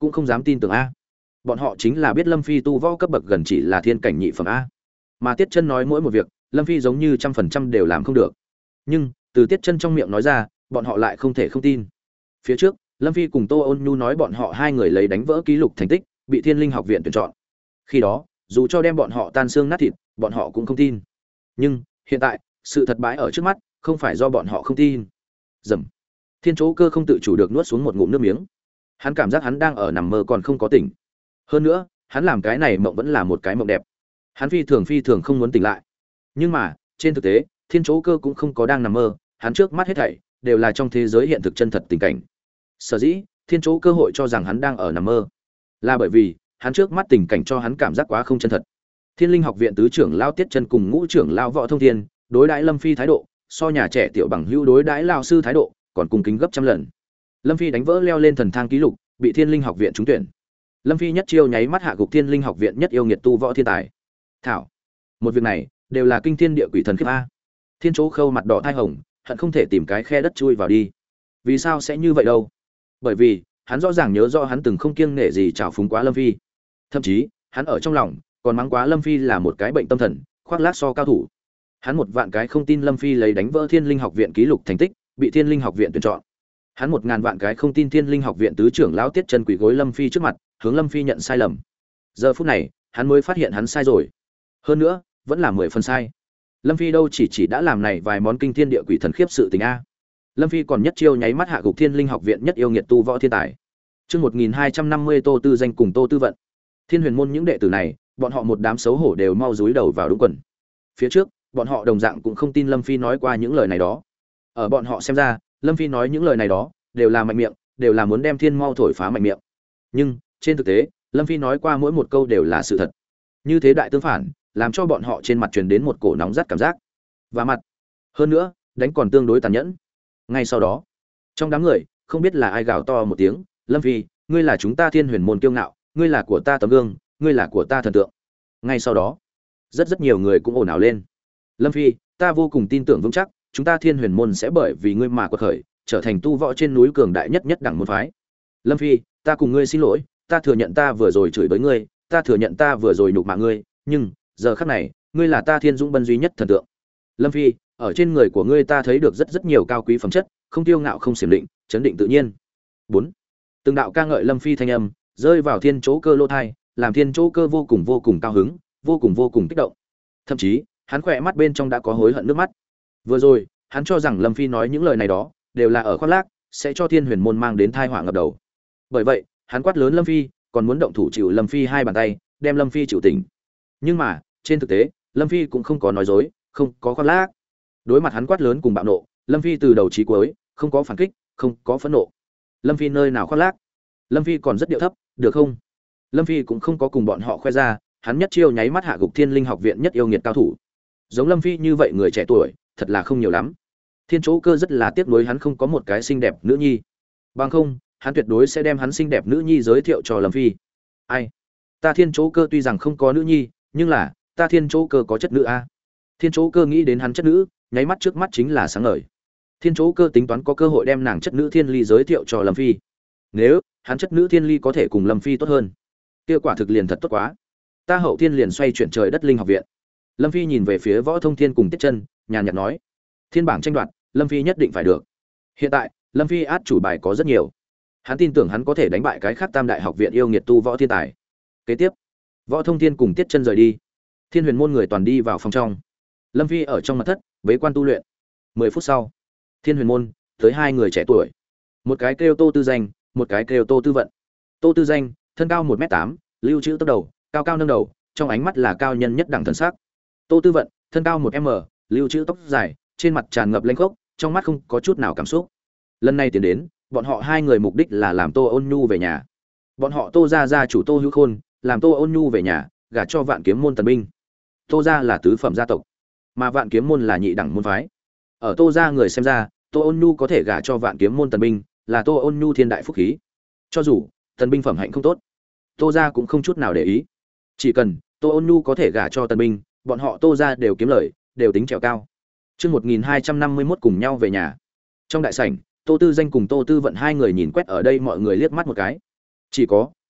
cũng không dám tin tưởng a. Bọn họ chính là biết Lâm Phi tu võ cấp bậc gần chỉ là thiên cảnh nhị phẩm a. Mà Tiết Chân nói mỗi một việc, Lâm Phi giống như 100% đều làm không được. Nhưng, từ Tiết Chân trong miệng nói ra, bọn họ lại không thể không tin. Phía trước, Lâm Phi cùng Tô Ôn Nhu nói bọn họ hai người lấy đánh vỡ ký lục thành tích, bị Thiên Linh học viện tuyển chọn. Khi đó, dù cho đem bọn họ tan xương nát thịt, bọn họ cũng không tin. Nhưng, hiện tại, sự thật bãi ở trước mắt, không phải do bọn họ không tin. Rầm. Thiên Chỗ Cơ không tự chủ được nuốt xuống một ngụm nước miếng. Hắn cảm giác hắn đang ở nằm mơ còn không có tỉnh. Hơn nữa, hắn làm cái này mộng vẫn là một cái mộng đẹp. Hắn phi thường không muốn tỉnh lại. Nhưng mà, trên thực tế, Thiên Chỗ Cơ cũng không có đang nằm mơ, hắn trước mắt hết thảy đều là trong thế giới hiện thực chân thật tình cảnh. Sở dĩ, Thiên Chỗ Cơ hội cho rằng hắn đang ở nằm mơ, là bởi vì hắn trước mắt tình cảnh cho hắn cảm giác quá không chân thật. Thiên Linh học viện tứ trưởng lao Tiết Chân cùng ngũ trưởng lao Võ Thông Thiên, đối đãi Lâm Phi thái độ, so nhà trẻ tiểu bằng hữu đối đãi lão sư thái độ, còn cung kính gấp trăm lần. Lâm Phi đánh vỡ leo lên thần thang ký lục, bị Thiên Linh học viện trúng tuyển. Lâm Phi nhất chiêu nháy mắt hạ gục Thiên Linh học viện nhất yêu nghiệt tu võ thiên tài. Thảo, một việc này đều là kinh thiên địa quỷ thần khiếp a. Thiên Chỗ Khâu mặt đỏ thai hồng, hận không thể tìm cái khe đất chui vào đi. Vì sao sẽ như vậy đâu? Bởi vì, hắn rõ ràng nhớ rõ hắn từng không kiêng nể gì trào phúng quá Lâm Phi. Thậm chí, hắn ở trong lòng còn mắng quá Lâm Phi là một cái bệnh tâm thần, khoác lác so cao thủ. Hắn một vạn cái không tin Lâm Phi lấy đánh vỡ Thiên Linh học viện ký lục thành tích, bị Thiên Linh học viện tuyển chọn. Hắn 1000 vạn cái không tin Thiên Linh học viện tứ trưởng lão Tiết Chân quỳ gối Lâm Phi trước mặt, hướng Lâm Phi nhận sai lầm. Giờ phút này, hắn mới phát hiện hắn sai rồi. Hơn nữa, vẫn là 10 phần sai. Lâm Phi đâu chỉ đã làm này vài món kinh thiên địa quỷ thần khiếp sự tình a. Lâm Phi còn nhất chiêu nháy mắt hạ gục Thiên Linh học viện nhất yêu nghiệt tu võ thiên tài. Chương 1250 Tô Tư Danh cùng Tô Tư Vận. Thiên Huyền môn những đệ tử này, bọn họ một đám xấu hổ đều mau dúi đầu vào đúng quần. Phía trước, bọn họ đồng dạng cũng không tin Lâm Phi nói qua những lời này đó. Ở bọn họ xem ra, Lâm Phi nói những lời này đó đều là mạnh miệng, đều là muốn đem thiên mau thổi phá mạnh miệng. Nhưng, trên thực tế, Lâm Phi nói qua mỗi một câu đều là sự thật. Như thế đại tương phản, làm cho bọn họ trên mặt truyền đến một cổ nóng rát cảm giác. Và mặt. Hơn nữa, đánh còn tương đối tàn nhẫn. Ngay sau đó, trong đám người, không biết là ai gào to một tiếng, "Lâm Phi, ngươi là chúng ta Thiên Huyền môn kiêu ngạo, ngươi là của ta tấm gương, ngươi là của ta thần tượng." Ngay sau đó, rất nhiều người cũng ồn ào lên. "Lâm Phi, ta vô cùng tin tưởng vững chắc, chúng ta Thiên Huyền môn sẽ bởi vì ngươi mà quật khởi, trở thành tu võ trên núi cường đại nhất đẳng môn phái. Lâm Phi, ta cùng ngươi xin lỗi, ta thừa nhận ta vừa rồi chửi bới ngươi, ta thừa nhận ta vừa rồi nhục mạ ngươi, nhưng giờ khắc này, ngươi là ta Thiên Dũng Bân duy nhất thần tượng. Lâm Phi, ở trên người của ngươi ta thấy được rất nhiều cao quý phẩm chất, không tiêu ngạo không xiểm định, chấn định tự nhiên." 4. Từng đạo ca ngợi Lâm Phi thanh âm rơi vào Thiên Chỗ Cơ lỗ tai, làm Thiên Chỗ Cơ vô cùng cao hứng, vô cùng kích động. Thậm chí, hắn khỏe mắt bên trong đã có hối hận nước mắt. Vừa rồi, hắn cho rằng Lâm Phi nói những lời này đó đều là ở khoác lác, sẽ cho Thiên Huyền môn mang đến tai họa ngập đầu. Bởi vậy, hắn quát lớn Lâm Phi, còn muốn động thủ chịu Lâm Phi hai bàn tay, đem Lâm Phi chịu tỉnh. Nhưng mà, trên thực tế, Lâm Phi cũng không có nói dối, không có khoác lác. Đối mặt hắn quát lớn cùng bạo nộ, Lâm Phi từ đầu chí cuối không có phản kích, không có phẫn nộ. Lâm Phi nơi nào khoác lác? Lâm Phi còn rất điệu thấp, được không? Lâm Phi cũng không có cùng bọn họ khoe ra, hắn nhất chiêu nháy mắt hạ gục Thiên Linh học viện nhất yêu nghiệt cao thủ. Giống Lâm Phi như vậy người trẻ tuổi, thật là không nhiều lắm. Thiên Chỗ Cơ rất là tiếc nuối hắn không có một cái xinh đẹp nữ nhi. Bằng không, hắn tuyệt đối sẽ đem hắn xinh đẹp nữ nhi giới thiệu cho Lâm Phi. Ai? Ta Thiên Chỗ Cơ tuy rằng không có nữ nhi, nhưng là, ta Thiên Chỗ Cơ có chất nữ a. Thiên Chỗ Cơ nghĩ đến hắn chất nữ, nháy mắt trước mắt chính là sáng ngời. Thiên Chỗ Cơ tính toán có cơ hội đem nàng chất nữ Thiên Ly giới thiệu cho Lâm Phi. Nếu hắn chất nữ Thiên Ly có thể cùng Lâm Phi tốt hơn, kia quả thực liền thật tốt quá. Ta Hậu Thiên liền xoay chuyển trời đất linh học viện. Lâm Phi nhìn về phía Võ Thông Thiên cùng Tiết Chân, nhàn nhạt nói: "Thiên bảng tranh đoạt, Lâm Phi nhất định phải được." Hiện tại, Lâm Phi át chủ bài có rất nhiều. Hắn tin tưởng hắn có thể đánh bại cái khác Tam đại học viện yêu nghiệt tu võ thiên tài. Kế tiếp, Võ Thông Thiên cùng Tiết Chân rời đi. Thiên Huyền môn người toàn đi vào phòng trong. Lâm Phi ở trong mật thất, bế quan tu luyện. 10 phút sau, Thiên Huyền môn tới hai người trẻ tuổi. Một cái kêu Tô Tư Danh, một cái kêu Tô Tư Vận. Tô Tư Danh, thân cao 1m8, lưu trữ tóc đầu, cao cao nâng đầu, trong ánh mắt là cao nhân nhất đẳng thần sắc. Tô Tư Vận, thân cao 1m, lưu trữ tóc dài, trên mặt tràn ngập lênh khốc, trong mắt không có chút nào cảm xúc. Lần này tiến đến, bọn họ hai người mục đích là làm Tô Ôn Nhu về nhà. Bọn họ Tô gia chủ Tô Hữu Khôn, làm Tô Ôn Nhu về nhà, gả cho Vạn Kiếm môn Tần binh. Tô gia là tứ phẩm gia tộc, mà Vạn Kiếm môn là nhị đẳng môn phái. Ở Tô gia người xem ra, Tô Ôn Nhu có thể gả cho Vạn Kiếm môn Tần binh, là Tô Ôn Nhu thiên đại phúc khí. Cho dù Tần binh phẩm hạnh không tốt, Tô gia cũng không chút nào để ý. Chỉ cần Tô Ôn Nhu có thể gả cho Tần binh, bọn họ Tô gia đều kiếm lời, đều tính trèo cao. Chương 1251 cùng nhau về nhà. Trong đại sảnh, Tô Tư Danh cùng Tô Tư Vận hai người nhìn quét ở đây mọi người liếc mắt một cái. Chỉ có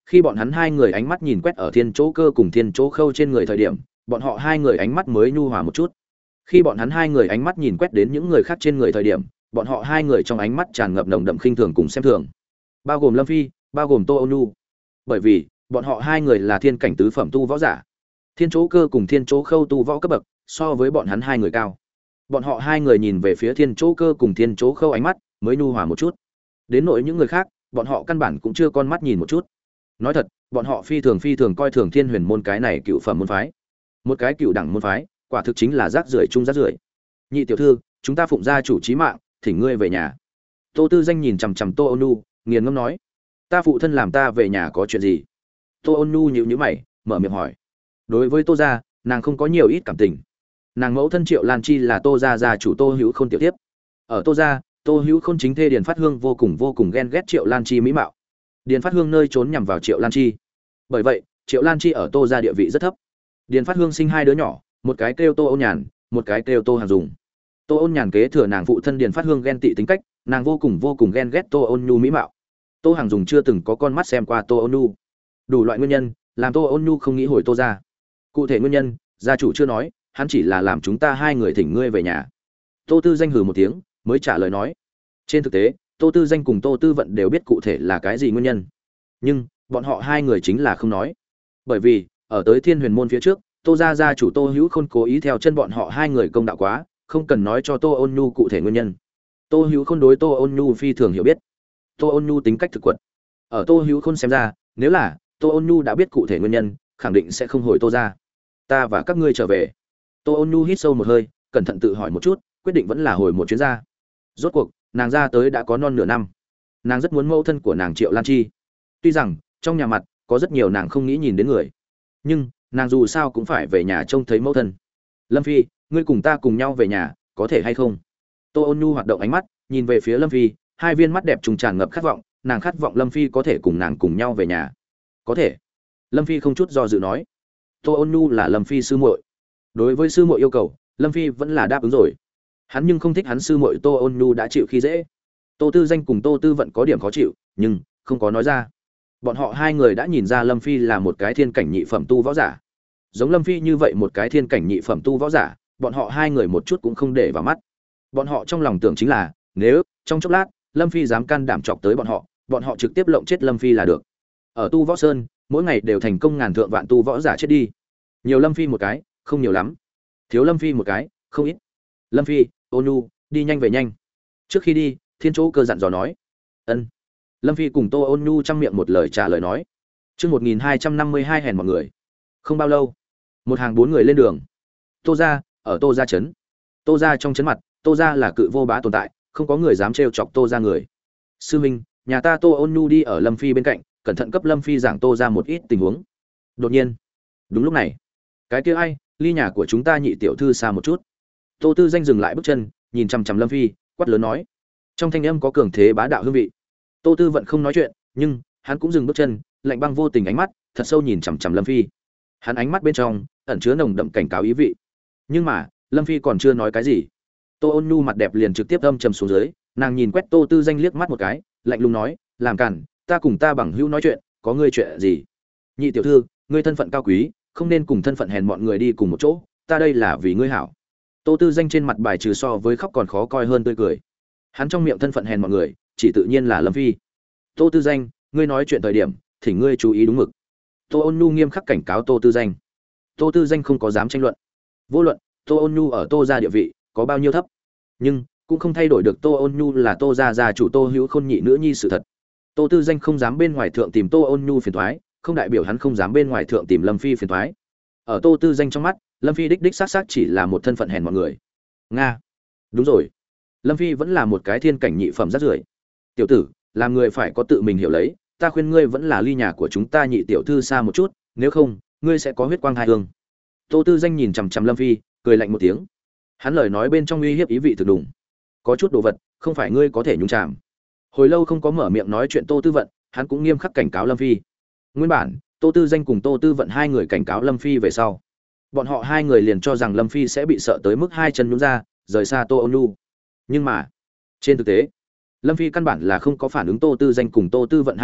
Khi bọn hắn hai người ánh mắt nhìn quét ở Thiên Chỗ Cơ cùng Thiên Chỗ Khâu trên người thời điểm, bọn họ hai người ánh mắt mới nhu hòa một chút. Khi bọn hắn hai người ánh mắt nhìn quét đến những người khác trên người thời điểm, bọn họ hai người trong ánh mắt tràn ngập nồng đậm khinh thường cùng xem thường, bao gồm Lâm Phi, bao gồm Tô Ôn Nhu. Bởi vì bọn họ hai người là thiên cảnh tứ phẩm tu võ giả. Thiên Chỗ Cơ cùng Thiên Chỗ Khâu tu võ cấp bậc so với bọn hắn hai người cao. Bọn họ hai người nhìn về phía Thiên Chỗ Cơ cùng Thiên Chỗ Khâu ánh mắt mới nhu hòa một chút. Đến nỗi những người khác, bọn họ căn bản cũng chưa con mắt nhìn một chút. Nói thật, bọn họ phi thường coi thường Thiên Huyền môn cái này cựu phẩm môn phái. Một cái cựu đẳng môn phái, quả thực chính là rác rưởi chung rác rưởi. Nhị tiểu thư, chúng ta phụng gia chủ chí mạng, thỉnh ngươi về nhà. Tô Tư Danh nhìn chằm chằm Tô Ôn Nhu, nghiền ngẫm nói: "Ta phụ thân làm ta về nhà có chuyện gì?" Tô Ôn Nhu nhíu nhíu mày, mở miệng hỏi. Đối với Tô gia, nàng không có nhiều ít cảm tình. Nàng mẫu thân Triệu Lan Chi là Tô gia gia chủ Tô Hữu Khôn tiểu tiếp. Ở Tô gia, Tô Hữu Khôn chính thê Điền Phát Hương vô cùng ghen ghét Triệu Lan Chi mỹ mạo. Điền Phát Hương nơi trốn nhằm vào Triệu Lan Chi. Bởi vậy, Triệu Lan Chi ở Tô gia địa vị rất thấp. Điền Phát Hương sinh hai đứa nhỏ, một cái kêu Tô Ôn Nhàn, một cái kêu Tô Hàng Dùng. Tô Ôn Nhàn kế thừa nàng phụ thân Điền Phát Hương ghen tị tính cách, nàng vô cùng ghen ghét Tô Ôn Nhu mỹ mạo. Tô Hàng Dùng chưa từng có con mắt xem qua Tô Ôn Nhu. Đủ loại nguyên nhân làm Tô Ôn Nhu không nghĩ hồi Tô gia. Cụ thể nguyên nhân, gia chủ chưa nói, hắn chỉ là làm chúng ta hai người thỉnh ngươi về nhà. Tô Tư Danh hừ một tiếng, mới trả lời nói. Trên thực tế, Tô Tư Danh cùng Tô Tư Vận đều biết cụ thể là cái gì nguyên nhân, nhưng bọn họ hai người chính là không nói. Bởi vì ở tới Thiên Huyền môn phía trước, Tô gia gia chủ Tô Hữu Khôn cố ý theo chân bọn họ hai người công đạo quá, không cần nói cho Tô Ôn Nhu cụ thể nguyên nhân. Tô Hữu Khôn đối Tô Ôn Nhu phi thường hiểu biết. Tô Ôn Nhu tính cách thực quật. Ở Tô Hữu Khôn xem ra, nếu là Tô Ôn Nhu đã biết cụ thể nguyên nhân, khẳng định sẽ không hồi Tô gia. Ta và các ngươi trở về. Tô Ôn Nhu hít sâu một hơi, cẩn thận tự hỏi một chút, quyết định vẫn là hồi một chuyến ra. Rốt cuộc, nàng ra tới đã có non nửa năm. Nàng rất muốn mẫu thân của nàng Triệu Lan Chi. Tuy rằng trong nhà mặt có rất nhiều nàng không nghĩ nhìn đến người, nhưng nàng dù sao cũng phải về nhà trông thấy mẫu thân. Lâm Phi, ngươi cùng ta cùng nhau về nhà, có thể hay không? Tô Ôn Nhu hoạt động ánh mắt, nhìn về phía Lâm Phi, hai viên mắt đẹp trùng tràn ngập khát vọng, nàng khát vọng Lâm Phi có thể cùng nàng cùng nhau về nhà. Có thể. Lâm Phi không chút do dự nói. Tô Ôn Nhu là Lâm Phi sư muội. Đối với sư muội yêu cầu, Lâm Phi vẫn là đáp ứng rồi. Hắn nhưng không thích hắn sư muội Tô Ôn Nhu đã chịu khi dễ. Tô Tư Danh cùng Tô Tư Vận có điểm khó chịu, nhưng không có nói ra. Bọn họ hai người đã nhìn ra Lâm Phi là một cái thiên cảnh nhị phẩm tu võ giả. Giống Lâm Phi như vậy một cái thiên cảnh nhị phẩm tu võ giả, bọn họ hai người một chút cũng không để vào mắt. Bọn họ trong lòng tưởng chính là, nếu trong chốc lát Lâm Phi dám can đảm chọc tới bọn họ trực tiếp lộng chết Lâm Phi là được. Ở tu võ sơn, mỗi ngày đều thành công ngàn thượng vạn tu võ giả chết đi. Nhiều Lâm Phi một cái, không nhiều lắm. Thiếu Lâm Phi một cái, không ít. Lâm Phi, Ôn Nhu, đi nhanh về nhanh. Trước khi đi, Thiên Chỗ Cơ dặn dò nói. Ân. Lâm Phi cùng Tô Ôn Nhu trong miệng một lời trả lời nói. Chương 1252 hèn mọi người. Không bao lâu, một hàng bốn người lên đường. Tô gia, ở Tô gia trấn. Tô gia trong trấn mặt, Tô gia là cự vô bá tồn tại, không có người dám trêu chọc Tô gia người. Sư huynh, nhà ta Tô Ôn Nhu đi ở Lâm Phi bên cạnh, cẩn thận cấp Lâm Phi giảng Tô gia một ít tình huống. Đột nhiên, đúng lúc này, cái kia ai, ly nhà của chúng ta nhị tiểu thư xa một chút. Tô Tư Danh dừng lại bước chân, nhìn chằm chằm Lâm Phi, quát lớn nói. Trong thanh âm có cường thế bá đạo hương vị. Tô Tư Vận không nói chuyện, nhưng hắn cũng dừng bước chân, lạnh băng vô tình ánh mắt thật sâu nhìn chằm chằm Lâm Phi. Hắn ánh mắt bên trong ẩn chứa nồng đậm cảnh cáo ý vị. Nhưng mà, Lâm Phi còn chưa nói cái gì. Tô Ôn Nhu mặt đẹp liền trực tiếp âm trầm xuống dưới, nàng nhìn quét Tô Tư Danh liếc mắt một cái, lạnh lùng nói, làm cản, ta cùng ta bằng hữu nói chuyện, có ngươi chuyện gì? Nhị tiểu thư, ngươi thân phận cao quý, không nên cùng thân phận hèn mọn người đi cùng một chỗ, ta đây là vì ngươi hảo. Tô Tư Danh trên mặt bài trừ so với khóc còn khó coi hơn tươi cười. Hắn trong miệng thân phận hèn mọn người, chỉ tự nhiên là Lâm Phi. Tô Tư Danh, ngươi nói chuyện thời điểm, thỉnh ngươi chú ý đúng mực. Tô Ôn Nhu nghiêm khắc cảnh cáo Tô Tư Danh. Tô Tư Danh không có dám tranh luận. Vô luận Tô Ôn Nhu ở Tô gia địa vị có bao nhiêu thấp, nhưng cũng không thay đổi được Tô Ôn Nhu là Tô gia gia chủ Tô Hữu Khôn nhị nữ nhi sự thật. Tô Tư Danh không dám bên ngoài thượng tìm Tô Ôn Nhu phiền toái, không đại biểu hắn không dám bên ngoài thượng tìm Lâm Phi phiền toái. Ở Tô Tư Danh trong mắt, Lâm Phi đích xác chỉ là một thân phận hèn mọn người. Nga, đúng rồi, Lâm Phi vẫn là một cái thiên cảnh nhị phẩm rác rưởi. Tiểu tử, làm người phải có tự mình hiểu lấy, ta khuyên ngươi vẫn là ly nhà của chúng ta nhị tiểu thư xa một chút, nếu không, ngươi sẽ có huyết quang hai hương. Tô Tư Danh nhìn chằm chằm Lâm Phi, cười lạnh một tiếng. Hắn lời nói bên trong uy hiếp ý vị thực đủng. Có chút đồ vật, không phải ngươi có thể nhúng chạm. Hồi lâu không có mở miệng nói chuyện Tô Tư Vận, hắn cũng nghiêm khắc cảnh cáo Lâm Phi. Nguyên bản, Tô Tư Danh cùng Tô Tư Vận hai người cảnh cáo Lâm Phi về sau, bọn họ hai người liền cho rằng Lâm Phi sẽ bị sợ tới mức hai chân nhún ra, rời xa Tô Ôn Nhu. Nhưng mà, trên thực tế, Lâm Phi căn bản là không có phản ứng Tô Tư Danh cùng Tô Tư Vận hai người,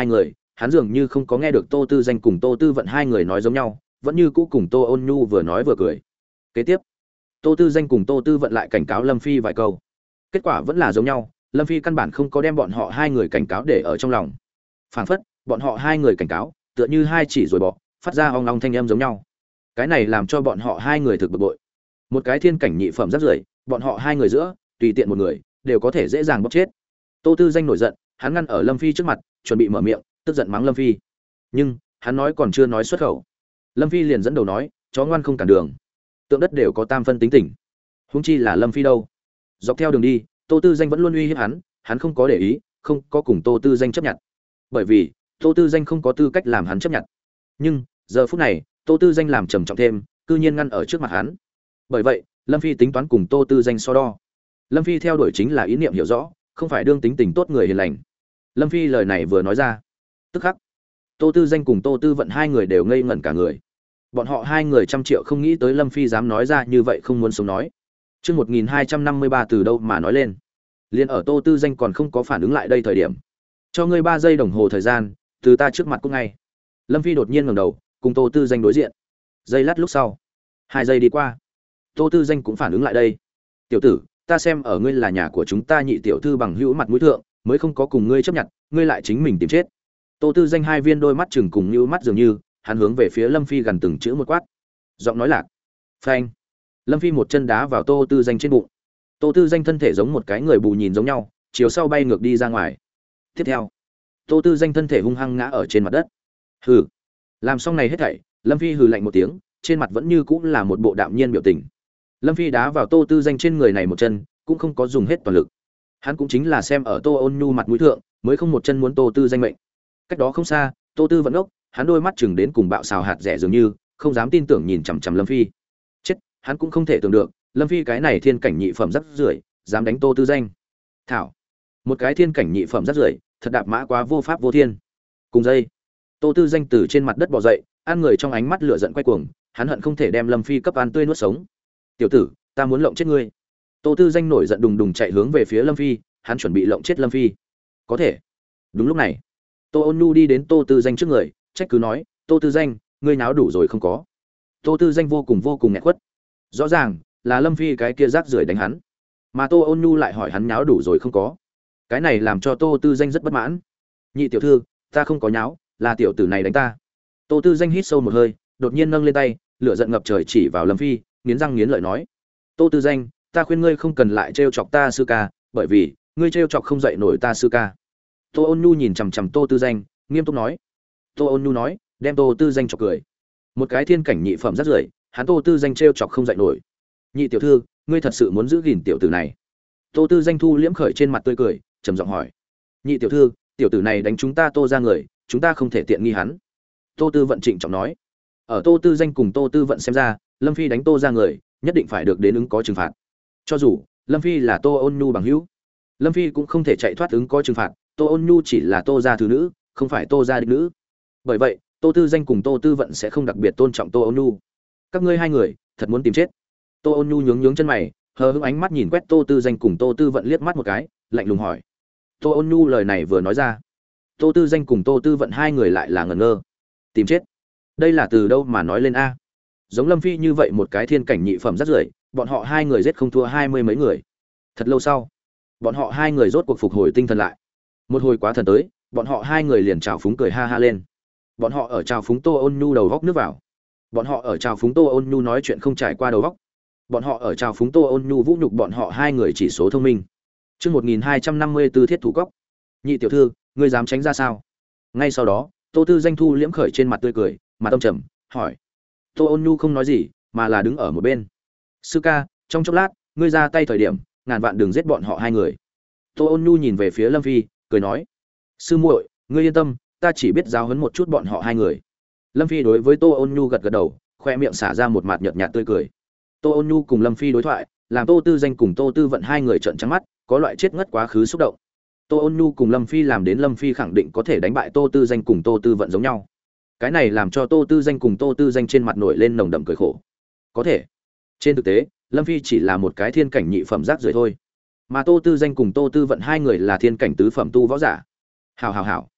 hắn dường như không có nghe được Tô Tư Danh cùng Tô Tư Vận hai người nói giống nhau, vẫn như cũ cùng Tô Ôn Nhu vừa nói vừa cười. Kế tiếp, Tô Tư Danh cùng Tô Tư Vận lại cảnh cáo Lâm Phi vài câu. Kết quả vẫn là giống nhau, Lâm Phi căn bản không có đem bọn họ hai người cảnh cáo để ở trong lòng. Phảng phất, bọn họ hai người cảnh cáo, tựa như hai chỉ rồi bỏ, phát ra ong ong thanh âm giống nhau. Cái này làm cho bọn họ hai người thực bực bội. Một cái thiên cảnh nhị phẩm rất rưởi, bọn họ hai người giữa, tùy tiện một người đều có thể dễ dàng bóc chết. Tô Tư Danh nổi giận, hắn ngăn ở Lâm Phi trước mặt, chuẩn bị mở miệng, tức giận mắng Lâm Phi. Nhưng, hắn nói còn chưa nói xuất khẩu, Lâm Phi liền dẫn đầu nói, chó ngoan không cản đường. Tượng đất đều có tam phân tính tình. Huống chi là Lâm Phi đâu? Dọc theo đường đi, Tô Tư Danh vẫn luôn uy hiếp hắn không có để ý, không có cùng Tô Tư Danh chấp nhận. Bởi vì, Tô Tư Danh không có tư cách làm hắn chấp nhận. Nhưng, giờ phút này, Tô Tư Danh làm trầm trọng thêm, cư nhiên ngăn ở trước mặt hắn. Bởi vậy, Lâm Phi tính toán cùng Tô Tư Danh so đo. Lâm Phi theo đuổi chính là ý niệm hiểu rõ, không phải đương tính tình tốt người hiền lành. Lâm Phi lời này vừa nói ra, tức khắc Tô Tư Danh cùng Tô Tư Vận hai người đều ngây ngẩn cả người. Bọn họ hai người trăm triệu không nghĩ tới Lâm Phi dám nói ra như vậy không muốn sống nói. Chương 1253 từ đâu mà nói lên. Liên ở Tô Tư Danh còn không có phản ứng lại đây thời điểm. Cho ngươi 3 giây đồng hồ thời gian, từ ta trước mặt cũng ngay. Lâm Phi đột nhiên ngẩng đầu, cùng Tô Tư Danh đối diện. Giây lát lúc sau, 2 giây đi qua. Tô Tư Danh cũng phản ứng lại đây. Tiểu tử, ta xem ở ngươi là nhà của chúng ta nhị tiểu thư bằng hữu mặt mũi thượng, mới không có cùng ngươi chấp nhận, ngươi lại chính mình tìm chết. Tô Tư Danh hai viên đôi mắt chừng cùng như mắt dường như, hắn hướng về phía Lâm Phi gần từng chữ một quát. Giọng nói lạc. Phanh. Lâm Phi một chân đá vào Tô Tư Danh trên bụng. Tô Tư Danh thân thể giống một cái người bù nhìn giống nhau, chiều sau bay ngược đi ra ngoài. Tiếp theo, Tô Tư Danh thân thể hung hăng ngã ở trên mặt đất. Hừ. Làm xong này hết thảy, Lâm Phi hừ lạnh một tiếng, trên mặt vẫn như cũng là một bộ đạm nhiên biểu tình. Lâm Phi đá vào Tô Tư Danh trên người này một chân, cũng không có dùng hết toàn lực. Hắn cũng chính là xem ở Tô Ôn Nhu mặt mũi thượng, mới không một chân muốn Tô Tư Danh mệnh. Cách đó không xa, Tô Tư vẫn ngốc, hắn đôi mắt chừng đến cùng bạo xào hạt rẻ dường như, không dám tin tưởng nhìn chằm chằm Lâm Phi. Chết, hắn cũng không thể tưởng được, Lâm Phi cái này thiên cảnh nhị phẩm rất rưởi, dám đánh Tô Tư Danh. Thảo, một cái thiên cảnh nhị phẩm rất rưởi, thật đạp mã quá vô pháp vô thiên. Cùng dây, Tô Tư Danh từ trên mặt đất bò dậy, ăn người trong ánh mắt lửa giận quay cuồng, hắn hận không thể đem Lâm Phi cấp ăn tươi nuốt sống. Tiểu tử, ta muốn lộng chết ngươi. Tô Tư Danh nổi giận đùng đùng chạy hướng về phía Lâm Phi, hắn chuẩn bị lộng chết Lâm Phi. Có thể. Đúng lúc này, Tô Ôn Nhu đi đến Tô Tư Danh trước người, trách cứ nói, Tô Tư Danh, ngươi náo đủ rồi không có? Tô Tư Danh vô cùng nghẹn quất. Rõ ràng là Lâm Phi cái kia rác rưởi đánh hắn, mà Tô Ôn Nhu lại hỏi hắn náo đủ rồi không có. Cái này làm cho Tô Tư Danh rất bất mãn. Nhị tiểu thư, ta không có nháo, là tiểu tử này đánh ta. Tô Tư Danh hít sâu một hơi, đột nhiên nâng lên tay, lửa giận ngập trời chỉ vào Lâm Phi, nghiến răng nghiến lợi nói: Tô Tư Danh, ta khuyên ngươi không cần lại trêu chọc ta sư ca, bởi vì ngươi trêu chọc không dậy nổi ta sư ca. Tô Ôn Nhu nhìn chằm chằm Tô Tư Danh, nghiêm túc nói. Tô Ôn Nhu nói, đem Tô Tư Danh chọc cười. Một cái thiên cảnh nhị phẩm rất rưởi, hắn Tô Tư Danh trêu chọc không dậy nổi. Nhị tiểu thư, ngươi thật sự muốn giữ gìn tiểu tử này? Tô Tư Danh thu liễm khởi trên mặt tươi cười, trầm giọng hỏi. Nhị tiểu thư, tiểu tử này đánh chúng ta Tô ra người, chúng ta không thể tiện nghi hắn. Tô Tư Vận trịnh trọng nói. Ở Tô Tư Danh cùng Tô Tư Vận xem ra, Lâm Phi đánh Tô ra người, nhất định phải được đến ứng có trừng phạt. Cho dù Lâm Phi là Tô Ôn Nhu bằng hữu, Lâm Phi cũng không thể chạy thoát ứng có trừng phạt. Tô Ôn Nhu chỉ là Tô gia thứ nữ, không phải Tô gia đích nữ. Bởi vậy, Tô Tư Danh cùng Tô Tư Vận sẽ không đặc biệt tôn trọng Tô Ôn Nhu. Các ngươi hai người, thật muốn tìm chết. Tô Ôn Nhu nhướng chân mày, hờ hững ánh mắt nhìn quét Tô Tư Danh cùng Tô Tư Vận liếc mắt một cái, lạnh lùng hỏi. Tô Ôn Nhu lời này vừa nói ra, Tô Tư Danh cùng Tô Tư Vận hai người lại là ngẩn ngơ. Tìm chết? Đây là từ đâu mà nói lên a? Giống Lâm Phi như vậy một cái thiên cảnh nhị phẩm rất rưởi, bọn họ hai người giết không thua 20 mấy người. Thật lâu sau, bọn họ hai người rốt cuộc phục hồi tinh thần lại. Một hồi quá thần tới, bọn họ hai người liền chào phúng cười ha ha lên. Bọn họ ở chào phúng Tô Ôn Nhu đầu góc nước vào. Bọn họ ở chào phúng Tô Ôn Nhu nói chuyện không trải qua đầu góc. Bọn họ ở chào phúng Tô Ôn Nhu vũ nhục bọn họ hai người chỉ số thông minh. Chương 1254 thiết thủ cốc. Nhị tiểu thư, ngươi dám tránh ra sao? Ngay sau đó, Tô Tư Danh thu liễm khởi trên mặt tươi cười, mặt tâm trầm, hỏi. Tô Ôn Nhu không nói gì, mà là đứng ở một bên. Sư ca, trong chốc lát, ngươi ra tay thời điểm, ngàn vạn đừng giết bọn họ hai người. Tô Ôn Nhu nhìn về phía Lâm Phi, cười nói. Sư muội, ngươi yên tâm, ta chỉ biết giáo huấn một chút bọn họ hai người. Lâm Phi đối với Tô Ôn Nhu gật gật đầu, khoe miệng xả ra một mặt nhợt nhạt tươi cười. Tô Ôn Nhu cùng Lâm Phi đối thoại, làm Tô Tư Danh cùng Tô Tư Vận hai người trợn trắng mắt, có loại chết ngất quá khứ xúc động. Tô Ôn Nhu cùng Lâm Phi làm đến Lâm Phi khẳng định có thể đánh bại Tô Tư Danh cùng Tô Tư Vận giống nhau. Cái này làm cho Tô Tư Danh cùng Tô Tư Danh trên mặt nổi lên nồng đậm cười khổ. Có thể, trên thực tế, Lâm Phi chỉ là một cái thiên cảnh nhị phẩm rác rưởi thôi, mà Tô Tư Danh cùng Tô Tư Vận hai người là thiên cảnh tứ phẩm tu võ giả. Hảo hảo hảo,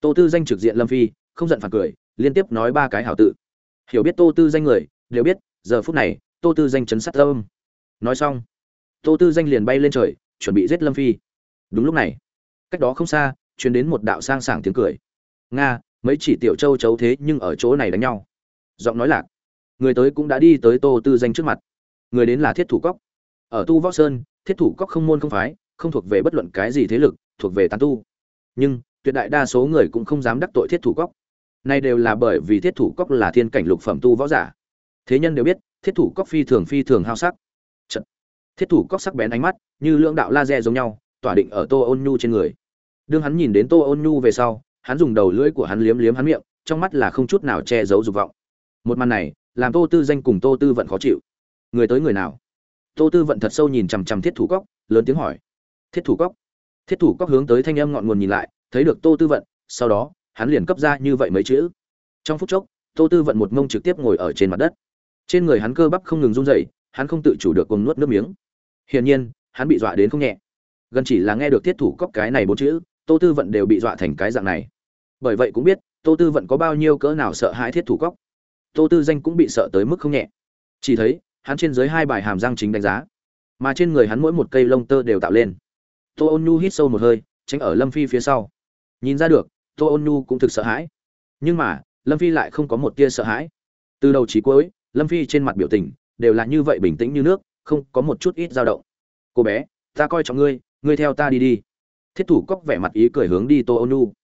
Tô Tư Danh trực diện Lâm Phi, không giận phản cười, liên tiếp nói ba cái hảo tự. Hiểu biết Tô Tư Danh người đều biết, giờ phút này, Tô Tư Danh chấn sát âm. Nói xong, Tô Tư Danh liền bay lên trời, chuẩn bị giết Lâm Phi. Đúng lúc này, cách đó không xa, truyền đến một đạo sang sảng tiếng cười. Nga, mấy chỉ tiểu châu chấu thế nhưng ở chỗ này đánh nhau. Giọng nói lạc, người tới cũng đã đi tới Tô Tư Danh trước mặt. Người đến là Thiết Thủ Cốc. Ở Tu Võ Sơn, Thiết Thủ Cốc không môn không phái, không thuộc về bất luận cái gì thế lực, thuộc về tán tu. Nhưng tuyệt đại đa số người cũng không dám đắc tội Thiết Thủ Cốc. Này đều là bởi vì Thiết Thủ Cốc là thiên cảnh lục phẩm tu võ giả. Thế nhân đều biết, Thiết Thủ Cốc phi thường hao sắc. Chật. Thiết Thủ Cốc sắc bén ánh mắt, như lưỡng đạo laser giống nhau, tỏa định ở Tô Ôn Nhu trên người. Đương hắn nhìn đến Tô Ôn Nhu về sau, hắn dùng đầu lưỡi của hắn liếm liếm hắn miệng, trong mắt là không chút nào che giấu dục vọng. Một màn này, làm Tô Tư Danh cùng Tô Tư Vận khó chịu. Người tới người nào? Tô Tư Vận thật sâu nhìn chằm chằm Thiết Thủ Cốc, lớn tiếng hỏi. Thiết Thủ Cốc. Thiết Thủ Cốc hướng tới thanh âm ngọn nguồn nhìn lại, thấy được Tô Tư Vận, sau đó, hắn liền cấp ra như vậy mấy chữ. Trong phút chốc, Tô Tư Vận một mông trực tiếp ngồi ở trên mặt đất. Trên người hắn cơ bắp không ngừng run rẩy, hắn không tự chủ được cuồng nuốt nước miếng. Hiển nhiên, hắn bị dọa đến không nhẹ. Gần chỉ là nghe được Thiết Thủ Cốc cái này bốn chữ, Tô Tư Vận đều bị dọa thành cái dạng này. Bởi vậy cũng biết, Tô Tư Vận có bao nhiêu cỡ nào sợ hãi Thiết Thủ Cốc. Tô Tư Danh cũng bị sợ tới mức không nhẹ. Chỉ thấy, hắn trên dưới hai bài hàm răng chính đánh giá, mà trên người hắn mỗi một cây lông tơ đều tạo lên. Tô Ôn Nhu hít sâu một hơi, tránh ở Lâm Phi phía sau. Nhìn ra được, Tô Ôn Nhu cũng thực sợ hãi. Nhưng mà, Lâm Phi lại không có một tia sợ hãi. Từ đầu chí cuối, Lâm Phi trên mặt biểu tình đều là như vậy bình tĩnh như nước, không có một chút ít dao động. Cô bé, ta coi trọng ngươi, ngươi theo ta đi đi. Thiết Thủ Cốc vẻ mặt ý cười hướng đi Tô Ôn Nhu.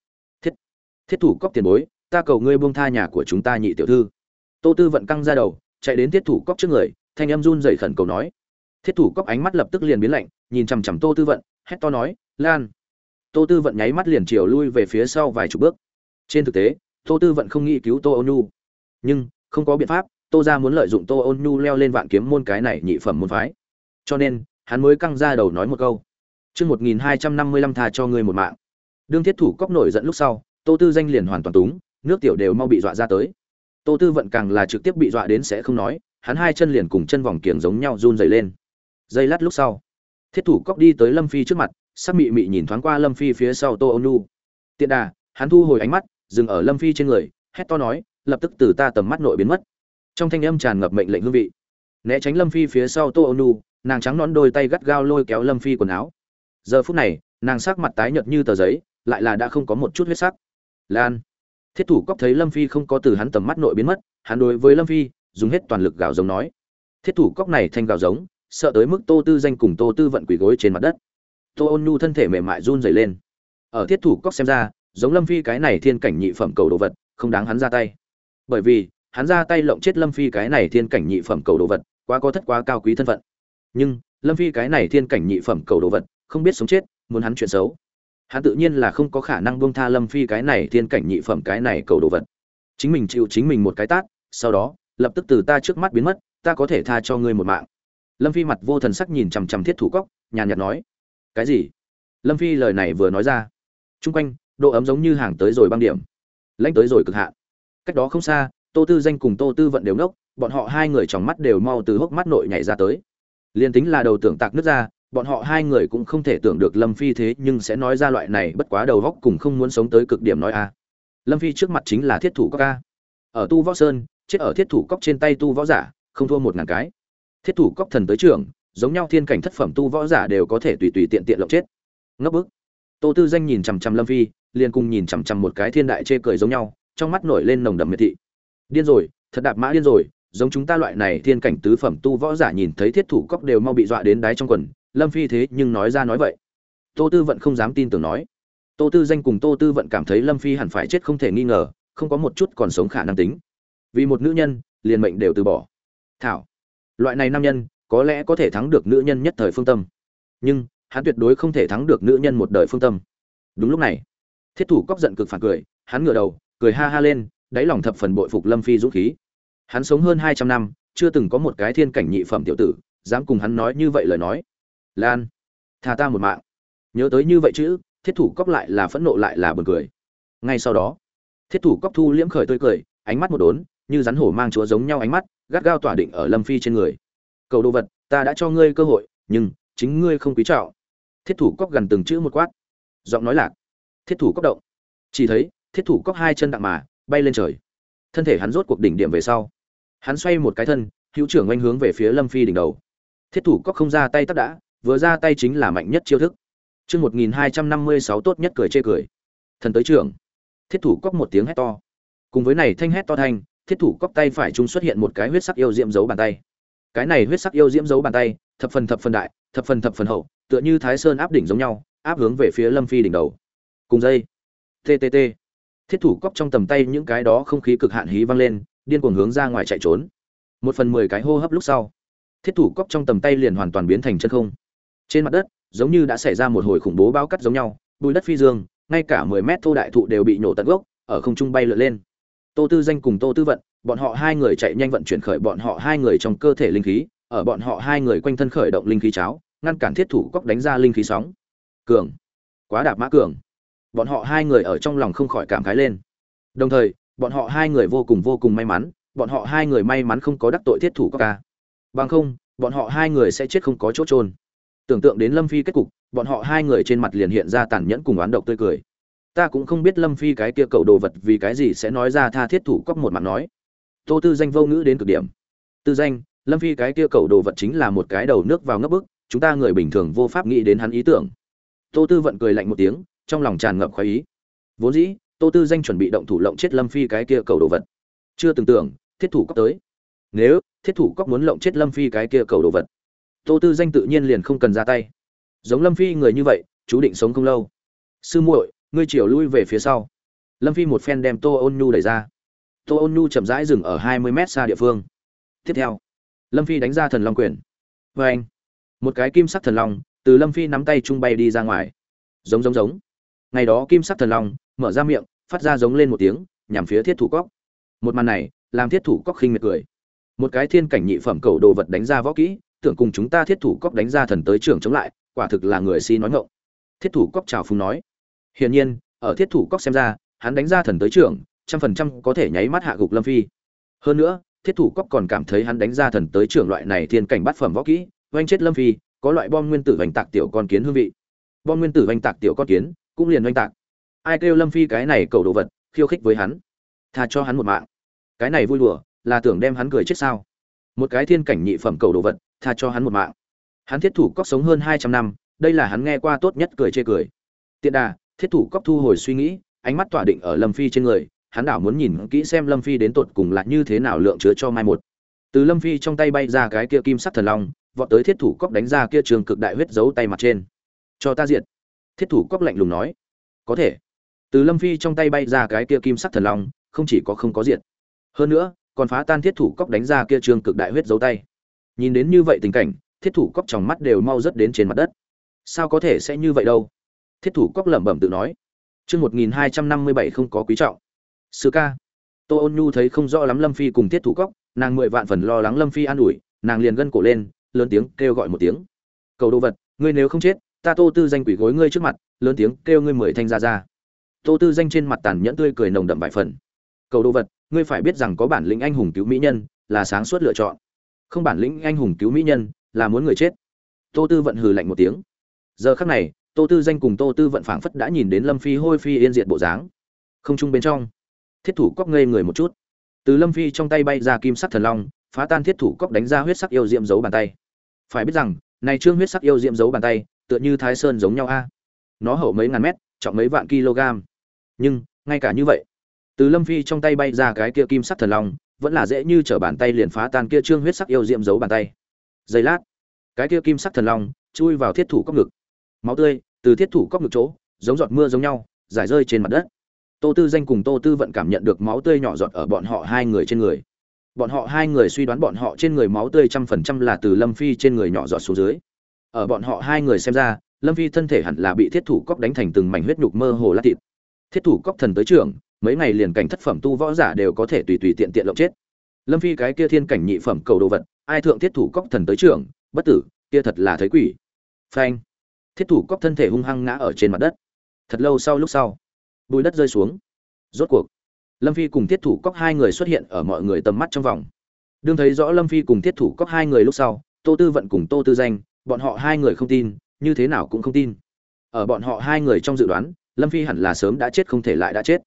Thiết Thủ Cốc tiền bối, ta cầu ngươi buông tha nhà của chúng ta nhị tiểu thư. Tô Tư Vận căng ra đầu, chạy đến Thiết Thủ Cốc trước người, thanh âm run rẩy khẩn cầu nói. Thiết Thủ Cốc ánh mắt lập tức liền biến lạnh, nhìn chằm chằm Tô Tư Vận, hét to nói, "Lan!" Tô Tư Vận nháy mắt liền chiều lui về phía sau vài chục bước. Trên thực tế, Tô Tư Vận không nghĩ cứu Tô Ôn Nhu, nhưng không có biện pháp, Tô gia muốn lợi dụng Tô Ôn Nhu leo lên Vạn Kiếm môn cái này nhị phẩm môn phái. Cho nên, hắn mới căng ra đầu nói một câu. Chương 1255 tha cho ngươi một mạng. Đương Thiết Thủ Cốc nổi giận lúc sau, Tô Tư Danh liền hoàn toàn túng, nước tiểu đều mau bị dọa ra tới. Tô Tư Vận càng là trực tiếp bị dọa đến sẽ không nói, hắn hai chân liền cùng chân vòng kiềng giống nhau run rẩy lên. Giây lát lúc sau, Thiết Thủ Cốc đi tới Lâm Phi trước mặt, sắc mị mị nhìn thoáng qua Lâm Phi phía sau Tô Ôn Nhu. Tiện đà, hắn thu hồi ánh mắt, dừng ở Lâm Phi trên người, hét to nói, lập tức từ ta tầm mắt nội biến mất. Trong thanh âm tràn ngập mệnh lệnh hương vị. Né tránh Lâm Phi phía sau Tô Ôn Nhu, nàng trắng nõn đôi tay gắt gao lôi kéo Lâm Phi quần áo. Giờ phút này, nàng sắc mặt tái nhợt như tờ giấy, lại là đã không có một chút huyết sắc. Lan. Thiết Thủ Cốc thấy Lâm Phi không có từ hắn tầm mắt nội biến mất, hắn đối với Lâm Phi dùng hết toàn lực gào giống nói. Thiết Thủ Cốc này thanh gào giống, sợ tới mức Tô Tư Danh cùng Tô Tư Vận quỳ gối trên mặt đất. Tô Ôn Nhu thân thể mềm mại run rẩy lên. Ở Thiết Thủ Cốc xem ra, giống Lâm Phi cái này thiên cảnh nhị phẩm cầu đồ vật, không đáng hắn ra tay. Bởi vì, hắn ra tay lộng chết Lâm Phi cái này thiên cảnh nhị phẩm cầu đồ vật, quá có thất quá cao quý thân phận. Nhưng, Lâm Phi cái này thiên cảnh nhị phẩm cầu đồ vật, không biết sống chết, muốn hắn chuyện xấu. Hắn tự nhiên là không có khả năng buông tha Lâm Phi cái này thiên cảnh nhị phẩm cái này cầu đồ vật. Chính mình chịu chính mình một cái tát, sau đó, lập tức từ ta trước mắt biến mất, ta có thể tha cho ngươi một mạng. Lâm Phi mặt vô thần sắc nhìn chằm chằm Thiết Thủ Cốc, nhàn nhạt nói. Cái gì? Lâm Phi lời này vừa nói ra, chung quanh độ ấm giống như hàng tới rồi băng điểm, lãnh tới rồi cực hạn. Cách đó không xa, Tô Tư Danh cùng Tô Tư Vận đều ngốc, bọn họ hai người trong mắt đều mau từ hốc mắt nội nhảy ra tới. Liên tính là đầu tưởng tạc nước ra, bọn họ hai người cũng không thể tưởng được Lâm Phi thế nhưng sẽ nói ra loại này bất quá đầu góc cùng không muốn sống tới cực điểm nói a. Lâm Phi trước mặt chính là Thiết Thủ Cốc a. Ở Tu Võ Sơn, chết ở Thiết Thủ Cốc trên tay tu võ giả, không thua 1000 cái. Thiết Thủ Cốc thần tới trưởng, giống nhau thiên cảnh thất phẩm tu võ giả đều có thể tùy tùy tiện tiện lộng chết. Ngốc bức. Tô Tư Danh nhìn chằm chằm Lâm Phi, liền cùng nhìn chằm chằm một cái thiên đại chê cười giống nhau, trong mắt nổi lên nồng đậm miệt thị. Điên rồi, thật đạp mã điên rồi, giống chúng ta loại này thiên cảnh tứ phẩm tu võ giả nhìn thấy Thiết Thủ Cốc đều mau bị dọa đến đáy trong quần, Lâm Phi thế nhưng nói ra nói vậy. Tô Tư Vận không dám tin tưởng nói. Tô Tư Danh cùng Tô Tư Vận cảm thấy Lâm Phi hẳn phải chết không thể nghi ngờ, không có một chút còn sống khả năng tính. Vì một nữ nhân, liền mệnh đều từ bỏ. Thảo, loại này nam nhân, có lẽ có thể thắng được nữ nhân nhất thời phương tâm, nhưng hắn tuyệt đối không thể thắng được nữ nhân một đời phương tâm. Đúng lúc này, Thiết Thủ Cốc giận cực phản cười, hắn ngửa đầu, cười ha ha lên, đáy lòng thập phần bội phục Lâm Phi dũng khí. Hắn sống hơn 200 năm, chưa từng có một cái thiên cảnh nhị phẩm tiểu tử dám cùng hắn nói như vậy lời nói. Lan, tha ta một mạng. Nhớ tới như vậy chứ, Thiết Thủ Cốc lại là phẫn nộ lại là buồn cười. Ngay sau đó, Thiết Thủ Cốc thu liễm khởi tươi cười, ánh mắt một đốn, như rắn hổ mang chúa giống nhau ánh mắt, gắt gao tỏa định ở Lâm Phi trên người. Cầu đồ vật, ta đã cho ngươi cơ hội, nhưng chính ngươi không quý trọng. Thiết Thủ Cốc gần từng chữ một quát. Giọng nói lạc. Thiết Thủ Cốc động. Chỉ thấy, thiết thủ cóc hai chân đặng mà bay lên trời. Thân thể hắn rốt cuộc đỉnh điểm về sau, hắn xoay một cái thân, hữu trưởng oanh hướng về phía Lâm Phi đỉnh đầu. Thiết thủ cóc không ra tay tất đã, vừa ra tay chính là mạnh nhất chiêu thức. Chương 1256 tốt nhất cười chê cười. Thần tới trưởng. Thiết thủ cóc một tiếng hét to. Cùng với này thanh hét to thanh, thiết thủ cóc tay phải trung xuất hiện một cái huyết sắc yêu diễm dấu bàn tay. Cái này huyết sắc yêu diễm dấu bàn tay, thập phần đại, thập phần hậu, tựa như Thái Sơn áp đỉnh giống nhau, áp hướng về phía Lâm Phi đỉnh đầu. Cùng dây. TTT. Thiết thủ cóc trong tầm tay những cái đó không khí cực hạn hí vang lên, điên cuồng hướng ra ngoài chạy trốn. 1/10 cái hô hấp lúc sau, thiết thủ cóc trong tầm tay liền hoàn toàn biến thành chân không. Trên mặt đất, giống như đã xảy ra một hồi khủng bố bão cắt giống nhau, bùi đất phi dương, ngay cả 10 mét thô đại thụ đều bị nhổ tận gốc, ở không trung bay lượn lên. Tô Tư Danh cùng Tô Tư Vận, bọn họ hai người chạy nhanh vận chuyển khởi bọn họ hai người trong cơ thể linh khí, ở bọn họ hai người quanh thân khởi động linh khí cháo, ngăn cản thiết thủ cóc đánh ra linh khí sóng. Cường, quá đạp mã cường. Bọn họ hai người ở trong lòng không khỏi cảm khái lên. Đồng thời, bọn họ hai người vô cùng may mắn, bọn họ hai người may mắn không có đắc tội thiết thủ cóc ca. Bằng không, bọn họ hai người sẽ chết không có chỗ chôn. Tưởng tượng đến Lâm Phi kết cục, bọn họ hai người trên mặt liền hiện ra tàn nhẫn cùng oán độc tươi cười. Ta cũng không biết Lâm Phi cái kia cậu đồ vật vì cái gì sẽ nói ra tha thiết thủ cóc một mặt nói. Tô Tư Danh vô ngữ đến cực điểm. Tư Danh, Lâm Phi cái kia cậu đồ vật chính là một cái đầu nước vào ngấp bức, chúng ta người bình thường vô pháp nghĩ đến hắn ý tưởng. Tô Tư Vận cười lạnh một tiếng, trong lòng tràn ngập khoái ý. Vốn dĩ, Tô Tư Danh chuẩn bị động thủ lộng chết Lâm Phi cái kia cậu đồ vật. Chưa từng tưởng, thiết thủ cóc tới. Nếu thiết thủ cóc muốn lộng chết Lâm Phi cái kia cậu đồ vật, Tô Tư Danh tự nhiên liền không cần ra tay. Giống Lâm Phi người như vậy, chú định sống không lâu. Sư muội, ngươi chiều lui về phía sau. Lâm Phi một phen đem Tô Ôn Nhu đẩy ra. Tô Ôn Nhu chậm rãi dừng ở 20 mét xa địa phương. Tiếp theo, Lâm Phi đánh ra thần long quyền. Và anh, một cái kim sắc thần long từ Lâm Phi nắm tay trung bay đi ra ngoài. Giống. Ngày đó kim sắc thần long mở ra miệng, phát ra giống lên một tiếng, nhằm phía thiết thủ cóc. Một màn này, làm thiết thủ cóc khinh miệt cười. Một cái thiên cảnh nhị phẩm cầu đồ vật đánh ra võ kỹ, tưởng cùng chúng ta thiết thủ cóc đánh ra thần tới trưởng chống lại, quả thực là người si nói ngọng. Thiết thủ cóc chào phúng nói. Hiển nhiên, ở thiết thủ cóc xem ra, hắn đánh ra thần tới trưởng, 100% có thể nháy mắt hạ gục Lâm Phi. Hơn nữa, thiết thủ cóc còn cảm thấy hắn đánh ra thần tới trưởng loại này thiên cảnh bát phẩm võ kỹ, oanh chết Lâm Phi, có loại bom nguyên tử vành tạc tiểu con kiến hương vị. Bom nguyên tử vành tạc tiểu con kiến, cũng liền oanh tạc. Ai kêu Lâm Phi cái này cầu đồ vật, khiêu khích với hắn, tha cho hắn một mạng. Cái này vui đùa, là tưởng đem hắn cười chết sao? Một cái thiên cảnh nhị phẩm cầu đồ vật, tha cho hắn một mạng. Hắn thiết thủ cóc sống hơn 200 năm, đây là hắn nghe qua tốt nhất cười chê cười. Tiện đà, thiết thủ cóc thu hồi suy nghĩ, ánh mắt tỏa định ở Lâm Phi trên người, hắn đảo muốn nhìn kỹ xem Lâm Phi đến tột cùng là như thế nào lượng chứa cho mai một. Từ Lâm Phi trong tay bay ra cái kia kim sắc thần long, vọt tới thiết thủ cóc đánh ra kia trường cực đại huyết dấu tay mặt trên. Cho ta diệt. Thiết thủ cóc lạnh lùng nói. Có thể. Từ Lâm Phi trong tay bay ra cái kia kim sắc thần long, không chỉ có không có diệt, hơn nữa còn phá tan thiết thủ cóc đánh ra kia trường cực đại huyết dấu tay. Nhìn đến như vậy tình cảnh, thiết thủ cóc trong mắt đều mau rất đến trên mặt đất. Sao có thể sẽ như vậy đâu? Thiết thủ cóc lẩm bẩm tự nói. Chương 1257 không có quý trọng. Sư ca. Tô Ôn Nhu thấy không rõ lắm Lâm Phi cùng thiết thủ cóc, nàng 10 vạn phần lo lắng Lâm Phi an ủi, nàng liền gân cổ lên, lớn tiếng kêu gọi một tiếng. Cầu đồ vật, ngươi nếu không chết, ta Tô Tư Danh quỷ gối ngươi trước mặt, lớn tiếng kêu ngươi 10 thanh ra ra. Tô Tư Danh trên mặt tàn nhẫn tươi cười nồng đậm vài phần. Cầu đồ vật, ngươi phải biết rằng có bản lĩnh anh hùng cứu mỹ nhân là sáng suốt lựa chọn, không bản lĩnh anh hùng cứu mỹ nhân là muốn người chết. Tô Tư Vận hừ lạnh một tiếng. Giờ khắc này, Tô Tư Danh cùng Tô Tư Vận phảng phất đã nhìn đến Lâm Phi hôi phi yên diệt bộ dáng. Không trung bên trong, thiết thủ cóc ngây người một chút. Từ Lâm Phi trong tay bay ra kim sắc thần long, phá tan thiết thủ cóc đánh ra huyết sắc yêu diệm dấu bàn tay. Phải biết rằng, này trương huyết sắc yêu diệm dấu bàn tay, tựa như Thái Sơn giống nhau a. Nó hậu mấy ngàn mét, trọng mấy vạn kg. Nhưng, ngay cả như vậy, từ Lâm Phi trong tay bay ra cái kia kim sắc thần long, vẫn là dễ như trở bàn tay liền phá tan kia trương huyết sắc yêu diệm dấu bàn tay. Giây lát, cái kia kim sắc thần long chui vào thiết thủ cóc ngực. Máu tươi từ thiết thủ cóc ngực chỗ, giống giọt mưa giống nhau, rải rơi trên mặt đất. Tô Tư Danh cùng Tô Tư Vận cảm nhận được máu tươi nhỏ giọt ở bọn họ hai người trên người. Bọn họ hai người suy đoán bọn họ trên người máu tươi 100% là từ Lâm Phi trên người nhỏ giọt xuống dưới. Ở bọn họ hai người xem ra, Lâm Phi thân thể hẳn là bị thiết thủ cóc đánh thành từng mảnh huyết nhục mơ hồ lát thịt. Thiết thủ cóc thần tới trưởng, mấy ngày liền cảnh thất phẩm tu võ giả đều có thể tùy tùy tiện tiện lộng chết. Lâm Phi cái kia thiên cảnh nhị phẩm cầu đồ vật, ai thượng thiết thủ cóc thần tới trưởng, bất tử, kia thật là thấy quỷ. Phanh. Thiết thủ cóc thân thể hung hăng ngã ở trên mặt đất. Thật lâu sau lúc sau, bùi đất rơi xuống. Rốt cuộc, Lâm Phi cùng thiết thủ cóc hai người xuất hiện ở mọi người tầm mắt trong vòng. Đương thấy rõ Lâm Phi cùng thiết thủ cóc hai người lúc sau, Tô Tư Vận cùng Tô Tư Danh, bọn họ hai người không tin, như thế nào cũng không tin. Ở bọn họ hai người trong dự đoán, Lâm Phi hẳn là sớm đã chết không thể lại đã chết.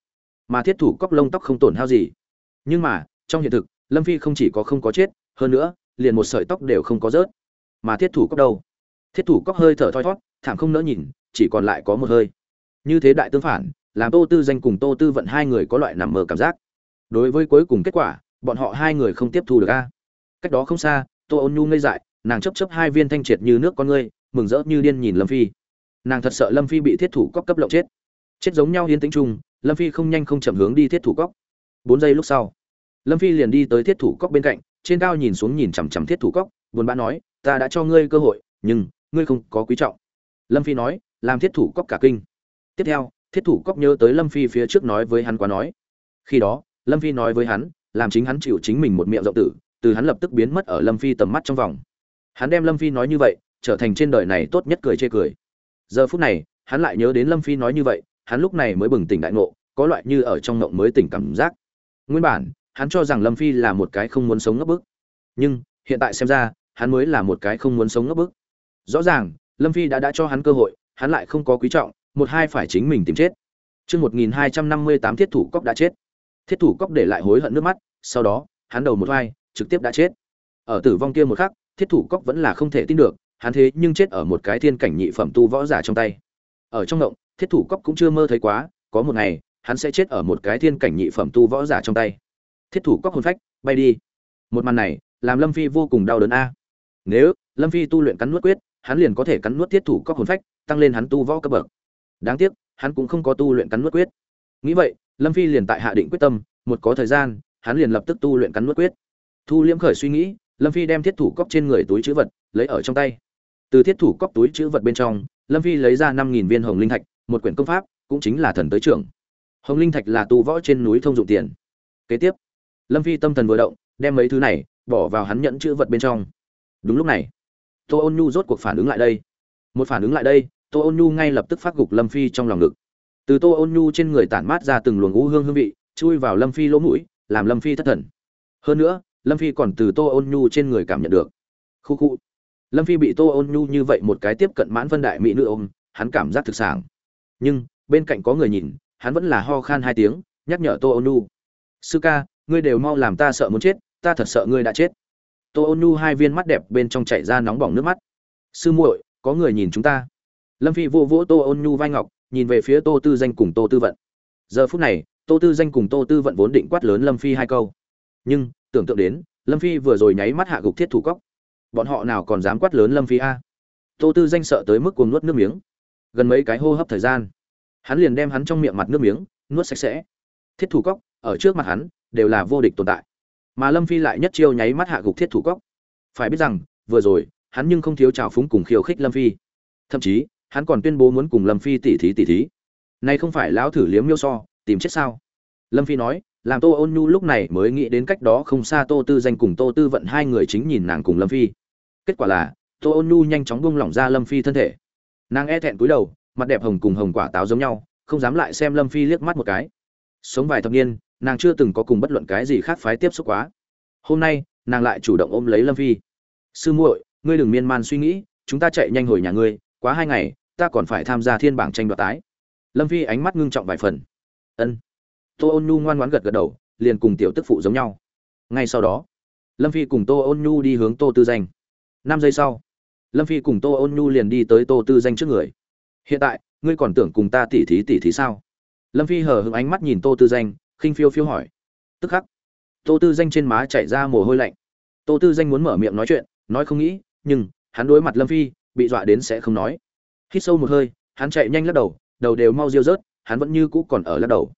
mà thiết thủ cóc lông tóc không tổn hao gì. Nhưng mà trong hiện thực, Lâm Phi không chỉ có không có chết, hơn nữa liền một sợi tóc đều không có rớt. Mà thiết thủ cóc đâu? Thiết thủ cóc hơi thở thoi thót, thảm không nỡ nhìn, chỉ còn lại có một hơi. Như thế đại tương phản, làm Tô Tư Danh cùng Tô Tư Vận hai người có loại nằm mơ cảm giác. Đối với cuối cùng kết quả, bọn họ hai người không tiếp thu được a. Cách đó không xa, Tô Ôn Nhu ngây dại, nàng chớp chớp hai viên thanh triệt như nước con ngươi, mừng rỡ như điên nhìn Lâm Phi. Nàng thật sợ Lâm Phi bị thiết thủ cóc cấp lộng chết. Chết giống nhau yên tĩnh chung, Lâm Phi không nhanh không chậm hướng đi thiết thủ cóc. 4 giây lúc sau, Lâm Phi liền đi tới thiết thủ cóc bên cạnh, trên cao nhìn xuống nhìn chằm chằm thiết thủ cóc, buồn bã nói, ta đã cho ngươi cơ hội, nhưng ngươi không có quý trọng. Lâm Phi nói, làm thiết thủ cóc cả kinh. Tiếp theo, thiết thủ cóc nhớ tới Lâm Phi phía trước nói với hắn quá nói. Khi đó, Lâm Phi nói với hắn, làm chính hắn chịu chính mình một miệng rộng tử, từ hắn lập tức biến mất ở Lâm Phi tầm mắt trong vòng. Hắn đem Lâm Phi nói như vậy, trở thành trên đời này tốt nhất cười chê cười. Giờ phút này, hắn lại nhớ đến Lâm Phi nói như vậy, hắn lúc này mới bừng tỉnh đại ngộ, có loại như ở trong ngộng mới tỉnh cảm giác. Nguyên bản, hắn cho rằng Lâm Phi là một cái không muốn sống ngốc bức, nhưng hiện tại xem ra, hắn mới là một cái không muốn sống ngốc bức. Rõ ràng, Lâm Phi đã cho hắn cơ hội, hắn lại không có quý trọng, một hai phải chính mình tìm chết. Chương 1258 thiết thủ cóc đã chết. Thiết thủ cóc để lại hối hận nước mắt, sau đó, hắn đầu một vai, trực tiếp đã chết. Ở tử vong kia một khắc, thiết thủ cóc vẫn là không thể tin được, hắn thế nhưng chết ở một cái thiên cảnh nhị phẩm tu võ giả trong tay. Ở trong động, thiết thủ cóc cũng chưa mơ thấy quá, có một ngày, hắn sẽ chết ở một cái thiên cảnh nhị phẩm tu võ giả trong tay. Thiết thủ cóc hồn phách, bay đi. Một màn này, làm Lâm Phi vô cùng đau đớn a. Nếu Lâm Phi tu luyện cắn nuốt quyết, hắn liền có thể cắn nuốt thiết thủ cóc hồn phách, tăng lên hắn tu võ cấp bậc. Đáng tiếc, hắn cũng không có tu luyện cắn nuốt quyết. Nghĩ vậy, Lâm Phi liền tại hạ định quyết tâm, một có thời gian, hắn liền lập tức tu luyện cắn nuốt quyết. Thu liễm khởi suy nghĩ, Lâm Phi đem thiết thủ cóc trên người túi trữ vật lấy ở trong tay. Từ thiết thủ cóc túi trữ vật bên trong, Lâm Phi lấy ra 5000 viên hồng linh thạch, một quyển công pháp, cũng chính là thần tới trưởng. Hồng linh thạch là tu võ trên núi thông dụng tiền. Kế tiếp, Lâm Phi tâm thần vừa động, đem mấy thứ này bỏ vào hắn nhẫn trữ vật bên trong. Đúng lúc này, Tô Ôn Nhu rốt cuộc phản ứng lại đây. Một phản ứng lại đây, Tô Ôn Nhu ngay lập tức phát gục Lâm Phi trong lòng ngực. Từ Tô Ôn Nhu trên người tản mát ra từng luồng u hương hương vị, chui vào Lâm Phi lỗ mũi, làm Lâm Phi thất thần. Hơn nữa, Lâm Phi còn từ Tô Ôn Nhu trên người cảm nhận được. Khu khu. Lâm Phi bị Tô Ôn Nhu như vậy một cái tiếp cận mãn phân đại mỹ nữ ôm, hắn cảm giác thực sảng. Nhưng, bên cạnh có người nhìn, hắn vẫn là ho khan 2 tiếng, nhắc nhở Tô Ôn Nhu. Sư ca, ngươi đều mau làm ta sợ muốn chết, ta thật sợ ngươi đã chết. Tô Ôn Nhu hai viên mắt đẹp bên trong chảy ra nóng bỏng nước mắt. Sư muội, có người nhìn chúng ta. Lâm Phi vô vỗ Tô Ôn Nhu vai ngọc, nhìn về phía Tô Tư Danh cùng Tô Tư Vận. Giờ phút này, Tô Tư Danh cùng Tô Tư Vận vốn định quát lớn Lâm Phi 2 câu. Nhưng, tưởng tượng đến, Lâm Phi vừa rồi nháy mắt hạ gục thiết thủ cóc. Bọn họ nào còn dám quát lớn Lâm Phi a. Tô Tư Danh sợ tới mức cuồng nuốt nước miếng. Gần mấy cái hô hấp thời gian, hắn liền đem hắn trong miệng mặt nước miếng nuốt sạch sẽ. Thiết thủ cóc ở trước mặt hắn đều là vô địch tồn tại, mà Lâm Phi lại nhất chiêu nháy mắt hạ gục thiết thủ cóc. Phải biết rằng, vừa rồi, hắn nhưng không thiếu trào phúng cùng khiêu khích Lâm Phi. Thậm chí, hắn còn tuyên bố muốn cùng Lâm Phi tỉ thí. Này không phải lão thử liếm miêu so, tìm chết sao? Lâm Phi nói, làm Tô Ôn Nhu lúc này mới nghĩ đến cách đó không xa Tô Tư Danh cùng Tô Tư Vận hai người chính nhìn nàng cùng Lâm Phi. Kết quả là, Tô Ôn Nhu nhanh chóng buông lỏng ra Lâm Phi thân thể. Nàng e thẹn cúi đầu, mặt đẹp hồng cùng hồng quả táo giống nhau, không dám lại xem Lâm Phi liếc mắt một cái. Sống vài thập niên, nàng chưa từng có cùng bất luận cái gì khác phái tiếp xúc quá. Hôm nay, nàng lại chủ động ôm lấy Lâm Phi. Sư muội, ngươi đừng miên man suy nghĩ, chúng ta chạy nhanh hồi nhà ngươi, quá 2 ngày, ta còn phải tham gia thiên bảng tranh đoạt tái. Lâm Phi ánh mắt ngưng trọng vài phần. Ân. Tô Ôn Nhu ngoan ngoãn gật gật đầu, liền cùng tiểu tức phụ giống nhau. Ngay sau đó, Lâm Phi cùng Tô Ôn Nhu đi hướng Tô Tư Danh. 5 giây sau, Lâm Phi cùng Tô Ôn Nhu liền đi tới Tô Tư Danh trước người. Hiện tại, ngươi còn tưởng cùng ta tỉ thí sao? Lâm Phi hờ hững ánh mắt nhìn Tô Tư Danh, khinh phiêu phiêu hỏi. Tức khắc, Tô Tư Danh trên má chảy ra mồ hôi lạnh. Tô Tư Danh muốn mở miệng nói chuyện, nói không nghĩ, nhưng hắn đối mặt Lâm Phi, bị dọa đến sẽ không nói. Hít sâu một hơi, hắn chạy nhanh lắc đầu, đầu đều mau diêu rớt, hắn vẫn như cũ còn ở lắc đầu.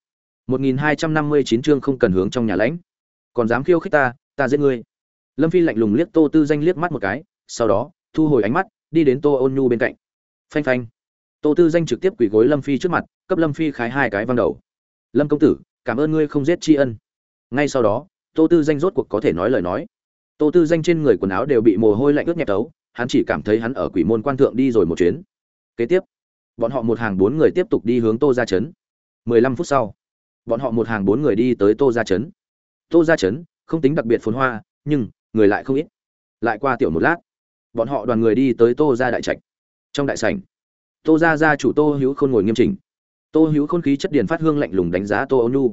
1259 chương không cần hướng trong nhà lãnh. Còn dám khiêu khích ta, ta giết ngươi. Lâm Phi lạnh lùng liếc Tô Tư Danh liếc mắt một cái, sau đó, thu hồi ánh mắt, đi đến Tô Ôn Nhu bên cạnh. Phanh phanh. Tô Tư Danh trực tiếp quỳ gối Lâm Phi trước mặt, cấp Lâm Phi khái 2 cái văng đầu. Lâm công tử, cảm ơn ngươi không giết tri ân. Ngay sau đó, Tô Tư Danh rốt cuộc có thể nói lời nói. Tô Tư Danh trên người quần áo đều bị mồ hôi lạnh ướt nhẹp tấu, hắn chỉ cảm thấy hắn ở Quỷ Môn Quan thượng đi rồi một chuyến. Kế tiếp, bọn họ một hàng 4 người tiếp tục đi hướng Tô gia trấn. 15 phút sau, bọn họ một hàng 4 người đi tới Tô gia trấn. Tô gia trấn không tính đặc biệt phồn hoa, nhưng người lại không ít. Lại qua tiểu một lát, bọn họ đoàn người đi tới Tô gia đại trạch. Trong đại sảnh, Tô gia gia chủ Tô Hữu Khôn ngồi nghiêm chỉnh. Tô Hữu Khôn khí chất điển phát hương lạnh lùng đánh giá Tô Ôn Nhu.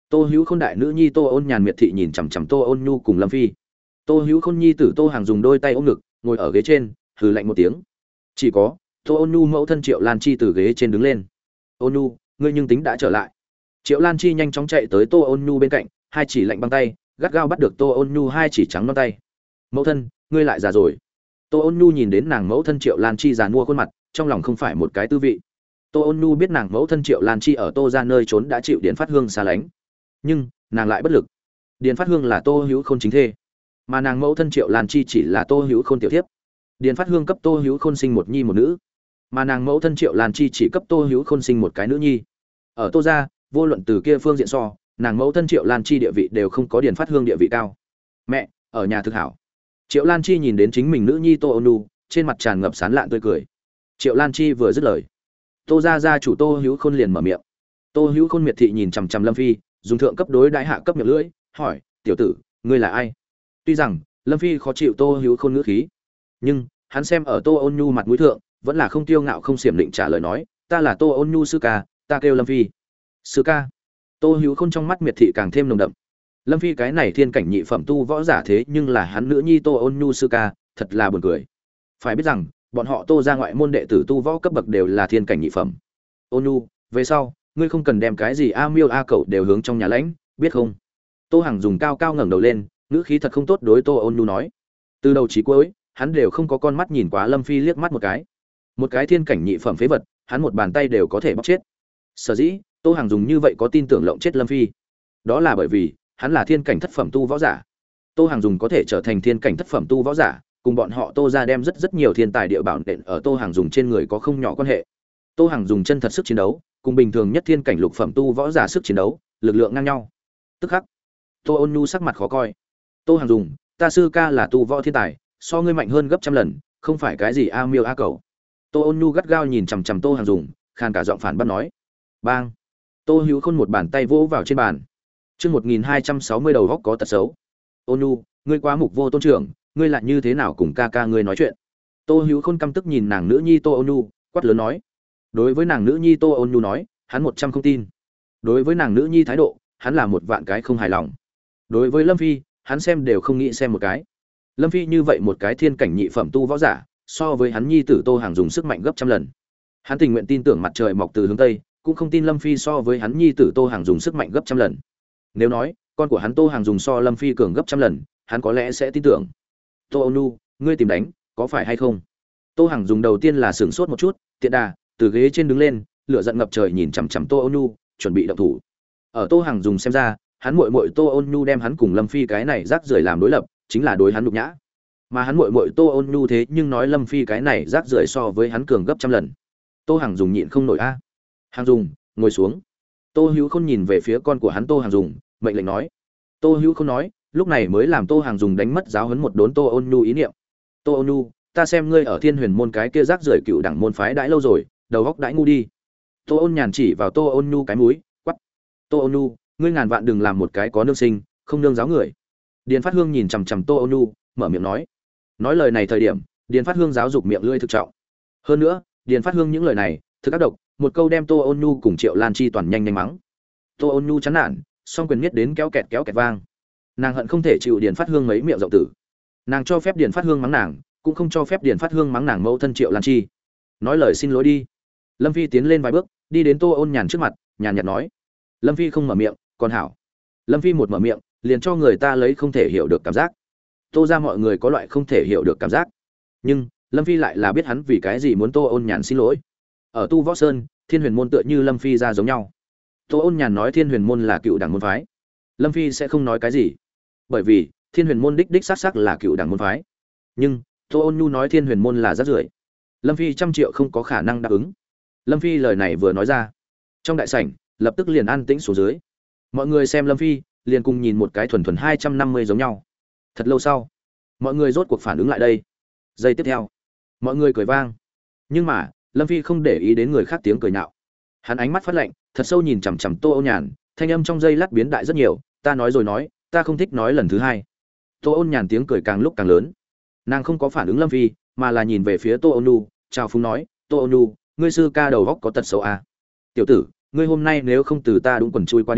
Tô Hữu Khôn đại nữ nhi Tô Ôn Nhàn miệt thị nhìn chằm chằm Tô Ôn Nhu cùng Lâm Phi. Tô Hữu Khôn nhi tử Tô Hàng dùng đôi tay ôm ngực, ngồi ở ghế trên, hừ lạnh một tiếng. Chỉ có Tô Ôn Nhu mẫu thân Triệu Lan Chi từ ghế trên đứng lên. Ôn Nhu, ngươi nhưng tính đã trở lại. Triệu Lan Chi nhanh chóng chạy tới Tô Ôn Nhu bên cạnh, hai chỉ lạnh băng tay gắt gao bắt được Tô Ôn Nhu hai chỉ trắng non tay. Mẫu thân, ngươi lại già rồi. Tô Ôn Nhu nhìn đến nàng mẫu thân Triệu Lan Chi già nua khuôn mặt, trong lòng không phải một cái tư vị. Tô Ôn Nhu biết nàng mẫu thân Triệu Lan Chi ở Tô gia nơi trốn đã chịu Điền Phát Hương xa lánh, nhưng nàng lại bất lực. Điền Phát Hương là Tô Hữu Khôn chính thê, mà nàng mẫu thân Triệu Lan Chi chỉ là Tô Hữu Khôn tiểu thiếp. Điền Phát Hương cấp Tô Hữu Khôn sinh một nhi một nữ, mà nàng mẫu thân Triệu Lan Chi chỉ cấp Tô Hữu Khôn sinh một cái nữ nhi. Ở Tô gia, vô luận từ kia phương diện so, nàng mẫu thân Triệu Lan Chi địa vị đều không có Điền Phát Hương địa vị cao. Mẹ, ở nhà thực hảo. Triệu Lan Chi nhìn đến chính mình nữ nhi Tô Ôn Nhu, trên mặt tràn ngập sán lạn tươi cười. Triệu Lan Chi vừa dứt lời, Tô gia gia chủ Tô Hữu Khôn liền mở miệng. Tô Hữu Khôn miệt thị nhìn chằm chằm Lâm Phi, dùng thượng cấp đối đãi hạ cấp miệng lưỡi, hỏi: "Tiểu tử, ngươi là ai?" Tuy rằng Lâm Phi khó chịu Tô Hữu Khôn ngữ khí, nhưng hắn xem ở Tô Ôn Nhu mặt mũi thượng, vẫn là không tiêu ngạo không xiểm định trả lời nói: "Ta là Tô Ôn Nhu sư ca, ta kêu Lâm Phi." Sư ca? Tô Hữu Khôn trong mắt miệt thị càng thêm nồng đậm. Lâm Phi cái này thiên cảnh nhị phẩm tu võ giả thế nhưng là hắn nữ nhi Tô Ôn Nhu sư ca, thật là buồn cười. Phải biết rằng, bọn họ Tô gia ngoại môn đệ tử tu võ cấp bậc đều là thiên cảnh nhị phẩm. Ôn Nhu, về sau, ngươi không cần đem cái gì a miêu a cậu đều hướng trong nhà lãnh, biết không? Tô Hằng dùng cao cao ngẩng đầu lên, ngữ khí thật không tốt đối Tô Ôn Nhu nói. Từ đầu chí cuối, hắn đều không có con mắt nhìn quá Lâm Phi liếc mắt một cái. Một cái thiên cảnh nhị phẩm phế vật, hắn một bàn tay đều có thể bóc chết. Sở dĩ, Tô Hằng dùng như vậy có tin tưởng lộng chết Lâm Phi. Đó là bởi vì, hắn là thiên cảnh thất phẩm tu võ giả. Tô Hằng dùng có thể trở thành thiên cảnh thất phẩm tu võ giả, cùng bọn họ Tô gia đem rất nhiều thiên tài địa bảo nện ở Tô Hằng dùng trên người có không nhỏ quan hệ. Tô Hằng dùng chân thật sức chiến đấu, cùng bình thường nhất thiên cảnh lục phẩm tu võ giả sức chiến đấu, lực lượng ngang nhau. Tức khắc, Tô Ôn Nhu sắc mặt khó coi. Tô Hằng dùng, ta sư ca là tu võ thiên tài, so ngươi mạnh hơn gấp trăm lần, không phải cái gì a miêu a cẩu. Tô Ôn Nhu gắt gao nhìn chằm chằm Tô Hằng dùng, khàn cả giọng phản bác nói. Bang! Tô Hữu Khôn một bàn tay vỗ vào trên bàn. Chương 1260 đầu góc có tật xấu. Ôn Nhu, ngươi quá mục vô tôn trưởng, ngươi lại như thế nào cùng ca ca ngươi nói chuyện? Tô Hữu Khôn căm tức nhìn nàng nữ nhi Tô Ôn Nhu, quát lớn nói. Đối với nàng nữ nhi Tô Ôn Nhu nói, hắn 100 không tin. Đối với nàng nữ nhi thái độ, hắn là một vạn cái không hài lòng. Đối với Lâm Phi, hắn xem đều không nghĩ xem một cái. Lâm Phi như vậy một cái thiên cảnh nhị phẩm tu võ giả, so với hắn nhi tử Tô Hàng dùng sức mạnh gấp trăm lần. Hắn tình nguyện tin tưởng mặt trời mọc từ hướng tây, cũng không tin Lâm Phi so với hắn nhi tử Tô Hàng dùng sức mạnh gấp trăm lần. Nếu nói, con của hắn Tô Hàng dùng so Lâm Phi cường gấp trăm lần, hắn có lẽ sẽ tin tưởng. Tô Ôn Nhu, ngươi tìm đánh, có phải hay không? Tô Hàng dùng đầu tiên là sửng sốt một chút, tiện đà, từ ghế trên đứng lên, lửa giận ngập trời nhìn chằm chằm Tô Ôn Nhu, chuẩn bị động thủ. Ở Tô Hàng dùng xem ra, hắn muội muội Tô Ôn Nhu đem hắn cùng Lâm Phi cái này rác rưởi làm đối lập, chính là đối hắn nhục nhã. Mà hắn muội muội Tô Ôn Nhu thế nhưng nói Lâm Phi cái này rác rưởi so với hắn cường gấp trăm lần. Tô Hàng dùng nhịn không nổi a. Hàng dùng, ngồi xuống. Tô Hữu Khôn nhìn về phía con của hắn Tô Hàng dùng, mệnh lệnh nói. Tô Hữu Khôn nói, lúc này mới làm Tô Hàng dùng đánh mất giáo huấn một đốn Tô Ôn Nhu ý niệm. Tô Ôn Nhu, ta xem ngươi ở Thiên Huyền môn cái kia rác rưởi cựu đẳng môn phái đãi lâu rồi, đầu óc đãi ngu đi. Tô Ôn Nhàn chỉ vào Tô Ôn Nhu cái mũi, quắc. Tô Ôn Nhu, ngươi ngàn vạn đừng làm một cái có nương sinh, không nương giáo người. Điền Phát Hương nhìn chằm chằm Tô Ôn Nhu, mở miệng nói. Nói lời này thời điểm, Điền Phát Hương giáo dục miệng lưỡi thực trọng. Hơn nữa, Điền Phát Hương những lời này, thực ác độc, một câu đem Tô Ôn Nhu cùng Triệu Lan Chi toàn nhanh mắng. Tô Ôn Nhu chán nản, song quyền nhất đến kéo kẹt vang. Nàng hận không thể chịu Điền Phát Hương mấy miệng rộng tử. Nàng cho phép Điền Phát Hương mắng nàng, cũng không cho phép Điền Phát Hương mắng nàng mẫu thân Triệu Lan Chi. Nói lời xin lỗi đi. Lâm Phi tiến lên vài bước, đi đến Tô Ôn Nhàn trước mặt, nhàn nhạt nói. Lâm Phi không mở miệng, còn hảo. Lâm Phi một mở miệng, liền cho người ta lấy không thể hiểu được cảm giác. Tô ra mọi người có loại không thể hiểu được cảm giác. Nhưng, Lâm Phi lại là biết hắn vì cái gì muốn Tô Ôn Nhàn xin lỗi. Ở Tu Võ Sơn, Thiên Huyền môn tựa như Lâm Phi ra giống nhau. Tô Ôn Nhàn nói Thiên Huyền môn là cựu đẳng môn phái. Lâm Phi sẽ không nói cái gì. Bởi vì, Thiên Huyền môn đích xác là cựu đẳng môn phái. Nhưng, Tô Ôn Nhu nói Thiên Huyền môn là rác rưởi. Lâm Phi 100 triệu không có khả năng đáp ứng. Lâm Phi lời này vừa nói ra, trong đại sảnh lập tức liền an tĩnh xuống dưới. Mọi người xem Lâm Phi, liền cùng nhìn một cái thuần 250 giống nhau. Thật lâu sau, mọi người rốt cuộc phản ứng lại đây. Giây tiếp theo, mọi người cười vang. Nhưng mà, Lâm Phi không để ý đến người khác tiếng cười nhạo. Hắn ánh mắt phát lạnh, thật sâu nhìn chằm chằm Tô Ôn Nhàn, thanh âm trong giây lát biến đại rất nhiều, ta nói rồi nói, ta không thích nói lần thứ hai. Tô Ôn Nhàn tiếng cười càng lúc càng lớn. Nàng không có phản ứng Lâm Phi, mà là nhìn về phía Tô Ôn Nhu, chào phúng nói, Tô Ôn Nhu, ngươi sư ca đầu góc có tật xấu à? Tiểu tử, ngươi hôm nay nếu không từ ta đúng quần chui qua đi,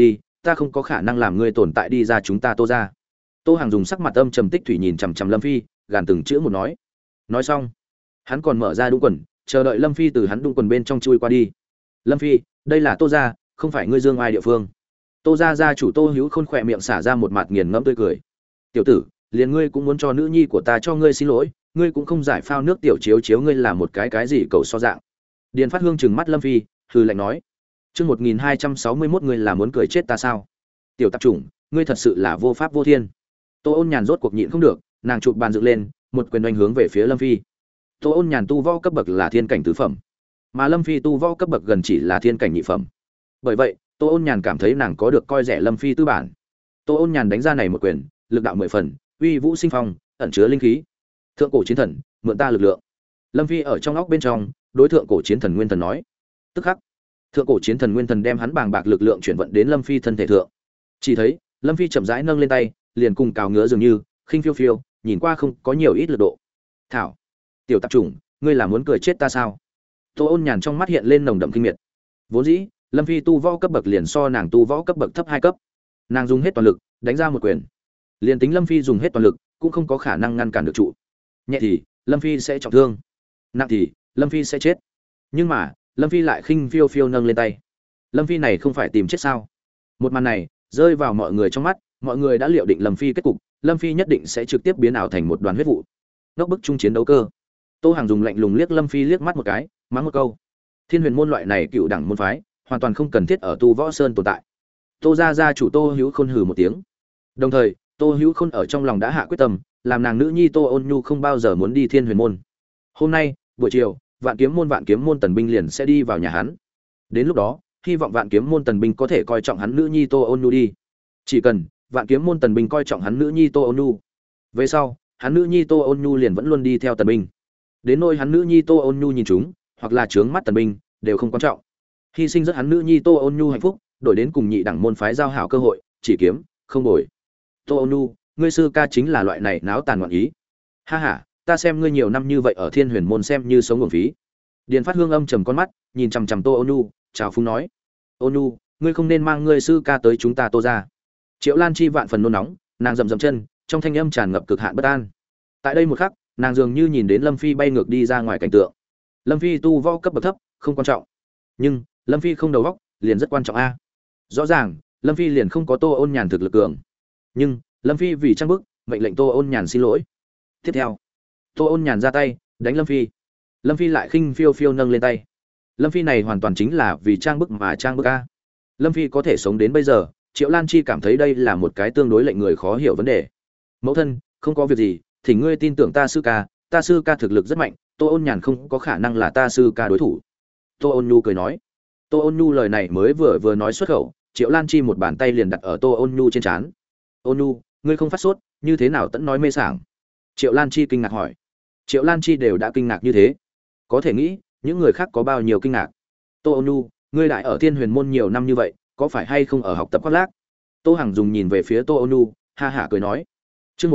ta không có khả năng làm ngươi tồn tại đi ra chúng ta Tô ra. Tô Hàng dùng sắc mặt âm trầm tích thủy nhìn chằm chằm Lâm Phi, gàn từng chữ một nói. Nói xong, hắn còn mở ra đũng quần, chờ đợi Lâm Phi từ hắn đũng quần bên trong chui qua đi. Lâm Phi, đây là Tô gia, không phải ngươi dương ai địa phương. Tô gia gia chủ Tô Hữu Khôn khỏe miệng xả ra một mặt nghiền ngẫm tươi cười. Tiểu tử, liền ngươi cũng muốn cho nữ nhi của ta cho ngươi xin lỗi, ngươi cũng không giải phao nước tiểu chiếu chiếu ngươi là một cái gì cầu so dạng. Điền Phát Hương trừng mắt Lâm Phi, hừ lạnh nói: "Chương 1261 ngươi là muốn cười chết ta sao? Tiểu tạp chủng, ngươi thật sự là vô pháp vô thiên." Tô Ôn Nhàn rốt cuộc nhịn không được, nàng chụp bàn dựng lên, một quyền đánh hướng về phía Lâm Phi. Tô Ôn Nhàn tu võ cấp bậc là thiên cảnh tứ phẩm, mà Lâm Phi tu võ cấp bậc gần chỉ là thiên cảnh nhị phẩm. Bởi vậy, Tô Ôn Nhàn cảm thấy nàng có được coi rẻ Lâm Phi tư bản. Tô Ôn Nhàn đánh ra này một quyền, lực đạo 10 phần, uy vũ sinh phong, ẩn chứa linh khí. Thượng cổ chiến thần, mượn ta lực lượng. Lâm Phi ở trong óc bên trong, đối thượng cổ chiến thần Nguyên Thần nói. Tức khắc, thượng cổ chiến thần Nguyên Thần đem hắn bàng bạc lực lượng chuyển vận đến Lâm Phi thân thể thượng. Chỉ thấy, Lâm Phi chậm rãi nâng lên tay, liền cùng cào ngứa dường như, khinh phiêu phiêu, nhìn qua không có nhiều ít lực độ. Thảo, tiểu tạp chủng, ngươi là muốn cười chết ta sao? Tô Ôn Nhàn trong mắt hiện lên nồng đậm kinh miệt. Vốn dĩ, Lâm Phi tu võ cấp bậc liền so nàng tu võ cấp bậc thấp 2 cấp. Nàng dùng hết toàn lực, đánh ra một quyền. Liền tính Lâm Phi dùng hết toàn lực, cũng không có khả năng ngăn cản được trụ. Nhẹ thì, Lâm Phi sẽ trọng thương. Nặng thì, Lâm Phi sẽ chết. Nhưng mà, Lâm Phi lại khinh phiêu phiêu nâng lên tay. Lâm Phi này không phải tìm chết sao? Một màn này, rơi vào mọi người trong mắt, mọi người đã liệu định Lâm Phi kết cục, Lâm Phi nhất định sẽ trực tiếp biến ảo thành một đoàn huyết vụ. Ngốc bức trung chiến đấu cơ. Tô Hàng dùng lạnh lùng liếc Lâm Phi liếc mắt một cái, mắng một câu. Thiên Huyền môn loại này cựu đẳng môn phái, hoàn toàn không cần thiết ở tu võ sơn tồn tại. Tô gia gia chủ Tô Hữu Khôn hừ một tiếng. Đồng thời, Tô Hữu Khôn ở trong lòng đã hạ quyết tâm, làm nàng nữ nhi Tô Ôn Nhu không bao giờ muốn đi Thiên Huyền môn. Hôm nay, buổi chiều, Vạn Kiếm môn tần binh liền sẽ đi vào nhà hắn. Đến lúc đó, hy vọng Vạn Kiếm môn tần binh có thể coi trọng hắn nữ nhi Tô Ôn Nhu đi. Chỉ cần Vạn Kiếm môn tần binh coi trọng hắn nữ nhi Tô Ôn Nhu, về sau, hắn nữ nhi Tô Ôn Nhu liền vẫn luôn đi theo tần binh. Đến nỗi hắn nữ nhi Tô Ôn Nhu nhìn chúng, hoặc là trướng mắt tần binh, đều không quan trọng. Hy sinh rất hắn nữ nhi Tô Ôn Nhu hạnh phúc, đổi đến cùng nhị đẳng môn phái giao hảo cơ hội, chỉ kiếm, không bồi. Tô Ôn Nhu, ngươi sư ca chính là loại này náo tàn ngoạn ý. Ha ha, ta xem ngươi nhiều năm như vậy ở Thiên Huyền môn xem như sống uổng phí. Điền Phát Hương âm trầm con mắt, nhìn chằm chằm Tô Ôn Nhu, chào phúng nói: "Ôn Nhu, ngươi không nên mang ngươi sư ca tới chúng ta Tô gia." Triệu Lan Chi vạn phần nôn nóng, nàng rầm rầm chân, trong thanh âm tràn ngập cực hạn bất an. Tại đây một khắc, nàng dường như nhìn đến Lâm Phi bay ngược đi ra ngoài cảnh tượng. Lâm Phi tu võ cấp bậc thấp, không quan trọng, nhưng Lâm Phi không đầu óc, liền rất quan trọng a. Rõ ràng, Lâm Phi liền không có Tô Ôn Nhàn thực lực cường, nhưng Lâm Phi vì trang bức, mệnh lệnh Tô Ôn Nhàn xin lỗi. Tiếp theo, Tô Ôn Nhàn ra tay đánh Lâm Phi. Lâm Phi lại khinh phiêu phiêu nâng lên tay. Lâm Phi này hoàn toàn chính là vì trang bức mà trang bức a. Lâm Phi có thể sống đến bây giờ, Triệu Lan Chi cảm thấy đây là một cái tương đối lệnh người khó hiểu vấn đề. Mẫu thân, không có việc gì, thì ngươi tin tưởng ta sư ca thực lực rất mạnh, Tô Ôn Nhàn không có khả năng là ta sư ca đối thủ. Tô Ôn Nhu cười nói. Tô Ôn Nhu lời này mới vừa nói xuất khẩu, Triệu Lan Chi một bàn tay liền đặt ở Tô Ôn Nhu trên trán. Ôn Nhu, ngươi không phát sốt, như thế nào tẫn nói mê sảng? Triệu Lan Chi kinh ngạc hỏi. Triệu Lan Chi đều đã kinh ngạc như thế, có thể nghĩ những người khác có bao nhiêu kinh ngạc. Tô Ôn Nhu, ngươi lại ở Thiên Huyền môn nhiều năm như vậy, có phải hay không ở học tập khoác lác? Tô Hằng dùng nhìn về phía Tô Ôn Nhu, ha hả cười nói. Chương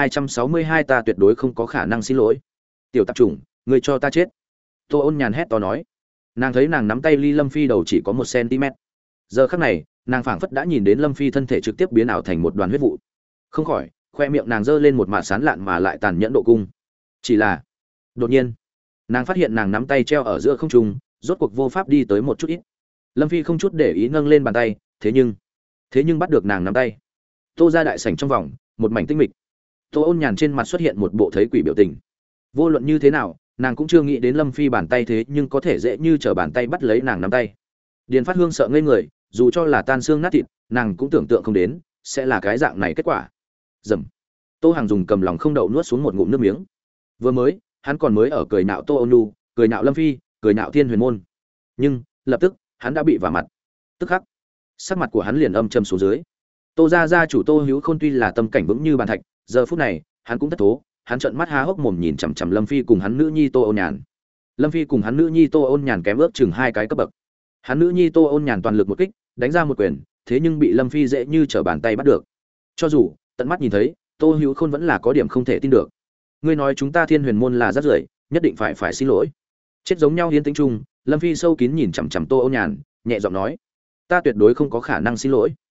1262 ta tuyệt đối không có khả năng xin lỗi. Tiểu tạp chủng, ngươi cho ta chết. Tô Ôn Nhàn hét to nói. Nàng thấy nàng nắm tay ly Lâm Phi đầu chỉ có 1 cm. Giờ khắc này, nàng phảng phất đã nhìn đến Lâm Phi thân thể trực tiếp biến ảo thành một đoàn huyết vụ. Không khỏi, khoe miệng nàng giơ lên một mạt sán lạn mà lại tàn nhẫn độ cung. Chỉ là, đột nhiên, nàng phát hiện nàng nắm tay treo ở giữa không trung, rốt cuộc vô pháp đi tới một chút ít. Lâm Phi không chút để ý nâng lên bàn tay, thế nhưng bắt được nàng nắm tay. Tô ra đại sảnh trong vòng, một mảnh tinh mịch. Tô Ôn Nhàn trên mặt xuất hiện một bộ thấy quỷ biểu tình. Vô luận như thế nào, nàng cũng chưa nghĩ đến Lâm Phi bàn tay thế nhưng có thể dễ như trở bàn tay bắt lấy nàng nắm tay. Điền Phát Hương sợ ngây người, dù cho là tan xương nát thịt, nàng cũng tưởng tượng không đến sẽ là cái dạng này kết quả. Dầm. Tô Hàng dùng cầm lòng không đậu nuốt xuống một ngụm nước miếng. Vừa mới, hắn còn mới ở cười nhạo Tô Ôn Nhu, cười nhạo Lâm Phi, cười nhạo Thiên Huyền môn. Nhưng, lập tức, hắn đã bị vả mặt. Tức khắc, sắc mặt của hắn liền âm trầm xuống dưới. Tô gia gia chủ Tô Hữu Khôn tuy là tâm cảnh vững như bàn thạch, giờ phút này, hắn cũng thất thố, hắn trợn mắt há hốc mồm nhìn chằm chằm Lâm Phi cùng hắn nữ nhi Tô Ôn Nhàn. Lâm Phi cùng hắn nữ nhi Tô Ôn Nhàn kém ước chừng 2 cái cấp bậc. Hắn nữ nhi Tô Ôn Nhàn toàn lực một kích, đánh ra một quyền, thế nhưng bị Lâm Phi dễ như trở bàn tay bắt được. Cho dù tận mắt nhìn thấy, Tô Hữu Khôn vẫn là có điểm không thể tin được. Ngươi nói chúng ta Thiên Huyền môn là rác rưởi, nhất định phải xin lỗi. Chết giống nhau hiến tính chung, Lâm Phi sâu kín nhìn chằm chằm Tô Ôn Nhàn, nhẹ giọng nói: "Ta tuyệt đối không có khả năng xin lỗi."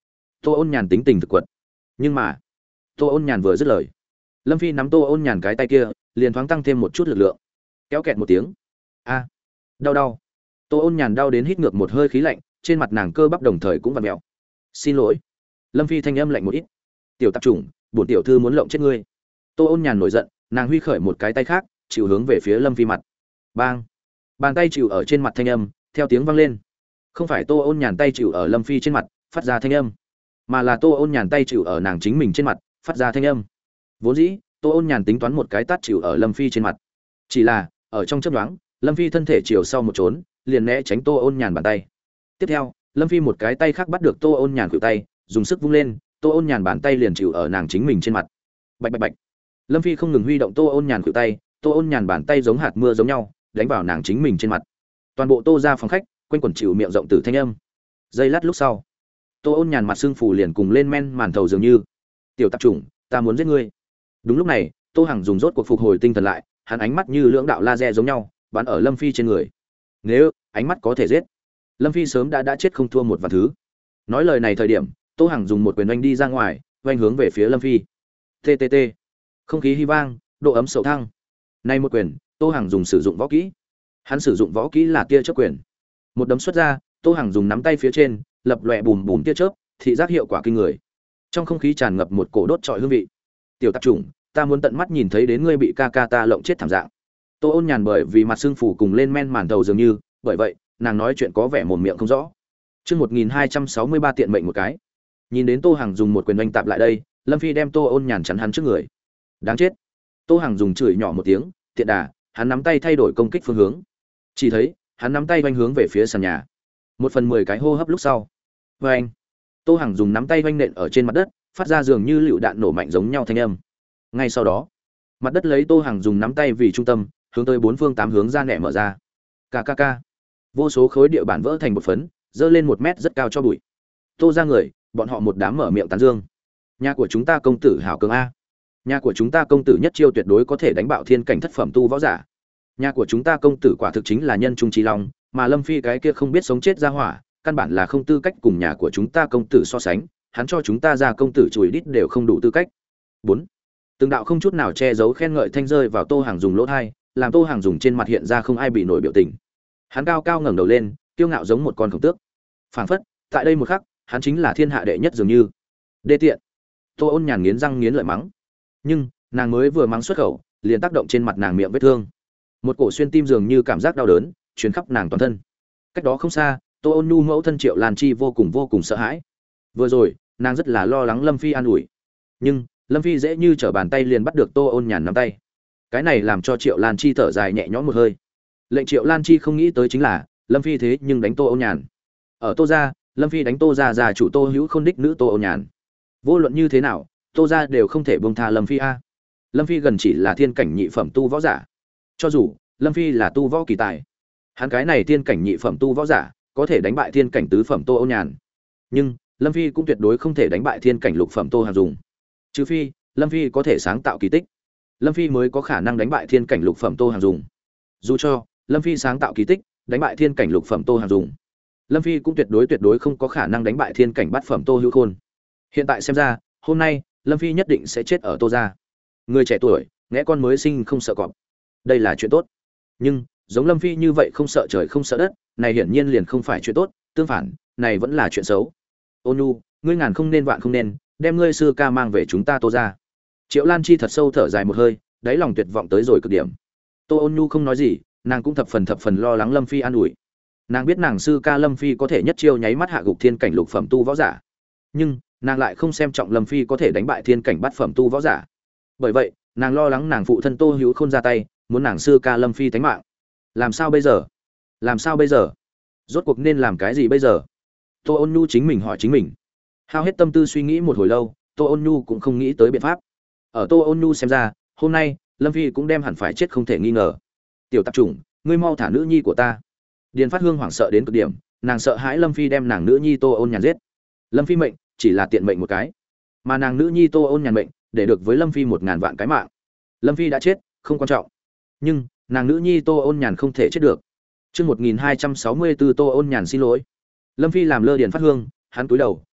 Tô Ôn Nhàn tính tình thực quật. Nhưng mà Tô Ôn Nhàn vừa dứt lời, Lâm Phi nắm Tô Ôn Nhàn cái tay kia liền thoáng tăng thêm một chút lực lượng, kéo kẹt một tiếng. A, đau đau. Tô Ôn Nhàn đau đến hít ngược một hơi khí lạnh, trên mặt nàng cơ bắp đồng thời cũng vặn mèo. Xin lỗi. Lâm Phi thanh âm lạnh một ít. Tiểu tạp chủng, bổn tiểu thư muốn lộng chết ngươi. Tô Ôn Nhàn nổi giận, nàng huy khởi một cái tay khác, chịu hướng về phía Lâm Phi mặt. Bang. Bàn tay chịu ở trên mặt thanh âm, theo tiếng vang lên. Không phải Tô Ôn Nhàn tay chịu ở Lâm Phi trên mặt, phát ra thanh âm, mà là Tô Ôn Nhàn tay chịu ở nàng chính mình trên mặt, phát ra thanh âm. Vốn dĩ, Tô Ôn Nhàn tính toán một cái tát chịu ở Lâm Phi trên mặt. Chỉ là, ở trong chớp nhoáng, Lâm Phi thân thể chiều sau một trốn, liền né tránh Tô Ôn Nhàn bàn tay. Tiếp theo, Lâm Phi một cái tay khác bắt được Tô Ôn Nhàn khuỷu tay, dùng sức vung lên, Tô Ôn Nhàn bàn tay liền chịu ở nàng chính mình trên mặt. Bạch bạch bạch. Lâm Phi không ngừng huy động Tô Ôn Nhàn khuỷu tay, Tô Ôn Nhàn bàn tay giống hạt mưa giống nhau, đánh vào nàng chính mình trên mặt. Toàn bộ Tô ra phòng khách, quanh quẩn chịu miệng rộng tử thanh âm. Giây lát lúc sau, Tô Ôn Nhàn mặt sưng phù liền cùng lên men màn thầu dường như. Tiểu tạp chủng, ta muốn giết ngươi. Đúng lúc này, Tô Hằng dùng rốt cuộc phục hồi tinh thần lại, hắn ánh mắt như lưỡng đạo laser giống nhau, bắn ở Lâm Phi trên người. Nếu ánh mắt có thể giết, Lâm Phi sớm đã chết không thua một vạn thứ. Nói lời này thời điểm, Tô Hằng dùng một quyền oanh đi ra ngoài, oanh hướng về phía Lâm Phi. TTT. Không khí hy vang, độ ấm sầu thăng. Nay một quyền, Tô Hằng dùng sử dụng võ kỹ. Hắn sử dụng võ kỹ là tia chớp quyền. Một đấm xuất ra, Tô Hằng dùng nắm tay phía trên, lập lòe bùm bùm tia chớp, thị giác hiệu quả kinh người. Trong không khí tràn ngập một cổ đốt trọi hương vị. Tiểu tạp chủng, ta muốn tận mắt nhìn thấy đến ngươi bị ca ca ta lộng chết thảm dạng. Tô Ôn Nhàn bởi vì mặt sưng phù cùng lên men màn đầu dường như, bởi vậy, nàng nói chuyện có vẻ mồm miệng không rõ. Chương 1263 tiện mệnh một cái. Nhìn đến Tô Hằng dùng một quyền đánh tạp lại đây, Lâm Phi đem Tô Ôn Nhàn chắn hắn trước người. Đáng chết. Tô Hằng dùng chửi nhỏ một tiếng, tiện đà, hắn nắm tay thay đổi công kích phương hướng. Chỉ thấy, hắn nắm tay vanh hướng về phía sàn nhà. 1/10 cái hô hấp lúc sau. Oeng. Tô Hằng dùng nắm tay vanh nện ở trên mặt đất, phát ra dường như lựu đạn nổ mạnh giống nhau thanh âm. Ngay sau đó, mặt đất lấy Tô Hằng dùng nắm tay vì trung tâm, hướng tới bốn phương tám hướng ra nẻ mở ra. KKK. Vô số khối địa bản vỡ thành một phấn, dơ lên 1 mét rất cao cho bụi. Tô ra người, bọn họ một đám mở miệng tán dương. Nhà của chúng ta công tử hảo cường a. Nhà của chúng ta công tử nhất chiêu tuyệt đối có thể đánh bạo thiên cảnh thất phẩm tu võ giả. Nhà của chúng ta công tử quả thực chính là nhân trung trí long, mà Lâm Phi cái kia không biết sống chết ra hỏa, căn bản là không tư cách cùng nhà của chúng ta công tử so sánh, hắn cho chúng ta ra công tử chùi đít đều không đủ tư cách. 4. Từng đạo không chút nào che giấu khen ngợi thanh rơi vào Tô Hằng dùng lỗ thai, làm Tô Hằng dùng trên mặt hiện ra không ai bị nổi biểu tình. Hắn cao cao ngẩng đầu lên, kiêu ngạo giống một con khổng tước. Phảng phất, tại đây một khắc, hắn chính là thiên hạ đệ nhất dường như. Đê tiện. Tô Ôn Nhàn nghiến răng nghiến lợi mắng. Nhưng, nàng mới vừa mắng xuất khẩu, liền tác động trên mặt nàng miệng vết thương. Một cổ xuyên tim dường như cảm giác đau đớn, truyền khắp nàng toàn thân. Cách đó không xa, Tô Ôn Nhu mẫu thân Triệu Lan Chi vô cùng sợ hãi. Vừa rồi, nàng rất là lo lắng Lâm Phi an ủi. Nhưng, Lâm Phi dễ như trở bàn tay liền bắt được Tô Ôn Nhàn nắm tay. Cái này làm cho Triệu Lan Chi thở dài nhẹ nhõm một hơi. Lệnh Triệu Lan Chi không nghĩ tới chính là, Lâm Phi thế nhưng đánh Tô Ôn Nhàn. Ở Tô gia, Lâm Phi đánh Tô gia già chủ Tô Hữu Khôn đích nữ Tô Ôn Nhàn. Vô luận như thế nào, Tô gia đều không thể buông tha Lâm Phi a. Lâm Phi gần chỉ là thiên cảnh nhị phẩm tu võ giả. Cho dù Lâm Phi là tu võ kỳ tài, hắn cái này thiên cảnh nhị phẩm tu võ giả, có thể đánh bại thiên cảnh tứ phẩm Tô Ôn Nhàn. Nhưng, Lâm Phi cũng tuyệt đối không thể đánh bại thiên cảnh lục phẩm Tô Hằng Dùng. Trừ phi, Lâm Phi có thể sáng tạo kỳ tích, Lâm Phi mới có khả năng đánh bại thiên cảnh lục phẩm Tô Hằng Dùng. Dù cho Lâm Phi sáng tạo kỳ tích, đánh bại thiên cảnh lục phẩm Tô Hằng Dùng, Lâm Phi cũng tuyệt đối không có khả năng đánh bại thiên cảnh bát phẩm Tô Hữu Khôn. Hiện tại xem ra, hôm nay Lâm Phi nhất định sẽ chết ở Tô gia. Người trẻ tuổi, ngẽ con mới sinh không sợ cọp. Đây là chuyện tốt. Nhưng, giống Lâm Phi như vậy không sợ trời không sợ đất, này hiển nhiên liền không phải chuyện tốt, tương phản, này vẫn là chuyện xấu. Ôn Nhu, ngươi ngàn không nên vạn không nên, đem ngươi sư ca mang về chúng ta Tô gia. Triệu Lan Chi thật sâu thở dài một hơi, đáy lòng tuyệt vọng tới rồi cực điểm. Tô Ôn Nhu không nói gì, nàng cũng thập phần lo lắng Lâm Phi an ủi. Nàng biết nàng sư ca Lâm Phi có thể nhất chiêu nháy mắt hạ gục thiên cảnh lục phẩm tu võ giả, nhưng nàng lại không xem trọng Lâm Phi có thể đánh bại thiên cảnh bát phẩm tu võ giả. Bởi vậy, nàng lo lắng nàng phụ thân Tô Hữu Khôn ra tay, muốn nàng sư ca Lâm Phi tánh mạng. Làm sao bây giờ? Làm sao bây giờ? Rốt cuộc nên làm cái gì bây giờ? Tô Ôn Nhu chính mình hỏi chính mình. Hao hết tâm tư suy nghĩ một hồi lâu, Tô Ôn Nhu cũng không nghĩ tới biện pháp. Ở Tô Ôn Nhu xem ra, hôm nay Lâm Phi cũng đem hẳn phải chết không thể nghi ngờ. Tiểu tạp chủng, ngươi mau thả nữ nhi của ta. Điền Phát Hương hoảng sợ đến cực điểm, nàng sợ hãi Lâm Phi đem nàng nữ nhi Tô Ôn Nhàn giết. Lâm Phi mệnh chỉ là tiện mệnh một cái, mà nàng nữ nhi Tô Ôn Nhàn mệnh để được với Lâm Phi 1000 vạn cái mạng. Lâm Phi đã chết, không quan trọng, nhưng nàng nữ nhi Tô Ôn Nhàn không thể chết được. Chương 1264 Tô Ôn Nhàn xin lỗi. Lâm Phi làm lơ Điền Phát Hương, hắn cúi đầu,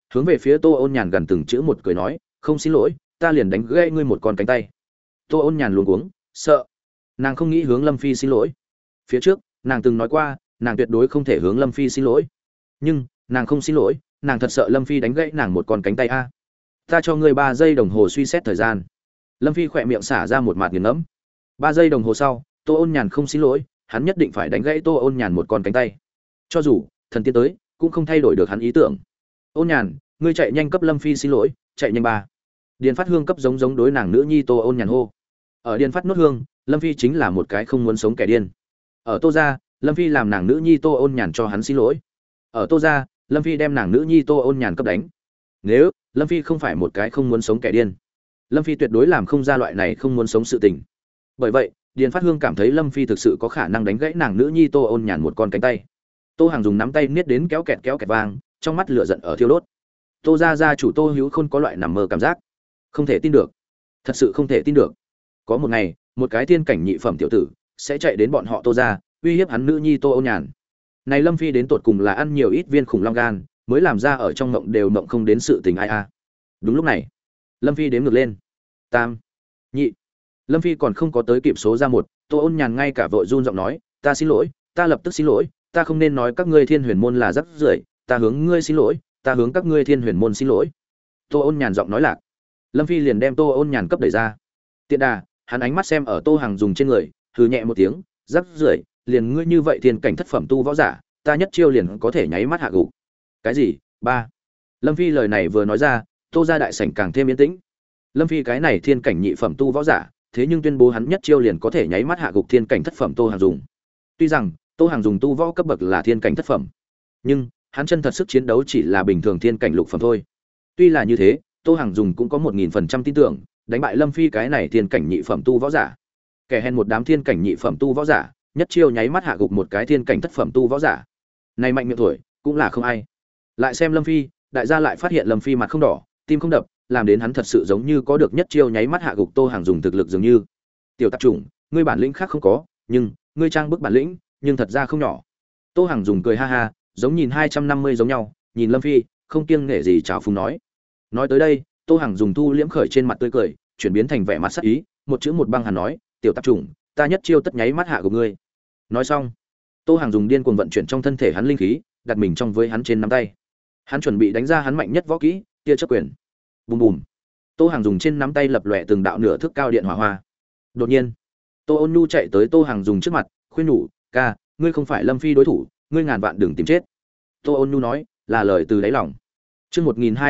hướng về phía Tô Ôn Nhàn gần từng chữ một cười nói, không xin lỗi, ta liền đánh gãy ngươi một con cánh tay. Tô Ôn Nhàn luống cuống, sợ, nàng không nghĩ hướng Lâm Phi xin lỗi. Phía trước, nàng từng nói qua, nàng tuyệt đối không thể hướng Lâm Phi xin lỗi. Nhưng, nàng không xin lỗi, nàng thật sợ Lâm Phi đánh gãy nàng một con cánh tay a. Ta cho ngươi 3 giây đồng hồ suy xét thời gian. Lâm Phi khỏe miệng xả ra một mạt nghiền ngẫm. 3 giây đồng hồ sau, Tô Ôn Nhàn không xin lỗi, hắn nhất định phải đánh gãy Tô Ôn Nhàn một con cánh tay. Cho dù thần tiên tới, cũng không thay đổi được hắn ý tưởng. Ôn Nhàn, ngươi chạy nhanh cấp Lâm Phi xin lỗi, chạy nhanh ba. Điền Phát Hương cấp giống đối nàng nữ nhi Tô Ôn Nhàn hô. Ở Điền Phát nốt hương, Lâm Phi chính là một cái không muốn sống kẻ điên. Ở Tô gia, Lâm Phi làm nàng nữ nhi Tô Ôn Nhàn cho hắn xin lỗi. Ở Tô gia, Lâm Phi đem nàng nữ nhi Tô Ôn Nhàn cấp đánh. Nếu Lâm Phi không phải một cái không muốn sống kẻ điên, Lâm Phi tuyệt đối làm không ra loại này không muốn sống sự tình. Bởi vậy, Điền Phát Hương cảm thấy Lâm Phi thực sự có khả năng đánh gãy nàng nữ nhi Tô Ôn Nhàn một con cánh tay. Tô Hàng dùng nắm tay niết đến kéo kẹt vang, trong mắt lửa giận ở thiêu đốt. Tô gia gia chủ Tô Hữu Khôn có loại nằm mơ cảm giác, không thể tin được, thật sự không thể tin được. Có một ngày, một cái thiên cảnh nhị phẩm tiểu tử sẽ chạy đến bọn họ Tô gia, uy hiếp hắn nữ nhi Tô Ôn Nhàn. Này Lâm Phi đến tột cùng là ăn nhiều ít viên khủng long gan, mới làm ra ở trong mộng đều mộng không đến sự tình ai a. Đúng lúc này, Lâm Phi đếm ngược lên. Tam, nhị. Lâm Phi còn không có tới kịp số ra 1, Tô Ôn Nhàn ngay cả vội run giọng nói, ta xin lỗi, ta lập tức xin lỗi, ta không nên nói các ngươi Thiên Huyền môn là rắc rưởi, ta hướng ngươi xin lỗi, ta hướng các ngươi Thiên Huyền môn xin lỗi. Tô Ôn Nhàn giọng nói lạc. Lâm Phi liền đem Tô Ôn Nhàn cấp đẩy ra. Tiện đà, hắn ánh mắt xem ở Tô Hằng dùng trên người, hừ nhẹ một tiếng, rắc rưởi, liền ngươi như vậy thiên cảnh thất phẩm tu võ giả, ta nhất chiêu liền có thể nháy mắt hạ gục. Cái gì? Ba. Lâm Phi lời này vừa nói ra, Tô gia đại sảnh càng thêm yên tĩnh. Lâm Phi cái này thiên cảnh nhị phẩm tu võ giả, thế nhưng tuyên bố hắn nhất chiêu liền có thể nháy mắt hạ gục thiên cảnh thất phẩm Tô Hằng dùng. Tuy rằng Tô Hằng dùng tu võ cấp bậc là thiên cảnh thất phẩm, nhưng hắn chân thật sức chiến đấu chỉ là bình thường thiên cảnh lục phẩm thôi. Tuy là như thế, Tô Hằng dùng cũng có 1000% tin tưởng, đánh bại Lâm Phi cái này thiên cảnh nhị phẩm tu võ giả. Kẻ hèn một đám thiên cảnh nhị phẩm tu võ giả, nhất chiêu nháy mắt hạ gục một cái thiên cảnh thất phẩm tu võ giả. Này mạnh miệng tuổi, cũng là không ai. Lại xem Lâm Phi, đại gia lại phát hiện Lâm Phi mặt không đỏ, tim không đập, làm đến hắn thật sự giống như có được nhất chiêu nháy mắt hạ gục Tô Hằng dùng thực lực dường như. Tiểu tạp chủng, ngươi bản lĩnh khác không có, nhưng ngươi trang bức bản lĩnh, nhưng thật ra không nhỏ. Tô Hằng dùng cười ha ha, giống nhìn 250 giống nhau, nhìn Lâm Phi, không kiêng nể gì chào phúng nói. Nói tới đây, Tô Hằng dùng thu liễm khởi trên mặt tươi cười, chuyển biến thành vẻ mặt sắc ý, một chữ một băng hàn nói, tiểu tạp chủng, ta nhất chiêu tất nháy mắt hạ của ngươi. Nói xong, Tô Hằng dùng điên cuồng vận chuyển trong thân thể hắn linh khí, đặt mình trong với hắn trên nắm tay. Hắn chuẩn bị đánh ra hắn mạnh nhất võ kỹ, tia chớp quyền. Bùm bùm. Tô Hằng dùng trên nắm tay lập lòe từng đạo nửa thước cao điện hỏa hoa. Đột nhiên, Tô Ôn Nhu chạy tới Tô Hằng dùng trước mặt, khuyên nhủ, "Ca, ngươi không phải Lâm Phi đối thủ, ngươi ngàn vạn đừng tìm chết." Tô Ôn Nhu nói, là lời từ đáy lòng. Chương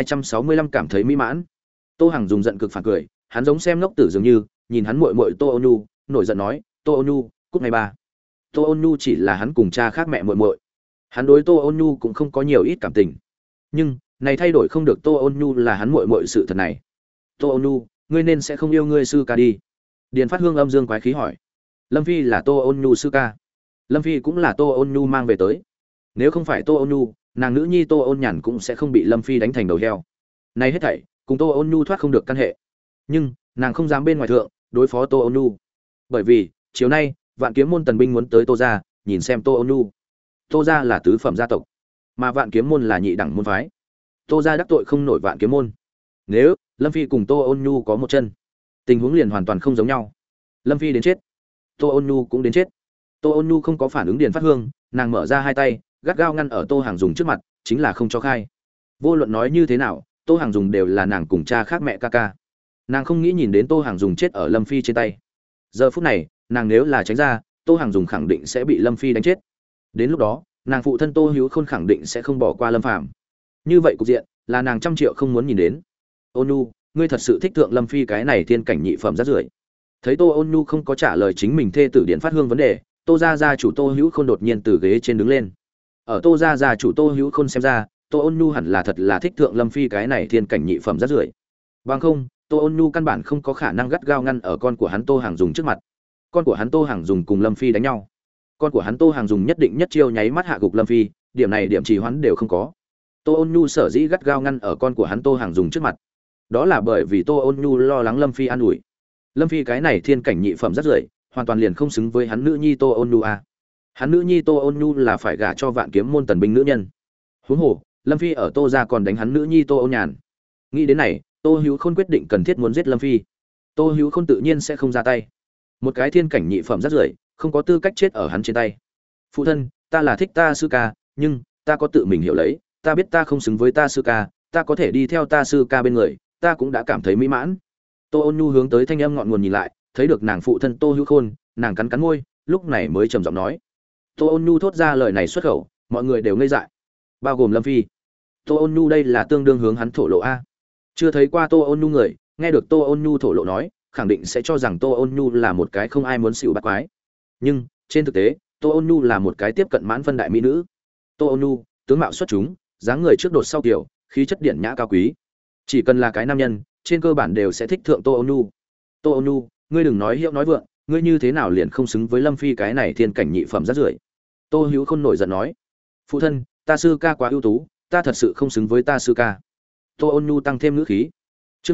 1265 cảm thấy mỹ mãn. Tô Hằng dùng giận cực phản cười, hắn giống xem ngốc tử dường như, nhìn hắn muội muội Tô Ôn Nhu, nổi giận nói, "Tô Ôn Nhu, cút ngay ba." Tô Ôn Nhu chỉ là hắn cùng cha khác mẹ muội muội. Hắn đối Tô Ôn Nhu cũng không có nhiều ít cảm tình. Nhưng, này thay đổi không được Tô Ôn Nhu là hắn muội muội sự thật này. "Tô Ôn Nhu, ngươi nên sẽ không yêu ngươi sư ca đi." Điền Phát Hương âm dương quái khí hỏi. Lâm Phi là Tô Ôn Nhu sư ca. Lâm Phi cũng là Tô Ôn Nhu mang về tới. Nếu không phải Tô Ôn Nhu, nàng nữ nhi Tô Ôn Nhàn cũng sẽ không bị Lâm Phi đánh thành đầu heo. Này hết thảy cùng Tô Ôn Nhu thoát không được căn hệ. Nhưng, nàng không dám bên ngoài thượng đối phó Tô Ôn Nhu. Bởi vì, chiều nay, Vạn Kiếm môn tần binh muốn tới Tô gia, nhìn xem Tô Ôn Nhu. Tô gia là tứ phẩm gia tộc, mà Vạn Kiếm môn là nhị đẳng môn phái. Tô gia đắc tội không nổi Vạn Kiếm môn. Nếu Lâm Phi cùng Tô Ôn Nhu có một chân, tình huống liền hoàn toàn không giống nhau. Lâm Phi đến chết, Tô Ôn Nhu cũng đến chết. Tô Ôn Nhu không có phản ứng Điền Phát Hương, nàng mở ra hai tay, gắt gao ngăn ở Tô Hàng dùng trước mặt, chính là không cho khai. Vô luận nói như thế nào, Tô Hàng dùng đều là nàng cùng cha khác mẹ ca ca. Nàng không nghĩ nhìn đến Tô Hàng dùng chết ở Lâm Phi trên tay. Giờ phút này, nàng nếu là tránh ra, Tô Hàng dùng khẳng định sẽ bị Lâm Phi đánh chết. Đến lúc đó, nàng phụ thân Tô Hữu Khôn khẳng định sẽ không bỏ qua Lâm Phàm. Như vậy cục diện, là nàng trăm triệu không muốn nhìn đến. Ôn Nhu, ngươi thật sự thích thượng Lâm Phi cái này thiên cảnh nhị phẩm rác rưởi. Thấy Tô Ôn Nhu không có trả lời chính mình thê tử Điền Phát Hương vấn đề, Tô gia chủ Tô Hữu Khôn đột nhiên từ ghế trên đứng lên. Ở Tô gia chủ Tô Hữu Khôn xem ra, Tô Ôn Nhu hẳn là thật là thích thượng Lâm Phi cái này thiên cảnh nhị phẩm rác rưởi. Bằng không, Tô Ôn Nhu căn bản không có khả năng gắt gao ngăn ở con của hắn Tô Hàng dùng trước mặt. Con của hắn Tô Hàng dùng cùng Lâm Phi đánh nhau. Con của hắn Tô Hàng dùng nhất định nhất chiêu nháy mắt hạ gục Lâm Phi, điểm này điểm trì hoãn đều không có. Tô Ôn Nhu sở dĩ gắt gao ngăn ở con của hắn Tô Hàng dùng trước mặt, đó là bởi vì Tô Ôn Nhu lo lắng Lâm Phi an ủi. Lâm Phi cái này thiên cảnh nhị phẩm rất rưởi, hoàn toàn liền không xứng với hắn nữ nhi Tô Ôn Nhu a. Hắn nữ nhi Tô Ôn Nhu là phải gả cho Vạn Kiếm môn tần binh nữ nhân. Huống hồ, Lâm Phi ở Tô gia còn đánh hắn nữ nhi Tô Ôn Nhàn. Nghĩ đến này, Tô Hữu Khôn quyết định cần thiết muốn giết Lâm Phi. Tô Hữu Khôn tự nhiên sẽ không ra tay. Một cái thiên cảnh nhị phẩm rất rưởi, không có tư cách chết ở hắn trên tay. Phụ thân, ta là thích ta sư ca, nhưng ta có tự mình hiểu lấy, ta biết ta không xứng với ta sư ca, ta có thể đi theo ta sư ca bên người, ta cũng đã cảm thấy mỹ mãn. Tô Ôn Nhu hướng tới thanh âm ngọn nguồn nhìn lại, thấy được nàng phụ thân Tô Hữu Khôn, nàng cắn cắn môi, lúc này mới trầm giọng nói. Tô Ôn Nhu thốt ra lời này xuất khẩu, mọi người đều ngây dại, bao gồm Lâm Phi. Tô Ôn Nhu đây là tương đương hướng hắn thổ lộ a. Chưa thấy qua Tô Ôn Nhu người, nghe được Tô Ôn Nhu thổ lộ nói, khẳng định sẽ cho rằng Tô Ôn Nhu là một cái không ai muốn xỉu bắt quái. Nhưng, trên thực tế, Tô Ôn Nhu là một cái tiếp cận mãn phân đại mỹ nữ. Tô Ôn Nhu, tướng mạo xuất chúng, dáng người trước đột sau kiểu, khí chất điển nhã cao quý. Chỉ cần là cái nam nhân, trên cơ bản đều sẽ thích thượng Tô Ôn Nhu. Tô Ôn Nhu, ngươi đừng nói hiệu nói vượng, ngươi như thế nào liền không xứng với Lâm Phi cái này thiên cảnh nhị phẩm rác rưởi. Tô Hữu Khôn nổi giận nói. Phụ thân, ta sư ca quá ưu tú, ta thật sự không xứng với ta sư ca. Tô Ôn Nhu tăng thêm ngữ khí. Chương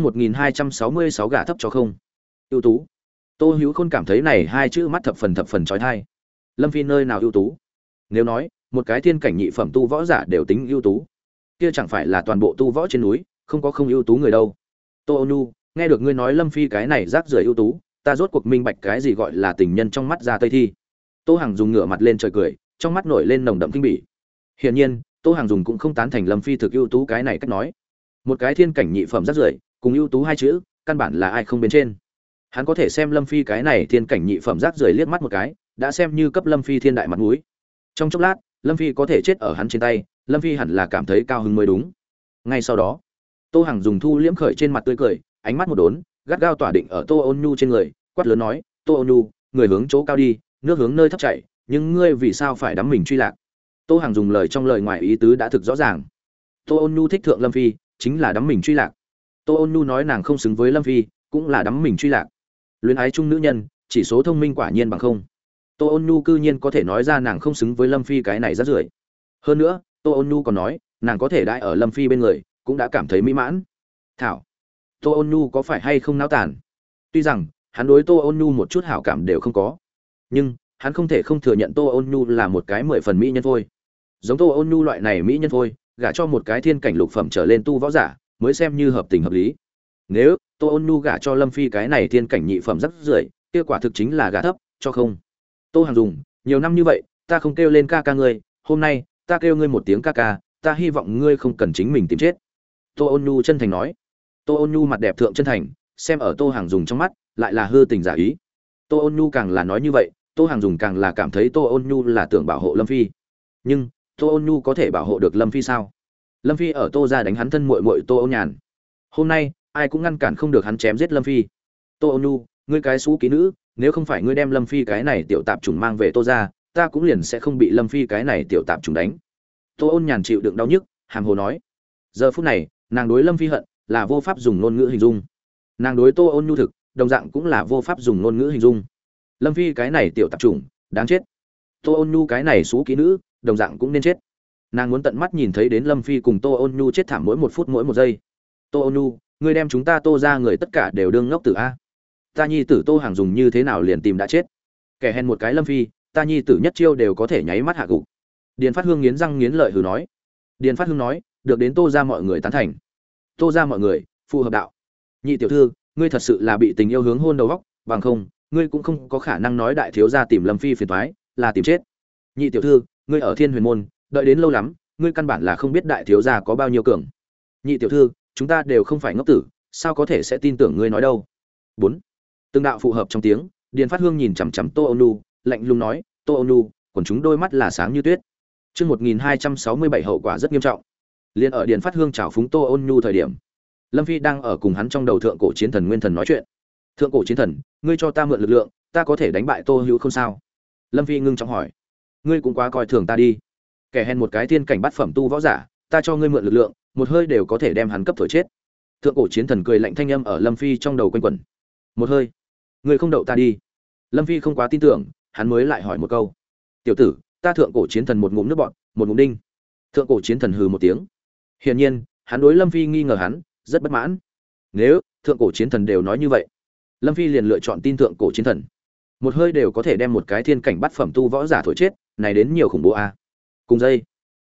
1266 gả thấp cho không. Ưu tú. Tô Hữu Khôn cảm thấy này hai chữ mắt thập phần chói tai. Lâm Phi nơi nào ưu tú? Nếu nói, một cái thiên cảnh nhị phẩm tu võ giả đều tính ưu tú, kia chẳng phải là toàn bộ tu võ trên núi, không có không ưu tú người đâu. Tô Ôn Nhu, nghe được ngươi nói Lâm Phi cái này rác rưởi ưu tú, ta rốt cuộc minh bạch cái gì gọi là tình nhân trong mắt ra tây thi. Tô Hằng dùng ngửa mặt lên trời cười, trong mắt nổi lên nồng đậm kinh bỉ. Hiển nhiên, Tô Hằng dùng cũng không tán thành Lâm Phi thực ưu tú cái này cách nói. Một cái thiên cảnh nhị phẩm rác rưởi, cùng ưu tú hai chữ, căn bản là ai không bên trên. Hắn có thể xem Lâm Phi cái này thiên cảnh nhị phẩm rác rưởi liếc mắt một cái, đã xem như cấp Lâm Phi thiên đại mặt mũi. Trong chốc lát, Lâm Phi có thể chết ở hắn trên tay, Lâm Phi hẳn là cảm thấy cao hứng mới đúng. Ngay sau đó, Tô Hằng dùng thu liễm khởi trên mặt tươi cười, ánh mắt một đốn, gắt gao tỏa định ở Tô Ôn Nhu trên người, quát lớn nói, "Tô Ôn Nhu, người hướng chỗ cao đi, nước hướng nơi thấp chảy, nhưng ngươi vì sao phải đắm mình truy lạc?" Tô Hằng dùng lời trong lời ngoài ý tứ đã thực rõ ràng. Tô Ôn Nhu thích thượng Lâm Phi, chính là đắm mình truy lạc. Tô Ôn Nhu nói nàng không xứng với Lâm Phi, cũng là đắm mình truy lạc. Luyến ái chung nữ nhân, chỉ số thông minh quả nhiên bằng không. Tô Ôn Nhu cư nhiên có thể nói ra nàng không xứng với Lâm Phi cái này rất rưởi. Hơn nữa, Tô Ôn Nhu còn nói, nàng có thể đãi ở Lâm Phi bên người, cũng đã cảm thấy mỹ mãn. Thảo, Tô Ôn Nhu có phải hay không náo tàn? Tuy rằng, hắn đối Tô Ôn Nhu một chút hảo cảm đều không có, nhưng hắn không thể không thừa nhận Tô Ôn Nhu là một cái 10 phần mỹ nhân thôi. Giống Tô Ôn Nhu loại này mỹ nhân thôi, gả cho một cái thiên cảnh lục phẩm trở lên tu võ giả, mới xem như hợp tình hợp lý. Nếu Tô Ôn Nhu gả cho Lâm Phi cái này thiên cảnh nhị phẩm rất rưởi, kia quả thực chính là gả thấp cho không. Tô Hằng dùng, nhiều năm như vậy, ta không kêu lên ca ca ngươi, hôm nay, ta kêu ngươi một tiếng ca ca, ta hy vọng ngươi không cần chính mình tìm chết. Tô Ôn Nhu chân thành nói. Tô Ôn Nhu mặt đẹp thượng chân thành, xem ở Tô Hằng dùng trong mắt, lại là hư tình giả ý. Tô Ôn Nhu càng là nói như vậy, Tô Hằng dùng càng là cảm thấy Tô Ôn Nhu là tưởng bảo hộ Lâm Phi. Nhưng, Tô Ôn Nhu có thể bảo hộ được Lâm Phi sao? Lâm Phi ở Tô gia đánh hắn thân muội muội Tô Ôn Nhàn. Hôm nay, ai cũng ngăn cản không được hắn chém giết Lâm Phi. Tô Ôn Nhu, ngươi cái xú kỹ nữ, nếu không phải ngươi đem Lâm Phi cái này tiểu tạp chủng mang về Tô gia, ta cũng liền sẽ không bị Lâm Phi cái này tiểu tạp chủng đánh. Tô Ôn Nhàn chịu đựng đau nhức, hàm hồ nói. Giờ phút này, nàng đối Lâm Phi hận là vô pháp dùng ngôn ngữ hình dung. Nàng đối Tô Ôn Nhu thực, đồng dạng cũng là vô pháp dùng ngôn ngữ hình dung. Lâm Phi cái này tiểu tạp chủng, đáng chết. Tô Ôn Nhu cái này xú kỹ nữ, đồng dạng cũng nên chết. Nàng muốn tận mắt nhìn thấy đến Lâm Phi cùng Tô Ôn Nhu chết thảm mỗi một phút mỗi một giây. Tô Ôn Nhu, ngươi đem chúng ta Tô gia người tất cả đều đương ngốc tử a. Ta nhi tử Tô Hàng dùng như thế nào liền tìm đã chết. Kẻ hèn một cái Lâm Phi, ta nhi tử nhất chiêu đều có thể nháy mắt hạ gục. Điền Phát Hương nghiến răng nghiến lợi hừ nói. Điền Phát Hương nói, được đến Tô gia mọi người tán thành. Tô gia mọi người, phù hợp đạo. Nhị tiểu thư, ngươi thật sự là bị tình yêu hướng hôn đầu óc, bằng không, ngươi cũng không có khả năng nói đại thiếu gia tìm Lâm Phi phiền toái, là tìm chết. Nhị tiểu thư, ngươi ở Thiên Huyền môn, đợi đến lâu lắm, ngươi căn bản là không biết đại thiếu gia có bao nhiêu cường. Nhị tiểu thư, chúng ta đều không phải ngốc tử, sao có thể sẽ tin tưởng ngươi nói đâu. 4. Từng đạo phù hợp trong tiếng, Điền Phát Hương nhìn chằm chằm Tô Ôn Nhu, lạnh lùng nói, Tô Ôn Nhu, quần chúng đôi mắt là sáng như tuyết. Chương 1267 hậu quả rất nghiêm trọng. Liên ở Điền Phát Hương chào phúng Tô Ôn Nhu thời điểm, Lâm Phi đang ở cùng hắn trong đầu thượng cổ chiến thần Nguyên Thần nói chuyện. Thượng cổ chiến thần, ngươi cho ta mượn lực lượng, ta có thể đánh bại Tô Hữu không sao? Lâm Phi ngưng trọng hỏi. Ngươi cũng quá coi thường ta đi. Kẻ hèn một cái thiên cảnh bát phẩm tu võ giả, ta cho ngươi mượn lực lượng, một hơi đều có thể đem hắn cấp thổi chết. Thượng cổ chiến thần cười lạnh thanh âm ở Lâm Phi trong đầu quanh quẩn. Một hơi, ngươi không đậu ta đi. Lâm Phi không quá tin tưởng, hắn mới lại hỏi một câu. Tiểu tử, ta thượng cổ chiến thần một ngụm nước bọt, một ngụm đinh. Thượng cổ chiến thần hừ một tiếng. Hiển nhiên, hắn đối Lâm Phi nghi ngờ hắn, rất bất mãn. Nếu thượng cổ chiến thần đều nói như vậy, Lâm Phi liền lựa chọn tin thượng cổ chiến thần. Một hơi đều có thể đem một cái thiên cảnh bát phẩm tu võ giả thổi chết, này đến nhiều khủng bố a. Cùng dây,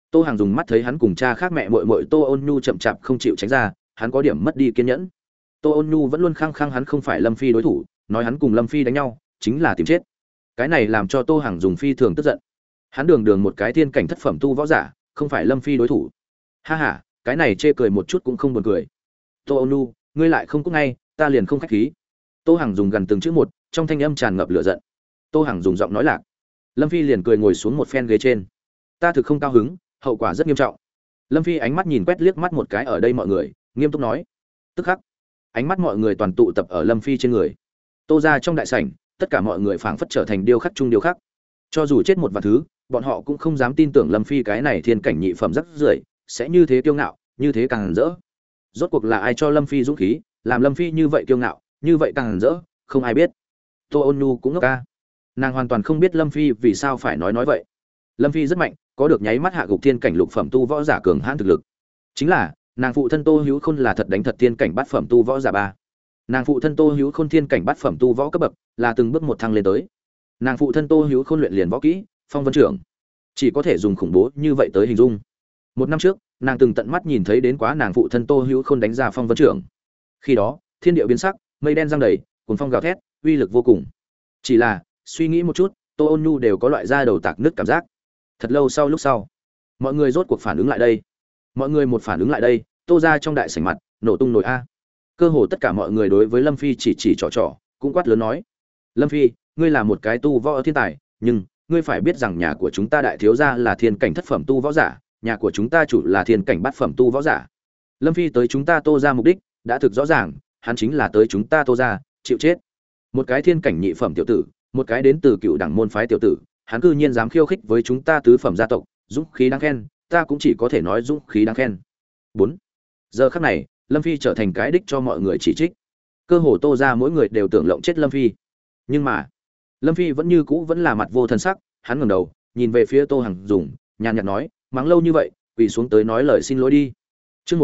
Tô Hàng dùng mắt thấy hắn cùng cha khác mẹ muội muội Tô Ôn Nhu chậm chạp không chịu tránh ra, hắn có điểm mất đi kiên nhẫn. Tô Ôn Nhu vẫn luôn khăng khăng hắn không phải Lâm Phi đối thủ, nói hắn cùng Lâm Phi đánh nhau chính là tìm chết. Cái này làm cho Tô Hàng dùng phi thường tức giận. Hắn đường đường một cái thiên cảnh thất phẩm tu võ giả, không phải Lâm Phi đối thủ. Ha ha, cái này chê cười một chút cũng không buồn cười. Tô Ôn Nhu, ngươi lại không cút ngay, ta liền không khách khí. Tô Hàng dùng gần từng chữ một, trong thanh âm tràn ngập lửa giận. Tô Hàng dùng giọng nói lạc. Lâm Phi liền cười ngồi xuống một phen ghế trên. Ta thực không cao hứng, hậu quả rất nghiêm trọng. Lâm Phi ánh mắt nhìn quét liếc mắt một cái ở đây mọi người, nghiêm túc nói. Tức khắc, ánh mắt mọi người toàn tụ tập ở Lâm Phi trên người. Tô ra trong đại sảnh, tất cả mọi người phảng phất trở thành điêu khắc chung điêu khắc. Cho dù chết một vạn thứ, bọn họ cũng không dám tin tưởng Lâm Phi cái này thiên cảnh nhị phẩm rất rưởi sẽ như thế kiêu ngạo, như thế càng rỡ. Rốt cuộc là ai cho Lâm Phi dũng khí, làm Lâm Phi như vậy kiêu ngạo, như vậy càng rỡ, không ai biết. Tô Ôn Nhu cũng ngốc ca. Nàng hoàn toàn không biết Lâm Phi vì sao phải nói vậy. Lâm Phi rất mạnh, có được nháy mắt hạ gục thiên cảnh lục phẩm tu võ giả cường hãn thực lực. Chính là, nàng phụ thân Tô Hữu Khôn là thật đánh thật thiên cảnh bát phẩm tu võ giả ba. Nàng phụ thân Tô Hữu Khôn thiên cảnh bát phẩm tu võ cấp bậc, là từng bước một thăng lên tới. Nàng phụ thân Tô Hữu Khôn luyện liền võ kỹ, Phong Vân Trưởng, chỉ có thể dùng khủng bố như vậy tới hình dung. Một năm trước, nàng từng tận mắt nhìn thấy đến quá nàng phụ thân Tô Hữu Khôn đánh ra Phong Vân Trưởng. Khi đó, thiên địa biến sắc, mây đen giăng đầy, cuồn phong gào thét, uy lực vô cùng. Chỉ là, suy nghĩ một chút, Tô Ôn Nhu đều có loại da đầu tạc nứt cảm giác. Thật lâu sau lúc sau, mọi người rốt cuộc phản ứng lại đây. Mọi người một phản ứng lại đây, Tô ra trong đại sảnh mặt nổ tung nổi a. Cơ hồ tất cả mọi người đối với Lâm Phi chỉ trỏ, cũng quát lớn nói: "Lâm Phi, ngươi là một cái tu võ thiên tài, nhưng ngươi phải biết rằng nhà của chúng ta đại thiếu gia là thiên cảnh thất phẩm tu võ giả, nhà của chúng ta chủ là thiên cảnh bát phẩm tu võ giả. Lâm Phi tới chúng ta Tô ra mục đích đã thực rõ ràng, hắn chính là tới chúng ta Tô ra chịu chết. Một cái thiên cảnh nhị phẩm tiểu tử, một cái đến từ cựu đẳng môn phái tiểu tử, hắn cư nhiên dám khiêu khích với chúng ta tứ phẩm gia tộc, dũng khí đáng khen, ta cũng chỉ có thể nói dũng khí đáng khen." 4. Giờ khắc này, Lâm Phi trở thành cái đích cho mọi người chỉ trích. Cơ hồ Tô ra mỗi người đều tưởng lộng chết Lâm Phi. Nhưng mà, Lâm Phi vẫn như cũ vẫn là mặt vô thân sắc, hắn ngẩng đầu, nhìn về phía Tô Hằng Dùng, nhàn nhạt nói: "Mắng lâu như vậy, quỳ xuống tới nói lời xin lỗi đi." Chương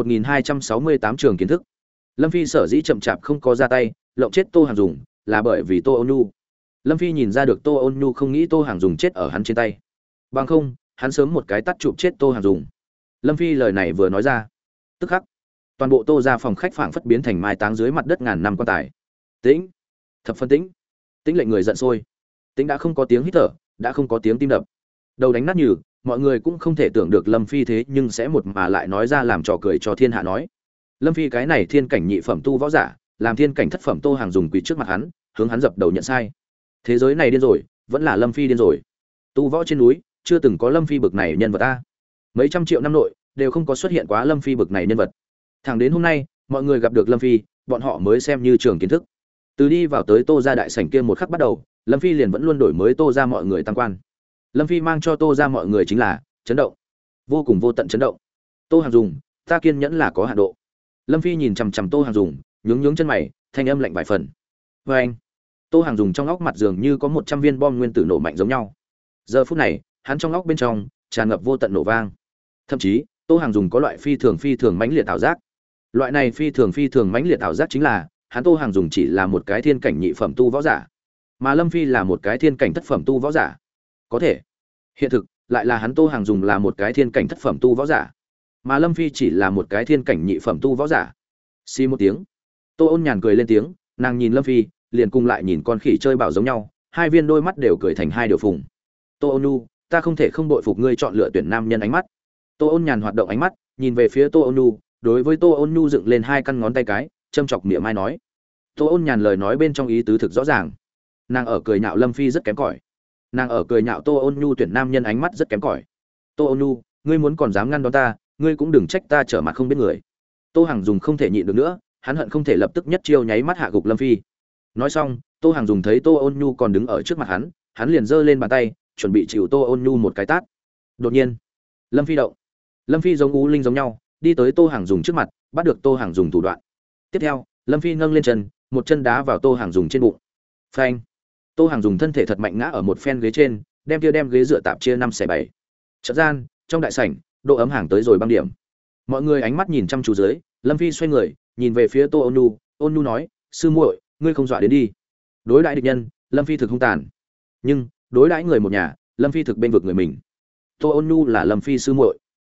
1268 trường kiến thức. Lâm Phi sở dĩ chậm chạp không có ra tay, lộng chết Tô Hằng Dùng, là bởi vì Tô Ôn Nhu. Lâm Phi nhìn ra được Tô Ôn Nhu không nghĩ Tô Hằng Dùng chết ở hắn trên tay. Bằng không, hắn sớm một cái tát chụp chết Tô Hằng Dùng. Lâm Phi lời này vừa nói ra, tức khắc, toàn bộ Tô ra phòng khách phảng phất biến thành mai táng dưới mặt đất ngàn năm quan tài. Tĩnh, thập phân tĩnh. Tĩnh lệnh người giận sôi. Tĩnh đã không có tiếng hít thở, đã không có tiếng tim đập. Đầu đánh nát nhừ, mọi người cũng không thể tưởng được Lâm Phi thế nhưng sẽ một mà lại nói ra làm trò cười cho thiên hạ nói. Lâm Phi cái này thiên cảnh nhị phẩm tu võ giả, làm thiên cảnh thất phẩm Tô Hàng Dùng quỳ trước mặt hắn, hướng hắn dập đầu nhận sai. Thế giới này điên rồi, vẫn là Lâm Phi điên rồi. Tu võ trên núi, chưa từng có Lâm Phi bực này nhân vật ta. Mấy trăm triệu năm nội đều không có xuất hiện quá Lâm Phi bực này nhân vật. Thẳng đến hôm nay, mọi người gặp được Lâm Phi, bọn họ mới xem như trường kiến thức. Từ đi vào tới Tô ra đại sảnh kia một khắc bắt đầu, Lâm Phi liền vẫn luôn đổi mới Tô ra mọi người tăng quan. Lâm Phi mang cho Tô ra mọi người chính là chấn động, vô cùng vô tận chấn động. Tô Hàng Dùng, ta kiên nhẫn là có hạn độ. Lâm Phi nhìn chằm chằm Tô Hàng Dùng, nhướng chân mày, thanh âm lạnh vài phần. Và anh, Tô Hàng Dùng trong óc mặt dường như có 100 viên bom nguyên tử nổ mạnh giống nhau. Giờ phút này, hắn trong óc bên trong tràn ngập vô tận nổ vang. Thậm chí, Tô Hàng Dùng có loại phi thường mãnh liệt ảo giác. Loại này phi thường mãnh liệt ảo giác chính là, hắn Tô Hàng Dùng chỉ là một cái thiên cảnh nhị phẩm tu võ giả, mà Lâm Phi là một cái thiên cảnh thất phẩm tu võ giả. Có thể, hiện thực lại là hắn Tô Hàng Dùng là một cái thiên cảnh thất phẩm tu võ giả, mà Lâm Phi chỉ là một cái thiên cảnh nhị phẩm tu võ giả. Xì một tiếng, Tô Ôn Nhàn cười lên tiếng, nàng nhìn Lâm Phi, liền cùng lại nhìn con khỉ chơi bảo giống nhau, hai viên đôi mắt đều cười thành hai điều phùng. Tô Ôn Nhu, ta không thể không bội phục ngươi chọn lựa tuyển nam nhân ánh mắt. Tô Ôn Nhàn hoạt động ánh mắt, nhìn về phía Tô Ôn Nhu, đối với Tô Ôn Nhu dựng lên hai căn ngón tay cái, châm chọc mỉa mai nói. Tô Ôn Nhàn lời nói bên trong ý tứ thực rõ ràng, nàng ở cười nhạo Lâm Phi rất kém cỏi, nàng ở cười nhạo Tô Ôn Nhu tuyển nam nhân ánh mắt rất kém cỏi. Tô Ôn Nhu, ngươi muốn còn dám ngăn đón ta, ngươi cũng đừng trách ta trở mặt không biết người. Tô Hàng Dùng không thể nhịn được nữa, hắn hận không thể lập tức nhất chiêu nháy mắt hạ gục Lâm Phi. Nói xong, Tô Hàng Dùng thấy Tô Ôn Nhu còn đứng ở trước mặt hắn, hắn liền giơ lên bàn tay, chuẩn bị chịu Tô Ôn Nhu một cái tát. Đột nhiên, Lâm Phi động. Lâm Phi giống U Linh giống nhau, đi tới Tô Hàng Dùng trước mặt, bắt được Tô Hàng Dùng thủ đoạn. Tiếp theo, Lâm Phi nâng lên chân, một chân đá vào Tô Hàng Dùng trên bụng. Phanh! Tô Hàng Dùng thân thể thật mạnh ngã ở một phen ghế trên, đem ghế dựa tạp chia 5/7. Chợt gian, trong đại sảnh, độ ấm hàng tới rồi băng điểm. Mọi người ánh mắt nhìn chăm chú dưới, Lâm Phi xoay người, nhìn về phía Tô Ôn Nhu nói, sư muội, ngươi không dọa đến đi. Đối đãi địch nhân, Lâm Phi thực hung tàn, nhưng đối đãi người một nhà, Lâm Phi thực bên vực người mình. Tô Ôn Nhu là Lâm Phi sư muội,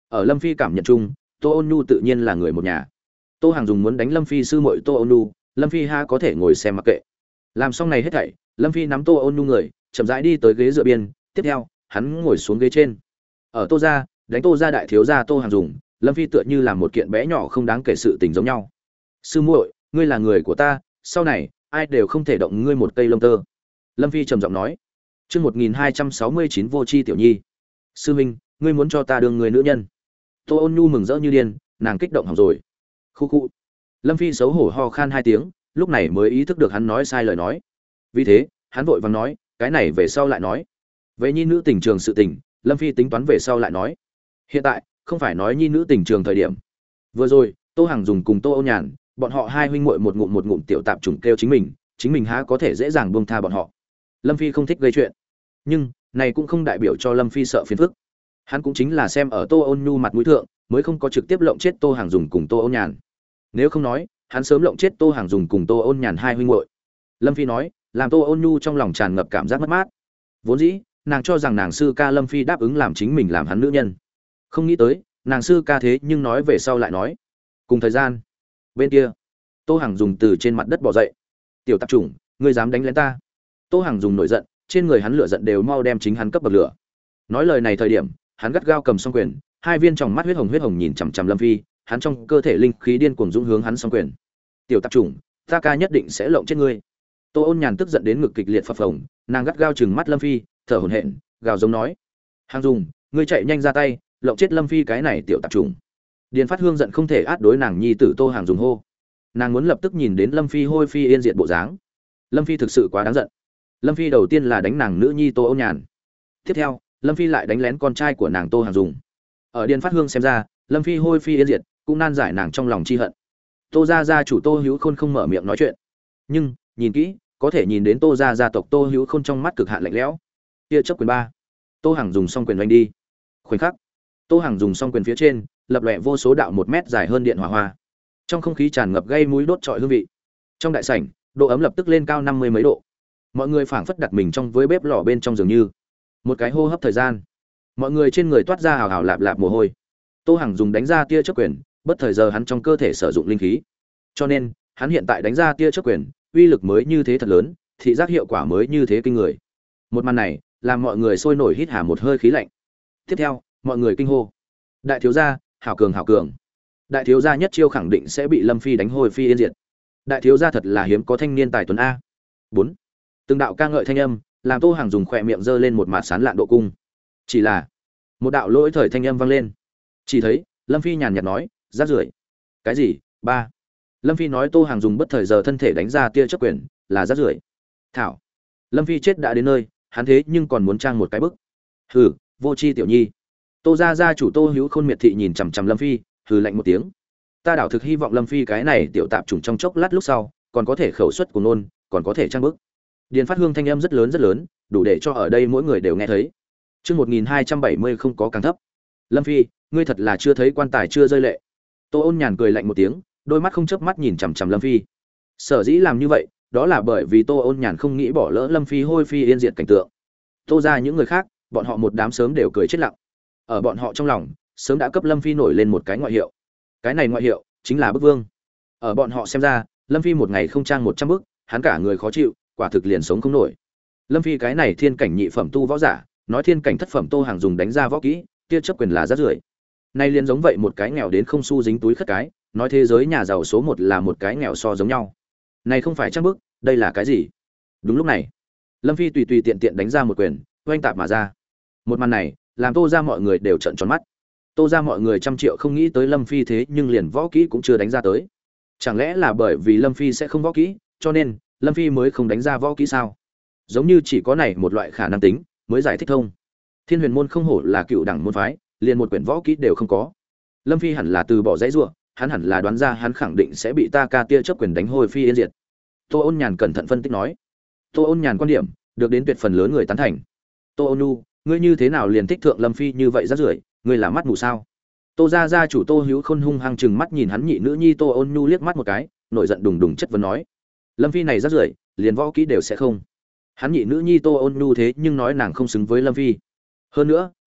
Ở Lâm Phi cảm nhận chung, Tô Ôn Nhu tự nhiên là người một nhà. Tô Hàng Dùng muốn đánh Lâm Phi sư muội Tô Ôn Nhu, Lâm Phi ha có thể ngồi xem mặc kệ. Làm xong này hết thảy, Lâm Phi nắm Tô Ôn Nhu người, chậm rãi đi tới ghế dựa biên, tiếp theo, hắn ngồi xuống ghế trên. Ở Tô gia, đánh Tô gia đại thiếu gia Tô Hàng Dùng, Lâm Phi tựa như là một kiện bé nhỏ không đáng kể sự tình giống nhau. Sư muội, ngươi là người của ta, sau này ai đều không thể động ngươi một cây lông tơ. Lâm Phi trầm giọng nói. Chương 1269 Vô Chi tiểu nhi. Sư huynh, ngươi muốn cho ta đương người nữ nhân? Tô Ôn Nhu mừng rỡ như điên, nàng kích động hỏng rồi. Khu khu. Lâm Phi xấu hổ ho khan 2 tiếng, lúc này mới ý thức được hắn nói sai lời nói. Vì thế, hắn vội vàng nói, cái này về sau lại nói. Về nhi nữ tình trường sự tình, Lâm Phi tính toán về sau lại nói. Hiện tại, không phải nói nhi nữ tình trường thời điểm. Vừa rồi, Tô Hằng Dùng cùng Tô Ôn Nhàn, bọn họ hai huynh muội một ngụm tiểu tạp chủng kêu chính mình há có thể dễ dàng buông tha bọn họ. Lâm Phi không thích gây chuyện, nhưng này cũng không đại biểu cho Lâm Phi sợ phiền phức. Hắn cũng chính là xem ở Tô Ôn Nhu mặt mũi thượng, mới không có trực tiếp lộng chết Tô Hàng Dùng cùng Tô Ôn Nhàn. Nếu không nói, hắn sớm lộng chết Tô Hàng Dùng cùng Tô Ôn Nhàn hai huynh muội. Lâm Phi nói, làm Tô Ôn Nhu trong lòng tràn ngập cảm giác mất mát. Vốn dĩ, nàng cho rằng nàng sư ca Lâm Phi đáp ứng làm chính mình làm hắn nữ nhân. Không nghĩ tới, nàng sư ca thế nhưng nói về sau lại nói. Cùng thời gian, bên kia, Tô Hàng Dùng từ trên mặt đất bò dậy. Tiểu tạp chủng, ngươi dám đánh lén ta? Tô Hàng Dùng nổi giận, trên người hắn lửa giận đều mau đem chính hắn cấp bậc lửa. Nói lời này thời điểm, hắn gắt gao cầm song quyền, hai viên tròng mắt huyết hồng nhìn chằm chằm Lâm Phi, hắn trong cơ thể linh khí điên cuồng dũng hướng hắn song quyền. Tiểu tạp chủng, ta ca nhất định sẽ lộng chết ngươi. Tô Ôn Nhàn tức giận đến ngực kịch liệt phập phồng, nàng gắt gao trừng mắt Lâm Phi, thở hổn hển, gào giống nói: "Hàng Dùng, ngươi chạy nhanh ra tay, lộng chết Lâm Phi cái này tiểu tạp chủng." Điền Phát Hương giận không thể át đối nàng nhi tử Tô Hàng Dùng hô. Nàng muốn lập tức nhìn đến Lâm Phi hôi phi yên diệt bộ dáng. Lâm Phi thực sự quá đáng giận. Lâm Phi đầu tiên là đánh nàng nữ nhi Tô Ôn Nhàn. Tiếp theo, Lâm Phi lại đánh lén con trai của nàng Tô Hàng Dùng. Ở Điền Phát Hương xem ra, Lâm Phi hôi phi yên diệt, cũng nan giải nàng trong lòng chi hận. Tô gia gia chủ Tô Hữu Khôn không mở miệng nói chuyện, nhưng nhìn kỹ, có thể nhìn đến Tô gia gia tộc Tô Hữu Khôn trong mắt cực hạn lạnh lẽo. Kia chấp quyền 3. Tô Hàng Dùng xong quyền đánh đi. Khoảnh khắc, Tô Hàng Dùng xong quyền phía trên, lập lòe vô số đạo 1 mét dài hơn điện hỏa hoa. Trong không khí tràn ngập gây mũi đốt trọi hương vị. Trong đại sảnh, độ ấm lập tức lên cao 50 mấy độ. Mọi người phảng phất đặt mình trong với bếp lò bên trong dường như. Một cái hô hấp thời gian, mọi người trên người toát ra hào hào lạp lạp mồ hôi. Tô Hằng Dùng đánh ra tia chớp quyền, bất thời giờ hắn trong cơ thể sử dụng linh khí, cho nên hắn hiện tại đánh ra tia chớp quyền, uy lực mới như thế thật lớn, thị giác hiệu quả mới như thế kinh người. Một màn này làm mọi người sôi nổi hít hà một hơi khí lạnh. Tiếp theo, mọi người kinh hô: đại thiếu gia, hảo cường hảo cường! Đại thiếu gia nhất chiêu khẳng định sẽ bị Lâm Phi đánh hồi phi yên diệt. Đại thiếu gia thật là hiếm có thanh niên tài tuấn a. 4. Từng đạo ca ngợi thanh âm, làm Tô Hàng Dùng khỏe miệng giơ lên một mạt sán lạn độ cung. Chỉ là, một đạo lỗi thời thanh âm vang lên. Chỉ thấy, Lâm Phi nhàn nhạt nói, rác rưởi. Cái gì? 3. Lâm Phi nói Tô Hàng Dùng bất thời giờ thân thể đánh ra tia chớp quyền, là rác rưởi. Thảo. Lâm Phi chết đã đến nơi, hắn thế nhưng còn muốn trang một cái bức. Hừ, vô tri tiểu nhi. Tô gia gia chủ Tô Hữu Khôn miệt thị nhìn chằm chằm Lâm Phi, hừ lạnh một tiếng. Ta đảo thực hy vọng Lâm Phi cái này tiểu tạp chủng trong chốc lát lúc sau, còn có thể khẩu xuất của nôn, còn có thể trang bức. Điền Phát Hương thanh âm rất lớn, đủ để cho ở đây mỗi người đều nghe thấy. Chương 1270 không có càng thấp. Lâm Phi, ngươi thật là chưa thấy quan tài chưa rơi lệ. Tô Ôn Nhàn cười lạnh một tiếng, đôi mắt không chớp mắt nhìn chằm chằm Lâm Phi. Sở dĩ làm như vậy, đó là bởi vì Tô Ôn Nhàn không nghĩ bỏ lỡ Lâm Phi hôi phi yên diệt cảnh tượng. Tô ra những người khác, bọn họ một đám sớm đều cười chết lặng. Ở bọn họ trong lòng, sớm đã cấp Lâm Phi nổi lên một cái ngoại hiệu. Cái này ngoại hiệu chính là bức vương. Ở bọn họ xem ra, Lâm Phi một ngày không trang 100 bức, hắn cả người khó chịu, quả thực liền sống không nổi. Lâm Phi cái này thiên cảnh nhị phẩm tu võ giả, nói thiên cảnh thất phẩm Tô Hàng Dùng đánh ra võ kỹ, tia chấp quyền là rác rưởi. Nay liền giống vậy một cái nghèo đến không xu dính túi khất cái, nói thế giới nhà giàu số 1 là một cái nghèo so giống nhau. Này không phải trang bức, đây là cái gì? Đúng lúc này, Lâm Phi tùy tiện đánh ra một quyền, oanh tạp mà ra. Một màn này, làm Tô ra mọi người đều trợn tròn mắt. Tô ra mọi người trăm triệu không nghĩ tới Lâm Phi thế nhưng liền võ kỹ cũng chưa đánh ra tới. Chẳng lẽ là bởi vì Lâm Phi sẽ không võ kỹ, cho nên Lâm Phi mới không đánh ra võ kỹ sao? Giống như chỉ có này một loại khả năng tính mới giải thích thông. Thiên Huyền môn không hổ là cựu đẳng môn phái, liền một quyển võ kỹ đều không có. Lâm Phi hẳn là từ bỏ dãy rủa, hắn hẳn là đoán ra hắn khẳng định sẽ bị ta ca tia chấp quyền đánh hồi phi yên diệt. Tô Ôn Nhàn cẩn thận phân tích nói. Tô Ôn Nhàn quan điểm được đến tuyệt phần lớn người tán thành. Tô Ôn Nhu, ngươi như thế nào liền thích thượng Lâm Phi như vậy rác rưởi, ngươi là mắt mù sao? Tô gia gia chủ Tô Hữu Khôn hung hăng chừng mắt nhìn hắn nhị nữ nhi Tô Ôn Nhu liếc mắt một cái, nổi giận đùng đùng chất vấn nói: Lâm Phi này rác rưởi, liền võ kỹ đều sẽ không. Hắn nhị nữ nhi Tô Ôn Nhu thế nhưng nói nàng không xứng với Lâm Phi. Hơn nữa,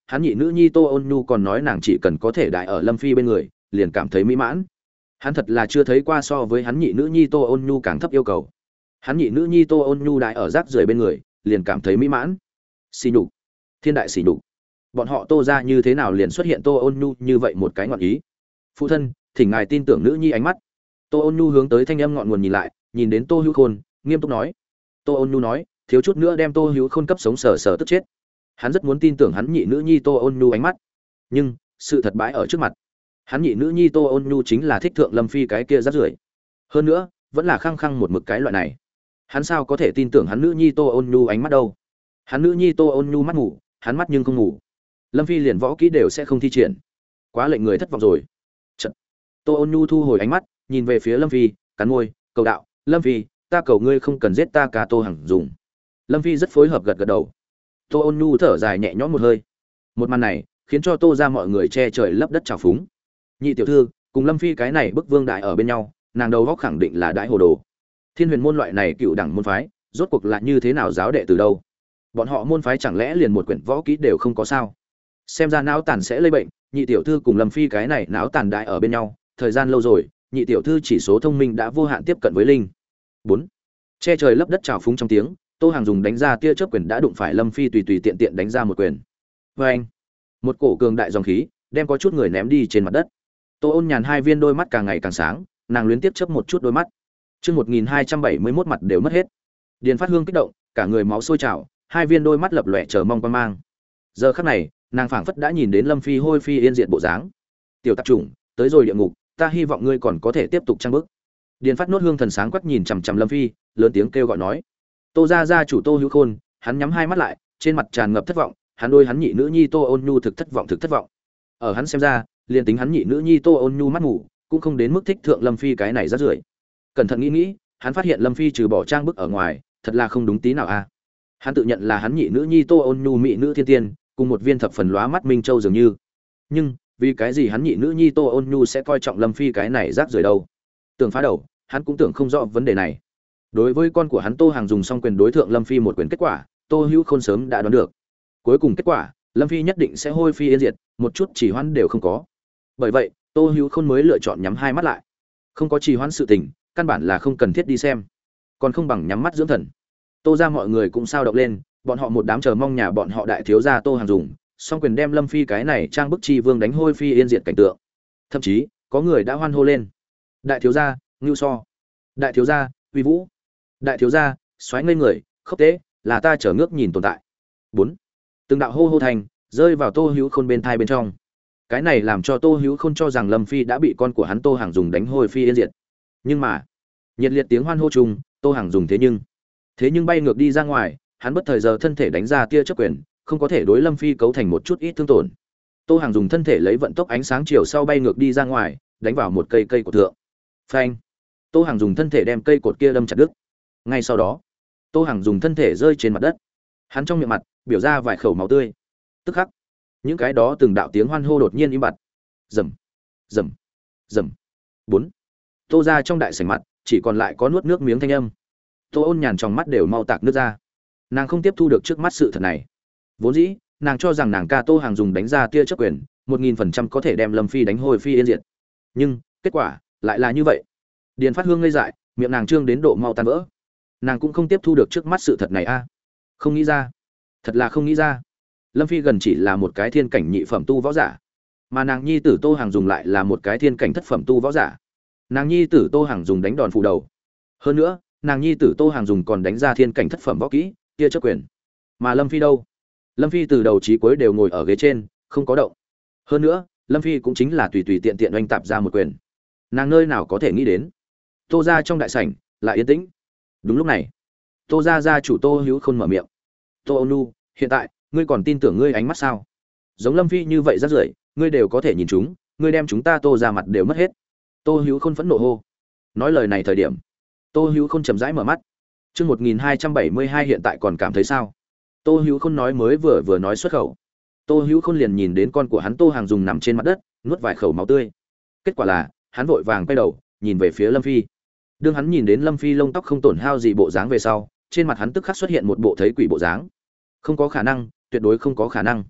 hắn nhị nữ nhi Tô Ôn Nhu còn nói nàng chỉ cần có thể đại ở Lâm Phi bên người, liền cảm thấy mỹ mãn. Hắn thật là chưa thấy qua so với hắn nhị nữ nhi Tô Ôn Nhu càng thấp yêu cầu. Hắn nhị nữ nhi Tô Ôn Nhu đại ở rác rưởi bên người, liền cảm thấy mỹ mãn. Xỉ nhục, thiên đại xỉ nhục. Bọn họ Tô ra như thế nào liền xuất hiện Tô Ôn Nhu như vậy một cái ngọn ý. Phụ thân, thỉnh ngài tin tưởng nữ nhi ánh mắt. Tô Ôn Nhu hướng tới thanh âm ngọn nguồn nhìn lại, nhìn đến Tô Hữu Khôn, nghiêm túc nói. Tô Ôn Nhu nói, thiếu chút nữa đem Tô Hữu Khôn cấp sống sờ sờ tức chết. Hắn rất muốn tin tưởng hắn nhị nữ nhi Tô Ôn Nhu ánh mắt, nhưng sự thật bãi ở trước mặt. Hắn nhị nữ nhi Tô Ôn Nhu chính là thích thượng Lâm Phi cái kia rác rưởi. Hơn nữa, vẫn là khăng khăng một mực cái loại này. Hắn sao có thể tin tưởng hắn nữ nhi Tô Ôn Nhu ánh mắt đâu? Hắn nữ nhi Tô Ôn Nhu mắt ngủ, hắn mắt nhưng không ngủ. Lâm Phi liền võ kỹ đều sẽ không thi triển. Quá lệnh người thất vọng rồi. Chật. Tô Ôn Nhu thu hồi ánh mắt, nhìn về phía Lâm Phi, cắn môi, cầu đạo, "Lâm Phi, ta cầu ngươi không cần giết ta cả Tô Hằng Dùng." Lâm Phi rất phối hợp gật gật đầu. Tô Ôn Nhu thở dài nhẹ nhõm một hơi. Một màn này khiến cho Tô ra mọi người che trời lấp đất trào phúng. Nhị tiểu thư cùng Lâm Phi cái này bức vương đại ở bên nhau, nàng đầu góc khẳng định là đại hồ đồ. Thiên Huyền môn loại này cựu đẳng môn phái, rốt cuộc là như thế nào giáo đệ từ đâu? Bọn họ môn phái chẳng lẽ liền một quyển võ kỹ đều không có sao? Xem ra não tàn sẽ lây bệnh, nhị tiểu thư cùng Lâm Phi cái này não tàn đại ở bên nhau, thời gian lâu rồi, nhị tiểu thư chỉ số thông minh đã vô hạn tiếp cận với linh. 4. Che trời lấp đất trào phúng trong tiếng, Tô Hàng dùng đánh ra tia chớp quyền đã đụng phải Lâm Phi tùy tùy tiện tiện đánh ra một quyền. Oeng! Một cổ cường đại dòng khí, đem có chút người ném đi trên mặt đất. Tô Ôn Nhàn hai viên đôi mắt càng ngày càng sáng, nàng luyến tiếp chớp một chút đôi mắt. Chương 1271 mặt đều mất hết. Điền Phát Hương kích động, cả người máu sôi trào, hai viên đôi mắt lập lòe chờ mong quan mang. Giờ khắc này, nàng phảng phất đã nhìn đến Lâm Phi hôi phi yên diệt bộ dáng. "Tiểu tạp chủng, tới rồi địa ngục, ta hy vọng ngươi còn có thể tiếp tục trang bức." Điền Phát Nốt Hương thần sáng quắc nhìn chằm chằm Lâm Phi, lớn tiếng kêu gọi nói. Tô gia gia chủ Tô Hữu Khôn, hắn nhắm hai mắt lại, trên mặt tràn ngập thất vọng, hắn đôi hắn nhị nữ nhi Tô Ôn Nhu thực thất vọng. Ở hắn xem ra, liền tính hắn nhị nữ nhi Tô Ôn Nhu mắt ngủ, cũng không đến mức thích thượng Lâm Phi cái này rác rưởi. Cẩn thận nghĩ, hắn phát hiện Lâm Phi trừ bỏ trang bức ở ngoài, thật là không đúng tí nào a. Hắn tự nhận là hắn nhị nữ nhi Tô Ôn Nhu mỹ nữ thiên tiên, cùng một viên thập phần lóa mắt minh châu dường như. Nhưng, vì cái gì hắn nhị nữ nhi Tô Ôn Nhu sẽ coi trọng Lâm Phi cái này rác rưởi đâu? Tưởng phá đầu, hắn cũng tưởng không rõ vấn đề này. Đối với con của hắn Tô Hàng dùng xong quyền đối thượng Lâm Phi một quyền kết quả, Tô Hữu Khôn sớm đã đoán được. Cuối cùng kết quả, Lâm Phi nhất định sẽ hôi phi yên diệt, một chút trì hoãn đều không có. Bởi vậy, Tô Hữu Khôn mới lựa chọn nhắm hai mắt lại. Không có trì hoãn sự tình, căn bản là không cần thiết đi xem, còn không bằng nhắm mắt dưỡng thần. Tô ra mọi người cũng sao động lên, bọn họ một đám chờ mong nhà bọn họ đại thiếu gia Tô Hàng dùng, xong quyền đem Lâm Phi cái này trang bức chi vương đánh hôi phi yên diệt cảnh tượng. Thậm chí, có người đã hoan hô lên. Đại thiếu gia, Ngưu So. Đại thiếu gia, Uy Vũ. Đại thiếu gia, xoáy ngây người, khốc tế, là ta trở ngước nhìn tồn tại. 4. Từng đạo hô hô thành rơi vào Tô Hữu Khôn bên thai bên trong. Cái này làm cho Tô Hữu Khôn cho rằng Lâm Phi đã bị con của hắn Tô Hàng dùng đánh hôi phi yên diệt. Nhưng mà, nhiệt liệt tiếng hoan hô chung, Tô Hàng dùng thế nhưng bay ngược đi ra ngoài, hắn bất thời giờ thân thể đánh ra tia chớp quyền, không có thể đối Lâm Phi cấu thành một chút ít thương tổn. Tô Hàng dùng thân thể lấy vận tốc ánh sáng chiều sau bay ngược đi ra ngoài, đánh vào một cây cột thượng. Phanh! Tô Hàng dùng thân thể đem cây cột kia đâm chặt đứt. Ngay sau đó, Tô Hàng dùng thân thể rơi trên mặt đất. Hắn trong miệng mặt biểu ra vài khẩu máu tươi. Tức khắc, những cái đó từng đạo tiếng hoan hô đột nhiên im bặt. Rầm, rầm, rầm. 4. Tô ra trong đại sảnh mặt, chỉ còn lại có nuốt nước miếng thanh âm. Tô Ôn Nhàn trong mắt đều mau tạc nước ra. Nàng không tiếp thu được trước mắt sự thật này. Vốn dĩ, nàng cho rằng nàng ca Tô Hàng dùng đánh ra tia chớp quyền, 1000% có thể đem Lâm Phi đánh hồi phi yên diệt. Nhưng, kết quả lại là như vậy. Điền Phát Hương ngây dại, miệng nàng trương đến độ mau tan vỡ. Nàng cũng không tiếp thu được trước mắt sự thật này a. Không nghĩ ra, thật là không nghĩ ra. Lâm Phi gần chỉ là một cái thiên cảnh nhị phẩm tu võ giả, mà nàng nhi tử Tô Hàng dùng lại là một cái thiên cảnh thất phẩm tu võ giả. Nàng nhi tử Tô Hàng dùng đánh đòn phủ đầu. Hơn nữa, nàng nhi tử Tô Hàng dùng còn đánh ra thiên cảnh thất phẩm võ kỹ, kia chấp quyền. Mà Lâm Phi đâu? Lâm Phi từ đầu chí cuối đều ngồi ở ghế trên, không có động. Hơn nữa, Lâm Phi cũng chính là tùy tùy tiện tiện oanh tạp ra một quyền. Nàng nơi nào có thể nghĩ đến? Tô ra trong đại sảnh lại yên tĩnh. Đúng lúc này, Tô ra gia chủ Tô Hữu Khôn mở miệng. Tô Ôn Nhu, hiện tại ngươi còn tin tưởng ngươi ánh mắt sao? Giống Lâm Phi như vậy rất rưởi, ngươi đều có thể nhìn chúng, ngươi đem chúng ta Tô ra mặt đều mất hết. Tô Hữu Khôn phẫn nộ hô. Nói lời này thời điểm, Tô Hữu Khôn chậm rãi mở mắt. Chương 1272 hiện tại còn cảm thấy sao? Tô Hữu Khôn nói mới vừa nói xuất khẩu. Tô Hữu Khôn liền nhìn đến con của hắn Tô Hàng dùng nằm trên mặt đất, nuốt vài khẩu máu tươi. Kết quả là, hắn vội vàng quay đầu, nhìn về phía Lâm Phi. Đương hắn nhìn đến Lâm Phi lông tóc không tổn hao gì bộ dáng về sau, trên mặt hắn tức khắc xuất hiện một bộ thấy quỷ bộ dáng. Không có khả năng, tuyệt đối không có khả năng.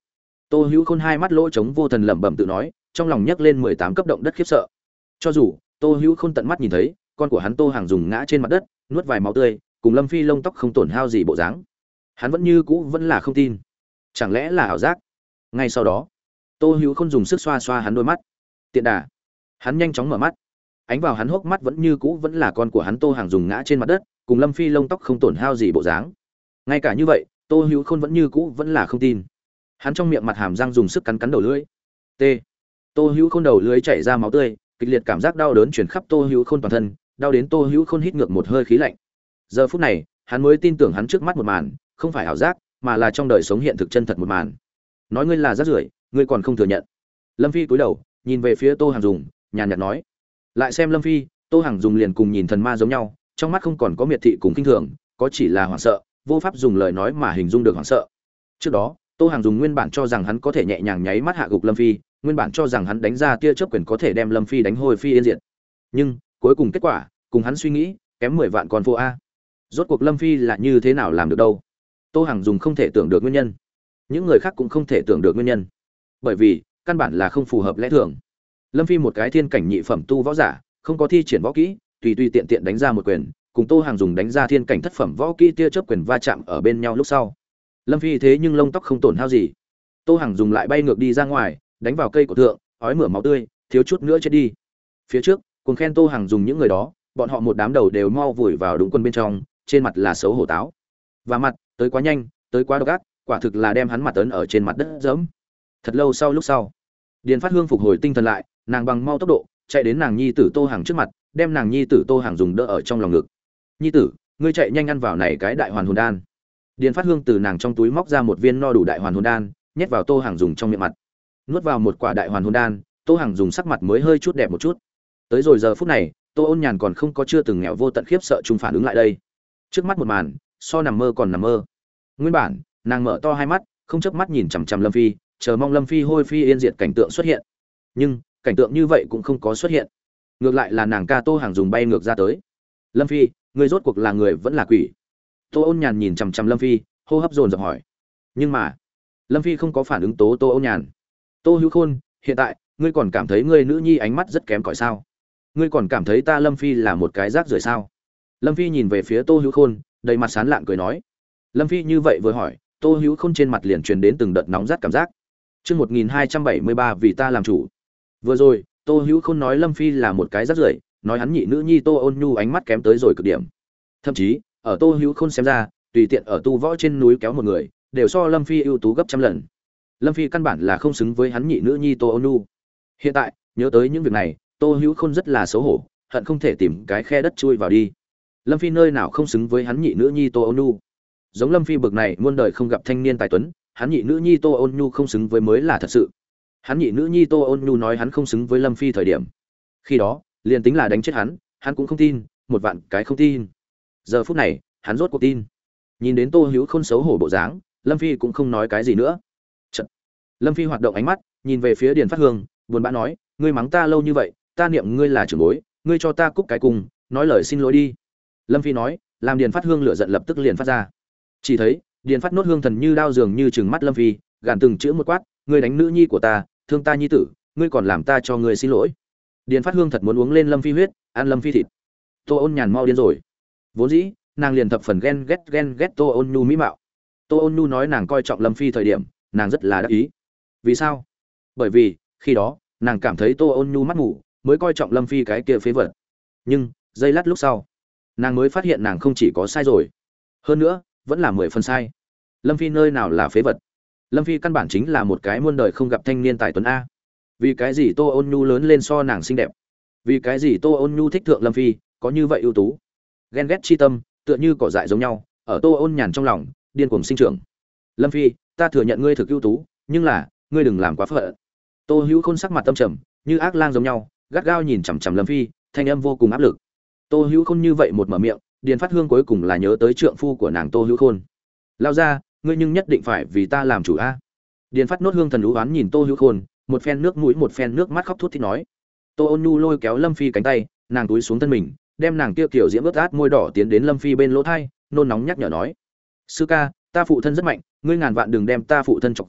Tô Hữu Khôn hai mắt lỗ trống vô thần lẩm bẩm tự nói, trong lòng nhấc lên 18 cấp động đất khiếp sợ. Cho dù Tô Hữu Khôn tận mắt nhìn thấy con của hắn Tô Hàng dùng ngã trên mặt đất, nuốt vài máu tươi, cùng Lâm Phi lông tóc không tổn hao gì bộ dáng, hắn vẫn như cũ vẫn là không tin. Chẳng lẽ là ảo giác? Ngay sau đó, Tô Hữu Khôn dùng sức xoa xoa hắn đôi mắt. Tiện đà, hắn nhanh chóng mở mắt. Ánh vào hắn hốc mắt vẫn như cũ vẫn là con của hắn Tô Hàng dùng ngã trên mặt đất, cùng Lâm Phi lông tóc không tổn hao gì bộ dáng. Ngay cả như vậy, Tô Hữu Khôn vẫn như cũ vẫn là không tin. Hắn trong miệng mặt hàm răng dùng sức cắn cắn đầu lưỡi. T. Tô Hữu Khôn đầu lưỡi chảy ra máu tươi, kịch liệt cảm giác đau đớn truyền khắp Tô Hữu Khôn toàn thân, đau đến Tô Hữu Khôn hít ngược một hơi khí lạnh. Giờ phút này, hắn mới tin tưởng hắn trước mắt một màn, không phải ảo giác, mà là trong đời sống hiện thực chân thật một màn. Nói ngươi là rác rưởi, ngươi còn không thừa nhận. Lâm Phi cúi đầu, nhìn về phía Tô Hàng Dùng, nhàn nhạt nói. Lại xem Lâm Phi, Tô Hàng Dùng liền cùng nhìn thần ma giống nhau, trong mắt không còn có miệt thị cùng kinh thường, có chỉ là hoảng sợ, vô pháp dùng lời nói mà hình dung được hoảng sợ. Trước đó, Tô Hàng Dùng nguyên bản cho rằng hắn có thể nhẹ nhàng nháy mắt hạ gục Lâm Phi, nguyên bản cho rằng hắn đánh ra tia chớp quyền có thể đem Lâm Phi đánh hồi phi yên diệt. Nhưng, cuối cùng kết quả, cùng hắn suy nghĩ, kém 10 vạn con phố a. Rốt cuộc Lâm Phi là như thế nào làm được đâu? Tô Hàng Dùng không thể tưởng được nguyên nhân. Những người khác cũng không thể tưởng được nguyên nhân. Bởi vì, căn bản là không phù hợp lẽ thường. Lâm Phi một cái thiên cảnh nhị phẩm tu võ giả, không có thi triển võ kỹ, tùy tùy tiện tiện đánh ra một quyền, cùng Tô Hàng Dùng đánh ra thiên cảnh thất phẩm võ kỹ tia chớp quyền va chạm ở bên nhau lúc sau. Lâm Phi thế nhưng lông tóc không tổn hao gì. Tô Hàng Dùng lại bay ngược đi ra ngoài, đánh vào cây cổ thượng, ói mửa máu tươi, thiếu chút nữa chết đi. Phía trước, cùng khen Tô Hàng Dùng những người đó, bọn họ một đám đầu đều mau vùi vào đúng quân bên trong, trên mặt là xấu hổ táo. Và mặt, tới quá nhanh, tới quá độc ác, quả thực là đem hắn mặt ấn ở trên mặt đất giẫm. Thật lâu sau lúc sau, Điền Phát Hương phục hồi tinh thần lại, nàng bằng mau tốc độ chạy đến nàng nhi tử Tô Hàng trước mặt, đem nàng nhi tử Tô Hàng Dùng đỡ ở trong lòng ngực. "Nhi tử, ngươi chạy nhanh ăn vào này cái đại hoàn hồn đan." Điền Phát Hương từ nàng trong túi móc ra một viên no đủ đại hoàn hồn đan, nhét vào Tô Hàng Dùng trong miệng mặt. Nuốt vào một quả đại hoàn hồn đan, Tô Hàng Dùng sắc mặt mới hơi chút đẹp một chút. Tới rồi giờ phút này, Tô Ôn Nhàn còn không có chưa từng nghèo vô tận khiếp sợ chung phản ứng lại đây. Trước mắt một màn, so nằm mơ còn nằm mơ. Nguyên bản, nàng mở to hai mắt, không chớp mắt nhìn chằm chằm Lâm Phi, chờ mong Lâm Phi hôi phi yên diệt cảnh tượng xuất hiện. Nhưng, cảnh tượng như vậy cũng không có xuất hiện. Ngược lại là nàng ca Tô Hàng Dùng bay ngược ra tới. "Lâm Phi, ngươi rốt cuộc là người vẫn là quỷ?" Tô Ôn Nhàn nhìn chằm chằm Lâm Phi, hô hấp dồn dập hỏi. Nhưng mà, Lâm Phi không có phản ứng Tô Ôn Nhàn. "Tô Hữu Khôn, hiện tại, ngươi còn cảm thấy ngươi nữ nhi ánh mắt rất kém cỏi sao? Ngươi còn cảm thấy ta Lâm Phi là một cái rác rưởi sao?" Lâm Phi nhìn về phía Tô Hữu Khôn, đầy mặt sán lạn cười nói. Lâm Phi như vậy vừa hỏi, Tô Hữu Khôn trên mặt liền truyền đến từng đợt nóng rát cảm giác. Chương 1273 vì ta làm chủ. Vừa rồi, Tô Hữu Khôn nói Lâm Phi là một cái rác rưởi, nói hắn nhị nữ nhi Tô Ôn Nhu ánh mắt kém tới rồi cực điểm. Thậm chí, ở Tô Hữu Khôn xem ra, tùy tiện ở tu võ trên núi kéo một người, đều so Lâm Phi ưu tú gấp trăm lần. Lâm Phi căn bản là không xứng với hắn nhị nữ nhi Tô Ôn Nhu. Hiện tại, nhớ tới những việc này, Tô Hữu Khôn rất là xấu hổ, hận không thể tìm cái khe đất chui vào đi. Lâm Phi nơi nào không xứng với hắn nhị nữ nhi Tô Ôn Nhu. Giống Lâm Phi bực này muôn đời không gặp thanh niên tài tuấn, hắn nhị nữ nhi Tô Ôn Nhu không xứng với mới là thật sự. Hắn nhị nữ nhi Tô Ôn Nhu nói hắn không xứng với Lâm Phi thời điểm, khi đó, liền tính là đánh chết hắn cũng không tin, một vạn cái không tin. Giờ phút này, hắn rốt cuộc tin. Nhìn đến Tô Hữu Khôn xấu hổ bộ dáng, Lâm Phi cũng không nói cái gì nữa. Chật. Lâm Phi hoạt động ánh mắt, nhìn về phía Điền Phát Hương, buồn bã nói, ngươi mắng ta lâu như vậy, ta niệm ngươi là trưởng bối, ngươi cho ta cúc cái cùng, nói lời xin lỗi đi. Lâm Phi nói, làm Điền Phát Hương lửa giận lập tức liền phát ra. Chỉ thấy, Điền Phát nốt hương thần như đao dường như trừng mắt Lâm Phi, gàn từng chữ một quát, ngươi đánh nữ nhi của ta, thương ta nhi tử, ngươi còn làm ta cho ngươi xin lỗi. Điền Phát Hương thật muốn uống lên Lâm Phi huyết, ăn Lâm Phi thịt. Tô Ôn Nhàn mau điên rồi. Vốn dĩ, nàng liền thập phần ghen ghét Tô Ôn Nhu mỹ mạo. Tô Ôn Nhu nói nàng coi trọng Lâm Phi thời điểm, nàng rất là đắc ý. Vì sao? Bởi vì, khi đó, nàng cảm thấy Tô Ôn Nhu mắt ngủ, mới coi trọng Lâm Phi cái kia phế vật. Nhưng, giây lát lúc sau, nàng mới phát hiện nàng không chỉ có sai rồi, hơn nữa, vẫn là 10 phần sai. Lâm Phi nơi nào là phế vật? Lâm Phi căn bản chính là một cái muôn đời không gặp thanh niên tài tuấn a. Vì cái gì Tô Ôn Nhu lớn lên so nàng xinh đẹp? Vì cái gì Tô Ôn Nhu thích thượng Lâm Phi, có như vậy ưu tú? Ghen ghét chi tâm, tựa như cỏ dại giống nhau, ở Tô Ôn Nhàn trong lòng, điên cuồng sinh trưởng. Lâm Phi, ta thừa nhận ngươi thực ưu tú, nhưng là, ngươi đừng làm quá phận. Tô Hữu Khôn sắc mặt tâm trầm, như ác lang giống nhau, gắt gao nhìn chằm chằm Lâm Phi, thanh âm vô cùng áp lực. Tô Hữu Khôn như vậy một mở miệng, Điền Phát Hương cuối cùng là nhớ tới trượng phu của nàng Tô Hữu Khôn. Lao ra, ngươi nhưng nhất định phải vì ta làm chủ a. Điền Phát nốt hương thần ú oán nhìn Tô Hữu Khôn, một phen nước mũi một phen nước mắt khóc thút thít nói. Tô Ôn Nhu lôi kéo Lâm Phi cánh tay, nàng túi xuống thân mình, đem nàng kia kiểu diễm ướt át môi đỏ tiến đến Lâm Phi bên lỗ tai, nôn nóng nhắc nhở nói: "Sư ca, ta phụ thân rất mạnh, ngươi ngàn vạn đừng đem ta phụ thân chọc giận,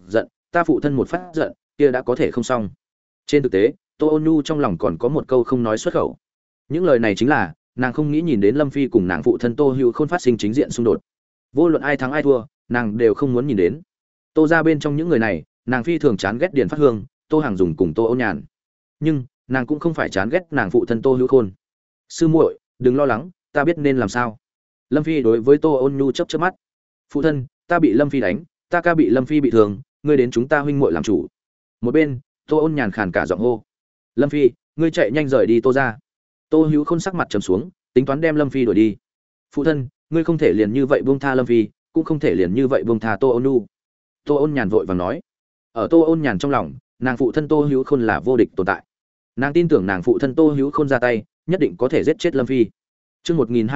ta phụ thân một phát giận kia đã có thể không xong. Trên thực tế Tô Ôn Nhu trong lòng còn có một câu không nói xuất khẩu. Những lời này chính là nàng không nghĩ nhìn đến Lâm Phi cùng nàng phụ thân Tô Hữu Khôn phát sinh chính diện xung đột. Vô luận ai thắng ai thua, nàng đều không muốn nhìn đến. Tô ra bên trong những người này, nàng phi thường chán ghét Điền Phát Hương, Tô Hàng Dùng cùng Tô Ôn Nhàn. Nhưng nàng cũng không phải chán ghét nàng phụ thân Tô Hữu Khôn. Sư muội, đừng lo lắng, ta biết nên làm sao. Lâm Phi đối với Tô Ôn Nhu chớp chớp mắt. Phụ thân, ta bị Lâm Phi đánh, ta ca bị Lâm Phi bị thương, ngươi đến chúng ta huynh muội làm chủ. Một bên Tô Ôn Nhàn khàn cả giọng hô. Lâm Phi, ngươi chạy nhanh rời đi Tô ra. Tô Hữu Khôn sắc mặt trầm xuống, tính toán đem Lâm Phi đuổi đi. Phụ thân, ngươi không thể liền như vậy buông tha Lâm Phi, cũng không thể liền như vậy buông tha Tô Ôn Nhu. Tô Ôn Nhàn vội vàng nói. Ở Tô Ôn Nhàn trong lòng, nàng phụ thân Tô Hữu Khôn là vô địch tồn tại. Nàng tin tưởng nàng phụ thân Tô Hữu Khôn ra tay, nhất định có thể giết chết Lâm Phi. Chương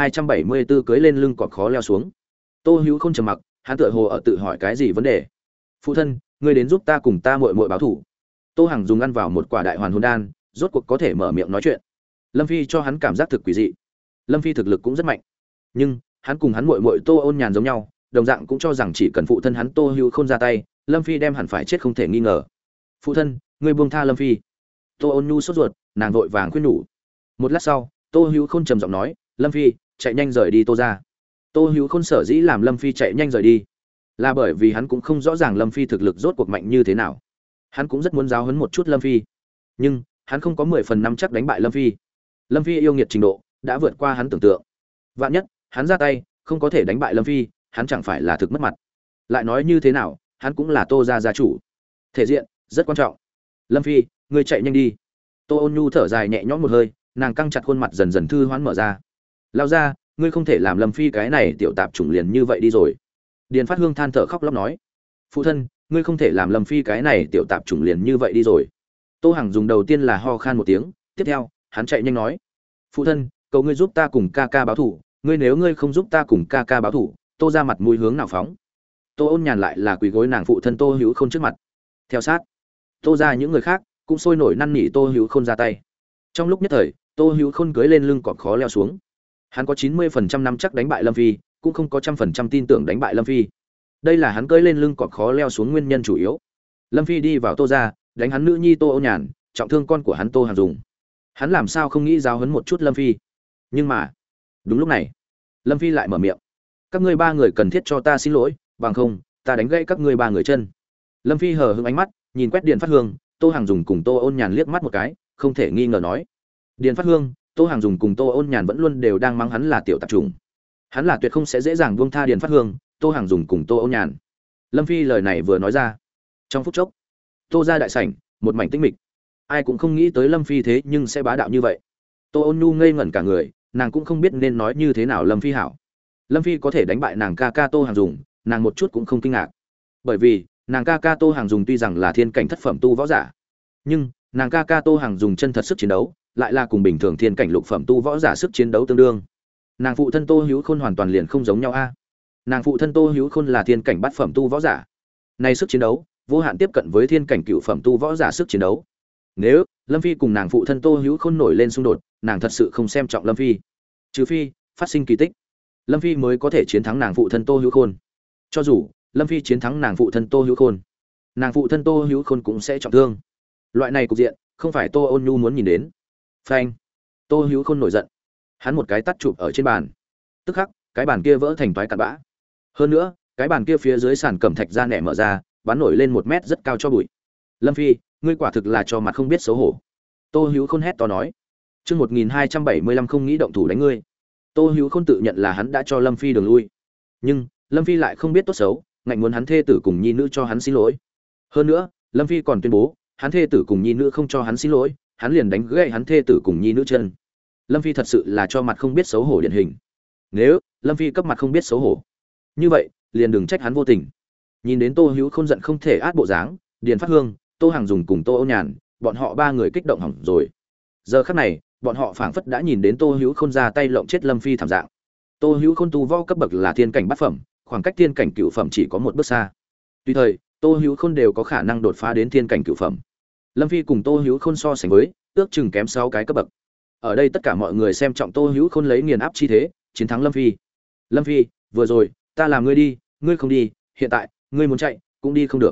1274 cưới lên lưng cọp khó leo xuống. Tô Hữu Khôn trầm mặc, hắn tựa hồ ở tự hỏi cái gì vấn đề. Phụ thân, ngươi đến giúp ta cùng ta muội muội báo thù. Tô Hằng dùng ăn vào một quả đại hoàn hồn đan, rốt cuộc có thể mở miệng nói chuyện. Lâm Phi cho hắn cảm giác thực quỷ dị. Lâm Phi thực lực cũng rất mạnh, nhưng hắn cùng hắn muội muội Tô Ôn Nhàn giống nhau, đồng dạng cũng cho rằng chỉ cần phụ thân hắn Tô Hữu Khôn ra tay, Lâm Phi đem hẳn phải chết không thể nghi ngờ. Phụ thân, ngươi buông tha Lâm Phi. Tô Ôn Nhu sốt ruột, nàng vội vàng khuyên nhủ. Một lát sau, Tô Hữu Khôn trầm giọng nói, Lâm Phi, chạy nhanh rời đi Tô ra. Tô Hữu Khôn sở dĩ làm Lâm Phi chạy nhanh rời đi, là bởi vì hắn cũng không rõ ràng Lâm Phi thực lực rốt cuộc mạnh như thế nào. Hắn cũng rất muốn giáo huấn một chút Lâm Phi, nhưng hắn không có 10 phần 5 chắc đánh bại Lâm Phi. Lâm Phi yêu nghiệt trình độ đã vượt qua hắn tưởng tượng. Vạn nhất hắn ra tay không có thể đánh bại Lâm Phi, hắn chẳng phải là thực mất mặt. Lại nói như thế nào, hắn cũng là Tô gia gia chủ, thể diện rất quan trọng. Lâm Phi, ngươi chạy nhanh đi. Tô Ôn Nhu thở dài nhẹ nhõm một hơi, nàng căng chặt khuôn mặt dần dần thư hoán mở ra. Lao ra, ngươi không thể làm Lâm Phi cái này tiểu tạp chủng liền như vậy đi rồi. Điền Phát Hương than thở khóc lóc nói. Phụ thân, ngươi không thể làm Lâm Phi cái này tiểu tạp chủng liền như vậy đi rồi. Tô Hằng dùng đầu tiên là ho khan một tiếng, tiếp theo hắn chạy nhanh nói. Phụ thân, cầu ngươi giúp ta cùng ca ca báo thủ, ngươi nếu ngươi không giúp ta cùng ca ca báo thủ, Tô ra mặt mũi hướng nào phóng. Tô Ôn Nhàn lại là quỳ gối nàng phụ thân Tô Hữu Khôn trước mặt. Theo sát, Tô ra những người khác cũng sôi nổi năn nỉ Tô Hữu Khôn ra tay. Trong lúc nhất thời, Tô Hữu Khôn cưỡi lên lưng cọp khó leo xuống. Hắn có 90% nắm chắc đánh bại Lâm Phi, cũng không có 100% tin tưởng đánh bại Lâm Phi. Đây là hắn cưỡi lên lưng cọp khó leo xuống nguyên nhân chủ yếu. Lâm Phi đi vào Tô ra, đánh hắn nữ nhi Tô Ôn Nhàn, trọng thương con của hắn Tô Hằng Dùng. Hắn làm sao không nghĩ giáo huấn một chút Lâm Phi. Nhưng mà, đúng lúc này, Lâm Phi lại mở miệng. Các ngươi ba người cần thiết cho ta xin lỗi, bằng không, ta đánh gãy các ngươi ba người chân. Lâm Phi hờ hững ánh mắt, nhìn quét Điền Phát Hương, Tô Hằng Dùng cùng Tô Ôn Nhàn liếc mắt một cái, không thể nghi ngờ nói. Điền Phát Hương, Tô Hằng Dùng cùng Tô Ôn Nhàn vẫn luôn đều đang mắng hắn là tiểu tạp chủng. Hắn là tuyệt không sẽ dễ dàng buông tha Điền Phát Hương, Tô Hằng Dùng cùng Tô Ôn Nhàn. Lâm Phi lời này vừa nói ra, trong phút chốc, Tô ra đại sảnh, một mảnh tĩnh mịch. Ai cũng không nghĩ tới Lâm Phi thế nhưng sẽ bá đạo như vậy. Tô Ôn Nhu ngây ngẩn cả người, nàng cũng không biết nên nói như thế nào Lâm Phi hảo. Lâm Phi có thể đánh bại nàng ca ca Tô Hằng Dùng, nàng một chút cũng không kinh ngạc. Bởi vì, nàng ca ca Tô Hằng Dùng tuy rằng là thiên cảnh thất phẩm tu võ giả, nhưng nàng ca ca Tô Hằng Dùng chân thật sức chiến đấu, lại là cùng bình thường thiên cảnh lục phẩm tu võ giả sức chiến đấu tương đương. Nàng phụ thân Tô Hữu Khôn hoàn toàn liền không giống nhau a. Nàng phụ thân Tô Hữu Khôn là thiên cảnh bát phẩm tu võ giả. Này sức chiến đấu, vô hạn tiếp cận với thiên cảnh cửu phẩm tu võ giả sức chiến đấu. Nếu Lâm Phi cùng nàng phụ thân Tô Hữu Khôn nổi lên xung đột, nàng thật sự không xem trọng Lâm Phi. Trừ phi phát sinh kỳ tích, Lâm Phi mới có thể chiến thắng nàng phụ thân Tô Hữu Khôn. Cho dù Lâm Phi chiến thắng nàng phụ thân Tô Hữu Khôn, nàng phụ thân Tô Hữu Khôn cũng sẽ trọng thương. Loại này cục diện, không phải Tô Ôn Nhu muốn nhìn đến. Phanh! Tô Hữu Khôn nổi giận, hắn một cái tát chụp ở trên bàn. Tức khắc, cái bàn kia vỡ thành toái cặn bã. Hơn nữa, cái bàn kia phía dưới sàn cẩm thạch ra nẻ mở ra, bắn nổi lên 1 mét rất cao cho bụi. Lâm Phi, ngươi quả thực là cho mặt không biết xấu hổ. Tô Hữu Khôn hét to nói. Chương 1275 không nghĩ động thủ đánh ngươi. Tô Hữu Khôn tự nhận là hắn đã cho Lâm Phi đường lui, nhưng Lâm Phi lại không biết tốt xấu, ngạnh muốn hắn thê tử cùng nhi nữ cho hắn xin lỗi. Hơn nữa, Lâm Phi còn tuyên bố, hắn thê tử cùng nhi nữ không cho hắn xin lỗi, hắn liền đánh gãy hắn thê tử cùng nhi nữ chân. Lâm Phi thật sự là cho mặt không biết xấu hổ điển hình. Nếu Lâm Phi cấp mặt không biết xấu hổ, như vậy liền đừng trách hắn vô tình. Nhìn đến Tô Hữu Khôn giận không thể át bộ dáng, Điền Phát Hương, Tô Hằng Dùng cùng Tô Ôn Nhàn, bọn họ ba người kích động hỏng rồi. Giờ khắc này, bọn họ phảng phất đã nhìn đến Tô Hữu Khôn ra tay lộng chết Lâm Phi thảm dạng. Tô Hữu Khôn tu võ cấp bậc là thiên cảnh bát phẩm, khoảng cách thiên cảnh cửu phẩm chỉ có một bước xa. Tuy thời, Tô Hữu Khôn đều có khả năng đột phá đến thiên cảnh cửu phẩm. Lâm Phi cùng Tô Hữu Khôn so sánh với, ước chừng kém 6 cái cấp bậc. Ở đây tất cả mọi người xem trọng Tô Hữu Khôn lấy nghiền áp chi thế, chiến thắng Lâm Phi. Lâm Phi, vừa rồi, ta làm ngươi đi, ngươi không đi, hiện tại, ngươi muốn chạy, cũng đi không được.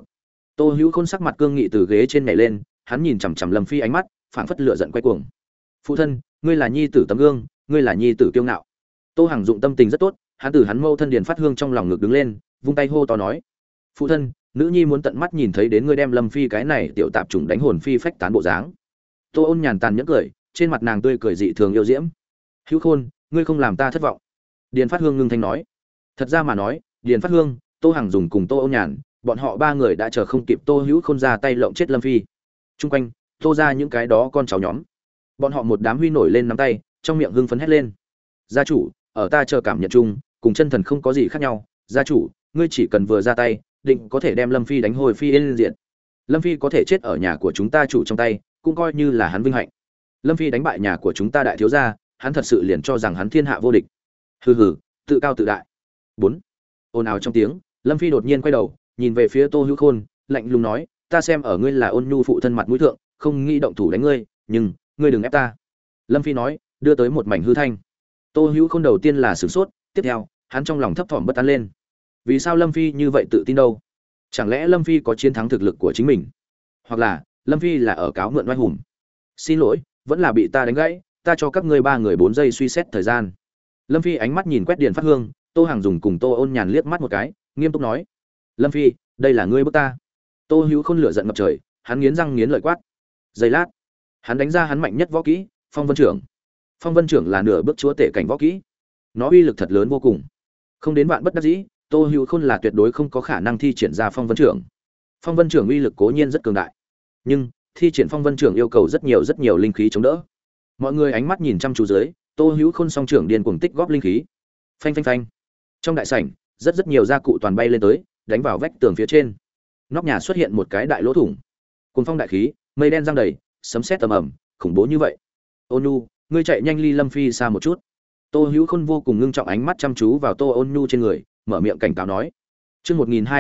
Tô Hữu Khôn sắc mặt cương nghị từ ghế trên nhảy lên, hắn nhìn chằm chằm Lâm Phi ánh mắt, phảng phất lửa giận quay cuồng. "Phụ thân, ngươi là nhi tử tấm gương, ngươi là nhi tử kiêu ngạo." Tô Hằng Dụng tâm tình rất tốt, hắn từ hắn mâu thân Điền Phát Hương trong lòng ngực đứng lên, vung tay hô to nói: "Phụ thân, nữ nhi muốn tận mắt nhìn thấy đến ngươi đem Lâm Phi cái này tiểu tạp chủng đánh hồn phi phách tán bộ dáng." Tô Ôn Nhàn tàn nhẫn cười, trên mặt nàng tươi cười dị thường yêu diễm. "Hữu Khôn, ngươi không làm ta thất vọng." Điền Phát Hương ngưng thanh nói. Thật ra mà nói, Điền Phát Hương, Tô Hằng Dùng cùng Tô Ôn Nhàn, bọn họ ba người đã chờ không kịp Tô Hữu Khôn ra tay lộng chết Lâm Phi. Trung quanh, Tô ra những cái đó con cháu nhóm, bọn họ một đám huy nổi lên nắm tay, trong miệng hưng phấn hét lên: "Gia chủ, ở ta chờ cảm nhận chung, cùng chân thần không có gì khác nhau, gia chủ, ngươi chỉ cần vừa ra tay, định có thể đem Lâm Phi đánh hồi phi yên diệt. Lâm Phi có thể chết ở nhà của chúng ta chủ trong tay, cũng coi như là hắn vinh hạnh. Lâm Phi đánh bại nhà của chúng ta đại thiếu gia, hắn thật sự liền cho rằng hắn thiên hạ vô địch." Hừ hừ, tự cao tự đại. 4. Ồn ào trong tiếng, Lâm Phi đột nhiên quay đầu, nhìn về phía Tô Hữu Khôn, lạnh lùng nói: "Ta xem ở ngươi là ôn nhu phụ thân mặt mũi thượng, không nghĩ động thủ đánh ngươi, nhưng ngươi đừng ép ta." Lâm Phi nói, đưa tới một mảnh hư thanh. Tô Hữu Khôn đầu tiên là sửng sốt, tiếp theo, hắn trong lòng thấp thỏm bất an lên. Vì sao Lâm Phi như vậy tự tin đâu? Chẳng lẽ Lâm Phi có chiến thắng thực lực của chính mình? Hoặc là, Lâm Phi là ở cáo mượn oai hùng? Xin lỗi, vẫn là bị ta đánh gãy, ta cho các ngươi 3 người 4 giây suy xét thời gian. Lâm Phi ánh mắt nhìn quét Điền Phát Hương, Tô Hằng Dùng cùng Tô Ôn Nhàn liếc mắt một cái, nghiêm túc nói: "Lâm Phi, đây là ngươi bức ta." Tô Hữu Khôn lửa giận ngập trời, hắn nghiến răng nghiến lợi quát. Giây lát, hắn đánh ra hắn mạnh nhất võ kỹ, Phong Vân Trưởng. Phong Vân Trưởng là nửa bước chúa tể cảnh võ kỹ, nó uy lực thật lớn vô cùng. Không đến vạn bất đắc dĩ, Tô Hữu Khôn là tuyệt đối không có khả năng thi triển ra Phong Vân Trưởng. Phong Vân Trưởng uy lực cố nhiên rất cường đại, nhưng thi triển Phong Vân Trưởng yêu cầu rất nhiều linh khí chống đỡ. Mọi người ánh mắt nhìn chăm chú dưới, Tô Hữu Khôn song trưởng điên cuồng tích góp linh khí. Phanh phanh phanh. Trong đại sảnh, rất nhiều gia cụ toàn bay lên tới, đánh vào vách tường phía trên. Nóc nhà xuất hiện một cái đại lỗ thủng. Cuồng phong đại khí, mây đen giăng đầy, sấm sét ầm ầm, khủng bố như vậy. Ôn Nhu, ngươi chạy nhanh ly Lâm Phi xa một chút. Tô Hữu Khôn vô cùng ngưng trọng ánh mắt chăm chú vào Tô Ôn Nhu trên người, mở miệng cảnh cáo nói: "Chương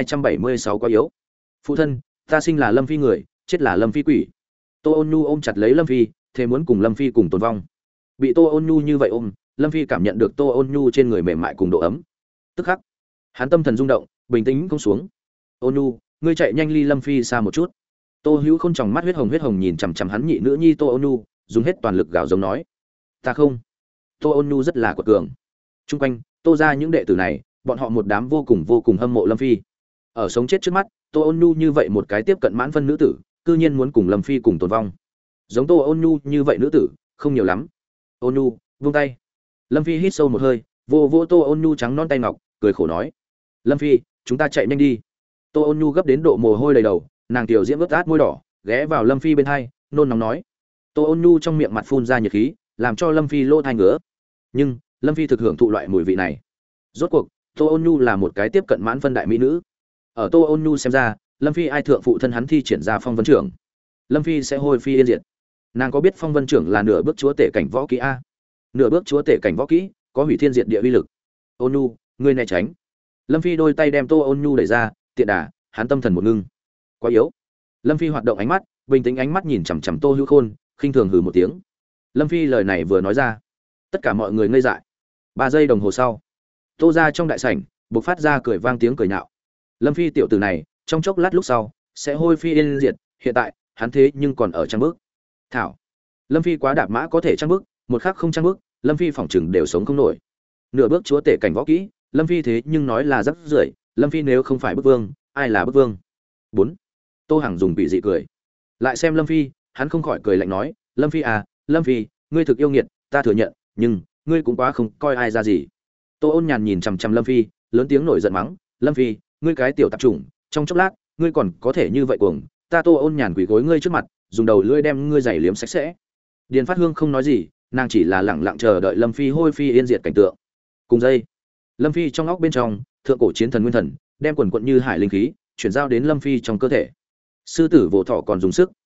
1276 quá yếu. Phụ thân, ta sinh là Lâm Phi người, chết là Lâm Phi quỷ." Tô Ôn Nhu ôm chặt lấy Lâm Phi, thề muốn cùng Lâm Phi cùng tồn vong. Bị Tô Ôn Nhu như vậy ôm, Lâm Phi cảm nhận được Tô Ôn Nhu trên người mềm mại cùng độ ấm. Tức khắc, hắn tâm thần rung động, bình tĩnh không xuống. "Ôn Nhu, ngươi chạy nhanh ly Lâm Phi xa một chút." Tô Hữu Khôn tròng mắt huyết hồng nhìn chằm chằm hắn nhị nữ nhi Tô Ôn Nhu, dùng hết toàn lực gào giống nói: "Ta không." Tô Ôn Nhu rất là quật cường. Trung quanh, Tô ra những đệ tử này, bọn họ một đám vô cùng hâm mộ Lâm Phi. Ở sống chết trước mắt, Tô Ôn Nhu như vậy một cái tiếp cận mãn phân nữ tử, cư nhiên muốn cùng Lâm Phi cùng tồn vong. Giống Tô Ôn Nhu như vậy nữ tử, không nhiều lắm. Ôn Nhu, vung tay. Lâm Phi hít sâu một hơi, vô Tô Ôn Nhu trắng non tay ngọc, cười khổ nói: "Lâm Phi, chúng ta chạy nhanh đi." Tô Ôn Nhu gấp đến độ mồ hôi đầy đầu, nàng tiểu diễm ướt át môi đỏ, ghé vào Lâm Phi bên hai, nôn nóng nói. Tô Ôn Nhu trong miệng mặt phun ra nhiệt khí, làm cho Lâm Phi lỗ tai ngứa. Nhưng Lâm Phi thực hưởng thụ loại mùi vị này. Rốt cuộc, Tô Ôn Nhu là một cái tiếp cận mãn phân đại mỹ nữ. Ở Tô Ôn Nhu xem ra, Lâm Phi ai thượng phụ thân hắn thi triển ra Phong Vân Trưởng, Lâm Phi sẽ hôi phi yên diệt. Nàng có biết Phong Vân Trưởng là nửa bước chúa tể cảnh võ kỹ a? Nửa bước chúa tể cảnh võ kỹ, có hủy thiên diệt địa uy lực. Ôn Nhu, ngươi né tránh. Lâm Phi đôi tay đem Tô Ôn Nhu đẩy ra, tiện đà, hắn tâm thần một ngưng. Quá yếu. Lâm Phi hoạt động ánh mắt, bình tĩnh ánh mắt nhìn chằm chằm Tô Hữu Khôn, khinh thường hừ một tiếng. Lâm Phi lời này vừa nói ra, tất cả mọi người ngây dại. 3 giây đồng hồ sau, Tô ra trong đại sảnh bộc phát ra cười vang tiếng cười nhạo. Lâm Phi tiểu tử này, trong chốc lát lúc sau sẽ hôi phi yên diệt, hiện tại hắn thế nhưng còn ở trang bước. Thảo, Lâm Phi quá đạp mã có thể trang bước, một khắc không trang bước, Lâm Phi phỏng chừng đều sống không nổi. Nửa bước chúa tể cảnh võ kỹ, Lâm Phi thế nhưng nói là rất rưởi, Lâm Phi nếu không phải bức vương, ai là bức vương? 4. Tô Hằng dùng bị dị cười. Lại xem Lâm Phi, hắn không khỏi cười lạnh nói, Lâm Phi à, Lâm Phi, ngươi thực yêu nghiệt, ta thừa nhận, nhưng ngươi cũng quá không coi ai ra gì. Tô Ôn Nhàn nhìn chằm chằm Lâm Phi, lớn tiếng nổi giận mắng, Lâm Phi, ngươi cái tiểu tạp chủng, trong chốc lát, ngươi còn có thể như vậy cuồng, ta Tô Ôn Nhàn quỳ gối ngươi trước mặt, dùng đầu lưỡi đem ngươi giày liếm sạch sẽ. Điền Phát Hương không nói gì, nàng chỉ là lẳng lặng chờ đợi Lâm Phi hôi phi yên diệt cảnh tượng. Cùng dây, Lâm Phi trong óc bên trong, thượng cổ chiến thần nguyên thần, đem quần quật như hải linh khí chuyển giao đến Lâm Phi trong cơ thể. Sư tử vỗ thọ còn dùng sức,